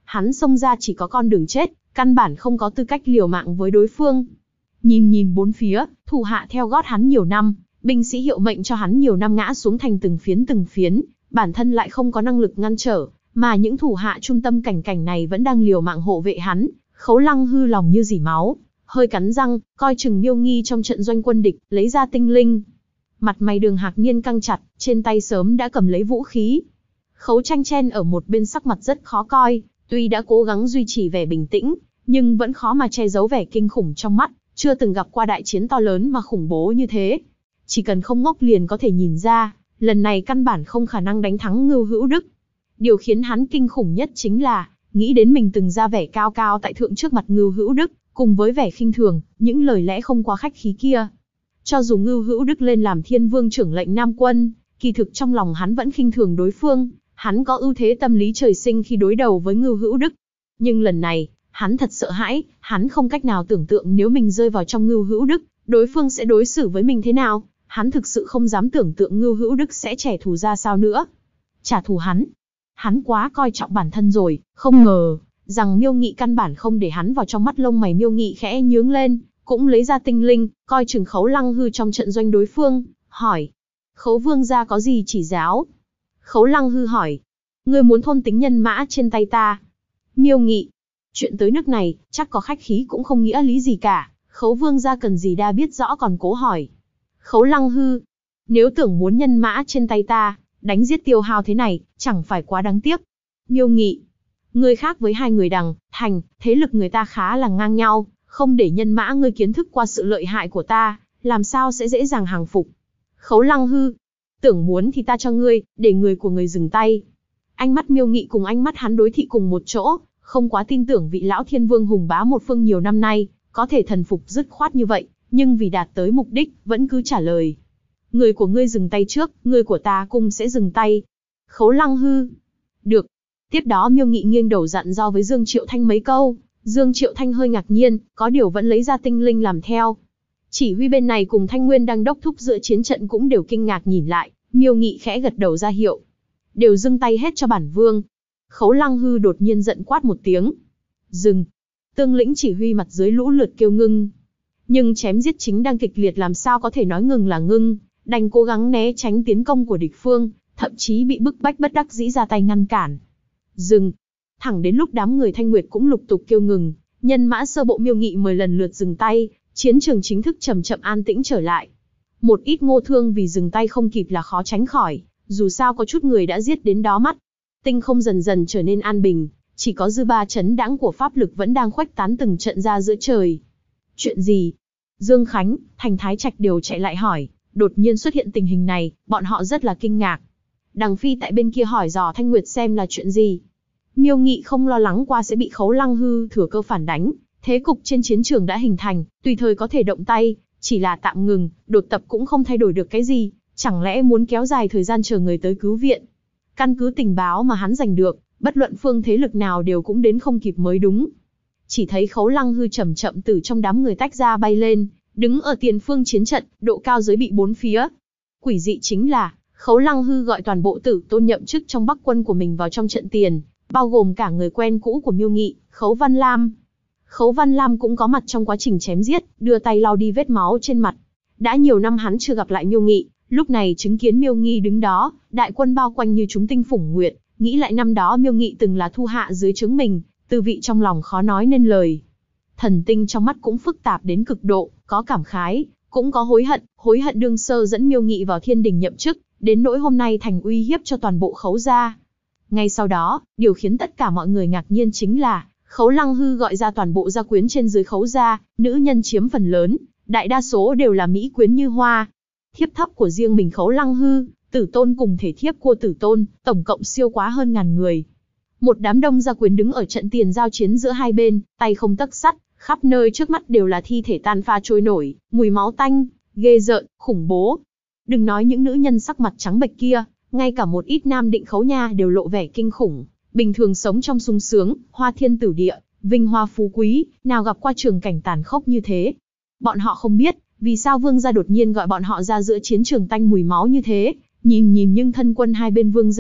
hắn xông ra chỉ có con đường chết, căn bản không có tư cách liều mạng với đối phương. Nhìn nhìn bốn phía, thủ hạ theo gót hắn nhiều năm, binh sĩ hiệu mệnh cho hắn nhiều năm ngã xuống thành từng phiến, bản thân lại không có năng lực ngăn trở, mà những thủ hạ trung tâm cảnh này vẫn đang liều mạng hộ vệ hắn. Khấu Lăng Hư lòng như dỉ máu, hơi cắn răng, coi chừng Miêu Nghi trong trận doanh quân địch, lấy ra tinh linh. Mặt mày Đường Hạc Niên căng chặt, trên tay sớm đã cầm lấy vũ khí. Khấu Tranh chen ở một bên sắc mặt rất khó coi, tuy đã cố gắng duy trì vẻ bình tĩnh, nhưng vẫn khó mà che giấu vẻ kinh khủng trong mắt, chưa từng gặp qua đại chiến to lớn mà khủng bố như thế. Chỉ cần không ngốc liền có thể nhìn ra, lần này căn bản không khả năng đánh thắng Ngưu Hữu Đức. Điều khiến hắn kinh khủng nhất chính là, nghĩ đến mình từng ra vẻ cao cao tại thượng trước mặt Ngưu Hữu Đức, cùng với vẻ khinh thường, những lời lẽ không quá khách khí kia. Cho dù Ngưu Hữu Đức lên làm Thiên Vương trưởng lệnh Nam Quân, kỳ thực trong lòng hắn vẫn khinh thường đối phương, hắn có ưu thế tâm lý trời sinh khi đối đầu với Ngưu Hữu Đức. Nhưng lần này, hắn thật sợ hãi, hắn không cách nào tưởng tượng nếu mình rơi vào trong Ngưu Hữu Đức, đối phương sẽ đối xử với mình thế nào. Hắn thực sự không dám tưởng tượng Ngưu Hữu Đức sẽ trả thù ra sao nữa. Trả thù hắn. Hắn quá coi trọng bản thân rồi, không ngờ rằng Miêu Nghị căn bản không để hắn vào trong mắt. Lông mày Miêu Nghị khẽ nhướng lên, cũng lấy ra tinh linh, coi chừng Khấu Lăng Hư trong trận doanh đối phương, hỏi: Khấu Vương gia có gì chỉ giáo? Khấu Lăng Hư hỏi: Ngươi muốn thôn tính nhân mã trên tay ta? Miêu Nghị: Chuyện tới nước này, chắc có khách khí cũng không nghĩa lý gì cả. Khấu Vương gia cần gì đa biết rõ còn cố hỏi. Khấu Lăng Hư: Nếu tưởng muốn nhân mã trên tay ta, đánh giết tiêu hao thế này, chẳng phải quá đáng tiếc. Miêu Nghị: Ngươi khác với hai người Đằng, Thành, thế lực người ta khá là ngang nhau, không để nhân mã ngươi kiến thức qua sự lợi hại của ta, làm sao sẽ dễ dàng hàng phục. Khấu Lăng Hư: Tưởng muốn thì ta cho ngươi, để người của người dừng tay. Ánh mắt Miêu Nghị cùng ánh mắt hắn đối thị cùng một chỗ, không quá tin tưởng vị lão Thiên Vương hùng bá một phương nhiều năm nay, có thể thần phục dứt khoát như vậy, nhưng vì đạt tới mục đích, vẫn cứ trả lời. Người của ngươi dừng tay trước, người của ta cũng sẽ dừng tay. Khấu Lăng Hư: Được. Tiếp đó Miêu Nghị nghiêng đầu dặn dò với Dương Triệu Thanh mấy câu. Dương Triệu Thanh hơi ngạc nhiên, có điều vẫn lấy ra tinh linh làm theo. Chỉ huy bên này cùng Thanh Nguyên đang đốc thúc giữa chiến trận cũng đều kinh ngạc nhìn lại. Miêu Nghị khẽ gật đầu ra hiệu. Đều dừng tay hết cho bản vương. Khấu Lăng Hư đột nhiên giận quát một tiếng. Dừng. Tương lĩnh chỉ huy mặt dưới lũ lượt kêu ngưng. Nhưng chém giết chính đang kịch liệt, làm sao có thể nói ngừng là ngưng, đành cố gắng né tránh tiến công của địch phương, thậm chí bị bức bách bất đắc dĩ ra tay ngăn cản. Dừng. Thẳng đến lúc đám người Thanh Nguyệt cũng lục tục kêu ngừng, nhân mã sơ bộ Miêu Nghị mời lần lượt dừng tay, chiến trường chính thức chậm chậm an tĩnh trở lại. Một ít ngô thương vì dừng tay không kịp là khó tránh khỏi, dù sao có chút người đã giết đến đó mắt. Tinh không dần dần trở nên an bình, chỉ có dư ba chấn đãng của pháp lực vẫn đang khuếch tán từng trận ra giữa trời. Chuyện gì? Dương Khánh, Thành Thái Trạch đều chạy lại hỏi, đột nhiên xuất hiện tình hình này, bọn họ rất là kinh ngạc. Đằng Phi tại bên kia hỏi dò Thanh Nguyệt xem là chuyện gì. Miêu Nghị không lo lắng qua sẽ bị Khấu Lăng Hư thừa cơ phản đánh, thế cục trên chiến trường đã hình thành, tùy thời có thể động tay, chỉ là tạm ngừng, đột tập cũng không thay đổi được cái gì, chẳng lẽ muốn kéo dài thời gian chờ người tới cứu viện. Căn cứ tình báo mà hắn giành được, bất luận phương thế lực nào đều cũng đến không kịp mới đúng. Chỉ thấy Khấu Lăng Hư chậm chậm từ trong đám người tách ra bay lên, đứng ở tiền phương chiến trận, độ cao giới bị bốn phía. Quỷ dị chính là, Khấu Lăng Hư gọi toàn bộ Tử Tôn nhậm chức trong Bắc quân của mình vào trong trận tiền, bao gồm cả người quen cũ của Miêu Nghị, Khấu Văn Lam. Khấu Văn Lam cũng có mặt trong quá trình chém giết, đưa tay lau đi vết máu trên mặt. Đã nhiều năm hắn chưa gặp lại Miêu Nghị, lúc này chứng kiến Miêu Nghị đứng đó, đại quân bao quanh như chúng tinh phủng nguyệt, nghĩ lại năm đó Miêu Nghị từng là thu hạ dưới trướng mình, tư vị trong lòng khó nói nên lời. Thần tinh trong mắt cũng phức tạp đến cực độ, có cảm khái, cũng có hối hận đương sơ dẫn Miêu Nghị vào Thiên Đình nhậm chức, đến nỗi hôm nay thành uy hiếp cho toàn bộ Khấu gia. Ngay sau đó, điều khiến tất cả mọi người ngạc nhiên chính là, Khấu Lăng Hư gọi ra toàn bộ gia quyến trên dưới Khấu gia, nữ nhân chiếm phần lớn, đại đa số đều là mỹ quyến như hoa. Thiếp thấp của riêng mình Khấu Lăng Hư, Tử Tôn cùng thể thiếp của Tử Tôn, tổng cộng siêu quá hơn 1000 người. Một đám đông gia quyến đứng ở trận tiền giao chiến giữa hai bên, tay không tấc sắt, khắp nơi trước mắt đều là thi thể tan pha trôi nổi, mùi máu tanh, ghê rợn, khủng bố. Đừng nói những nữ nhân sắc mặt trắng bệch kia, ngay cả một ít nam định Khấu nha đều lộ vẻ kinh khủng. Bình thường sống trong sung sướng, hoa thiên tử địa, vinh hoa phú quý, nào gặp qua trường cảnh tàn khốc như thế. Bọn họ không biết, vì sao vương gia đột nhiên gọi bọn họ ra giữa chiến trường tanh mùi máu như thế. Nhìn nhưng thân quân hai bên vương gia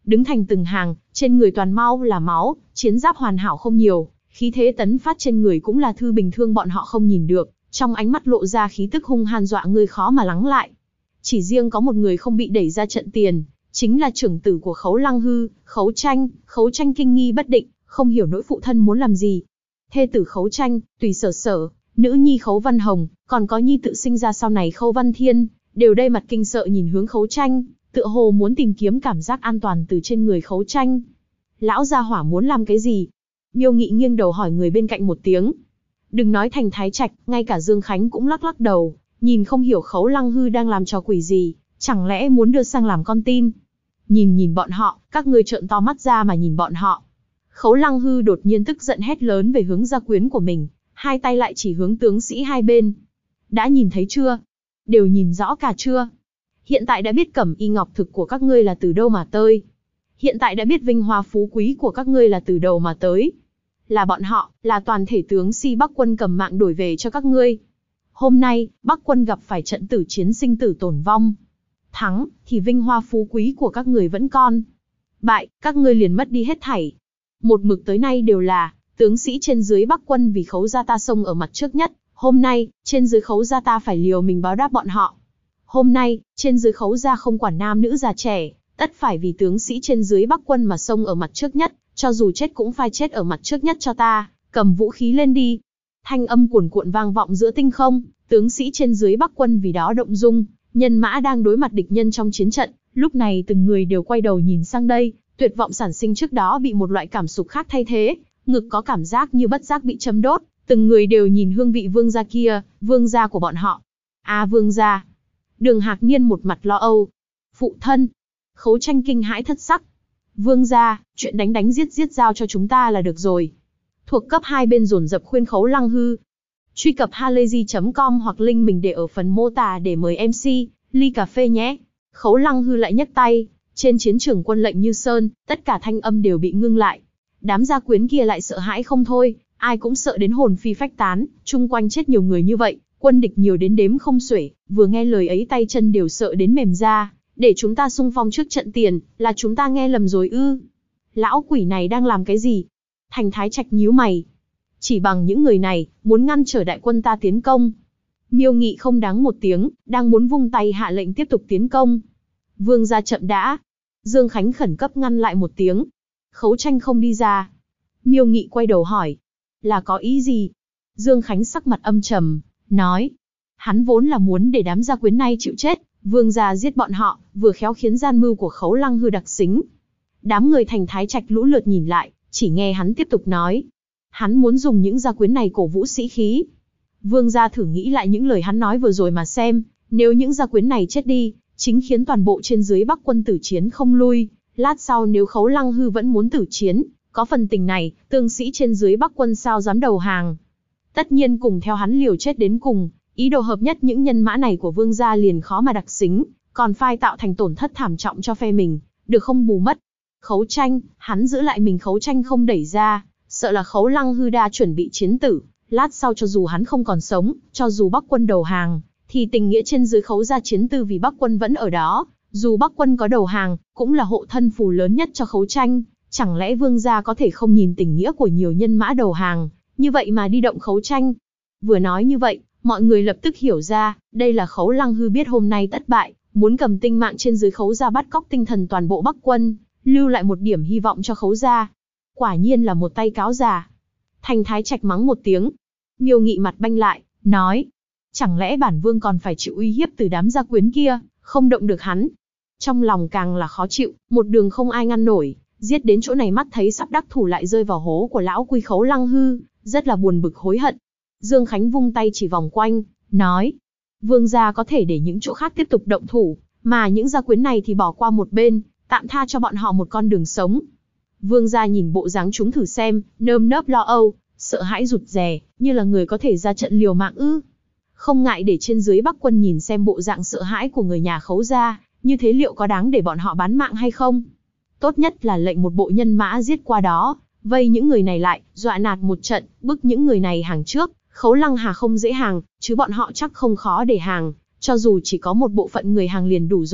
đứng thành từng hàng, trên người toàn mau là máu, chiến giáp hoàn hảo không nhiều, khí thế tấn phát trên người cũng là thư bình thường bọn họ không nhìn được, trong ánh mắt lộ ra khí tức hung hăng dọa người khó mà lắng lại. Chỉ riêng có một người không bị đẩy ra trận tiền, chính là trưởng tử của Khấu Lăng Hư, Khấu Tranh kinh nghi bất định, không hiểu nỗi phụ thân muốn làm gì. Thê tử Khấu Tranh, Tùy Sở Sở, nữ nhi Khấu Văn Hồng, còn có nhi tự sinh ra sau này Khấu Văn Thiên, đều đầy mặt kinh sợ nhìn hướng Khấu Tranh, tựa hồ muốn tìm kiếm cảm giác an toàn từ trên người Khấu Tranh. Lão gia hỏa muốn làm cái gì? Miêu Nghị nghiêng đầu hỏi người bên cạnh một tiếng. Đừng nói Thành Thái Trạch, ngay cả Dương Khánh cũng lắc lắc đầu, nhìn không hiểu Khấu Lăng Hư đang làm trò quỷ gì, chẳng lẽ muốn đưa sang làm con tin? Nhìn bọn họ, các ngươi trợn to mắt ra mà nhìn bọn họ. Khấu Lăng Hư đột nhiên tức giận hét lớn về hướng gia quyến của mình, hai tay lại chỉ hướng tướng sĩ hai bên. Đã nhìn thấy chưa? Đều nhìn rõ cả chưa? Hiện tại đã biết cẩm y ngọc thực của các ngươi là từ đâu mà tới. Hiện tại đã biết vinh hoa phú quý của các ngươi là từ đâu mà tới. Là bọn họ, là toàn thể tướng si Bắc quân cầm mạng đổi về cho các ngươi. Hôm nay, Bắc quân gặp phải trận tử chiến sinh tử tổn vong. Thắng, thì vinh hoa phú quý của các người vẫn còn. Bại, các ngươi liền mất đi hết thảy. Một mực tới nay đều là, tướng sĩ trên dưới Bắc quân vì Khấu gia ta xông ở mặt trước nhất. Hôm nay, trên dưới Khấu gia ta phải liều mình báo đáp bọn họ. Hôm nay, trên dưới Khấu gia không quản nam nữ già trẻ, tất phải vì tướng sĩ trên dưới Bắc quân mà xông ở mặt trước nhất, cho dù chết cũng phải chết ở mặt trước nhất cho ta, cầm vũ khí lên đi. Thanh âm cuồn cuộn vang vọng giữa tinh không, tướng sĩ trên dưới Bắc quân vì đó động dung, nhân mã đang đối mặt địch nhân trong chiến trận, lúc này từng người đều quay đầu nhìn sang đây, tuyệt vọng sản sinh trước đó bị một loại cảm xúc khác thay thế, ngực có cảm giác như bất giác bị châm đốt, từng người đều nhìn hương vị vương gia kia, vương gia của bọn họ. Vương gia. Đường Hạc Niên một mặt lo âu. Phụ thân. Khấu Tranh kinh hãi thất sắc. Vương gia, chuyện đánh giết giao cho chúng ta là được rồi. Thuộc cấp hai bên dồn dập khuyên Khấu Lăng Hư. Truy cập halayzi.com hoặc link mình để ở phần mô tả để mời MC, ly cà phê nhé. Khấu Lăng Hư lại nhấc tay, trên chiến trường quân lệnh như sơn, tất cả thanh âm đều bị ngưng lại. Đám gia quyến kia lại sợ hãi không thôi, ai cũng sợ đến hồn phi phách tán, chung quanh chết nhiều người như vậy, quân địch nhiều đến đếm không xuể, vừa nghe lời ấy tay chân đều sợ đến mềm ra. Để chúng ta xung phong trước trận tiền, là chúng ta nghe lầm rồi ư? Lão quỷ này đang làm cái gì? Thành Thái Trạch nhíu mày. Chỉ bằng những người này, muốn ngăn trở đại quân ta tiến công. Miêu Nghị không đáng một tiếng, đang muốn vung tay hạ lệnh tiếp tục tiến công. Vương gia chậm đã. Dương Khánh khẩn cấp ngăn lại một tiếng. Khấu Tranh không đi ra. Miêu Nghị quay đầu hỏi. Là có ý gì? Dương Khánh sắc mặt âm trầm, nói. Hắn vốn là muốn để đám gia quyến này chịu chết. Vương gia giết bọn họ, vừa khéo khiến gian mưu của Khấu Lăng Hư đặc xính. Đám người Thành Thái Trạch lũ lượt nhìn lại, chỉ nghe hắn tiếp tục nói. Hắn muốn dùng những gia quyến này cổ vũ sĩ khí. Vương gia thử nghĩ lại những lời hắn nói vừa rồi mà xem, nếu những gia quyến này chết đi, chính khiến toàn bộ trên dưới Bắc quân tử chiến không lui. Lát sau nếu Khấu Lăng Hư vẫn muốn tử chiến, có phần tình này, tướng sĩ trên dưới Bắc quân sao dám đầu hàng. Tất nhiên cùng theo hắn liều chết đến cùng. Ý đồ hợp nhất những nhân mã này của vương gia liền khó mà đặc xính, còn phai tạo thành tổn thất thảm trọng cho phe mình, được không bù mất. Khấu Tranh, hắn giữ lại mình Khấu Tranh không đẩy ra, sợ là Khấu Lăng Hư đa chuẩn bị chiến tử, lát sau cho dù hắn không còn sống, cho dù Bắc quân đầu hàng, thì tình nghĩa trên dưới Khấu gia chiến tư vì Bắc quân vẫn ở đó, dù Bắc quân có đầu hàng, cũng là hộ thân phù lớn nhất cho Khấu Tranh, chẳng lẽ vương gia có thể không nhìn tình nghĩa của nhiều nhân mã đầu hàng, như vậy mà đi động Khấu Tranh. Vừa nói như vậy, mọi người lập tức hiểu ra, đây là Khấu Lăng Hư biết hôm nay tất bại, muốn cầm tinh mạng trên dưới Khấu gia bắt cóc tinh thần toàn bộ Bắc quân, lưu lại một điểm hy vọng cho Khấu gia. Quả nhiên là một tay cáo già. Thành Thái Trạch mắng một tiếng. Miêu Nghị mặt banh lại, nói. Chẳng lẽ bản vương còn phải chịu uy hiếp từ đám gia quyến kia, không động được hắn. Trong lòng càng là khó chịu, một đường không ai ngăn nổi, giết đến chỗ này mắt thấy sắp đắc thủ lại rơi vào hố của lão quy Khấu Lăng Hư, rất là buồn bực hối hận. Dương Khánh vung tay chỉ vòng quanh, nói. Vương gia có thể để những chỗ khác tiếp tục động thủ, mà những gia quyến này thì bỏ qua một bên, tạm tha cho bọn họ một con đường sống. Vương gia nhìn bộ dáng chúng thử xem, nơm nớp lo âu, sợ hãi rụt rè, như là người có thể ra trận liều mạng ư. Không ngại để trên dưới Bắc quân nhìn xem bộ dạng sợ hãi của người nhà Khấu gia, như thế liệu có đáng để bọn họ bán mạng hay không? Tốt nhất là lệnh một bộ nhân mã giết qua đó, vây những người này lại, dọa nạt một trận, bức những người này hàng trước. Khấu Lăng Hà không dễ hàng, chứ bọn họ chắc không khó để hàng, cho dù chỉ có một bộ phận người hàng liền đủ rồi,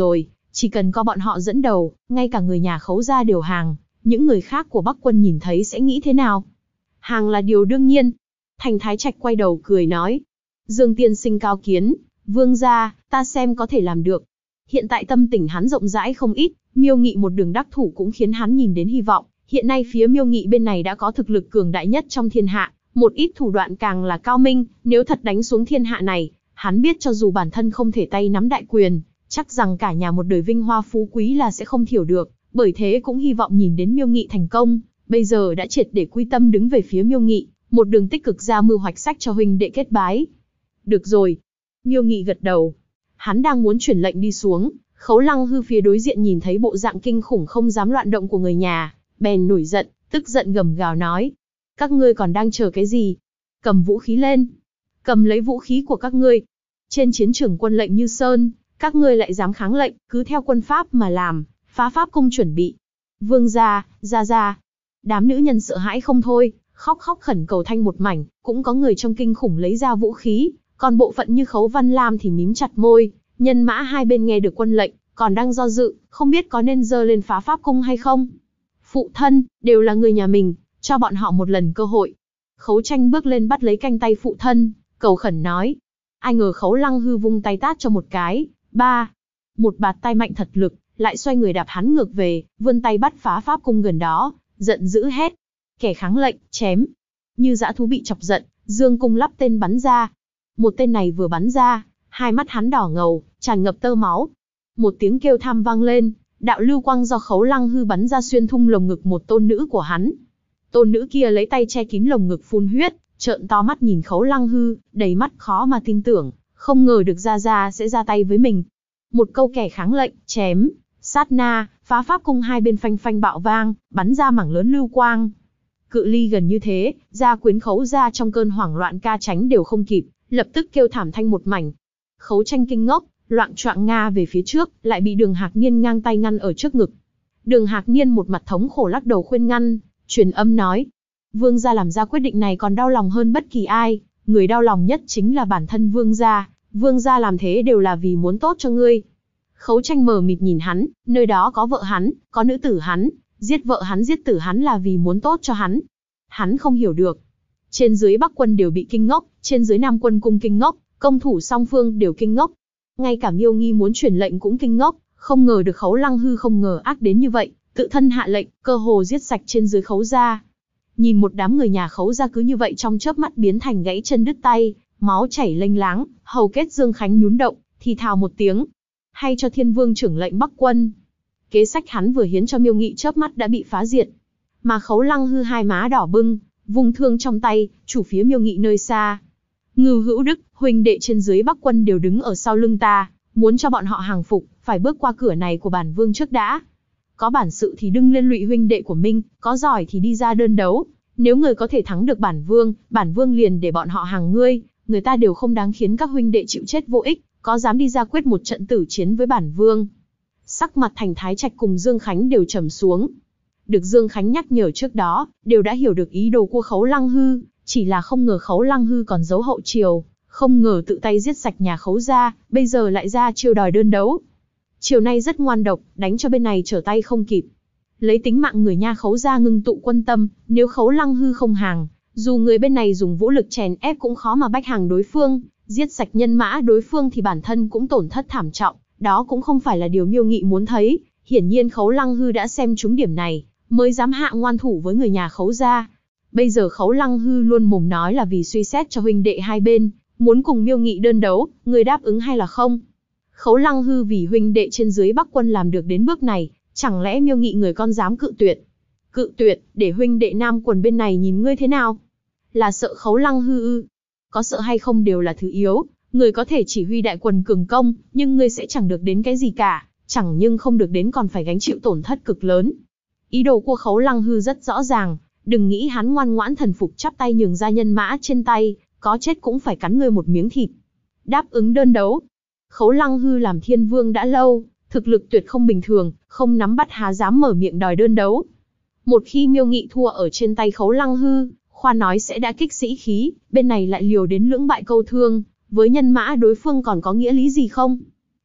Chỉ cần có bọn họ dẫn đầu, ngay cả người nhà Khấu gia đều hàng, những người khác của Bắc quân nhìn thấy sẽ nghĩ thế nào? Hàng là điều đương nhiên. Thành Thái Trạch quay đầu cười nói. Dương tiên sinh cao kiến, vương gia, ta xem có thể làm được. Hiện tại tâm tình hắn rộng rãi không ít, Miêu Nghị một đường đắc thủ cũng khiến hắn nhìn đến hy vọng. Hiện nay phía Miêu Nghị bên này đã có thực lực cường đại nhất trong thiên hạ, một ít thủ đoạn càng là cao minh, nếu thật đánh xuống thiên hạ này, hắn biết cho dù bản thân không thể tay nắm đại quyền, chắc rằng cả nhà một đời vinh hoa phú quý là sẽ không thiểu được, bởi thế cũng hy vọng nhìn đến Miêu Nghị thành công, bây giờ đã triệt để quy tâm đứng về phía Miêu Nghị, một đường tích cực ra mưu hoạch sách cho huynh đệ kết bái. Được rồi. Miêu Nghị gật đầu. Hắn đang muốn chuyển lệnh đi xuống, Khấu Lăng Hư phía đối diện nhìn thấy bộ dạng kinh khủng không dám loạn động của người nhà, bèn nổi giận, tức giận gầm gào nói. Các ngươi còn đang chờ cái gì? Cầm vũ khí lên. Cầm lấy vũ khí của các ngươi. Trên chiến trường quân lệnh như sơn, các ngươi lại dám kháng lệnh, cứ theo quân pháp mà làm, phá pháp cung chuẩn bị. Vương gia, gia. Đám nữ nhân sợ hãi không thôi, khóc khẩn cầu thanh một mảnh, cũng có người trong kinh khủng lấy ra vũ khí, còn bộ phận như Khấu Văn Lam thì mím chặt môi, nhân mã hai bên nghe được quân lệnh, còn đang do dự, không biết có nên giơ lên phá pháp cung hay không. Phụ thân, đều là người nhà mình, cho bọn họ một lần cơ hội. Khấu Tranh bước lên bắt lấy canh tay phụ thân, cầu khẩn nói. Ai ngờ Khấu Lăng Hư vung tay tát cho một cái, một bạt tay mạnh thật lực, lại xoay người đạp hắn ngược về, vươn tay bắt phá pháp cung gần đó, giận dữ hét. Kẻ kháng lệnh, chém. Như dã thú bị chọc giận, dương cung lắp tên bắn ra. Một tên này vừa bắn ra, hai mắt hắn đỏ ngầu, tràn ngập tơ máu. Một tiếng kêu tham vang lên, đạo lưu quang do Khấu Lăng Hư bắn ra xuyên thủng lồng ngực một tôn nữ của hắn. Tôn nữ kia lấy tay che kín lồng ngực phun huyết, trợn to mắt nhìn Khấu Lăng Hư, đầy mắt khó mà tin tưởng, không ngờ được Gia sẽ ra tay với mình. Một câu kẻ kháng lệnh, chém, sát na, phá pháp cung hai bên phanh phanh bạo vang, bắn ra mảng lớn lưu quang. Cự ly gần như thế, Gia Quyến Khấu gia trong cơn hoảng loạn ca tránh đều không kịp, lập tức kêu thảm thanh một mảnh. Khấu Tranh kinh ngốc, loạng choạng nga về phía trước, lại bị Đường Hạc Niên ngang tay ngăn ở trước ngực. Đường Hạc Niên một mặt thống khổ lắc đầu khuyên ngăn, truyền âm nói: Vương gia làm ra quyết định này còn đau lòng hơn bất kỳ ai, người đau lòng nhất chính là bản thân Vương gia. Vương gia làm thế đều là vì muốn tốt cho ngươi. Khấu Tranh mờ mịt nhìn hắn, nơi đó có vợ hắn, có nữ tử hắn, giết vợ hắn giết tử hắn là vì muốn tốt cho hắn. Hắn không hiểu được. Trên dưới Bắc quân đều bị kinh ngốc, trên dưới Nam quân cung kinh ngốc, công thủ song phương đều kinh ngốc. Ngay cả Miêu Nghi muốn truyền lệnh cũng kinh ngốc, không ngờ được Khấu Lăng Hư không ngờ ác đến như vậy, tự thân hạ lệnh, cơ hồ giết sạch trên dưới Khấu gia. Nhìn một đám người nhà Khấu gia cứ như vậy trong chớp mắt biến thành gãy chân đứt tay, máu chảy lênh láng, hầu kết Dương Khánh nhún động, thì thào một tiếng, hay cho Thiên Vương trưởng lệnh Bắc quân. Kế sách hắn vừa hiến cho Miêu Nghị chớp mắt đã bị phá diệt, mà Khấu Lăng Hư hai má đỏ bừng, vung thương trong tay, chủ phía Miêu Nghị nơi xa. Ngưu Hữu Đức, huynh đệ trên dưới Bắc quân đều đứng ở sau lưng ta, muốn cho bọn họ hàng phục, phải bước qua cửa này của bản vương trước đã. Có bản sự thì đừng liên lụy huynh đệ của mình, có giỏi thì đi ra đơn đấu. Nếu người có thể thắng được bản vương liền để bọn họ hàng ngươi, người ta đều không đáng khiến các huynh đệ chịu chết vô ích, có dám đi ra quyết một trận tử chiến với bản vương. Sắc mặt Thành Thái Trạch cùng Dương Khánh đều trầm xuống. Được Dương Khánh nhắc nhở trước đó, đều đã hiểu được ý đồ của Khấu Lăng Hư, chỉ là không ngờ Khấu Lăng Hư còn giấu hậu chiều, không ngờ tự tay giết sạch nhà Khấu gia, bây giờ lại ra chiêu đòi đơn đấu. Chiều nay rất ngoan độc, đánh cho bên này trở tay không kịp. Lấy tính mạng người nha Khấu gia ngưng tụ quân tâm, nếu Khấu Lăng Hư không hàng, dù người bên này dùng vũ lực chèn ép cũng khó mà bách hàng đối phương, giết sạch nhân mã đối phương thì bản thân cũng tổn thất thảm trọng, đó cũng không phải là điều Miêu Nghị muốn thấy. Hiển nhiên Khấu Lăng Hư đã xem trúng điểm này, mới dám hạ ngoan thủ với người nhà Khấu gia. Bây giờ Khấu Lăng Hư luôn mồm nói là vì suy xét cho huynh đệ hai bên, muốn cùng Miêu Nghị đơn đấu, người đáp ứng hay là không? Khấu Lăng Hư vì huynh đệ trên dưới Bắc quân làm được đến bước này, chẳng lẽ Miêu Nghị người con dám cự tuyệt? Cự tuyệt, để huynh đệ Nam quần bên này nhìn ngươi thế nào? Là sợ Khấu Lăng Hư ư? Có sợ hay không đều là thứ yếu, người có thể chỉ huy đại quần cường công, nhưng ngươi sẽ chẳng được đến cái gì cả, chẳng nhưng không được đến còn phải gánh chịu tổn thất cực lớn. Ý đồ của Khấu Lăng Hư rất rõ ràng, đừng nghĩ hắn ngoan ngoãn thần phục chắp tay nhường ra nhân mã trên tay, có chết cũng phải cắn ngươi một miếng thịt. Đáp ứng đơn đấu. Khấu Lăng Hư làm Thiên Vương đã lâu, thực lực tuyệt không bình thường, không nắm bắt há dám mở miệng đòi đơn đấu. Một khi Miêu Nghị thua ở trên tay Khấu Lăng Hư, khoa nói sẽ đã kích sĩ khí, bên này lại liều đến lưỡng bại câu thương, với nhân mã đối phương còn có nghĩa lý gì không?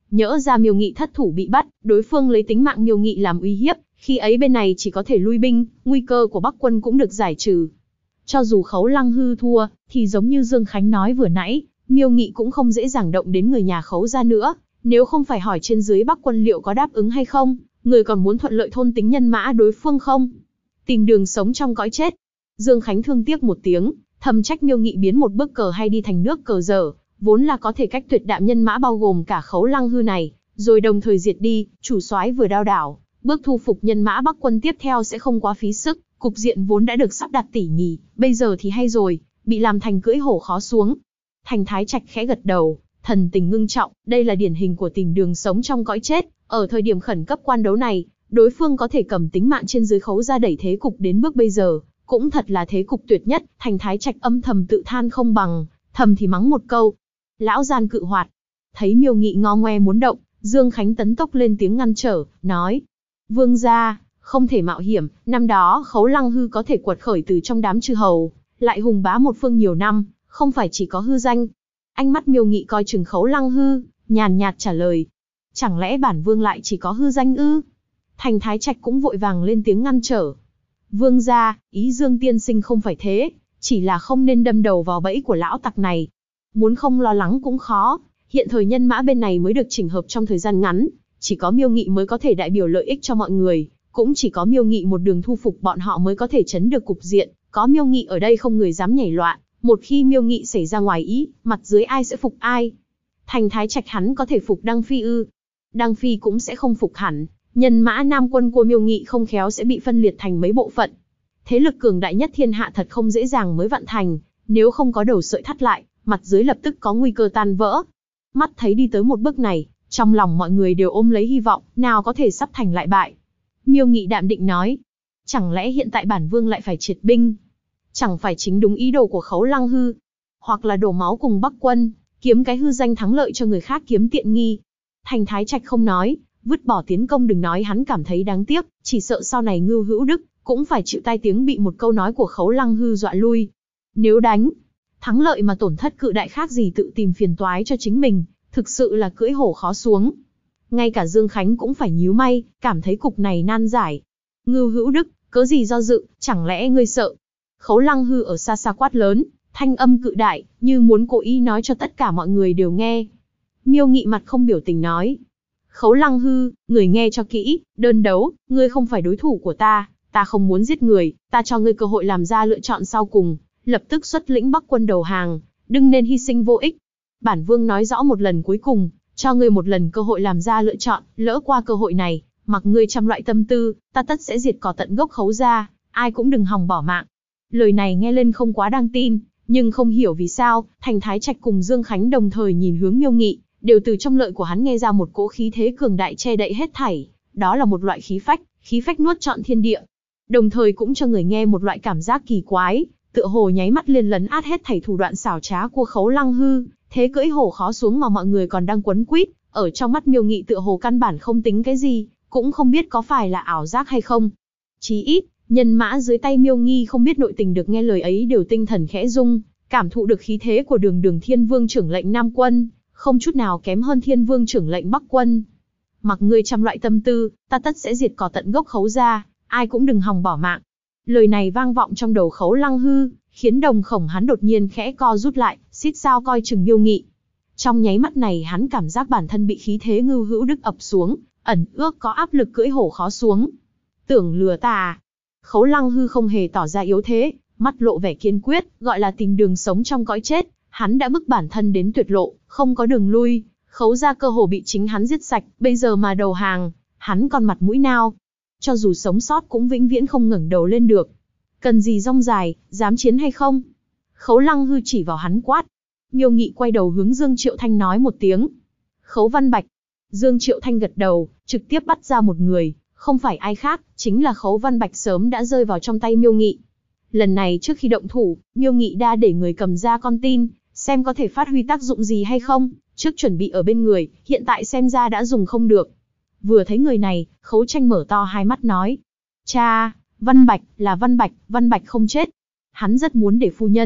nhỡ ra Miêu Nghị thất thủ bị bắt, đối phương lấy tính mạng Miêu Nghị làm uy hiếp, khi ấy bên này chỉ có thể lui binh, nguy cơ của Bắc quân cũng được giải trừ. Cho dù Khấu Lăng Hư thua, thì giống như Dương Khánh nói vừa nãy, Miêu Nghị cũng không dễ dàng động đến người nhà Khấu gia nữa, nếu không phải hỏi trên dưới Bắc quân liệu có đáp ứng hay không, người còn muốn thuận lợi thôn tính nhân mã đối phương không? Tìm đường sống trong cõi chết. Dương Khánh thương tiếc một tiếng, thầm trách Miêu Nghị biến một bước cờ hay đi thành nước cờ dở, vốn là có thể cách tuyệt đạm nhân mã bao gồm cả Khấu Lăng Hư này, rồi đồng thời diệt đi, chủ soái vừa đao đảo, bước thu phục nhân mã Bắc quân tiếp theo sẽ không quá phí sức, cục diện vốn đã được sắp đặt tỉ mỉ, bây giờ thì hay rồi, bị làm thành cưỡi hổ khó xuống. Thành Thái Trạch khẽ gật đầu, thần tình ngưng trọng, đây là điển hình của tìm đường sống trong cõi chết, ở thời điểm khẩn cấp quan đấu này, đối phương có thể cầm tính mạng trên dưới Khấu gia đẩy thế cục đến bước bây giờ, cũng thật là thế cục tuyệt nhất. Thành Thái Trạch âm thầm tự than không bằng, thầm thì mắng một câu. Lão gian cự hoạt. Thấy Miêu Nghị ngo ngoe muốn động, Dương Khánh tấn tốc lên tiếng ngăn trở, nói: Vương gia, không thể mạo hiểm, năm đó Khấu Lăng Hư có thể quật khởi từ trong đám chư hầu, lại hùng bá một phương nhiều năm, không phải chỉ có hư danh. Ánh mắt Miêu Nghị coi chừng Khấu Lăng Hư, nhàn nhạt trả lời: Chẳng lẽ bản vương lại chỉ có hư danh ư? Thành Thái Trạch cũng vội vàng lên tiếng ngăn trở. Vương gia, ý Dương tiên sinh không phải thế, chỉ là không nên đâm đầu vào bẫy của lão tặc này. Muốn không lo lắng cũng khó, hiện thời nhân mã bên này mới được chỉnh hợp trong thời gian ngắn, chỉ có Miêu Nghị mới có thể đại biểu lợi ích cho mọi người, cũng chỉ có Miêu Nghị một đường thu phục bọn họ mới có thể chấn được cục diện, có Miêu Nghị ở đây không người dám nhảy loạn, một khi Miêu Nghị xảy ra ngoài ý, mặt dưới ai sẽ phục ai? Thành Thái Trạch hắn có thể phục Đăng Phi ư? Đăng Phi cũng sẽ không phục hẳn, nhân mã Nam quân của Miêu Nghị không khéo sẽ bị phân liệt thành mấy bộ phận. Thế lực cường đại nhất thiên hạ thật không dễ dàng mới vạn thành, nếu không có đầu sợi thắt lại, mặt dưới lập tức có nguy cơ tan vỡ. Mắt thấy đi tới một bước này, trong lòng mọi người đều ôm lấy hy vọng, nào có thể sắp thành lại bại. Miêu Nghị đạm định nói: Chẳng lẽ hiện tại bản vương lại phải triệt binh? Chẳng phải chính đúng ý đồ của Khấu Lăng Hư? Hoặc là đổ máu cùng Bắc quân, kiếm cái hư danh thắng lợi cho người khác kiếm tiện nghi? Thành Thái Trạch không nói, vứt bỏ tiến công, đừng nói hắn cảm thấy đáng tiếc, chỉ sợ sau này Ngưu Hữu Đức cũng phải chịu tai tiếng bị một câu nói của Khấu Lăng Hư dọa lui. Nếu đánh thắng lợi mà tổn thất cự đại khác gì tự tìm phiền toái cho chính mình, thực sự là cưỡi hổ khó xuống. Ngay cả Dương Khánh cũng phải nhíu mày, cảm thấy cục này nan giải. Ngưu Hữu Đức, cớ gì do dự, chẳng lẽ ngươi sợ? Khấu Lăng Hư ở xa xa quát lớn, thanh âm cự đại, như muốn cố ý nói cho tất cả mọi người đều nghe. Miêu Nghị mặt không biểu tình nói: Khấu Lăng Hư, người nghe cho kỹ, đơn đấu, ngươi không phải đối thủ của ta, ta không muốn giết người, ta cho ngươi cơ hội làm ra lựa chọn sau cùng, lập tức xuất lĩnh Bắc quân đầu hàng, đừng nên hy sinh vô ích. Bản vương nói rõ một lần cuối cùng, cho ngươi một lần cơ hội làm ra lựa chọn, lỡ qua cơ hội này, mặc ngươi trăm loại tâm tư, ta tất sẽ diệt cỏ tận gốc Khấu gia, ai cũng đừng hòng bỏ mạng. Lời này nghe lên không quá đáng tin, nhưng không hiểu vì sao, Thành Thái Trạch cùng Dương Khánh đồng thời nhìn hướng Miêu Nghị, đều từ trong lợi của hắn nghe ra một cỗ khí thế cường đại che đậy hết thảy, đó là một loại khí phách nuốt trọn thiên địa. Đồng thời cũng cho người nghe một loại cảm giác kỳ quái, tựa hồ nháy mắt liền lấn át hết thảy thủ đoạn xảo trá của Khấu Lăng Hư, thế cưỡi hổ khó xuống mà mọi người còn đang quấn quýt, ở trong mắt Miêu Nghị tựa hồ căn bản không tính cái gì, cũng không biết có phải là ảo giác hay không. Chí ít, nhân mã dưới tay Miêu Nghi không biết nội tình được nghe lời ấy đều tinh thần khẽ rung, cảm thụ được khí thế của Đường Đường Thiên Vương trưởng lệnh Nam quân, không chút nào kém hơn Thiên Vương trưởng lệnh Bắc quân. Mặc ngươi trăm loại tâm tư, ta tất sẽ diệt cỏ tận gốc Khấu gia, ai cũng đừng hòng bỏ mạng. Lời này vang vọng trong đầu Khấu Lăng Hư, khiến đồng khổng hắn đột nhiên khẽ co rút lại, xít sao coi chừng Miêu Nghị. Trong nháy mắt này hắn cảm giác bản thân bị khí thế Ngưu Hữu Đức ập xuống, ẩn ước có áp lực cưỡi hổ khó xuống. Tưởng lừa ta à? Khấu Lăng Hư không hề tỏ ra yếu thế, mắt lộ vẻ kiên quyết, gọi là tìm đường sống trong cõi chết. Hắn đã bức bản thân đến tuyệt lộ, không có đường lui, Khấu gia cơ hồ bị chính hắn giết sạch, bây giờ mà đầu hàng, hắn còn mặt mũi nào? Cho dù sống sót cũng vĩnh viễn không ngẩng đầu lên được. Cần gì rong dài, dám chiến hay không? Khấu Lăng Hư chỉ vào hắn quát. Miêu Nghị quay đầu hướng Dương Triệu Thanh nói một tiếng. Khấu Văn Bạch. Dương Triệu Thanh gật đầu, trực tiếp bắt ra một người, không phải ai khác, chính là Khấu Văn Bạch sớm đã rơi vào trong tay Miêu Nghị. Lần này trước khi động thủ, Miêu Nghị đã để người cầm ra con tin, xem có thể phát huy tác dụng gì hay không, trước chuẩn bị ở bên người, hiện tại xem ra đã dùng không được. Vừa thấy người này, Khấu Tranh mở to hai mắt nói. Cha, Văn Bạch, là Văn Bạch không chết. Hắn rất muốn để phu nhân,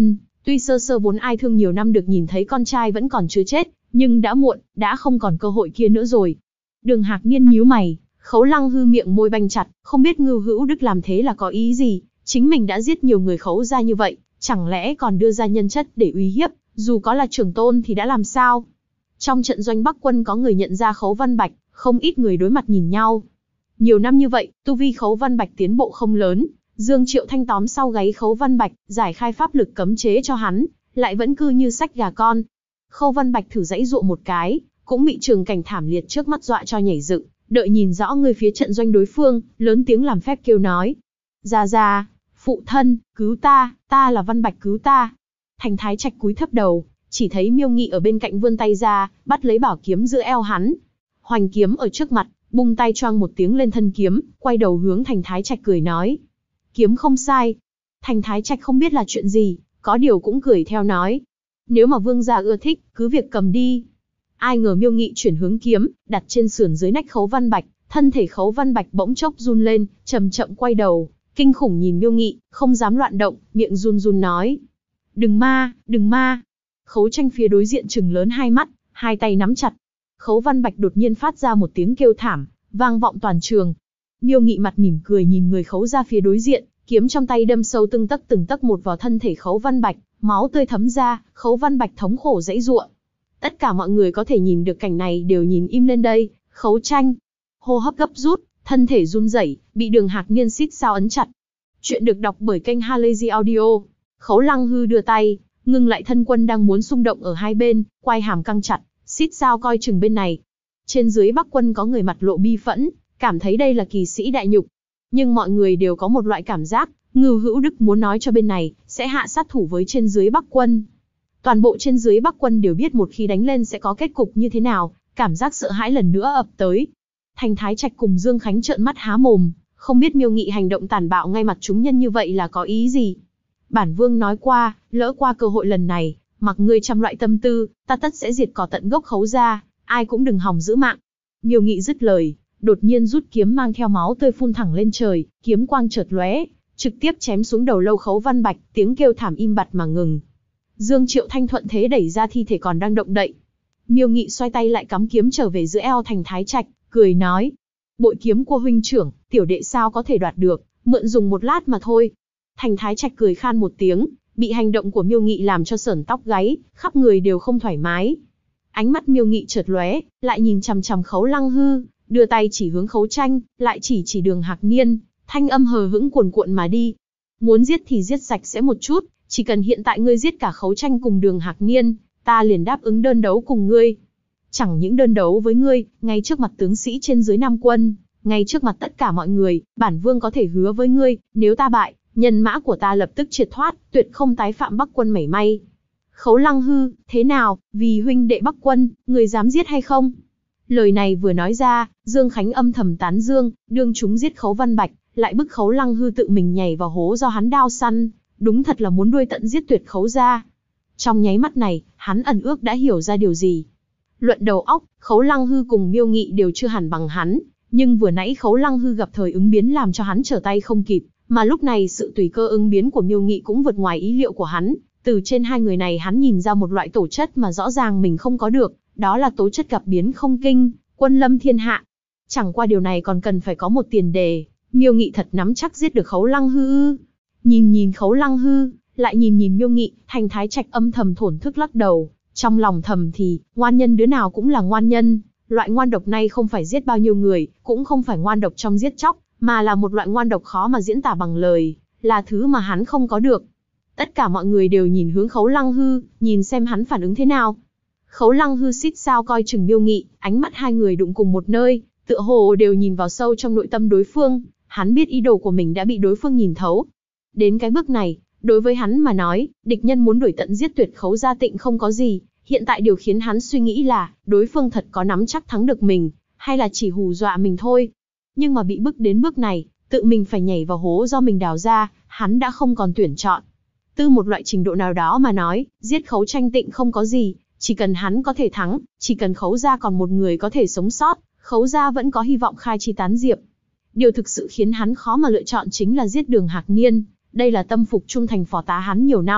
Tuy sơ sơ vốn ai thương nhiều năm được nhìn thấy con trai vẫn còn chưa chết, nhưng đã muộn, đã không còn cơ hội kia nữa rồi. Đường Hạc Niên nhíu mày, Khấu Lăng Hư miệng môi banh chặt, không biết Ngưu Hữu Đức làm thế là có ý gì, chính mình đã giết nhiều người Khấu gia như vậy, chẳng lẽ còn đưa ra nhân chất để uy hiếp, dù có là trưởng tôn thì đã làm sao? Trong trận doanh Bắc quân có người nhận ra Khấu Văn Bạch, không ít người đối mặt nhìn nhau. Nhiều năm như vậy, tu vi Khấu Văn Bạch tiến bộ không lớn, Dương Triệu Thanh tóm sau gáy Khấu Văn Bạch, giải khai pháp lực cấm chế cho hắn, lại vẫn cứ như sách gà con. Khấu Văn Bạch thử giãy dụa một cái, cũng bị trường cảnh thảm liệt trước mắt dọa cho nhảy dựng, đợi nhìn rõ người phía trận doanh đối phương, lớn tiếng làm phép kêu nói: "Gia, phụ thân, cứu ta, ta là Văn Bạch, cứu ta." Thành Thái Trạch cúi thấp đầu, chỉ thấy Miêu Nghị ở bên cạnh vươn tay ra, bắt lấy bảo kiếm giữa eo hắn. Hoành kiếm ở trước mặt, bung tay choang một tiếng lên thân kiếm, quay đầu hướng Thành Thái Trạch cười nói: "Kiếm không sai." Thành Thái Trạch không biết là chuyện gì, có điều cũng cười theo nói: "Nếu mà vương gia ưa thích, cứ việc cầm đi." Ai ngờ Miêu Nghị chuyển hướng kiếm, đặt trên sườn dưới nách Khấu Văn Bạch, thân thể Khấu Văn Bạch bỗng chốc run lên, chậm chậm quay đầu, kinh khủng nhìn Miêu Nghị, không dám loạn động, miệng run run nói: "Đừng ma, đừng ma." Khấu Tranh phía đối diện trừng lớn hai mắt, hai tay nắm chặt. Khấu Văn Bạch đột nhiên phát ra một tiếng kêu thảm, vang vọng toàn trường. Miêu Nghị mặt mỉm cười nhìn người Khấu ra phía đối diện, kiếm trong tay đâm sâu từng tấc một vào thân thể Khấu Văn Bạch, máu tươi thấm ra, Khấu Văn Bạch thống khổ giãy giụa. Tất cả mọi người có thể nhìn được cảnh này đều nhìn im lên đây. Khấu Tranh hô hấp gấp rút, thân thể run rẩy, bị Đường Hạc Niên xít sao ấn chặt. Chuyện được đọc bởi kênh Halazy Audio. Khấu Lăng Hư đưa tay, ngưng lại thân quân đang muốn xung động ở hai bên, quai hàm căng chặt, xít sao coi chừng bên này. Trên dưới Bắc quân có người mặt lộ bi phẫn, cảm thấy đây là kỳ sĩ đại nhục. Nhưng mọi người đều có một loại cảm giác, Ngưu Hữu Đức muốn nói cho bên này, sẽ hạ sát thủ với trên dưới Bắc quân. Toàn bộ trên dưới Bắc quân đều biết một khi đánh lên sẽ có kết cục như thế nào, cảm giác sợ hãi lần nữa ập tới. Thành Thái Trạch cùng Dương Khánh trợn mắt há mồm, không biết Miêu Nghị hành động tàn bạo ngay mặt chúng nhân như vậy là có ý gì. Bản vương nói qua, lỡ qua cơ hội lần này, mặc ngươi trăm loại tâm tư, ta tất sẽ diệt cỏ tận gốc Khấu gia, ai cũng đừng hòng giữ mạng. Miêu Nghị dứt lời, đột nhiên rút kiếm mang theo máu tươi phun thẳng lên trời, kiếm quang chợt lóe, trực tiếp chém xuống đầu lâu Khấu Văn Bạch, tiếng kêu thảm im bặt mà ngừng. Dương Triệu Thanh thuận thế đẩy ra thi thể còn đang động đậy. Miêu Nghị xoay tay lại cắm kiếm trở về giữa eo Thành Thái Trạch, cười nói: "Bội kiếm của huynh trưởng, tiểu đệ sao có thể đoạt được, mượn dùng một lát mà thôi." Thành Thái Trạch cười khan một tiếng, bị hành động của Miêu Nghị làm cho sởn tóc gáy, khắp người đều không thoải mái. Ánh mắt Miêu Nghị chợt lóe, lại nhìn chằm chằm Khấu Lăng Hư, đưa tay chỉ hướng Khấu Tranh, lại chỉ Đường Hạc Niên, thanh âm hờ hững cuồn cuộn mà đi: "Muốn giết thì giết sạch sẽ một chút, chỉ cần hiện tại ngươi giết cả Khấu Tranh cùng Đường Hạc Niên, ta liền đáp ứng đơn đấu cùng ngươi. Chẳng những đơn đấu với ngươi, ngay trước mặt tướng sĩ trên dưới Nam quân, ngay trước mặt tất cả mọi người, bản vương có thể hứa với ngươi, nếu ta bại, nhân mã của ta lập tức triệt thoát, tuyệt không tái phạm Bắc quân mảy may." Khấu Lăng Hư, thế nào, vì huynh đệ Bắc quân, người dám giết hay không? Lời này vừa nói ra, Dương Khánh âm thầm tán dương, đương chúng giết Khấu Văn Bạch, lại bức Khấu Lăng Hư tự mình nhảy vào hố do hắn đao săn, đúng thật là muốn đuôi tận giết tuyệt Khấu gia. Trong nháy mắt này, hắn ẩn ước đã hiểu ra điều gì. Luận đầu óc, Khấu Lăng Hư cùng Miêu Nghị đều chưa hẳn bằng hắn, nhưng vừa nãy Khấu Lăng Hư gặp thời ứng biến làm cho hắn trở tay không kịp, mà lúc này sự tùy cơ ứng biến của Miêu Nghị cũng vượt ngoài ý liệu của hắn. Từ trên hai người này hắn nhìn ra một loại tổ chất mà rõ ràng mình không có được, đó là tố chất gặp biến không kinh, quân lâm thiên hạ. Chẳng qua điều này còn cần phải có một tiền đề, Miêu Nghị thật nắm chắc giết được Khấu Lăng Hư. Nhìn Khấu Lăng Hư, lại nhìn Miêu Nghị, Thành Thái Trạch âm thầm thổn thức lắc đầu, trong lòng thầm thì, ngoan nhân đứa nào cũng là ngoan nhân, loại ngoan độc này không phải giết bao nhiêu người, cũng không phải ngoan độc trong giết chóc, mà là một loại ngoan độc khó mà diễn tả bằng lời, là thứ mà hắn không có được. Tất cả mọi người đều nhìn hướng Khấu Lăng Hư, nhìn xem hắn phản ứng thế nào. Khấu Lăng Hư xít sao coi chừng Miêu Nghị, ánh mắt hai người đụng cùng một nơi, tựa hồ đều nhìn vào sâu trong nội tâm đối phương, hắn biết ý đồ của mình đã bị đối phương nhìn thấu. Đến cái bước này, đối với hắn mà nói, địch nhân muốn đuổi tận giết tuyệt Khấu gia tịnh không có gì, hiện tại điều khiến hắn suy nghĩ là, đối phương thật có nắm chắc thắng được mình, hay là chỉ hù dọa mình thôi. Nhưng mà bị bức đến bước này, tự mình phải nhảy vào hố do mình đào ra, hắn đã không còn tuyển chọn. Từ một loại trình độ nào đó mà nói, giết Khấu Tranh tịnh không có gì, chỉ cần hắn có thể thắng, chỉ cần Khấu gia còn một người có thể sống sót, Khấu gia vẫn có hy vọng khai chi tán diệp. Điều thực sự khiến hắn khó mà lựa chọn chính là giết Đường Hạc Niên, đây là tâm phục trung thành phò tá hắn nhiều năm,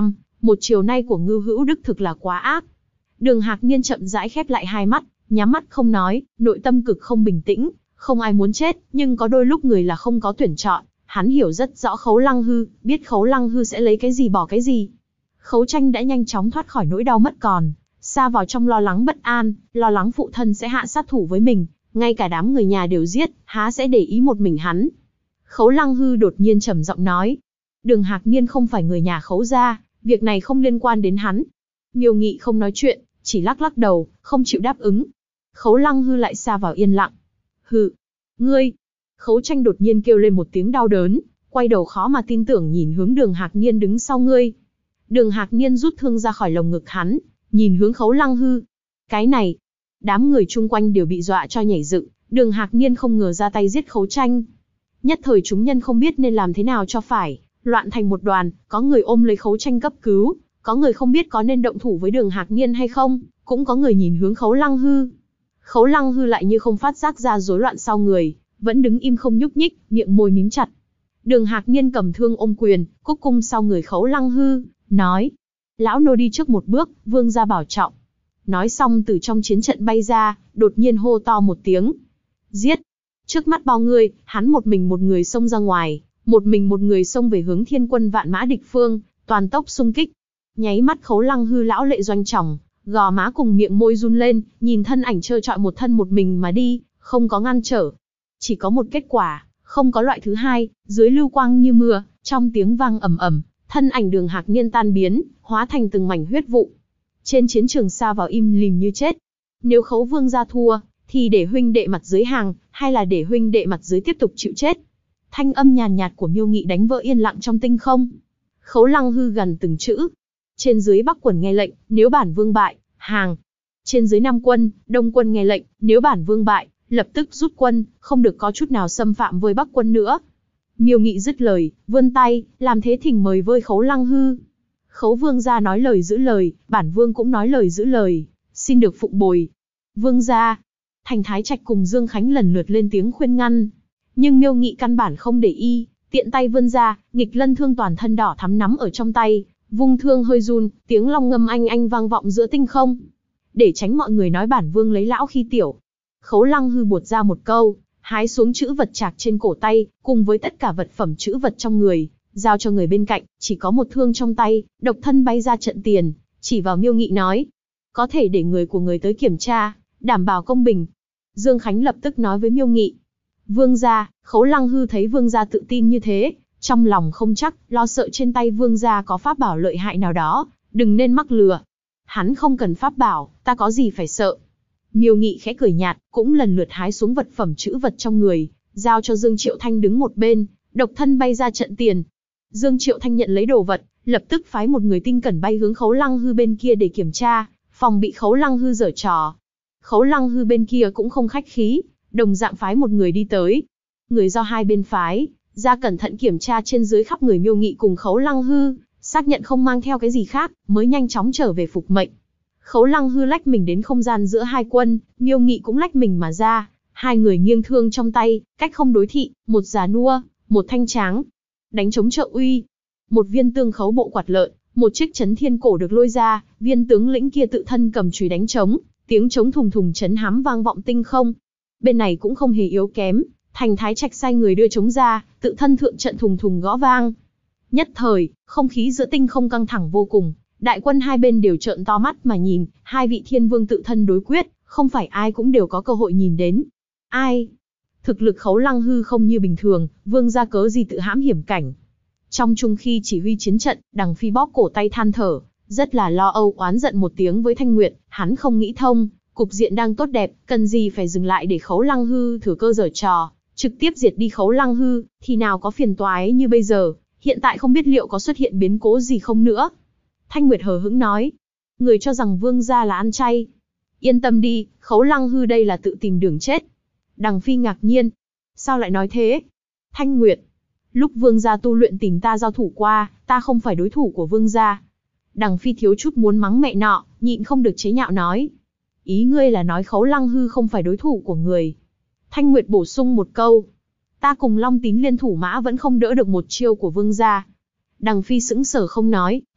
Một chiều nay của Ngưu Hữu Đức thực là quá ác. Đường Hạc Niên chậm rãi khép lại hai mắt, nhắm mắt không nói, nội tâm cực không bình tĩnh, không ai muốn chết, nhưng có đôi lúc người là không có tuyển chọn. Hắn hiểu rất rõ Khấu Lăng Hư, biết Khấu Lăng Hư sẽ lấy cái gì bỏ cái gì. Khấu Tranh đã nhanh chóng thoát khỏi nỗi đau mất còn, sa vào trong lo lắng bất an, lo lắng phụ thân sẽ hạ sát thủ với mình, ngay cả đám người nhà đều giết, há sẽ để ý một mình hắn. Khấu Lăng Hư đột nhiên trầm giọng nói, Đường Hạc Niên không phải người nhà Khấu gia, việc này không liên quan đến hắn. Miêu Nghị không nói chuyện, chỉ lắc lắc đầu, không chịu đáp ứng. Khấu Lăng Hư lại sa vào yên lặng. Hừ, ngươi! Khấu Tranh đột nhiên kêu lên một tiếng đau đớn, quay đầu khó mà tin tưởng nhìn hướng Đường Hạc Niên đứng sau ngươi. Đường Hạc Niên rút thương ra khỏi lồng ngực hắn, nhìn hướng Khấu Lăng Hư. Cái này! Đám người chung quanh đều bị dọa cho nhảy dựng, Đường Hạc Niên không ngờ ra tay giết Khấu Tranh. Nhất thời chúng nhân không biết nên làm thế nào cho phải, loạn thành một đoàn, có người ôm lấy Khấu Tranh cấp cứu, có người không biết có nên động thủ với Đường Hạc Niên hay không, cũng có người nhìn hướng Khấu Lăng Hư. Khấu Lăng Hư lại như không phát giác ra rối loạn sau người, vẫn đứng im không nhúc nhích, miệng môi mím chặt. Đường Hạc Niên cầm thương ôm quyền, cúc cung sau người Khấu Lăng Hư, nói: Lão nô đi trước một bước, vương gia bảo trọng. Nói xong từ trong chiến trận bay ra, đột nhiên hô to một tiếng: Giết! Trước mắt bao người, hắn một người xông ra ngoài, một người xông về hướng Thiên Quân Vạn Mã địch phương, toàn tốc xung kích. Nháy mắt Khấu Lăng Hư lão lệ doanh tròng, gò má cùng miệng môi run lên, nhìn thân ảnh trơ trọi một thân một mình mà đi, không có ngăn trở. Chỉ có một kết quả, không có loại thứ hai, dưới lưu quang như mưa, trong tiếng vang ầm ầm, thân ảnh Đường Hạc Niên tan biến, hóa thành từng mảnh huyết vụ. Trên chiến trường sa vào im lìm như chết. Nếu Khấu vương gia thua, thì để huynh đệ mặt dưới hàng, hay là để huynh đệ mặt dưới tiếp tục chịu chết? Thanh âm nhàn nhạt của Miêu Nghị đánh vỡ yên lặng trong tinh không. Khấu Lăng Hư gần từng chữ. Trên dưới Bắc quân nghe lệnh, nếu bản vương bại, hàng. Trên dưới Nam quân, Đông quân nghe lệnh, nếu bản vương bại, lập tức rút quân, không được có chút nào xâm phạm với Bắc quân nữa. Miêu Nghị dứt lời, vươn tay, làm thế thỉnh mời với Khấu Lăng Hư. Khấu vương gia nói lời giữ lời, bản vương cũng nói lời giữ lời, xin được phụng bồi. Vương gia. Thành Thái Trạch cùng Dương Khánh lần lượt lên tiếng khuyên ngăn, nhưng Miêu Nghị căn bản không để ý, tiện tay vươn ra, nghịch lân thương toàn thân đỏ thắm nắm ở trong tay, vung thương hơi run, tiếng long ngâm anh anh vang vọng giữa tinh không. Để tránh mọi người nói bản vương lấy lão khi tiểu, Khấu Lăng Hư buột ra một câu, hái xuống chữ vật trạc trên cổ tay, cùng với tất cả vật phẩm chữ vật trong người, giao cho người bên cạnh, chỉ có một thương trong tay, độc thân bay ra trận tiền, chỉ vào Miêu Nghị nói: Có thể để người của người tới kiểm tra, đảm bảo công bình. Dương Khánh lập tức nói với Miêu Nghị: Vương gia. Khấu Lăng Hư thấy vương gia tự tin như thế, trong lòng không chắc, lo sợ trên tay vương gia có pháp bảo lợi hại nào đó, đừng nên mắc lừa. Hắn không cần pháp bảo, ta có gì phải sợ. Miêu Nghị khẽ cười nhạt, cũng lần lượt hái xuống vật phẩm chữ vật trong người, giao cho Dương Triệu Thanh đứng một bên, độc thân bay ra trận tiền. Dương Triệu Thanh nhận lấy đồ vật, lập tức phái một người tinh cẩn bay hướng Khấu Lăng Hư bên kia để kiểm tra, phòng bị Khấu Lăng Hư giở trò. Khấu Lăng Hư bên kia cũng không khách khí, đồng dạng phái một người đi tới. Người do hai bên phái, ra cẩn thận kiểm tra trên dưới khắp người Miêu Nghị cùng Khấu Lăng Hư, xác nhận không mang theo cái gì khác, mới nhanh chóng trở về phục mệnh. Khấu Lăng Hư lách mình đến không gian giữa hai quân, Miêu Nghị cũng lách mình mà ra, hai người nghiêng thương trong tay, cách không đối thị, một già nua, một thanh tráng. Đánh chống trợ uy. Một viên tương khấu bộ quạt lợn, một chiếc chấn thiên cổ được lôi ra, viên tướng lĩnh kia tự thân cầm chùy đánh trống, tiếng trống thùng thùng chấn hám vang vọng tinh không. Bên này cũng không hề yếu kém, Thành Thái Trạch sai người đưa trống ra, tự thân thượng trận thùng thùng gõ vang. Nhất thời, không khí giữa tinh không căng thẳng vô cùng, đại quân hai bên đều trợn to mắt mà nhìn, hai vị thiên vương tự thân đối quyết, không phải ai cũng đều có cơ hội nhìn đến. Ai? Thực lực Khấu Lăng Hư không như bình thường, vương gia cớ gì tự hãm hiểm cảnh. Trong chung khi chỉ huy chiến trận, Đằng Phi bóp cổ tay than thở, rất là lo âu oán giận một tiếng với Thanh Nguyệt, hắn không nghĩ thông, cục diện đang tốt đẹp, cần gì phải dừng lại để Khấu Lăng Hư thừa cơ giở trò, trực tiếp diệt đi Khấu Lăng Hư, thì nào có phiền toái như bây giờ, hiện tại không biết liệu có xuất hiện biến cố gì không nữa. Thanh Nguyệt hờ hững nói, người cho rằng vương gia là ăn chay. Yên tâm đi, Khấu Lăng Hư đây là tự tìm đường chết. Đằng Phi ngạc nhiên, sao lại nói thế? Thanh Nguyệt, lúc vương gia tu luyện tìm ta giao thủ qua, ta không phải đối thủ của vương gia. Đằng Phi thiếu chút muốn mắng mẹ nọ, nhịn không được chế nhạo nói. Ý ngươi là nói Khấu Lăng Hư không phải đối thủ của người. Thanh Nguyệt bổ sung một câu. Ta cùng Long Tín liên thủ mã vẫn không đỡ được một chiêu của vương gia. Đằng Phi sững sờ không nói,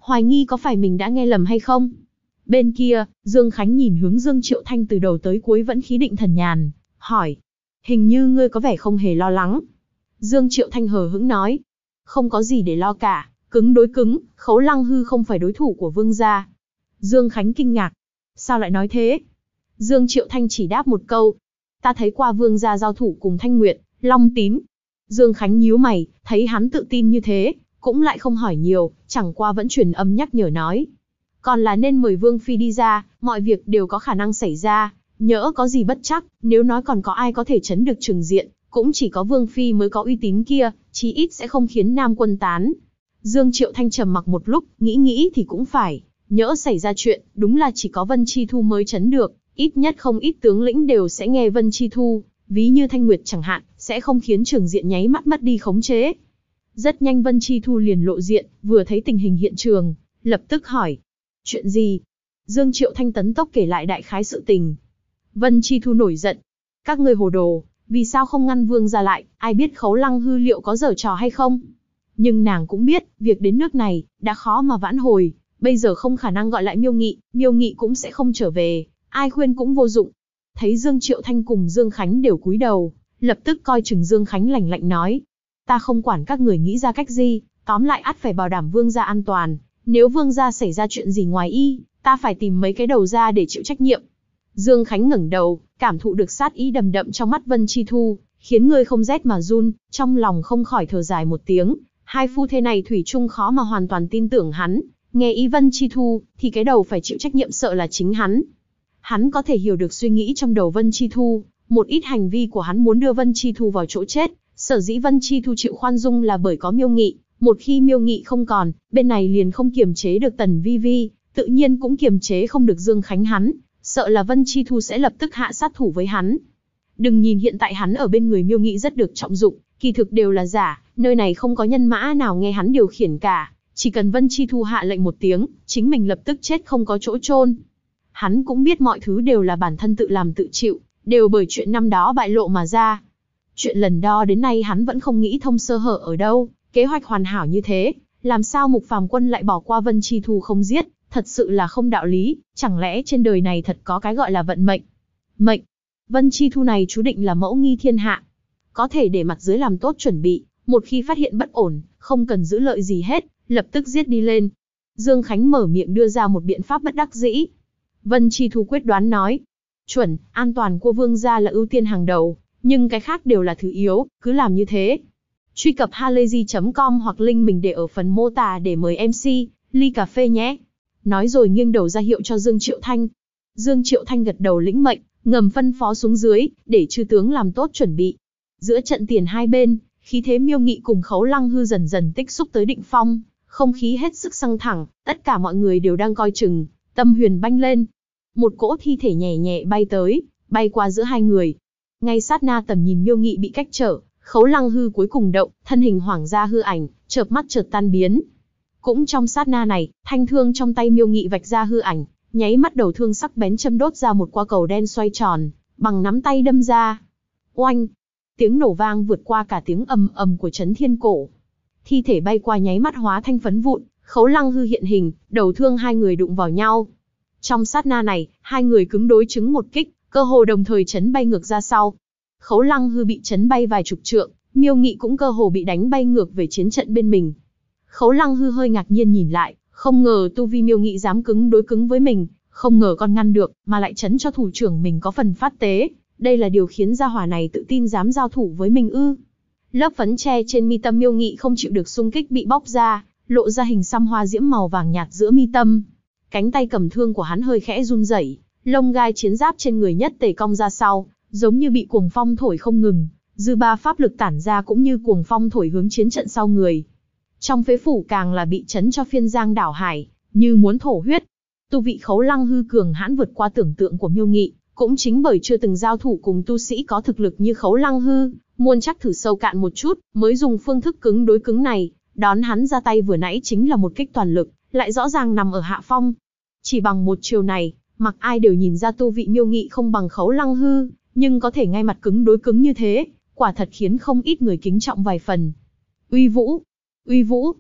hoài nghi có phải mình đã nghe lầm hay không. Bên kia, Dương Khánh nhìn hướng Dương Triệu Thanh từ đầu tới cuối vẫn khí định thần nhàn, hỏi. Hình như ngươi có vẻ không hề lo lắng. Dương Triệu Thanh hờ hững nói. Không có gì để lo cả, cứng đối cứng, Khấu Lăng Hư không phải đối thủ của Vương gia. Dương Khánh kinh ngạc. Sao lại nói thế? Dương Triệu Thanh chỉ đáp một câu. Ta thấy qua Vương gia giao thủ cùng Thanh Nguyệt, Long Tín. Dương Khánh nhíu mày, thấy hắn tự tin như thế, cũng lại không hỏi nhiều, chẳng qua vẫn truyền âm nhắc nhở nói. Còn là nên mời Vương Phi đi ra, mọi việc đều có khả năng xảy ra, nhỡ có gì bất chắc, nếu nói còn có ai có thể chấn được trừng diện, cũng chỉ có Vương Phi mới có uy tín kia, chí ít sẽ không khiến Nam quân tán. Dương Triệu Thanh trầm mặc một lúc, nghĩ thì cũng phải, nhỡ xảy ra chuyện, đúng là chỉ có Vân Chi Thu mới chấn được, ít nhất không ít tướng lĩnh đều sẽ nghe Vân Chi Thu, ví như Thanh Nguyệt chẳng hạn, sẽ không khiến trường diện nháy mắt mất đi khống chế. Rất nhanh Vân Chi Thu liền lộ diện, vừa thấy tình hình hiện trường, lập tức hỏi. Chuyện gì? Dương Triệu Thanh tấn tốc kể lại đại khái sự tình. Vân Chi Thu nổi giận. Các ngươi hồ đồ, vì sao không ngăn Vương gia lại, ai biết Khấu Lăng Hư liệu có giở trò hay không? Nhưng nàng cũng biết, việc đến nước này, đã khó mà vãn hồi, bây giờ không khả năng gọi lại Miêu Nghị cũng sẽ không trở về, ai khuyên cũng vô dụng. Thấy Dương Triệu Thanh cùng Dương Khánh đều cúi đầu, lập tức coi chừng Dương Khánh lạnh lạnh nói. Ta không quản các người nghĩ ra cách gì, tóm lại ắt phải bảo đảm Vương gia an toàn, nếu Vương gia xảy ra chuyện gì ngoài y, ta phải tìm mấy cái đầu ra để chịu trách nhiệm. Dương Khánh ngẩng đầu, cảm thụ được sát ý đầm đậm trong mắt Vân Chi Thu, khiến người không rét mà run, trong lòng không khỏi thở dài một tiếng. Hai phu thê này thủy chung khó mà hoàn toàn tin tưởng hắn, nghe ý Vân Chi Thu, thì cái đầu phải chịu trách nhiệm sợ là chính hắn. Hắn có thể hiểu được suy nghĩ trong đầu Vân Chi Thu, một ít hành vi của hắn muốn đưa Vân Chi Thu vào chỗ chết, sở dĩ Vân Chi Thu chịu khoan dung là bởi có Miêu Nghị, một khi Miêu Nghị không còn, bên này liền không kiềm chế được Tần Vi Vi, tự nhiên cũng kiềm chế không được Dương Khánh hắn, sợ là Vân Chi Thu sẽ lập tức hạ sát thủ với hắn. Đừng nhìn hiện tại hắn ở bên người Miêu Nghị rất được trọng dụng, kỳ thực đều là giả, nơi này không có nhân mã nào nghe hắn điều khiển cả, chỉ cần Vân Chi Thu hạ lệnh một tiếng, chính mình lập tức chết không có chỗ chôn. Hắn cũng biết mọi thứ đều là bản thân tự làm tự chịu, đều bởi chuyện năm đó bại lộ mà ra. Chuyện lần đó đến nay hắn vẫn không nghĩ thông sơ hở ở đâu, kế hoạch hoàn hảo như thế, làm sao Mục Phàm Quân lại bỏ qua Vân Chi Thu không giết, thật sự là không đạo lý, chẳng lẽ trên đời này thật có cái gọi là vận mệnh. Mệnh, Vân Chi Thu này chú định là mẫu nghi thiên hạ. Có thể để mặt dưới làm tốt chuẩn bị, một khi phát hiện bất ổn, không cần giữ lợi gì hết, lập tức giết đi lên. Dương Khánh mở miệng đưa ra một biện pháp bất đắc dĩ. Vân Chi Thu quyết đoán nói, chuẩn, an toàn của Vương gia là ưu tiên hàng đầu, nhưng cái khác đều là thứ yếu, cứ làm như thế. Truy cập halayzi.com hoặc link mình để ở phần mô tả để mời MC, ly cà phê nhé. Nói rồi nghiêng đầu ra hiệu cho Dương Triệu Thanh. Dương Triệu Thanh gật đầu lĩnh mệnh, ngầm phân phó xuống dưới, để chư tướng làm tốt chuẩn bị. Giữa trận tiền hai bên, khí thế Miêu Nghị cùng Khấu Lăng Hư dần dần tích xúc tới đỉnh phong, không khí hết sức căng thẳng, tất cả mọi người đều đang coi chừng, tâm huyền banh lên. Một cỗ thi thể nhẹ nhẹ bay tới, bay qua giữa hai người. Ngay sát na tầm nhìn Miêu Nghị bị cách trở, Khấu Lăng Hư cuối cùng động, thân hình hoảng ra hư ảnh, chợp mắt chợt tan biến. Cũng trong sát na này, thanh thương trong tay Miêu Nghị vạch ra hư ảnh, nháy mắt đầu thương sắc bén châm đốt ra một quả cầu đen xoay tròn, bằng nắm tay đâm ra. Oanh! Tiếng nổ vang vượt qua cả tiếng ầm ầm của chấn thiên cổ. Thi thể bay qua nháy mắt hóa thành phấn vụn, Khấu Lăng Hư hiện hình, đầu thương hai người đụng vào nhau. Trong sát na này, hai người cứng đối chứng một kích, cơ hồ đồng thời chấn bay ngược ra sau. Khấu Lăng Hư bị chấn bay vài chục trượng, Miêu Nghị cũng cơ hồ bị đánh bay ngược về chiến trận bên mình. Khấu Lăng Hư hơi ngạc nhiên nhìn lại, không ngờ tu vi Miêu Nghị dám cứng đối cứng với mình, không ngờ còn ngăn được, mà lại chấn cho thủ trưởng mình có phần phát tế. Đây là điều khiến gia hỏa này tự tin dám giao thủ với mình ư? Lớp phấn che trên mi tâm Miêu Nghị không chịu được xung kích bị bóc ra, lộ ra hình xăm hoa diễm màu vàng nhạt giữa mi tâm. Cánh tay cầm thương của hắn hơi khẽ run rẩy, lông gai chiến giáp trên người nhất tề cong ra sau, giống như bị cuồng phong thổi không ngừng, dư ba pháp lực tản ra cũng như cuồng phong thổi hướng chiến trận sau người. Trong phế phủ càng là bị chấn cho phiên giang đảo hải, như muốn thổ huyết. Tu vị Khấu Lăng Hư cường hãn vượt qua tưởng tượng của Miêu Nghị, cũng chính bởi chưa từng giao thủ cùng tu sĩ có thực lực như Khấu Lăng Hư, muốn chắc thử sâu cạn một chút, mới dùng phương thức cứng đối cứng này, đón hắn ra tay vừa nãy chính là một kích toàn lực, lại rõ ràng nằm ở hạ phong. Chỉ bằng một chiều này, mặc ai đều nhìn ra tu vị Miêu Nghị không bằng Khấu Lăng Hư, nhưng có thể ngay mặt cứng đối cứng như thế, quả thật khiến không ít người kính trọng vài phần. Uy vũ! Uy vũ!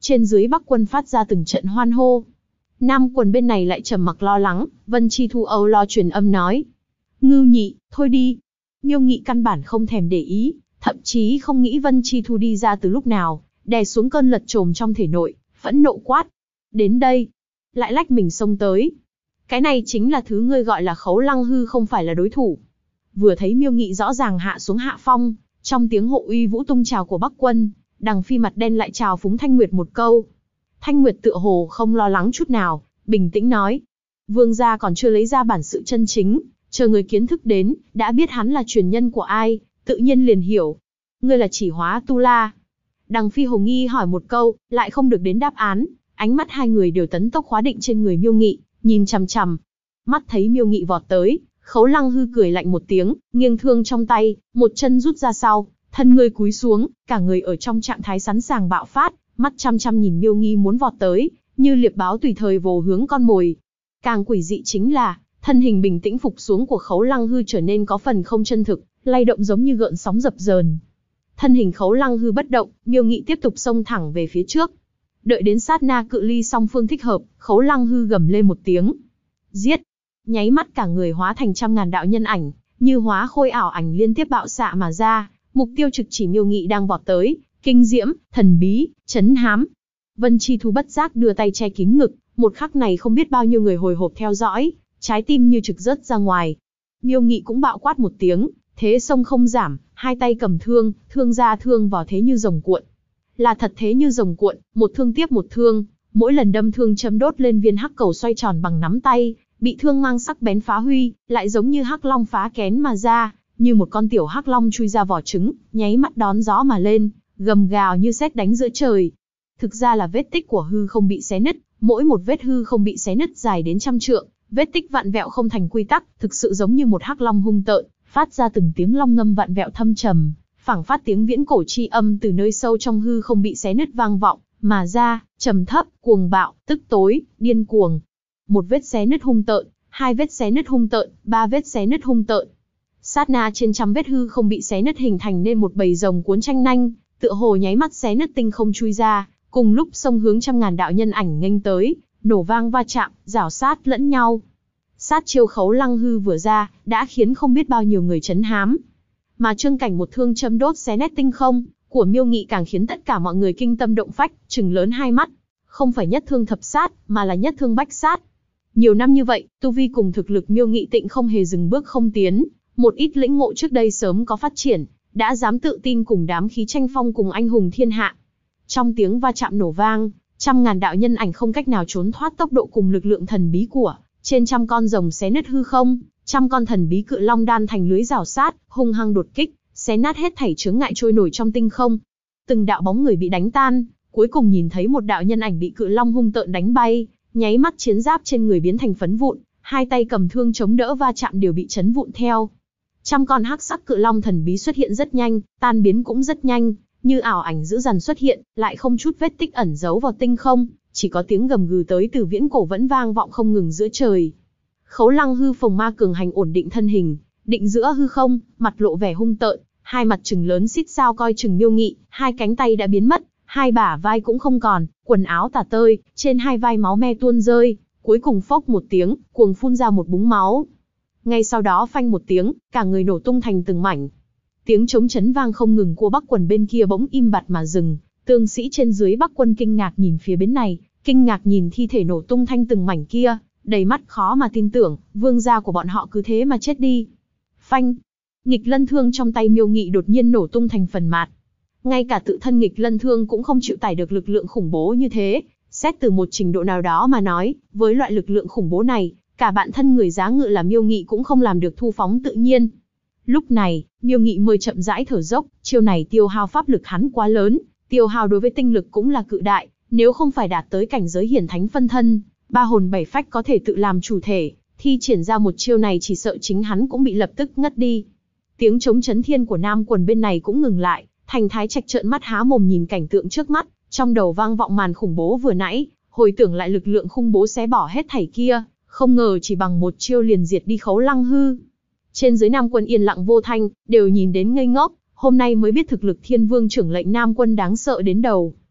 trên dưới Bắc quân phát ra từng trận hoan hô. Nam quân bên này lại trầm mặc lo lắng, Vân Chi Thu âu lo truyền âm nói. Ngưu Nhị, thôi đi. Miêu Nghị căn bản không thèm để ý, thậm chí không nghĩ Vân Chi Thu đi ra từ lúc nào, đè xuống cơn lật trồm trong thể nội, phẫn nộ quát. Đến đây, lại lách mình xông tới. Cái này chính là thứ ngươi gọi là Khấu Lăng Hư không phải là đối thủ. Vừa thấy Miêu Nghị rõ ràng hạ xuống hạ phong, trong tiếng hộ uy vũ tung chào của Bắc quân, Đằng Phi mặt đen lại chào phúng Thanh Nguyệt một câu. Thanh Nguyệt tựa hồ không lo lắng chút nào, bình tĩnh nói. Vương gia còn chưa lấy ra bản sự chân chính, chờ người kiến thức đến, đã biết hắn là truyền nhân của ai, tự nhiên liền hiểu. Ngươi là Chỉ Hóa Tu La. Đằng Phi hồ nghi hỏi một câu, lại không được đến đáp án, ánh mắt hai người đều tấn tốc khóa định trên người Miêu Nghị, nhìn chằm chằm. Mắt thấy Miêu Nghị vọt tới, Khấu Lăng Hư cười lạnh một tiếng, nghiêng thương trong tay, một chân rút ra sau, thân người cúi xuống, cả người ở trong trạng thái sẵn sàng bạo phát, mắt chăm chăm nhìn Miêu Nghị muốn vọt tới, như liệp báo tùy thời vồ hướng con mồi. Càng quỷ dị chính là, thân hình bình tĩnh phục xuống của Khấu Lăng Hư trở nên có phần không chân thực, lay động giống như gợn sóng dập dờn. Thân hình Khấu Lăng Hư bất động, Miêu Nghị tiếp tục xông thẳng về phía trước. Đợi đến sát na cự ly song phương thích hợp, Khấu Lăng Hư gầm lên một tiếng. Giết! Nháy mắt cả người hóa thành trăm ngàn đạo nhân ảnh, như hóa khôi ảo ảnh liên tiếp bạo xạ mà ra, mục tiêu trực chỉ Miêu Nghị đang vọt tới, kinh diễm, thần bí, trấn hám. Vân Chi Thu bất giác đưa tay che kín ngực, một khắc này không biết bao nhiêu người hồi hộp theo dõi, trái tim như trực rớt ra ngoài. Miêu Nghị cũng bạo quát một tiếng, thế sông không giảm, hai tay cầm thương, thương ra thương vào thế như rồng cuộn. Là thật thế như rồng cuộn, một thương tiếp một thương, mỗi lần đâm thương châm đốt lên viên hắc cầu xoay tròn bằng nắm tay, bị thương mang sắc bén phá huy, lại giống như hắc long phá kén mà ra, như một con tiểu hắc long chui ra vỏ trứng, nháy mắt đón gió mà lên, gầm gào như sét đánh giữa trời. Thực ra là vết tích của hư không bị xé nứt, mỗi một vết hư không bị xé nứt dài đến 100 trượng, vết tích vặn vẹo không thành quy tắc, thực sự giống như một hắc long hung tợn, phát ra từng tiếng long ngâm vặn vẹo thâm trầm, phảng phát tiếng viễn cổ chi âm từ nơi sâu trong hư không bị xé nứt vang vọng mà ra, trầm thấp, cuồng bạo, tức tối, điên cuồng. Một vết xé nứt hung tợn, hai vết xé nứt hung tợn, ba vết xé nứt hung tợn. Sát na trên trăm vết hư không bị xé nứt hình thành nên một bầy rồng cuốn tranh nanh, tựa hồ nháy mắt xé nứt tinh không chui ra, cùng lúc xông hướng trăm ngàn đạo nhân ảnh nghênh tới, nổ vang va chạm, rảo sát lẫn nhau. Sát chiêu Khấu Lăng Hư vừa ra, đã khiến không biết bao nhiêu người chấn hám. Mà Trương Cảnh một thương châm đốt xé nét tinh không của Miêu Nghị càng khiến tất cả mọi người kinh tâm động phách, trừng lớn hai mắt. Không phải nhất thương thập sát, mà là nhất thương bách sát. Nhiều năm như vậy, tu vi cùng thực lực Miêu Nghị Tịnh không hề dừng bước không tiến, một ít lĩnh ngộ trước đây sớm có phát triển, đã dám tự tin cùng đám khí tranh phong cùng anh hùng thiên hạ. Trong tiếng va chạm nổ vang, trăm ngàn đạo nhân ảnh không cách nào trốn thoát tốc độ cùng lực lượng thần bí của trên trăm con rồng xé nứt hư không, trăm con thần bí cự long đan thành lưới rào sát, hung hăng đột kích, xé nát hết thảy chướng ngại trôi nổi trong tinh không. Từng đạo bóng người bị đánh tan, cuối cùng nhìn thấy một đạo nhân ảnh bị cự long hung tợn đánh bay, nháy mắt chiến giáp trên người biến thành phấn vụn, hai tay cầm thương chống đỡ va chạm đều bị chấn vụn theo. Trăm con hắc sắc cự long thần bí xuất hiện rất nhanh, tan biến cũng rất nhanh, như ảo ảnh dữ dằn xuất hiện, lại không chút vết tích ẩn giấu vào tinh không, chỉ có tiếng gầm gừ tới từ viễn cổ vẫn vang vọng không ngừng giữa trời. Khấu Lăng Hư phồng ma cường hành ổn định thân hình, định giữa hư không, mặt lộ vẻ hung tợn, hai mặt trừng lớn xít sao coi chừng Miêu Nghị, hai cánh tay đã biến mất, hai bả vai cũng không còn, quần áo tả tơi, trên hai vai máu me tuôn rơi, cuối cùng phốc một tiếng, cuồng phun ra một búng máu. Ngay sau đó phanh một tiếng, cả người nổ tung thành từng mảnh. Tiếng trống chấn vang không ngừng của Bắc quân bên kia bỗng im bặt mà dừng, tướng sĩ trên dưới Bắc quân kinh ngạc nhìn phía bên này, kinh ngạc nhìn thi thể nổ tung thành từng mảnh kia, đầy mắt khó mà tin tưởng, vương gia của bọn họ cứ thế mà chết đi. Phanh! Nghịch lân thương trong tay Miêu Nghị đột nhiên nổ tung thành phần mạt. Ngay cả tự thân nghịch lân thương cũng không chịu tải được lực lượng khủng bố như thế, xét từ một trình độ nào đó mà nói, với loại lực lượng khủng bố này, cả bản thân người giá ngự là Miêu Nghị cũng không làm được thu phóng tự nhiên. Lúc này, Miêu Nghị mới chậm rãi thở dốc, chiêu này tiêu hao pháp lực hắn quá lớn, tiêu hao đối với tinh lực cũng là cự đại, nếu không phải đạt tới cảnh giới hiển thánh phân thân, ba hồn bảy phách có thể tự làm chủ thể, thi triển ra một chiêu này chỉ sợ chính hắn cũng bị lập tức ngất đi. Tiếng trống chấn thiên của Nam quần bên này cũng ngừng lại, Thành Thái Trạch trợn mắt há mồm nhìn cảnh tượng trước mắt, trong đầu vang vọng màn khủng bố vừa nãy, hồi tưởng lại lực lượng khủng bố xé bỏ hết thảy kia, không ngờ chỉ bằng một chiêu liền diệt đi Khấu Lăng Hư. Trên dưới Nam quân yên lặng vô thanh, đều nhìn đến ngây ngốc, hôm nay mới biết thực lực Thiên Vương trưởng lệnh Nam quân đáng sợ đến đầu.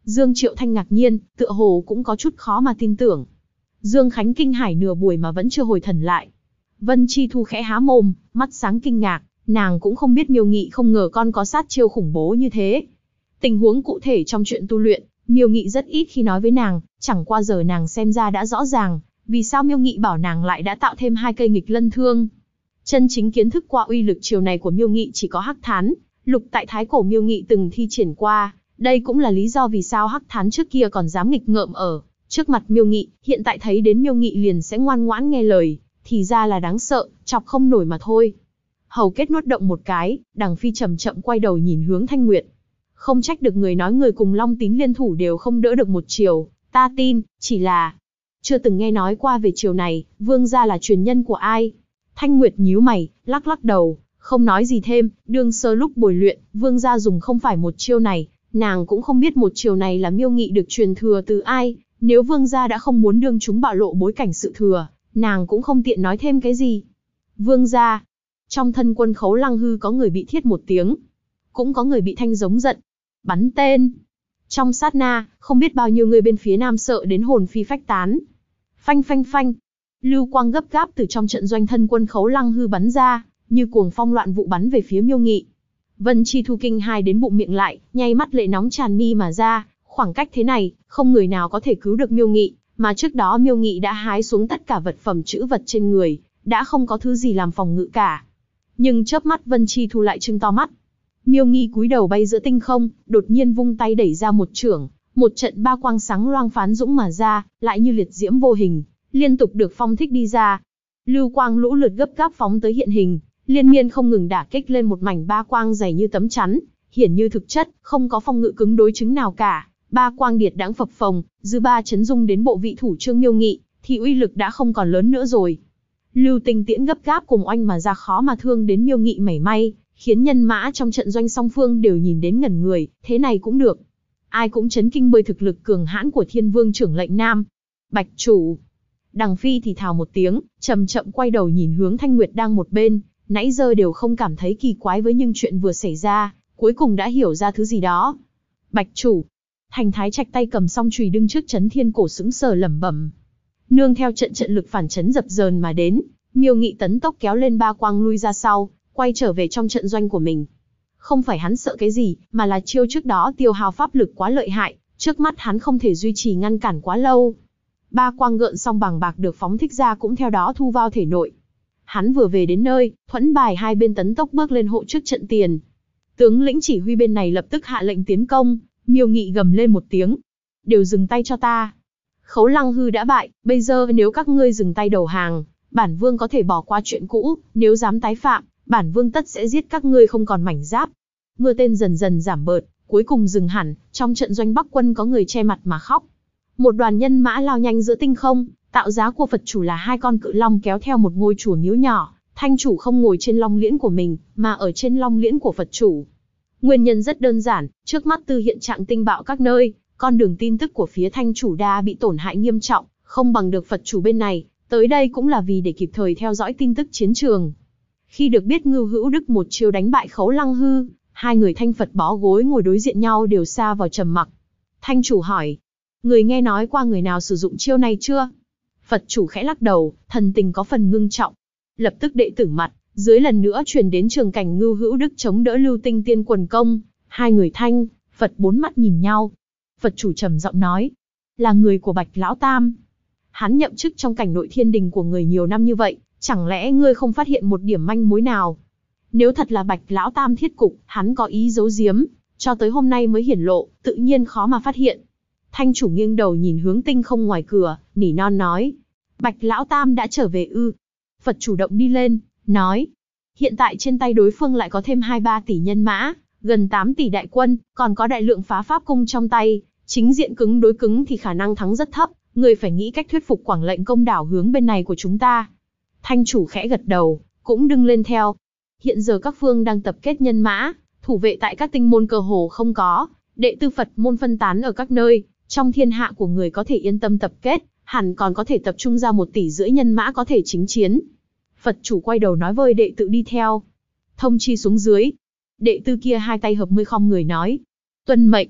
Dương Triệu Thanh ngạc nhiên, tựa hồ cũng có chút khó mà tin tưởng. Dương Khánh kinh hãi nửa buổi mà vẫn chưa hồi thần lại. Vân Chi Thu khẽ há mồm, mắt sáng kinh ngạc, nàng cũng không biết Miêu Nghị không ngờ con có sát chiêu khủng bố như thế. Tình huống cụ thể trong chuyện tu luyện, Miêu Nghị rất ít khi nói với nàng, chẳng qua giờ nàng xem ra đã rõ ràng, vì sao Miêu Nghị bảo nàng lại đã tạo thêm 2 cây nghịch lân thương. Chân chính kiến thức qua uy lực chiều này của Miêu Nghị chỉ có Hắc Thán, Lục tại thái cổ Miêu Nghị từng thi triển qua, đây cũng là lý do vì sao Hắc Thán trước kia còn dám nghịch ngợm ở trước mặt Miêu Nghị, hiện tại thấy đến Miêu Nghị liền sẽ ngoan ngoãn nghe lời, thì ra là đáng sợ, chọc không nổi mà thôi. Hầu kết nuốt động một cái, Đằng Phi chậm chậm quay đầu nhìn hướng Thanh Nguyệt. Không trách được người nói người cùng Long Tín liên thủ đều không đỡ được một chiều, ta tin, chỉ là chưa từng nghe nói qua về chiều này, vương gia là truyền nhân của ai? Thanh Nguyệt nhíu mày, lắc lắc đầu, không nói gì thêm, đương sơ lúc bồi luyện, vương gia dùng không phải một chiêu này, nàng cũng không biết một chiều này là Miêu Nghị được truyền thừa từ ai, nếu vương gia đã không muốn đương chúng bạo lộ bối cảnh sự thừa, nàng cũng không tiện nói thêm cái gì. Vương gia, trong thân quân Khấu Lăng Hư có người bị thiết một tiếng, cũng có người bị thanh giống giận, bắn tên. Trong sát na, không biết bao nhiêu người bên phía nam sợ đến hồn phi phách tán. Phanh phanh phanh, lưu quang gấp gáp từ trong trận doanh thân quân Khấu Lăng Hư bắn ra, như cuồng phong loạn vụ bắn về phía Miêu Nghị. Vân Chi Thu kinh hai đến bụng miệng lại, nhay mắt lệ nóng tràn mi mà ra, khoảng cách thế này, không người nào có thể cứu được Miêu Nghị, mà trước đó Miêu Nghị đã hái xuống tất cả vật phẩm trữ vật trên người, đã không có thứ gì làm phòng ngự cả. Nhưng chớp mắt Vân Chi Thu lại trừng to mắt. Miêu Nghị cúi đầu bay giữa tinh không, đột nhiên vung tay đẩy ra một chưởng, một trận ba quang sáng loang phán dũng mà ra, lại như liệt diễm vô hình, liên tục được phong thích đi ra. Lưu quang lũ lượt gấp gáp phóng tới hiện hình, liên miên không ngừng đả kích lên một mảnh ba quang dày như tấm chắn, hiển như thực chất, không có phong ngự cứng đối chứng nào cả. Ba quang điệt đãng phập phồng, dư ba chấn dung đến bộ vị thủ trương Miêu Nghị, thì uy lực đã không còn lớn nữa rồi. Lưu tinh tiễn gấp gáp cùng oanh mà ra khó mà thương đến Miêu Nghị mảy may, khiến nhân mã trong trận doanh song phương đều nhìn đến ngẩn người, thế này cũng được. Ai cũng chấn kinh bởi thực lực cường hãn của Thiên Vương trưởng lệnh Nam. Bạch chủ. Đằng Phi thì thào một tiếng, chậm chậm quay đầu nhìn hướng Thanh Nguyệt đang một bên, nãy giờ đều không cảm thấy kỳ quái với những chuyện vừa xảy ra, cuối cùng đã hiểu ra thứ gì đó. Bạch chủ. Thành Thái Trạch tay cầm song chùy đứng trước Chấn Thiên Cổ sững sờ lẩm bẩm. Nương theo trận lực phản chấn dập dờn mà đến, Miêu Nghị tấn tốc kéo lên ba quang lui ra sau, quay trở về trong trận doanh của mình. Không phải hắn sợ cái gì, mà là chiêu trước đó tiêu hao pháp lực quá lợi hại, trước mắt hắn không thể duy trì ngăn cản quá lâu. Ba quang gợn song bằng bạc được phóng thích ra cũng theo đó thu vào thể nội. Hắn vừa về đến nơi, thuẫn bài hai bên tấn tốc bước lên hộ trước trận tiền. Tướng lĩnh chỉ huy bên này lập tức hạ lệnh tiến công. Miêu Nghị gầm lên một tiếng, đều dừng tay cho ta. Khấu Lăng Hư đã bại, bây giờ nếu các ngươi dừng tay đầu hàng, bản vương có thể bỏ qua chuyện cũ, nếu dám tái phạm, bản vương tất sẽ giết các ngươi không còn mảnh giáp. Mưa tên dần dần giảm bớt, cuối cùng dừng hẳn, trong trận doanh Bắc quân có người che mặt mà khóc. Một đoàn nhân mã lao nhanh giữa tinh không, tạo giá của Phật chủ là 2 con cự long kéo theo một ngôi chùa miếu nhỏ, thanh chủ không ngồi trên long liễn của mình, mà ở trên long liễn của Phật chủ. Nguyên nhân rất đơn giản, trước mắt Tư hiện trạng tinh bạo các nơi, con đường tin tức của phía thanh chủ đa bị tổn hại nghiêm trọng, không bằng được Phật chủ bên này, tới đây cũng là vì để kịp thời theo dõi tin tức chiến trường. Khi được biết Ngưu Hữu Đức một chiêu đánh bại Khấu Lăng Hư, hai người thanh Phật bó gối ngồi đối diện nhau đều sa vào trầm mặc. Thanh chủ hỏi, người nghe nói qua người nào sử dụng chiêu này chưa? Phật chủ khẽ lắc đầu, thần tình có phần ngưng trọng. Lập tức đệ tử mặt, dưới lần nữa truyền đến trường cảnh Ngưu Hữu Đức chống đỡ Lưu Tinh Tiên quần công, hai người thanh, Phật bốn mắt nhìn nhau. Phật chủ trầm giọng nói, là người của Bạch Lão Tam. Hắn nhậm chức trong cảnh nội thiên đình của người nhiều năm như vậy, chẳng lẽ ngươi không phát hiện một điểm manh mối nào? Nếu thật là Bạch Lão Tam thiết cục, hắn có ý giấu giếm, cho tới hôm nay mới hiển lộ, tự nhiên khó mà phát hiện. Thanh chủ nghiêng đầu nhìn hướng tinh không ngoài cửa, nỉ non nói, Bạch Lão Tam đã trở về ư? Phật chủ động đi lên, nói, hiện tại trên tay đối phương lại có thêm 2-3 tỷ nhân mã, gần 8 tỷ đại quân, còn có đại lượng phá pháp cung trong tay, chính diện cứng đối cứng thì khả năng thắng rất thấp, người phải nghĩ cách thuyết phục Quảng Lệnh Công đảo hướng bên này của chúng ta. Thanh chủ khẽ gật đầu, cũng đứng lên theo. Hiện giờ các phương đang tập kết nhân mã, thủ vệ tại các tinh môn cơ hồ không có, đệ tử Phật môn phân tán ở các nơi, trong thiên hạ của người có thể yên tâm tập kết, hẳn còn có thể tập trung ra 1,5 tỷ nhân mã có thể chính chiến. Phật chủ quay đầu nói với đệ tử đi theo. Thông chi xuống dưới. Đệ tử kia hai tay hợp mươi khom người nói, tuân mệnh.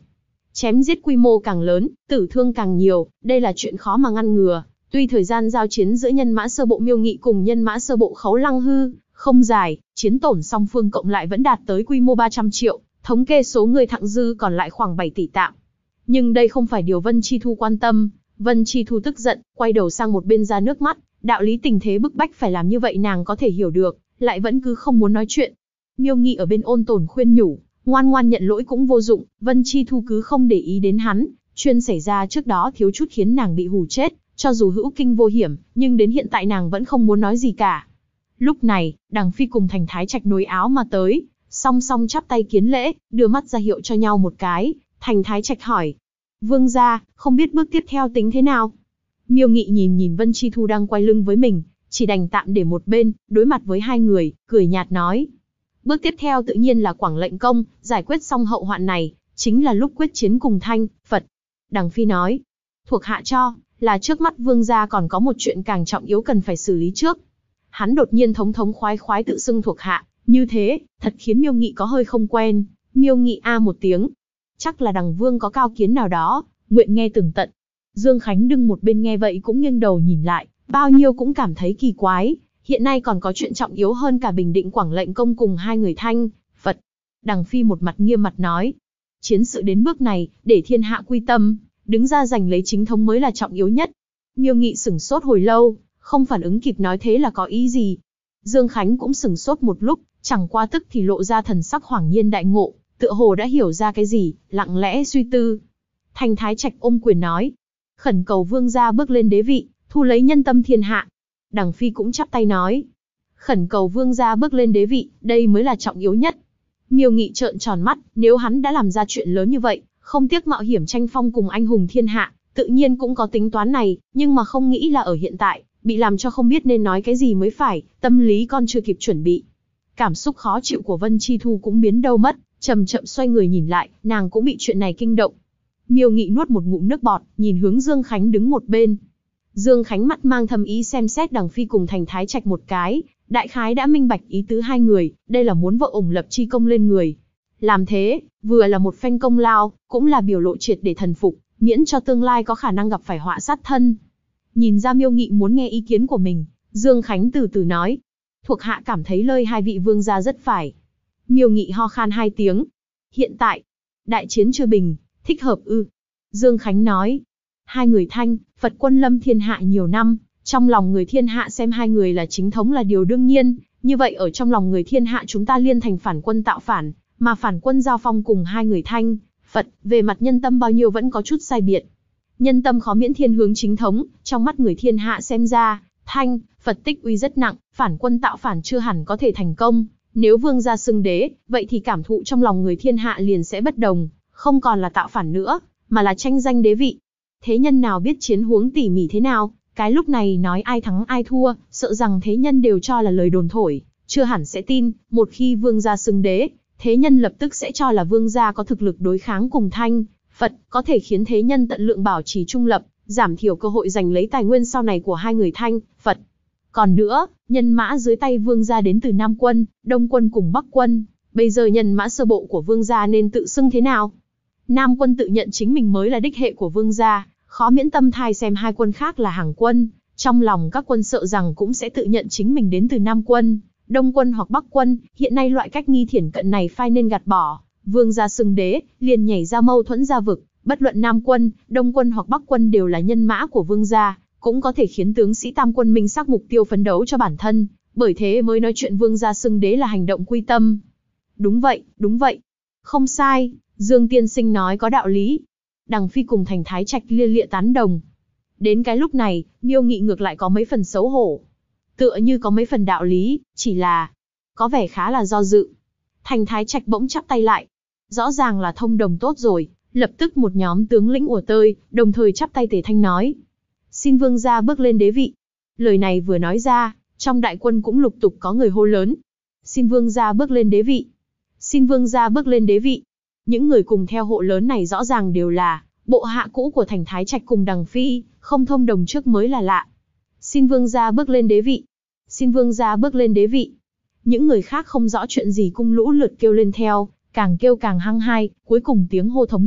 Chém giết quy mô càng lớn, tử thương càng nhiều, đây là chuyện khó mà ngăn ngừa. Tuy thời gian giao chiến giữa nhân mã sơ bộ Miêu Nghị cùng nhân mã sơ bộ Khấu Lăng Hư không dài, chiến tổn song phương cộng lại vẫn đạt tới quy mô 300 triệu, thống kê số người thặng dư còn lại khoảng 7 tỷ tạm. Nhưng đây không phải điều Vân Chi Thu quan tâm. Vân Chi Thu tức giận, quay đầu sang một bên ra nước mắt, đạo lý tình thế bức bách phải làm như vậy nàng có thể hiểu được, lại vẫn cứ không muốn nói chuyện. Miêu Nghị ở bên ôn tồn khuyên nhủ, ngoan ngoan nhận lỗi cũng vô dụng, Vân Chi Thu cứ không để ý đến hắn, chuyện xảy ra trước đó thiếu chút khiến nàng bị hù chết, cho dù hữu kinh vô hiểm, nhưng đến hiện tại nàng vẫn không muốn nói gì cả. Lúc này, Đằng Phi cùng Thành Thái Trạch nối áo mà tới, song song chắp tay kiến lễ, đưa mắt ra hiệu cho nhau một cái. Thành Thái Trạch hỏi, vương gia, không biết bước tiếp theo tính thế nào? Miêu Nghị nhìn nhìn Vân Chi Thu đang quay lưng với mình, chỉ đành tạm để một bên, đối mặt với hai người, cười nhạt nói. Bước tiếp theo tự nhiên là Quảng lệnh công, giải quyết xong hậu hoạn này, chính là lúc quyết chiến cùng Thanh, Phật. Đằng Phi nói, thuộc hạ cho, là trước mắt vương gia còn có một chuyện càng trọng yếu cần phải xử lý trước. Hắn đột nhiên thống thống khoái khoái tự xưng thuộc hạ, như thế, thật khiến Miêu Nghị có hơi không quen. Miêu Nghị a một tiếng. Chắc là Đằng Vương có cao kiến nào đó, nguyện nghe tường tận. Dương Khánh đứng một bên nghe vậy cũng nghiêng đầu nhìn lại, bao nhiêu cũng cảm thấy kỳ quái. Hiện nay còn có chuyện trọng yếu hơn cả bình định Quảng lệnh công cùng hai người Thanh, Phật. Đằng Phi một mặt nghiêm mặt nói. Chiến sự đến bước này, để thiên hạ quy tâm, đứng ra giành lấy chính thống mới là trọng yếu nhất. Miêu Nghị sửng sốt hồi lâu, không phản ứng kịp nói thế là có ý gì. Dương Khánh cũng sửng sốt một lúc, chẳng qua tức thì lộ ra thần sắc hoảng nhiên đại ngộ, tựa hồ đã hiểu ra cái gì, lặng lẽ suy tư. Thành Thái Trạch ôm quyền nói, khẩn cầu vương gia bước lên đế vị, thu lấy nhân tâm thiên hạ. Đằng Phi cũng chắp tay nói, khẩn cầu vương gia bước lên đế vị, đây mới là trọng yếu nhất. Miêu Nghị trợn tròn mắt, nếu hắn đã làm ra chuyện lớn như vậy, không tiếc mạo hiểm tranh phong cùng anh hùng thiên hạ, tự nhiên cũng có tính toán này, nhưng mà không nghĩ là ở hiện tại, bị làm cho không biết nên nói cái gì mới phải, tâm lý con chưa kịp chuẩn bị. Cảm xúc khó chịu của Vân Chi Thu cũng biến đâu mất, chậm chậm xoay người nhìn lại, nàng cũng bị chuyện này kinh động. Miêu Nghị nuốt một ngụm nước bọt, nhìn hướng Dương Khánh đứng một bên. Dương Khánh mắt mang thâm ý xem xét Đằng Phi cùng Thành Thái Trạch một cái, đại khái đã minh bạch ý tứ hai người, đây là muốn vợ ủng lập chi công lên người. Làm thế, vừa là một phen công lao, cũng là biểu lộ triệt để thần phục, miễn cho tương lai có khả năng gặp phải họa sát thân. Nhìn ra Miêu Nghị muốn nghe ý kiến của mình, Dương Khánh từ từ nói, thuộc hạ cảm thấy lời hai vị vương gia rất phải. Miêu Nghị ho khan hai tiếng. Hiện tại, đại chiến chưa bình, thích hợp ư? Dương Khánh nói, hai người Thanh, Phật quân lâm thiên hạ nhiều năm, trong lòng người thiên hạ xem hai người là chính thống là điều đương nhiên, như vậy ở trong lòng người thiên hạ chúng ta liên thành phản quân tạo phản, mà phản quân giao phong cùng hai người Thanh, Phật, về mặt nhân tâm bao nhiêu vẫn có chút sai biệt. Nhân tâm khó miễn thiên hướng chính thống, trong mắt người thiên hạ xem ra, Thanh, Phật tích uy rất nặng, phản quân tạo phản chưa hẳn có thể thành công. Nếu vương gia xưng đế, vậy thì cảm thụ trong lòng người thiên hạ liền sẽ bất đồng, không còn là tạo phản nữa, mà là tranh danh đế vị. Thế nhân nào biết chiến huống tỉ mỉ thế nào, cái lúc này nói ai thắng ai thua, sợ rằng thế nhân đều cho là lời đồn thổi, chưa hẳn sẽ tin. Một khi vương gia xưng đế, thế nhân lập tức sẽ cho là vương gia có thực lực đối kháng cùng Thanh, Phật, có thể khiến thế nhân tận lượng bảo trì trung lập, giảm thiểu cơ hội giành lấy tài nguyên sau này của hai người Thanh, Phật. Còn nữa, nhân mã dưới tay vương gia đến từ Nam quân, Đông quân cùng Bắc quân, bây giờ nhân mã sơ bộ của vương gia nên tự xưng thế nào? Nam quân tự nhận chính mình mới là đích hệ của vương gia, khó miễn tâm thai xem hai quân khác là hàng quân, trong lòng các quân sợ rằng cũng sẽ tự nhận chính mình đến từ Nam quân, Đông quân hoặc Bắc quân. Hiện nay loại cách nghi thiển cận này phai nên gạt bỏ, vương gia xưng đế, liền nhảy ra mâu thuẫn gia vực, bất luận Nam quân, Đông quân hoặc Bắc quân đều là nhân mã của vương gia, cũng có thể khiến tướng sĩ tam quân minh xác mục tiêu phấn đấu cho bản thân, bởi thế mới nói chuyện vương gia xưng đế là hành động quy tâm. Đúng vậy, đúng vậy. Không sai, Dương tiên sinh nói có đạo lý. Đằng Phi cùng Thành Thái Trạch lia lịa tán đồng. Đến cái lúc này, Miêu Nghị ngược lại có mấy phần xấu hổ. Tựa như có mấy phần đạo lý, chỉ là có vẻ khá là do dự. Thành Thái Trạch bỗng chắp tay lại. Rõ ràng là thông đồng tốt rồi, lập tức một nhóm tướng lĩnh ùa tơi, đồng thời chắp tay tề thanh nói. Xin vương gia bước lên đế vị. Lời này vừa nói ra, trong đại quân cũng lục tục có người hô lớn. Xin vương gia bước lên đế vị. Xin vương gia bước lên đế vị. Những người cùng theo hộ lớn này rõ ràng đều là bộ hạ cũ của Thành Thái Trạch cùng Đằng Phi, không thông đồng trước mới là lạ. Xin vương gia bước lên đế vị. Xin vương gia bước lên đế vị. Những người khác không rõ chuyện gì cũng lũ lượt kêu lên theo, càng kêu càng hăng hai, cuối cùng tiếng hô thống nhất,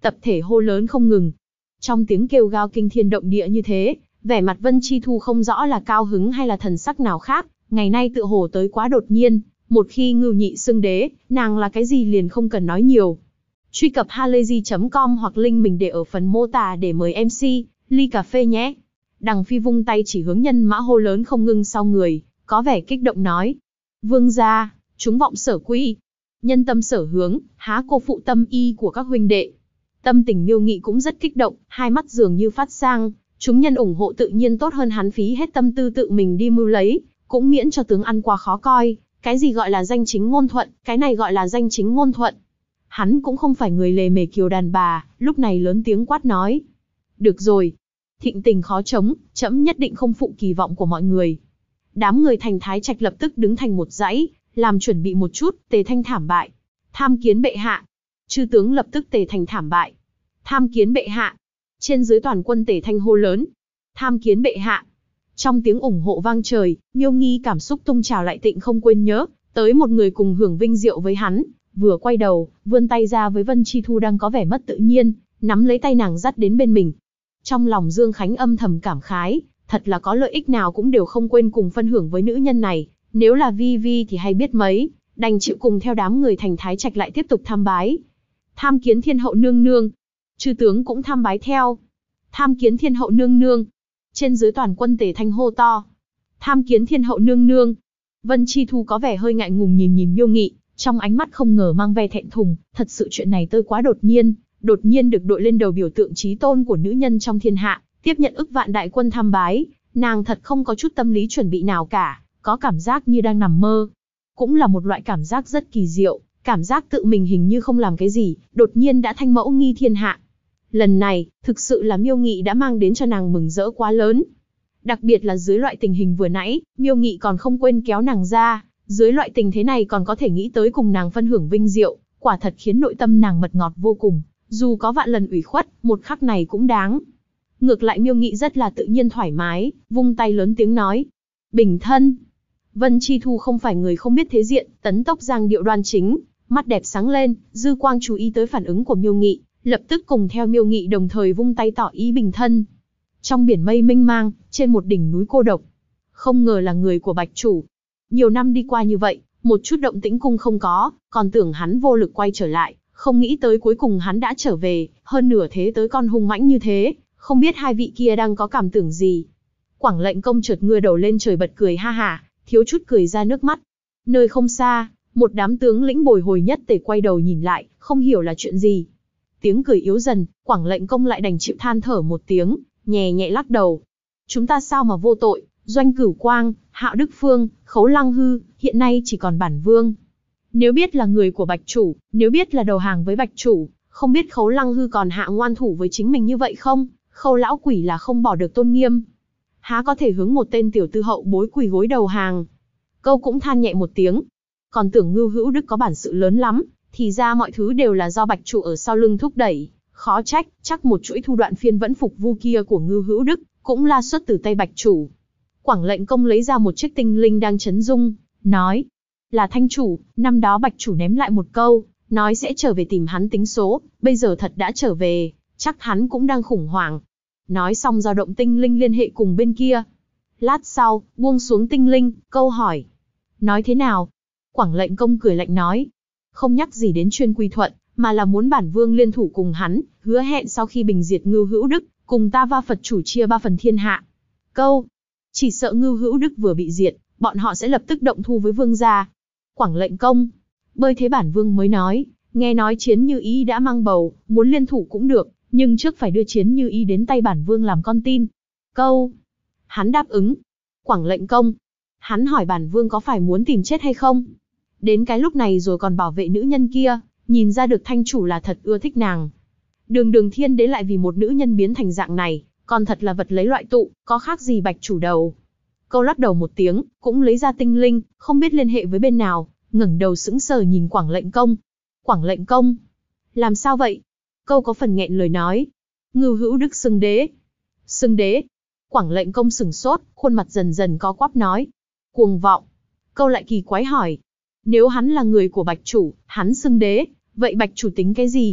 tập thể hô lớn không ngừng. Trong tiếng kêu gào kinh thiên động địa như thế, vẻ mặt Vân Chi Thu không rõ là cao hứng hay là thần sắc nào khác, ngày nay tựa hồ tới quá đột nhiên, một khi Ngưu Nhị xưng đế, nàng là cái gì liền không cần nói nhiều. Truy cập halayzi.com hoặc link mình để ở phần mô tả để mời MC, ly cà phê nhé. Đằng Phi vung tay chỉ hướng nhân mã hô lớn không ngưng sau người, có vẻ kích động nói. Vương gia, chúng vọng sở quy. Nhân tâm sở hướng, há cô phụ tâm y của các huynh đệ. Tâm tình Miêu Nghị cũng rất kích động, hai mắt dường như phát sang, chúng nhân ủng hộ tự nhiên tốt hơn hắn phí hết tâm tư tự mình đi mưu lấy, cũng miễn cho tướng ăn qua khó coi. Cái gì gọi là danh chính ngôn thuận, cái này gọi là danh chính ngôn thuận. Hắn cũng không phải người lề mề kiều đàn bà, lúc này lớn tiếng quát nói. Được rồi, thịnh tình khó chống, trẫm nhất định không phụ kỳ vọng của mọi người. Đám người thành Thái Trạch lập tức đứng thành một dãy, làm chuẩn bị một chút, Tề Thanh thảm bại. Tham kiến bệ hạ. Chư tướng lập tức Tề Thanh thảm bại. Tham kiến bệ hạ. Trên dưới toàn quân Tề Thanh hô lớn. Tham kiến bệ hạ. Trong tiếng ủng hộ vang trời, Miêu Nghi cảm xúc tung trào lại tịnh không quên nhớ, tới một người cùng hưởng vinh diệu với hắn, vừa quay đầu, vươn tay ra với Vân Chi Thu đang có vẻ mất tự nhiên, nắm lấy tay nàng dắt đến bên mình. Trong lòng Dương Khánh âm thầm cảm khái, thật là có lợi ích nào cũng đều không quên cùng phân hưởng với nữ nhân này, nếu là Vi Vi thì hay biết mấy, đành chịu cùng theo đám người thành Thái Trạch lại tiếp tục tham bái. Tham kiến Thiên hậu nương nương. Chư tướng cũng tham bái theo. Tham kiến Thiên hậu nương nương. Trên dưới toàn quân Tề Thanh hô to. Tham kiến Thiên hậu nương nương. Vân Chi Thu có vẻ hơi ngại ngùng nhìn Miêu Nghị, trong ánh mắt không ngờ mang vẻ thẹn thùng, thật sự chuyện này tới quá đột nhiên được đội lên đầu biểu tượng chí tôn của nữ nhân trong thiên hạ, tiếp nhận ức vạn đại quân tham bái, nàng thật không có chút tâm lý chuẩn bị nào cả, có cảm giác như đang nằm mơ. Cũng là một loại cảm giác rất kỳ diệu, cảm giác tự mình hình như không làm cái gì, đột nhiên đã thanh mẫu nghi thiên hạ. Lần này, thực sự là Miêu Nghị đã mang đến cho nàng mừng rỡ quá lớn. Đặc biệt là dưới loại tình hình vừa nãy, Miêu Nghị còn không quên kéo nàng ra, dưới loại tình thế này còn có thể nghĩ tới cùng nàng phân hưởng vinh diệu, quả thật khiến nội tâm nàng mật ngọt vô cùng, dù có vạn lần ủy khuất, một khắc này cũng đáng. Ngược lại Miêu Nghị rất là tự nhiên thoải mái, vung tay lớn tiếng nói. Bình thân. Vân Chi Thu không phải người không biết thế diện, tấn tốc giang điệu đoan chính, mắt đẹp sáng lên, dư quang chú ý tới phản ứng của Miêu Nghị, lập tức cùng theo Miêu Nghị đồng thời vung tay tỏ ý bình thân. Trong biển mây mênh mang, trên một đỉnh núi cô độc, không ngờ là người của Bạch Chủ. Nhiều năm đi qua như vậy, một chút động tĩnh cung không có, còn tưởng hắn vô lực quay trở lại, không nghĩ tới cuối cùng hắn đã trở về, hơn nửa thế tới con hung mãnh như thế, không biết hai vị kia đang có cảm tưởng gì. Quảng Lệnh Công chợt ngửa đầu lên trời bật cười ha hả, thiếu chút cười ra nước mắt. Nơi không xa, một đám tướng lĩnh bồi hồi nhất tề quay đầu nhìn lại, không hiểu là chuyện gì. Tiếng cười yếu dần, Quảng Lệnh Công lại đành chịu than thở một tiếng, nhẹ nhẹ lắc đầu. Chúng ta sao mà vô tội, Doanh Cửu Quang, Hạo Đức Phương, Khấu Lăng Hư, hiện nay chỉ còn bản vương. Nếu biết là người của Bạch Chủ, nếu biết là đầu hàng với Bạch Chủ, không biết Khấu Lăng Hư còn hạ ngoan thủ với chính mình như vậy không? Khâu lão quỷ là không bỏ được tôn nghiêm, há có thể hướng một tên tiểu tư hậu bối quỳ gối đầu hàng. Câu cũng than nhẹ một tiếng, còn tưởng Ngưu Hữu Đức có bản sự lớn lắm, thì ra mọi thứ đều là do Bạch Chủ ở sau lưng thúc đẩy, khó trách, chắc một chuỗi thu đoạn phiên vẫn phục vu kia của Ngưu Hữu Đức, cũng là xuất từ tay Bạch Chủ. Quảng Lệnh Công lấy ra một chiếc tinh linh đang chấn dung, nói, là Thanh Chủ, năm đó Bạch Chủ ném lại một câu, nói sẽ trở về tìm hắn tính số, bây giờ thật đã trở về, chắc hắn cũng đang khủng hoảng. Nói xong dao động tinh linh liên hệ cùng bên kia. Lát sau, buông xuống tinh linh, câu hỏi. Nói thế nào? Quảng Lệnh Công cười lạnh nói. Không nhắc gì đến chuyên quy thuận, mà là muốn bản vương liên thủ cùng hắn, hứa hẹn sau khi bình diệt Ngưu Hữu Đức, cùng ta Va Phật Chủ chia 3 phần thiên hạ. Câu. Chỉ sợ Ngưu Hữu Đức vừa bị diệt, bọn họ sẽ lập tức động thu với vương gia. Quảng Lệnh Công. Bơi thế bản vương mới nói, nghe nói Chiến Như Ý đã mang bầu, muốn liên thủ cũng được, nhưng trước phải đưa Chiến Như Ý đến tay bản vương làm con tin. Câu. Hắn đáp ứng. Quảng Lệnh Công. Hắn hỏi bản vương có phải muốn tìm chết hay không? Đến cái lúc này rồi còn bảo vệ nữ nhân kia, nhìn ra được Thanh Chủ là thật ưa thích nàng. Đường Thiên Đế lại vì một nữ nhân biến thành dạng này, còn thật là vật lấy loại tụ, có khác gì Bạch Chủ đầu. Câu lắc đầu một tiếng, cũng lấy ra tinh linh, không biết liên hệ với bên nào, ngẩng đầu sững sờ nhìn Quảng Lệnh Công. Quảng Lệnh Công. Làm sao vậy? Câu có phần nghẹn lời nói. Ngưu Hữu Đức xưng đế. Xưng đế. Quảng Lệnh Công sửng sốt, khuôn mặt dần dần có quắp nói. Cuồng vọng. Câu lại kỳ quái hỏi. Nếu hắn là người của Bạch Chủ, hắn xưng đế, vậy Bạch Chủ tính cái gì?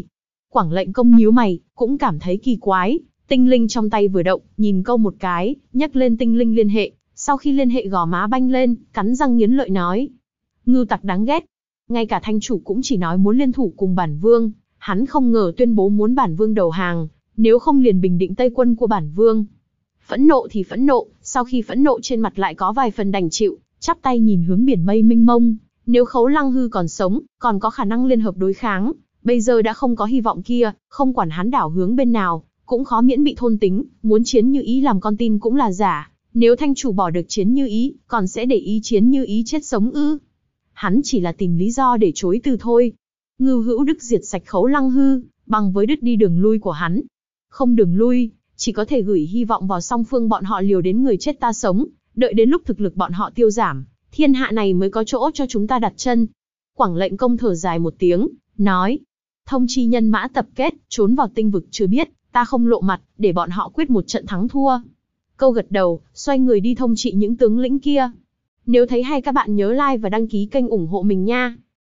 Quảng lệnh công nhíu mày, cũng cảm thấy kỳ quái, tinh linh trong tay vừa động, nhìn câu một cái, nhấc lên tinh linh liên hệ, sau khi liên hệ gò má banh lên, cắn răng nghiến lợi nói. Ngưu tặc đáng ghét. Ngay cả thanh chủ cũng chỉ nói muốn liên thủ cùng bản vương, hắn không ngờ tuyên bố muốn bản vương đầu hàng, nếu không liền bình định Tây quân của bản vương. Phẫn nộ thì phẫn nộ, sau khi phẫn nộ trên mặt lại có vài phần đành chịu, chắp tay nhìn hướng biển mây mênh mông. Nếu Khấu Lăng Hư còn sống, còn có khả năng liên hợp đối kháng, bây giờ đã không có hy vọng kia, không quản hắn đảo hướng bên nào, cũng khó miễn bị thôn tính, muốn Chiến Như Ý làm con tin cũng là giả. Nếu thanh chủ bỏ được Chiến Như Ý, còn sẽ để ý Chiến Như Ý chết sống ư? Hắn chỉ là tìm lý do để chối từ thôi. Ngưu Hữu Đức diệt sạch Khấu Lăng Hư, bằng với đứt đi đường lui của hắn. Không đường lui, chỉ có thể gửi hy vọng vào song phương bọn họ liều đến người chết ta sống, đợi đến lúc thực lực bọn họ tiêu giảm, thiên hạ này mới có chỗ cho chúng ta đặt chân. Quảng lệnh công thở dài một tiếng, nói, thông chi nhân mã tập kết, trốn vào tinh vực chưa biết, ta không lộ mặt, để bọn họ quyết một trận thắng thua. Câu gật đầu, xoay người đi thông trị những tướng lĩnh kia. Nếu thấy hay các bạn nhớ like và đăng ký kênh ủng hộ mình nha.